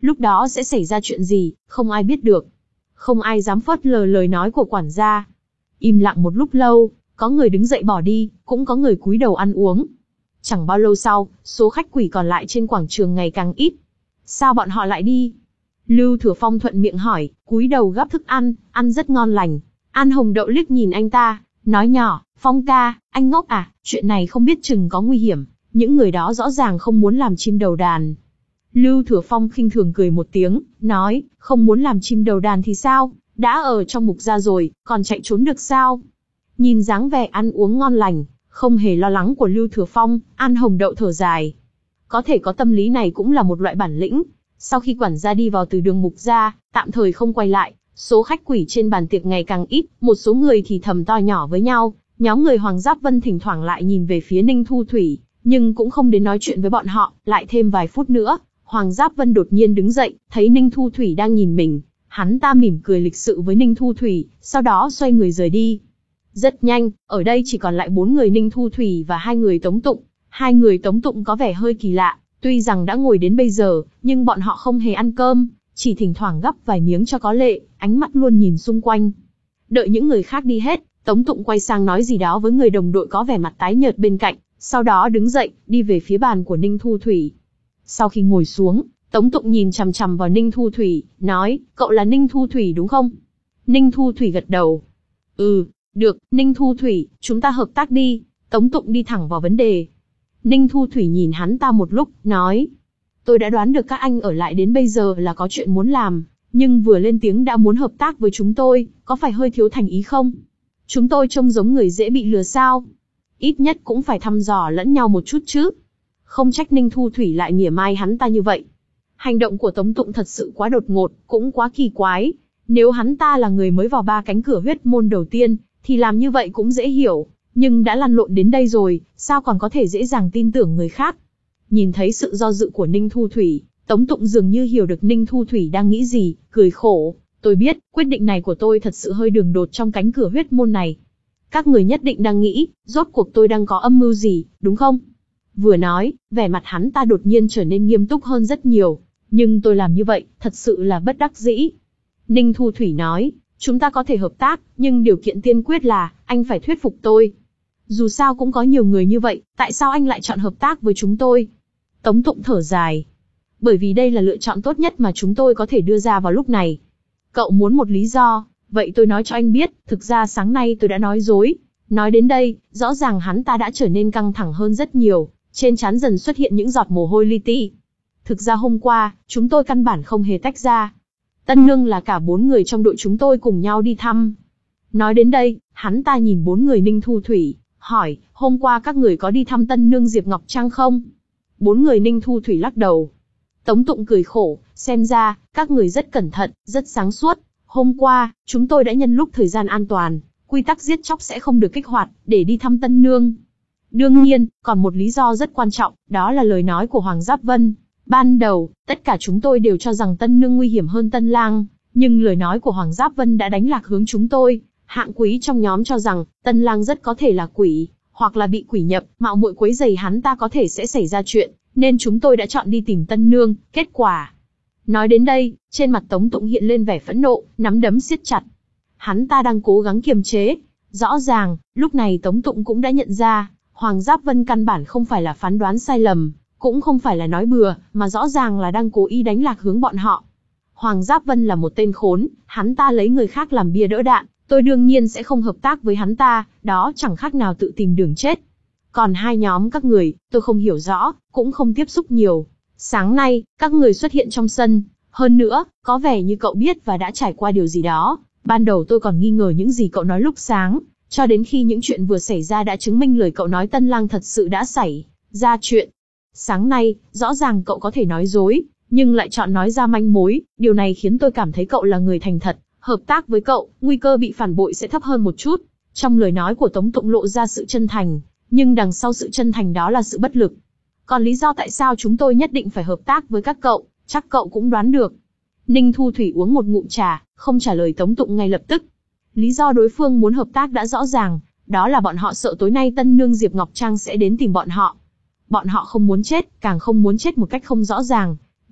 Lúc đó sẽ xảy ra chuyện gì, không ai biết được. Không ai dám phớt lờ lời nói của quản gia. Im lặng một lúc lâu, có người đứng dậy bỏ đi, cũng có người cúi đầu ăn uống. Chẳng bao lâu sau, số khách quỷ còn lại trên quảng trường ngày càng ít. Sao bọn họ lại đi? Lưu Thừa Phong thuận miệng hỏi, cúi đầu gắp thức ăn, ăn rất ngon lành. An Hồng Đậu liếc nhìn anh ta, nói nhỏ, Phong ca, anh ngốc à, chuyện này không biết chừng có nguy hiểm, những người đó rõ ràng không muốn làm chim đầu đàn. Lưu Thừa Phong khinh thường cười một tiếng, nói, không muốn làm chim đầu đàn thì sao, đã ở trong mục gia rồi, còn chạy trốn được sao? Nhìn dáng vẻ ăn uống ngon lành, không hề lo lắng của Lưu Thừa Phong, An Hồng Đậu thở dài. Có thể có tâm lý này cũng là một loại bản lĩnh. Sau khi quản gia đi vào từ đường mục gia, tạm thời không quay lại, số khách quỷ trên bàn tiệc ngày càng ít, một số người thì thầm to nhỏ với nhau. Nhóm người Hoàng Giáp Vân thỉnh thoảng lại nhìn về phía Ninh Thu Thủy, nhưng cũng không đến nói chuyện với bọn họ. Lại thêm vài phút nữa, Hoàng Giáp Vân đột nhiên đứng dậy, thấy Ninh Thu Thủy đang nhìn mình. Hắn ta mỉm cười lịch sự với Ninh Thu Thủy, sau đó xoay người rời đi. Rất nhanh, ở đây chỉ còn lại bốn người Ninh Thu Thủy và hai người Tống Tụng. Hai người Tống Tụng có vẻ hơi kỳ lạ, tuy rằng đã ngồi đến bây giờ, nhưng bọn họ không hề ăn cơm, chỉ thỉnh thoảng gắp vài miếng cho có lệ, ánh mắt luôn nhìn xung quanh. Đợi những người khác đi hết, Tống Tụng quay sang nói gì đó với người đồng đội có vẻ mặt tái nhợt bên cạnh, sau đó đứng dậy, đi về phía bàn của Ninh Thu Thủy. Sau khi ngồi xuống, Tống Tụng nhìn chằm chằm vào Ninh Thu Thủy, nói, cậu là Ninh Thu Thủy đúng không? Ninh Thu Thủy gật đầu. Ừ, được, Ninh Thu Thủy, chúng ta hợp tác đi. Tống Tụng đi thẳng vào vấn đề. Ninh Thu Thủy nhìn hắn ta một lúc, nói, tôi đã đoán được các anh ở lại đến bây giờ là có chuyện muốn làm, nhưng vừa lên tiếng đã muốn hợp tác với chúng tôi, có phải hơi thiếu thành ý không? Chúng tôi trông giống người dễ bị lừa sao? Ít nhất cũng phải thăm dò lẫn nhau một chút chứ. Không trách Ninh Thu Thủy lại mỉa mai hắn ta như vậy. Hành động của Tống Tụng thật sự quá đột ngột, cũng quá kỳ quái. Nếu hắn ta là người mới vào ba cánh cửa huyết môn đầu tiên, thì làm như vậy cũng dễ hiểu. Nhưng đã lăn lộn đến đây rồi, sao còn có thể dễ dàng tin tưởng người khác? Nhìn thấy sự do dự của Ninh Thu Thủy, Tống Tụng dường như hiểu được Ninh Thu Thủy đang nghĩ gì, cười khổ. Tôi biết, quyết định này của tôi thật sự hơi đường đột trong cánh cửa huyết môn này. Các người nhất định đang nghĩ, rốt cuộc tôi đang có âm mưu gì, đúng không? Vừa nói, vẻ mặt hắn ta đột nhiên trở nên nghiêm túc hơn rất nhiều. Nhưng tôi làm như vậy, thật sự là bất đắc dĩ. Ninh Thu Thủy nói, chúng ta có thể hợp tác, nhưng điều kiện tiên quyết là, anh phải thuyết phục tôi. Dù sao cũng có nhiều người như vậy, tại sao anh lại chọn hợp tác với chúng tôi? Tống Tụng thở dài. Bởi vì đây là lựa chọn tốt nhất mà chúng tôi có thể đưa ra vào lúc này. Cậu muốn một lý do, vậy tôi nói cho anh biết, thực ra sáng nay tôi đã nói dối. Nói đến đây, rõ ràng hắn ta đã trở nên căng thẳng hơn rất nhiều, trên trán dần xuất hiện những giọt mồ hôi li ti. Thực ra hôm qua, chúng tôi căn bản không hề tách ra. Tân Nương là cả bốn người trong đội chúng tôi cùng nhau đi thăm. Nói đến đây, hắn ta nhìn bốn người Ninh Thu Thủy, hỏi, hôm qua các người có đi thăm Tân Nương Diệp Ngọc Trang không? Bốn người Ninh Thu Thủy lắc đầu. Tống Tụng cười khổ, xem ra, các người rất cẩn thận, rất sáng suốt. Hôm qua, chúng tôi đã nhân lúc thời gian an toàn, quy tắc giết chóc sẽ không được kích hoạt, để đi thăm Tân Nương. Đương nhiên, còn một lý do rất quan trọng, đó là lời nói của Hoàng Giáp Vân. Ban đầu, tất cả chúng tôi đều cho rằng Tân Nương nguy hiểm hơn Tân Lang, nhưng lời nói của Hoàng Giáp Vân đã đánh lạc hướng chúng tôi. Hạng quý trong nhóm cho rằng, Tân Lang rất có thể là quỷ, hoặc là bị quỷ nhập, mạo muội quấy rầy hắn ta có thể sẽ xảy ra chuyện, nên chúng tôi đã chọn đi tìm Tân Nương, kết quả. Nói đến đây, trên mặt Tống Tụng hiện lên vẻ phẫn nộ, nắm đấm siết chặt. Hắn ta đang cố gắng kiềm chế. Rõ ràng, lúc này Tống Tụng cũng đã nhận ra, Hoàng Giáp Vân căn bản không phải là phán đoán sai lầm, cũng không phải là nói bừa, mà rõ ràng là đang cố ý đánh lạc hướng bọn họ. Hoàng Giáp Vân là một tên khốn, hắn ta lấy người khác làm bia đỡ đạn, tôi đương nhiên sẽ không hợp tác với hắn ta, đó chẳng khác nào tự tìm đường chết. Còn hai nhóm các người, tôi không hiểu rõ, cũng không tiếp xúc nhiều. Sáng nay, các người xuất hiện trong sân, hơn nữa, có vẻ như cậu biết và đã trải qua điều gì đó. Ban đầu tôi còn nghi ngờ những gì cậu nói lúc sáng, cho đến khi những chuyện vừa xảy ra đã chứng minh lời cậu nói Tân Lang thật sự đã xảy ra chuyện. Sáng nay, rõ ràng cậu có thể nói dối, nhưng lại chọn nói ra manh mối, điều này khiến tôi cảm thấy cậu là người thành thật, hợp tác với cậu, nguy cơ bị phản bội sẽ thấp hơn một chút. Trong lời nói của Tống Tụng lộ ra sự chân thành, nhưng đằng sau sự chân thành đó là sự bất lực. Còn lý do tại sao chúng tôi nhất định phải hợp tác với các cậu, chắc cậu cũng đoán được. Ninh Thu Thủy uống một ngụm trà, không trả lời Tống Tụng ngay lập tức. Lý do đối phương muốn hợp tác đã rõ ràng, đó là bọn họ sợ tối nay Tân Nương Diệp Ngọc Trang sẽ đến tìm bọn họ. Bọn họ không muốn chết, càng không muốn chết một cách không rõ ràng.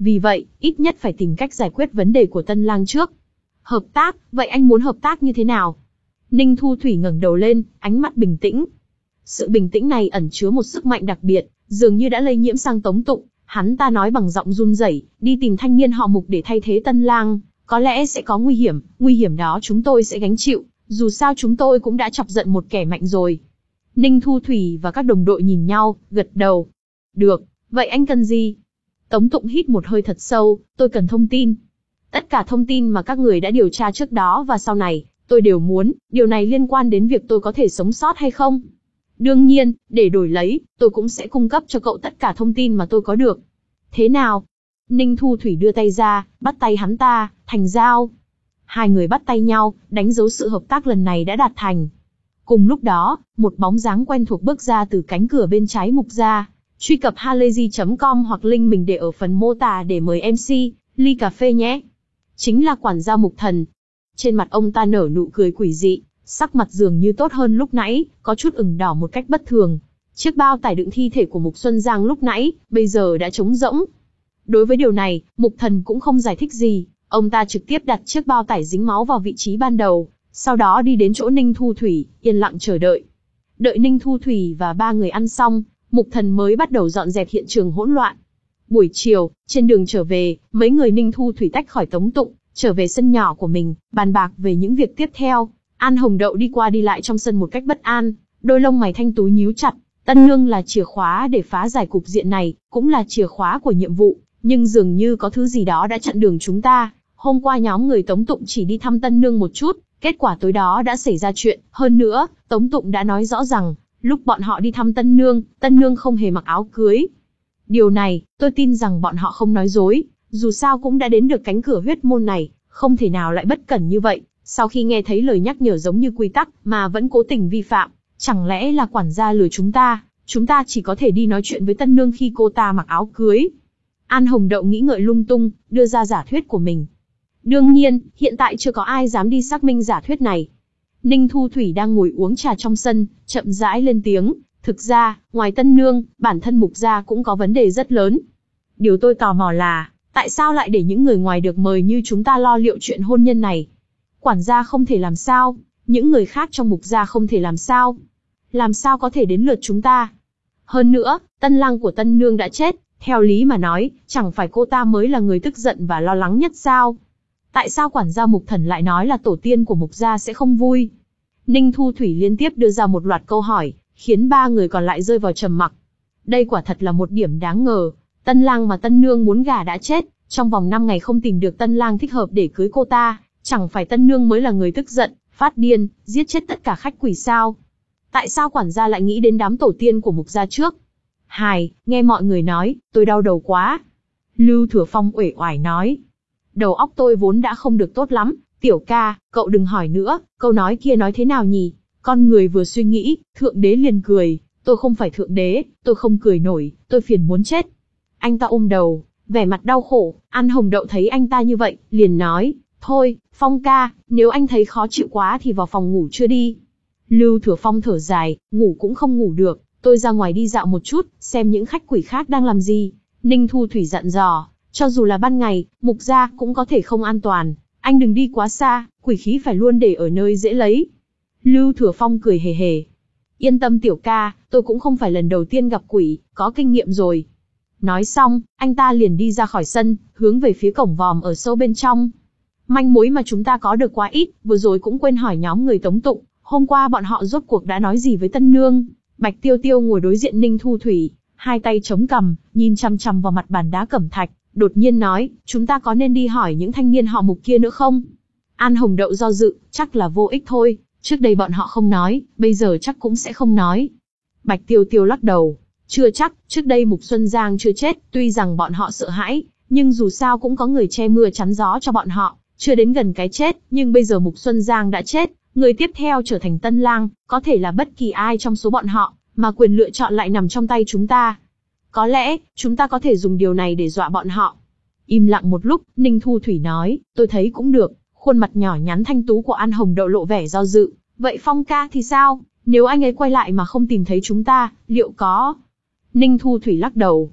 Vì vậy, ít nhất phải tìm cách giải quyết vấn đề của Tân Lang trước. Hợp tác, vậy anh muốn hợp tác như thế nào? Ninh Thu Thủy ngẩng đầu lên, ánh mắt bình tĩnh. Sự bình tĩnh này ẩn chứa một sức mạnh đặc biệt, dường như đã lây nhiễm sang Tống Tụng. Hắn ta nói bằng giọng run rẩy, đi tìm thanh niên họ Mục để thay thế Tân Lang, có lẽ sẽ có nguy hiểm, nguy hiểm đó chúng tôi sẽ gánh chịu, dù sao chúng tôi cũng đã chọc giận một kẻ mạnh rồi. Ninh Thu Thủy và các đồng đội nhìn nhau, gật đầu. Được, vậy anh cần gì? Tống Tụng hít một hơi thật sâu, tôi cần thông tin. Tất cả thông tin mà các người đã điều tra trước đó và sau này, tôi đều muốn, điều này liên quan đến việc tôi có thể sống sót hay không. Đương nhiên, để đổi lấy, tôi cũng sẽ cung cấp cho cậu tất cả thông tin mà tôi có được. Thế nào? Ninh Thu Thủy đưa tay ra, bắt tay hắn ta, thành giao. Hai người bắt tay nhau, đánh dấu sự hợp tác lần này đã đạt thành. Cùng lúc đó, một bóng dáng quen thuộc bước ra từ cánh cửa bên trái Mục gia. Truy cập halayzi chấm com hoặc link mình để ở phần mô tả để mời em xê, ly cà phê nhé. Chính là quản gia Mục Thần. Trên mặt ông ta nở nụ cười quỷ dị, sắc mặt dường như tốt hơn lúc nãy, có chút ửng đỏ một cách bất thường. Chiếc bao tải đựng thi thể của Mục Xuân Giang lúc nãy, bây giờ đã trống rỗng. Đối với điều này, Mục Thần cũng không giải thích gì, ông ta trực tiếp đặt chiếc bao tải dính máu vào vị trí ban đầu, sau đó đi đến chỗ Ninh Thu Thủy, yên lặng chờ đợi. Đợi Ninh Thu Thủy và ba người ăn xong, Mục Thần mới bắt đầu dọn dẹp hiện trường hỗn loạn. Buổi chiều, trên đường trở về, mấy người Ninh Thu Thủy tách khỏi Tống Tụng, trở về sân nhỏ của mình, bàn bạc về những việc tiếp theo. An Hồng Đậu đi qua đi lại trong sân một cách bất an, đôi lông mày thanh tú nhíu chặt. Tân Nương là chìa khóa để phá giải cục diện này, cũng là chìa khóa của nhiệm vụ, nhưng dường như có thứ gì đó đã chặn đường chúng ta. Hôm qua nhóm người Tống Tụng chỉ đi thăm Tân Nương một chút, kết quả tối đó đã xảy ra chuyện. Hơn nữa, Tống Tụng đã nói rõ rằng, lúc bọn họ đi thăm Tân Nương, Tân Nương không hề mặc áo cưới. Điều này, tôi tin rằng bọn họ không nói dối, dù sao cũng đã đến được cánh cửa huyết môn này, không thể nào lại bất cẩn như vậy. Sau khi nghe thấy lời nhắc nhở giống như quy tắc mà vẫn cố tình vi phạm, chẳng lẽ là quản gia lừa chúng ta, chúng ta chỉ có thể đi nói chuyện với Tân Nương khi cô ta mặc áo cưới. An Hồng Đậu nghĩ ngợi lung tung, đưa ra giả thuyết của mình. Đương nhiên, hiện tại chưa có ai dám đi xác minh giả thuyết này. Ninh Thu Thủy đang ngồi uống trà trong sân, chậm rãi lên tiếng. Thực ra, ngoài Tân Nương, bản thân Mục gia cũng có vấn đề rất lớn. Điều tôi tò mò là, tại sao lại để những người ngoài được mời như chúng ta lo liệu chuyện hôn nhân này? Quản gia không thể làm sao, những người khác trong Mục gia không thể làm sao. Làm sao có thể đến lượt chúng ta? Hơn nữa, Tân Lang của Tân Nương đã chết, theo lý mà nói, chẳng phải cô ta mới là người tức giận và lo lắng nhất sao? Tại sao quản gia Mục Thần lại nói là tổ tiên của Mục gia sẽ không vui? Ninh Thu Thủy liên tiếp đưa ra một loạt câu hỏi, khiến ba người còn lại rơi vào trầm mặc. Đây quả thật là một điểm đáng ngờ. Tân Lang mà Tân Nương muốn gả đã chết, trong vòng năm ngày không tìm được Tân Lang thích hợp để cưới cô ta, chẳng phải Tân Nương mới là người tức giận, phát điên, giết chết tất cả khách quỷ sao? Tại sao quản gia lại nghĩ đến đám tổ tiên của Mục gia trước? Hài, nghe mọi người nói, tôi đau đầu quá. Lưu Thừa Phong uể oải nói. Đầu óc tôi vốn đã không được tốt lắm, tiểu ca, cậu đừng hỏi nữa, câu nói kia nói thế nào nhỉ? Con người vừa suy nghĩ, thượng đế liền cười, tôi không phải thượng đế, tôi không cười nổi, tôi phiền muốn chết. Anh ta ôm đầu, vẻ mặt đau khổ. An Hồng Đậu thấy anh ta như vậy, liền nói, thôi, Phong ca, nếu anh thấy khó chịu quá thì vào phòng ngủ chưa đi. Lưu Thừa Phong thở dài, ngủ cũng không ngủ được, tôi ra ngoài đi dạo một chút, xem những khách quỷ khác đang làm gì. Ninh Thu Thủy dặn dò, cho dù là ban ngày, Mục gia cũng có thể không an toàn, anh đừng đi quá xa, quỷ khí phải luôn để ở nơi dễ lấy. Lưu Thừa Phong cười hề hề. Yên tâm tiểu ca, tôi cũng không phải lần đầu tiên gặp quỷ, có kinh nghiệm rồi. Nói xong, anh ta liền đi ra khỏi sân, hướng về phía cổng vòm ở sâu bên trong. Manh mối mà chúng ta có được quá ít, vừa rồi cũng quên hỏi nhóm người Tống Tụng, hôm qua bọn họ rốt cuộc đã nói gì với Tân Nương. Bạch Tiêu Tiêu ngồi đối diện Ninh Thu Thủy, hai tay chống cằm, nhìn chằm chằm vào mặt bàn đá cẩm thạch, đột nhiên nói, chúng ta có nên đi hỏi những thanh niên họ Mục kia nữa không? An Hồng Đậu do dự, chắc là vô ích thôi, trước đây bọn họ không nói, bây giờ chắc cũng sẽ không nói. Bạch Tiêu Tiêu lắc đầu, chưa chắc, trước đây Mục Xuân Giang chưa chết, tuy rằng bọn họ sợ hãi, nhưng dù sao cũng có người che mưa chắn gió cho bọn họ, chưa đến gần cái chết, nhưng bây giờ Mục Xuân Giang đã chết, người tiếp theo trở thành Tân Lang, có thể là bất kỳ ai trong số bọn họ, mà quyền lựa chọn lại nằm trong tay chúng ta. Có lẽ, chúng ta có thể dùng điều này để dọa bọn họ. Im lặng một lúc, Ninh Thu Thủy nói, tôi thấy cũng được. Khuôn mặt nhỏ nhắn thanh tú của An Hồng Đậu lộ vẻ do dự. Vậy Phong ca thì sao? Nếu anh ấy quay lại mà không tìm thấy chúng ta, liệu có? Ninh Thu Thủy lắc đầu.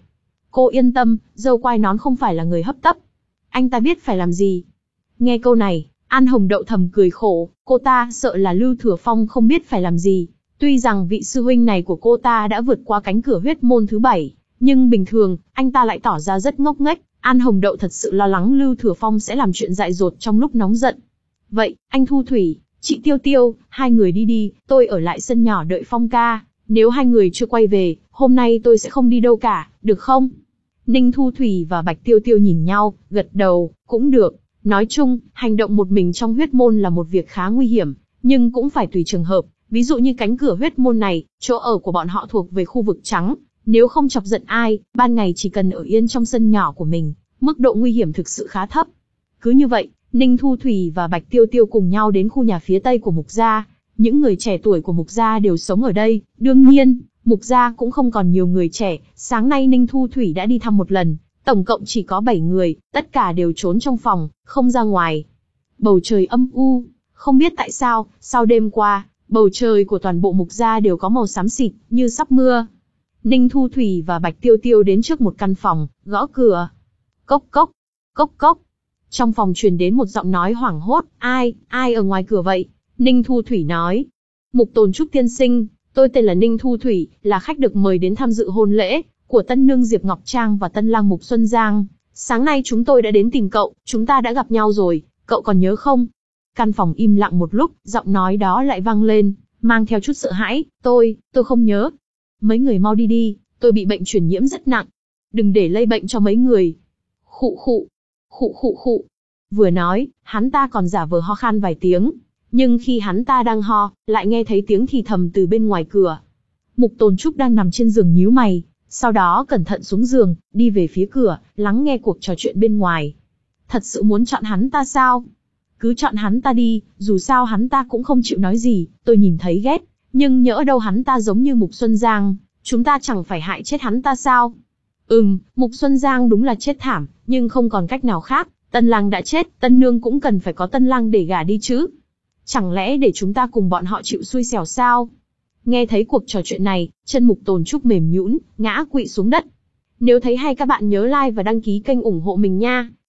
Cô yên tâm, dâu quai nón không phải là người hấp tấp. Anh ta biết phải làm gì. Nghe câu này, An Hồng Đậu thầm cười khổ, cô ta sợ là Lưu Thừa Phong không biết phải làm gì. Tuy rằng vị sư huynh này của cô ta đã vượt qua cánh cửa huyết môn thứ bảy, nhưng bình thường, anh ta lại tỏ ra rất ngốc nghếch. An Hồng Đậu thật sự lo lắng Lưu Thừa Phong sẽ làm chuyện dại dột trong lúc nóng giận. Vậy, anh Thu Thủy, chị Tiêu Tiêu, hai người đi đi, tôi ở lại sân nhỏ đợi Phong ca. Nếu hai người chưa quay về, hôm nay tôi sẽ không đi đâu cả, được không? Ninh Thu Thủy và Bạch Tiêu Tiêu nhìn nhau, gật đầu, cũng được. Nói chung, hành động một mình trong huyết môn là một việc khá nguy hiểm, nhưng cũng phải tùy trường hợp. Ví dụ như cánh cửa huyết môn này, chỗ ở của bọn họ thuộc về khu vực trắng. Nếu không chọc giận ai, ban ngày chỉ cần ở yên trong sân nhỏ của mình, mức độ nguy hiểm thực sự khá thấp. Cứ như vậy, Ninh Thu Thủy và Bạch Tiêu Tiêu cùng nhau đến khu nhà phía tây của Mục gia. Những người trẻ tuổi của Mục gia đều sống ở đây, đương nhiên, Mục gia cũng không còn nhiều người trẻ. Sáng nay Ninh Thu Thủy đã đi thăm một lần, tổng cộng chỉ có bảy người, tất cả đều trốn trong phòng, không ra ngoài. Bầu trời âm u, không biết tại sao, sau đêm qua, bầu trời của toàn bộ Mục gia đều có màu xám xịt, như sắp mưa. Ninh Thu Thủy và Bạch Tiêu Tiêu đến trước một căn phòng, gõ cửa. Cốc cốc, cốc cốc. Trong phòng truyền đến một giọng nói hoảng hốt, ai, ai ở ngoài cửa vậy? Ninh Thu Thủy nói. Mục Tồn Trúc tiên sinh, tôi tên là Ninh Thu Thủy, là khách được mời đến tham dự hôn lễ của tân nương Diệp Ngọc Trang và tân lang Mục Xuân Giang. Sáng nay chúng tôi đã đến tìm cậu, chúng ta đã gặp nhau rồi, cậu còn nhớ không? Căn phòng im lặng một lúc, giọng nói đó lại vang lên, mang theo chút sợ hãi, tôi, tôi không nhớ. Mấy người mau đi đi, tôi bị bệnh truyền nhiễm rất nặng. Đừng để lây bệnh cho mấy người. Khụ khụ, khụ khụ khụ. Vừa nói, hắn ta còn giả vờ ho khan vài tiếng. Nhưng khi hắn ta đang ho, lại nghe thấy tiếng thì thầm từ bên ngoài cửa. Mục Tồn Trúc đang nằm trên giường nhíu mày, sau đó cẩn thận xuống giường, đi về phía cửa, lắng nghe cuộc trò chuyện bên ngoài. Thật sự muốn chọn hắn ta sao? Cứ chọn hắn ta đi, dù sao hắn ta cũng không chịu nói gì, tôi nhìn thấy ghét. Nhưng nhỡ đâu hắn ta giống như Mục Xuân Giang, chúng ta chẳng phải hại chết hắn ta sao? Ừm, Mục Xuân Giang đúng là chết thảm, nhưng không còn cách nào khác. Tân lang đã chết, tân nương cũng cần phải có tân lang để gả đi chứ. Chẳng lẽ để chúng ta cùng bọn họ chịu xui xẻo sao? Nghe thấy cuộc trò chuyện này, chân Mục Tồn Trúc mềm nhũn, ngã quỵ xuống đất. Nếu thấy hay các bạn nhớ like và đăng ký kênh ủng hộ mình nha.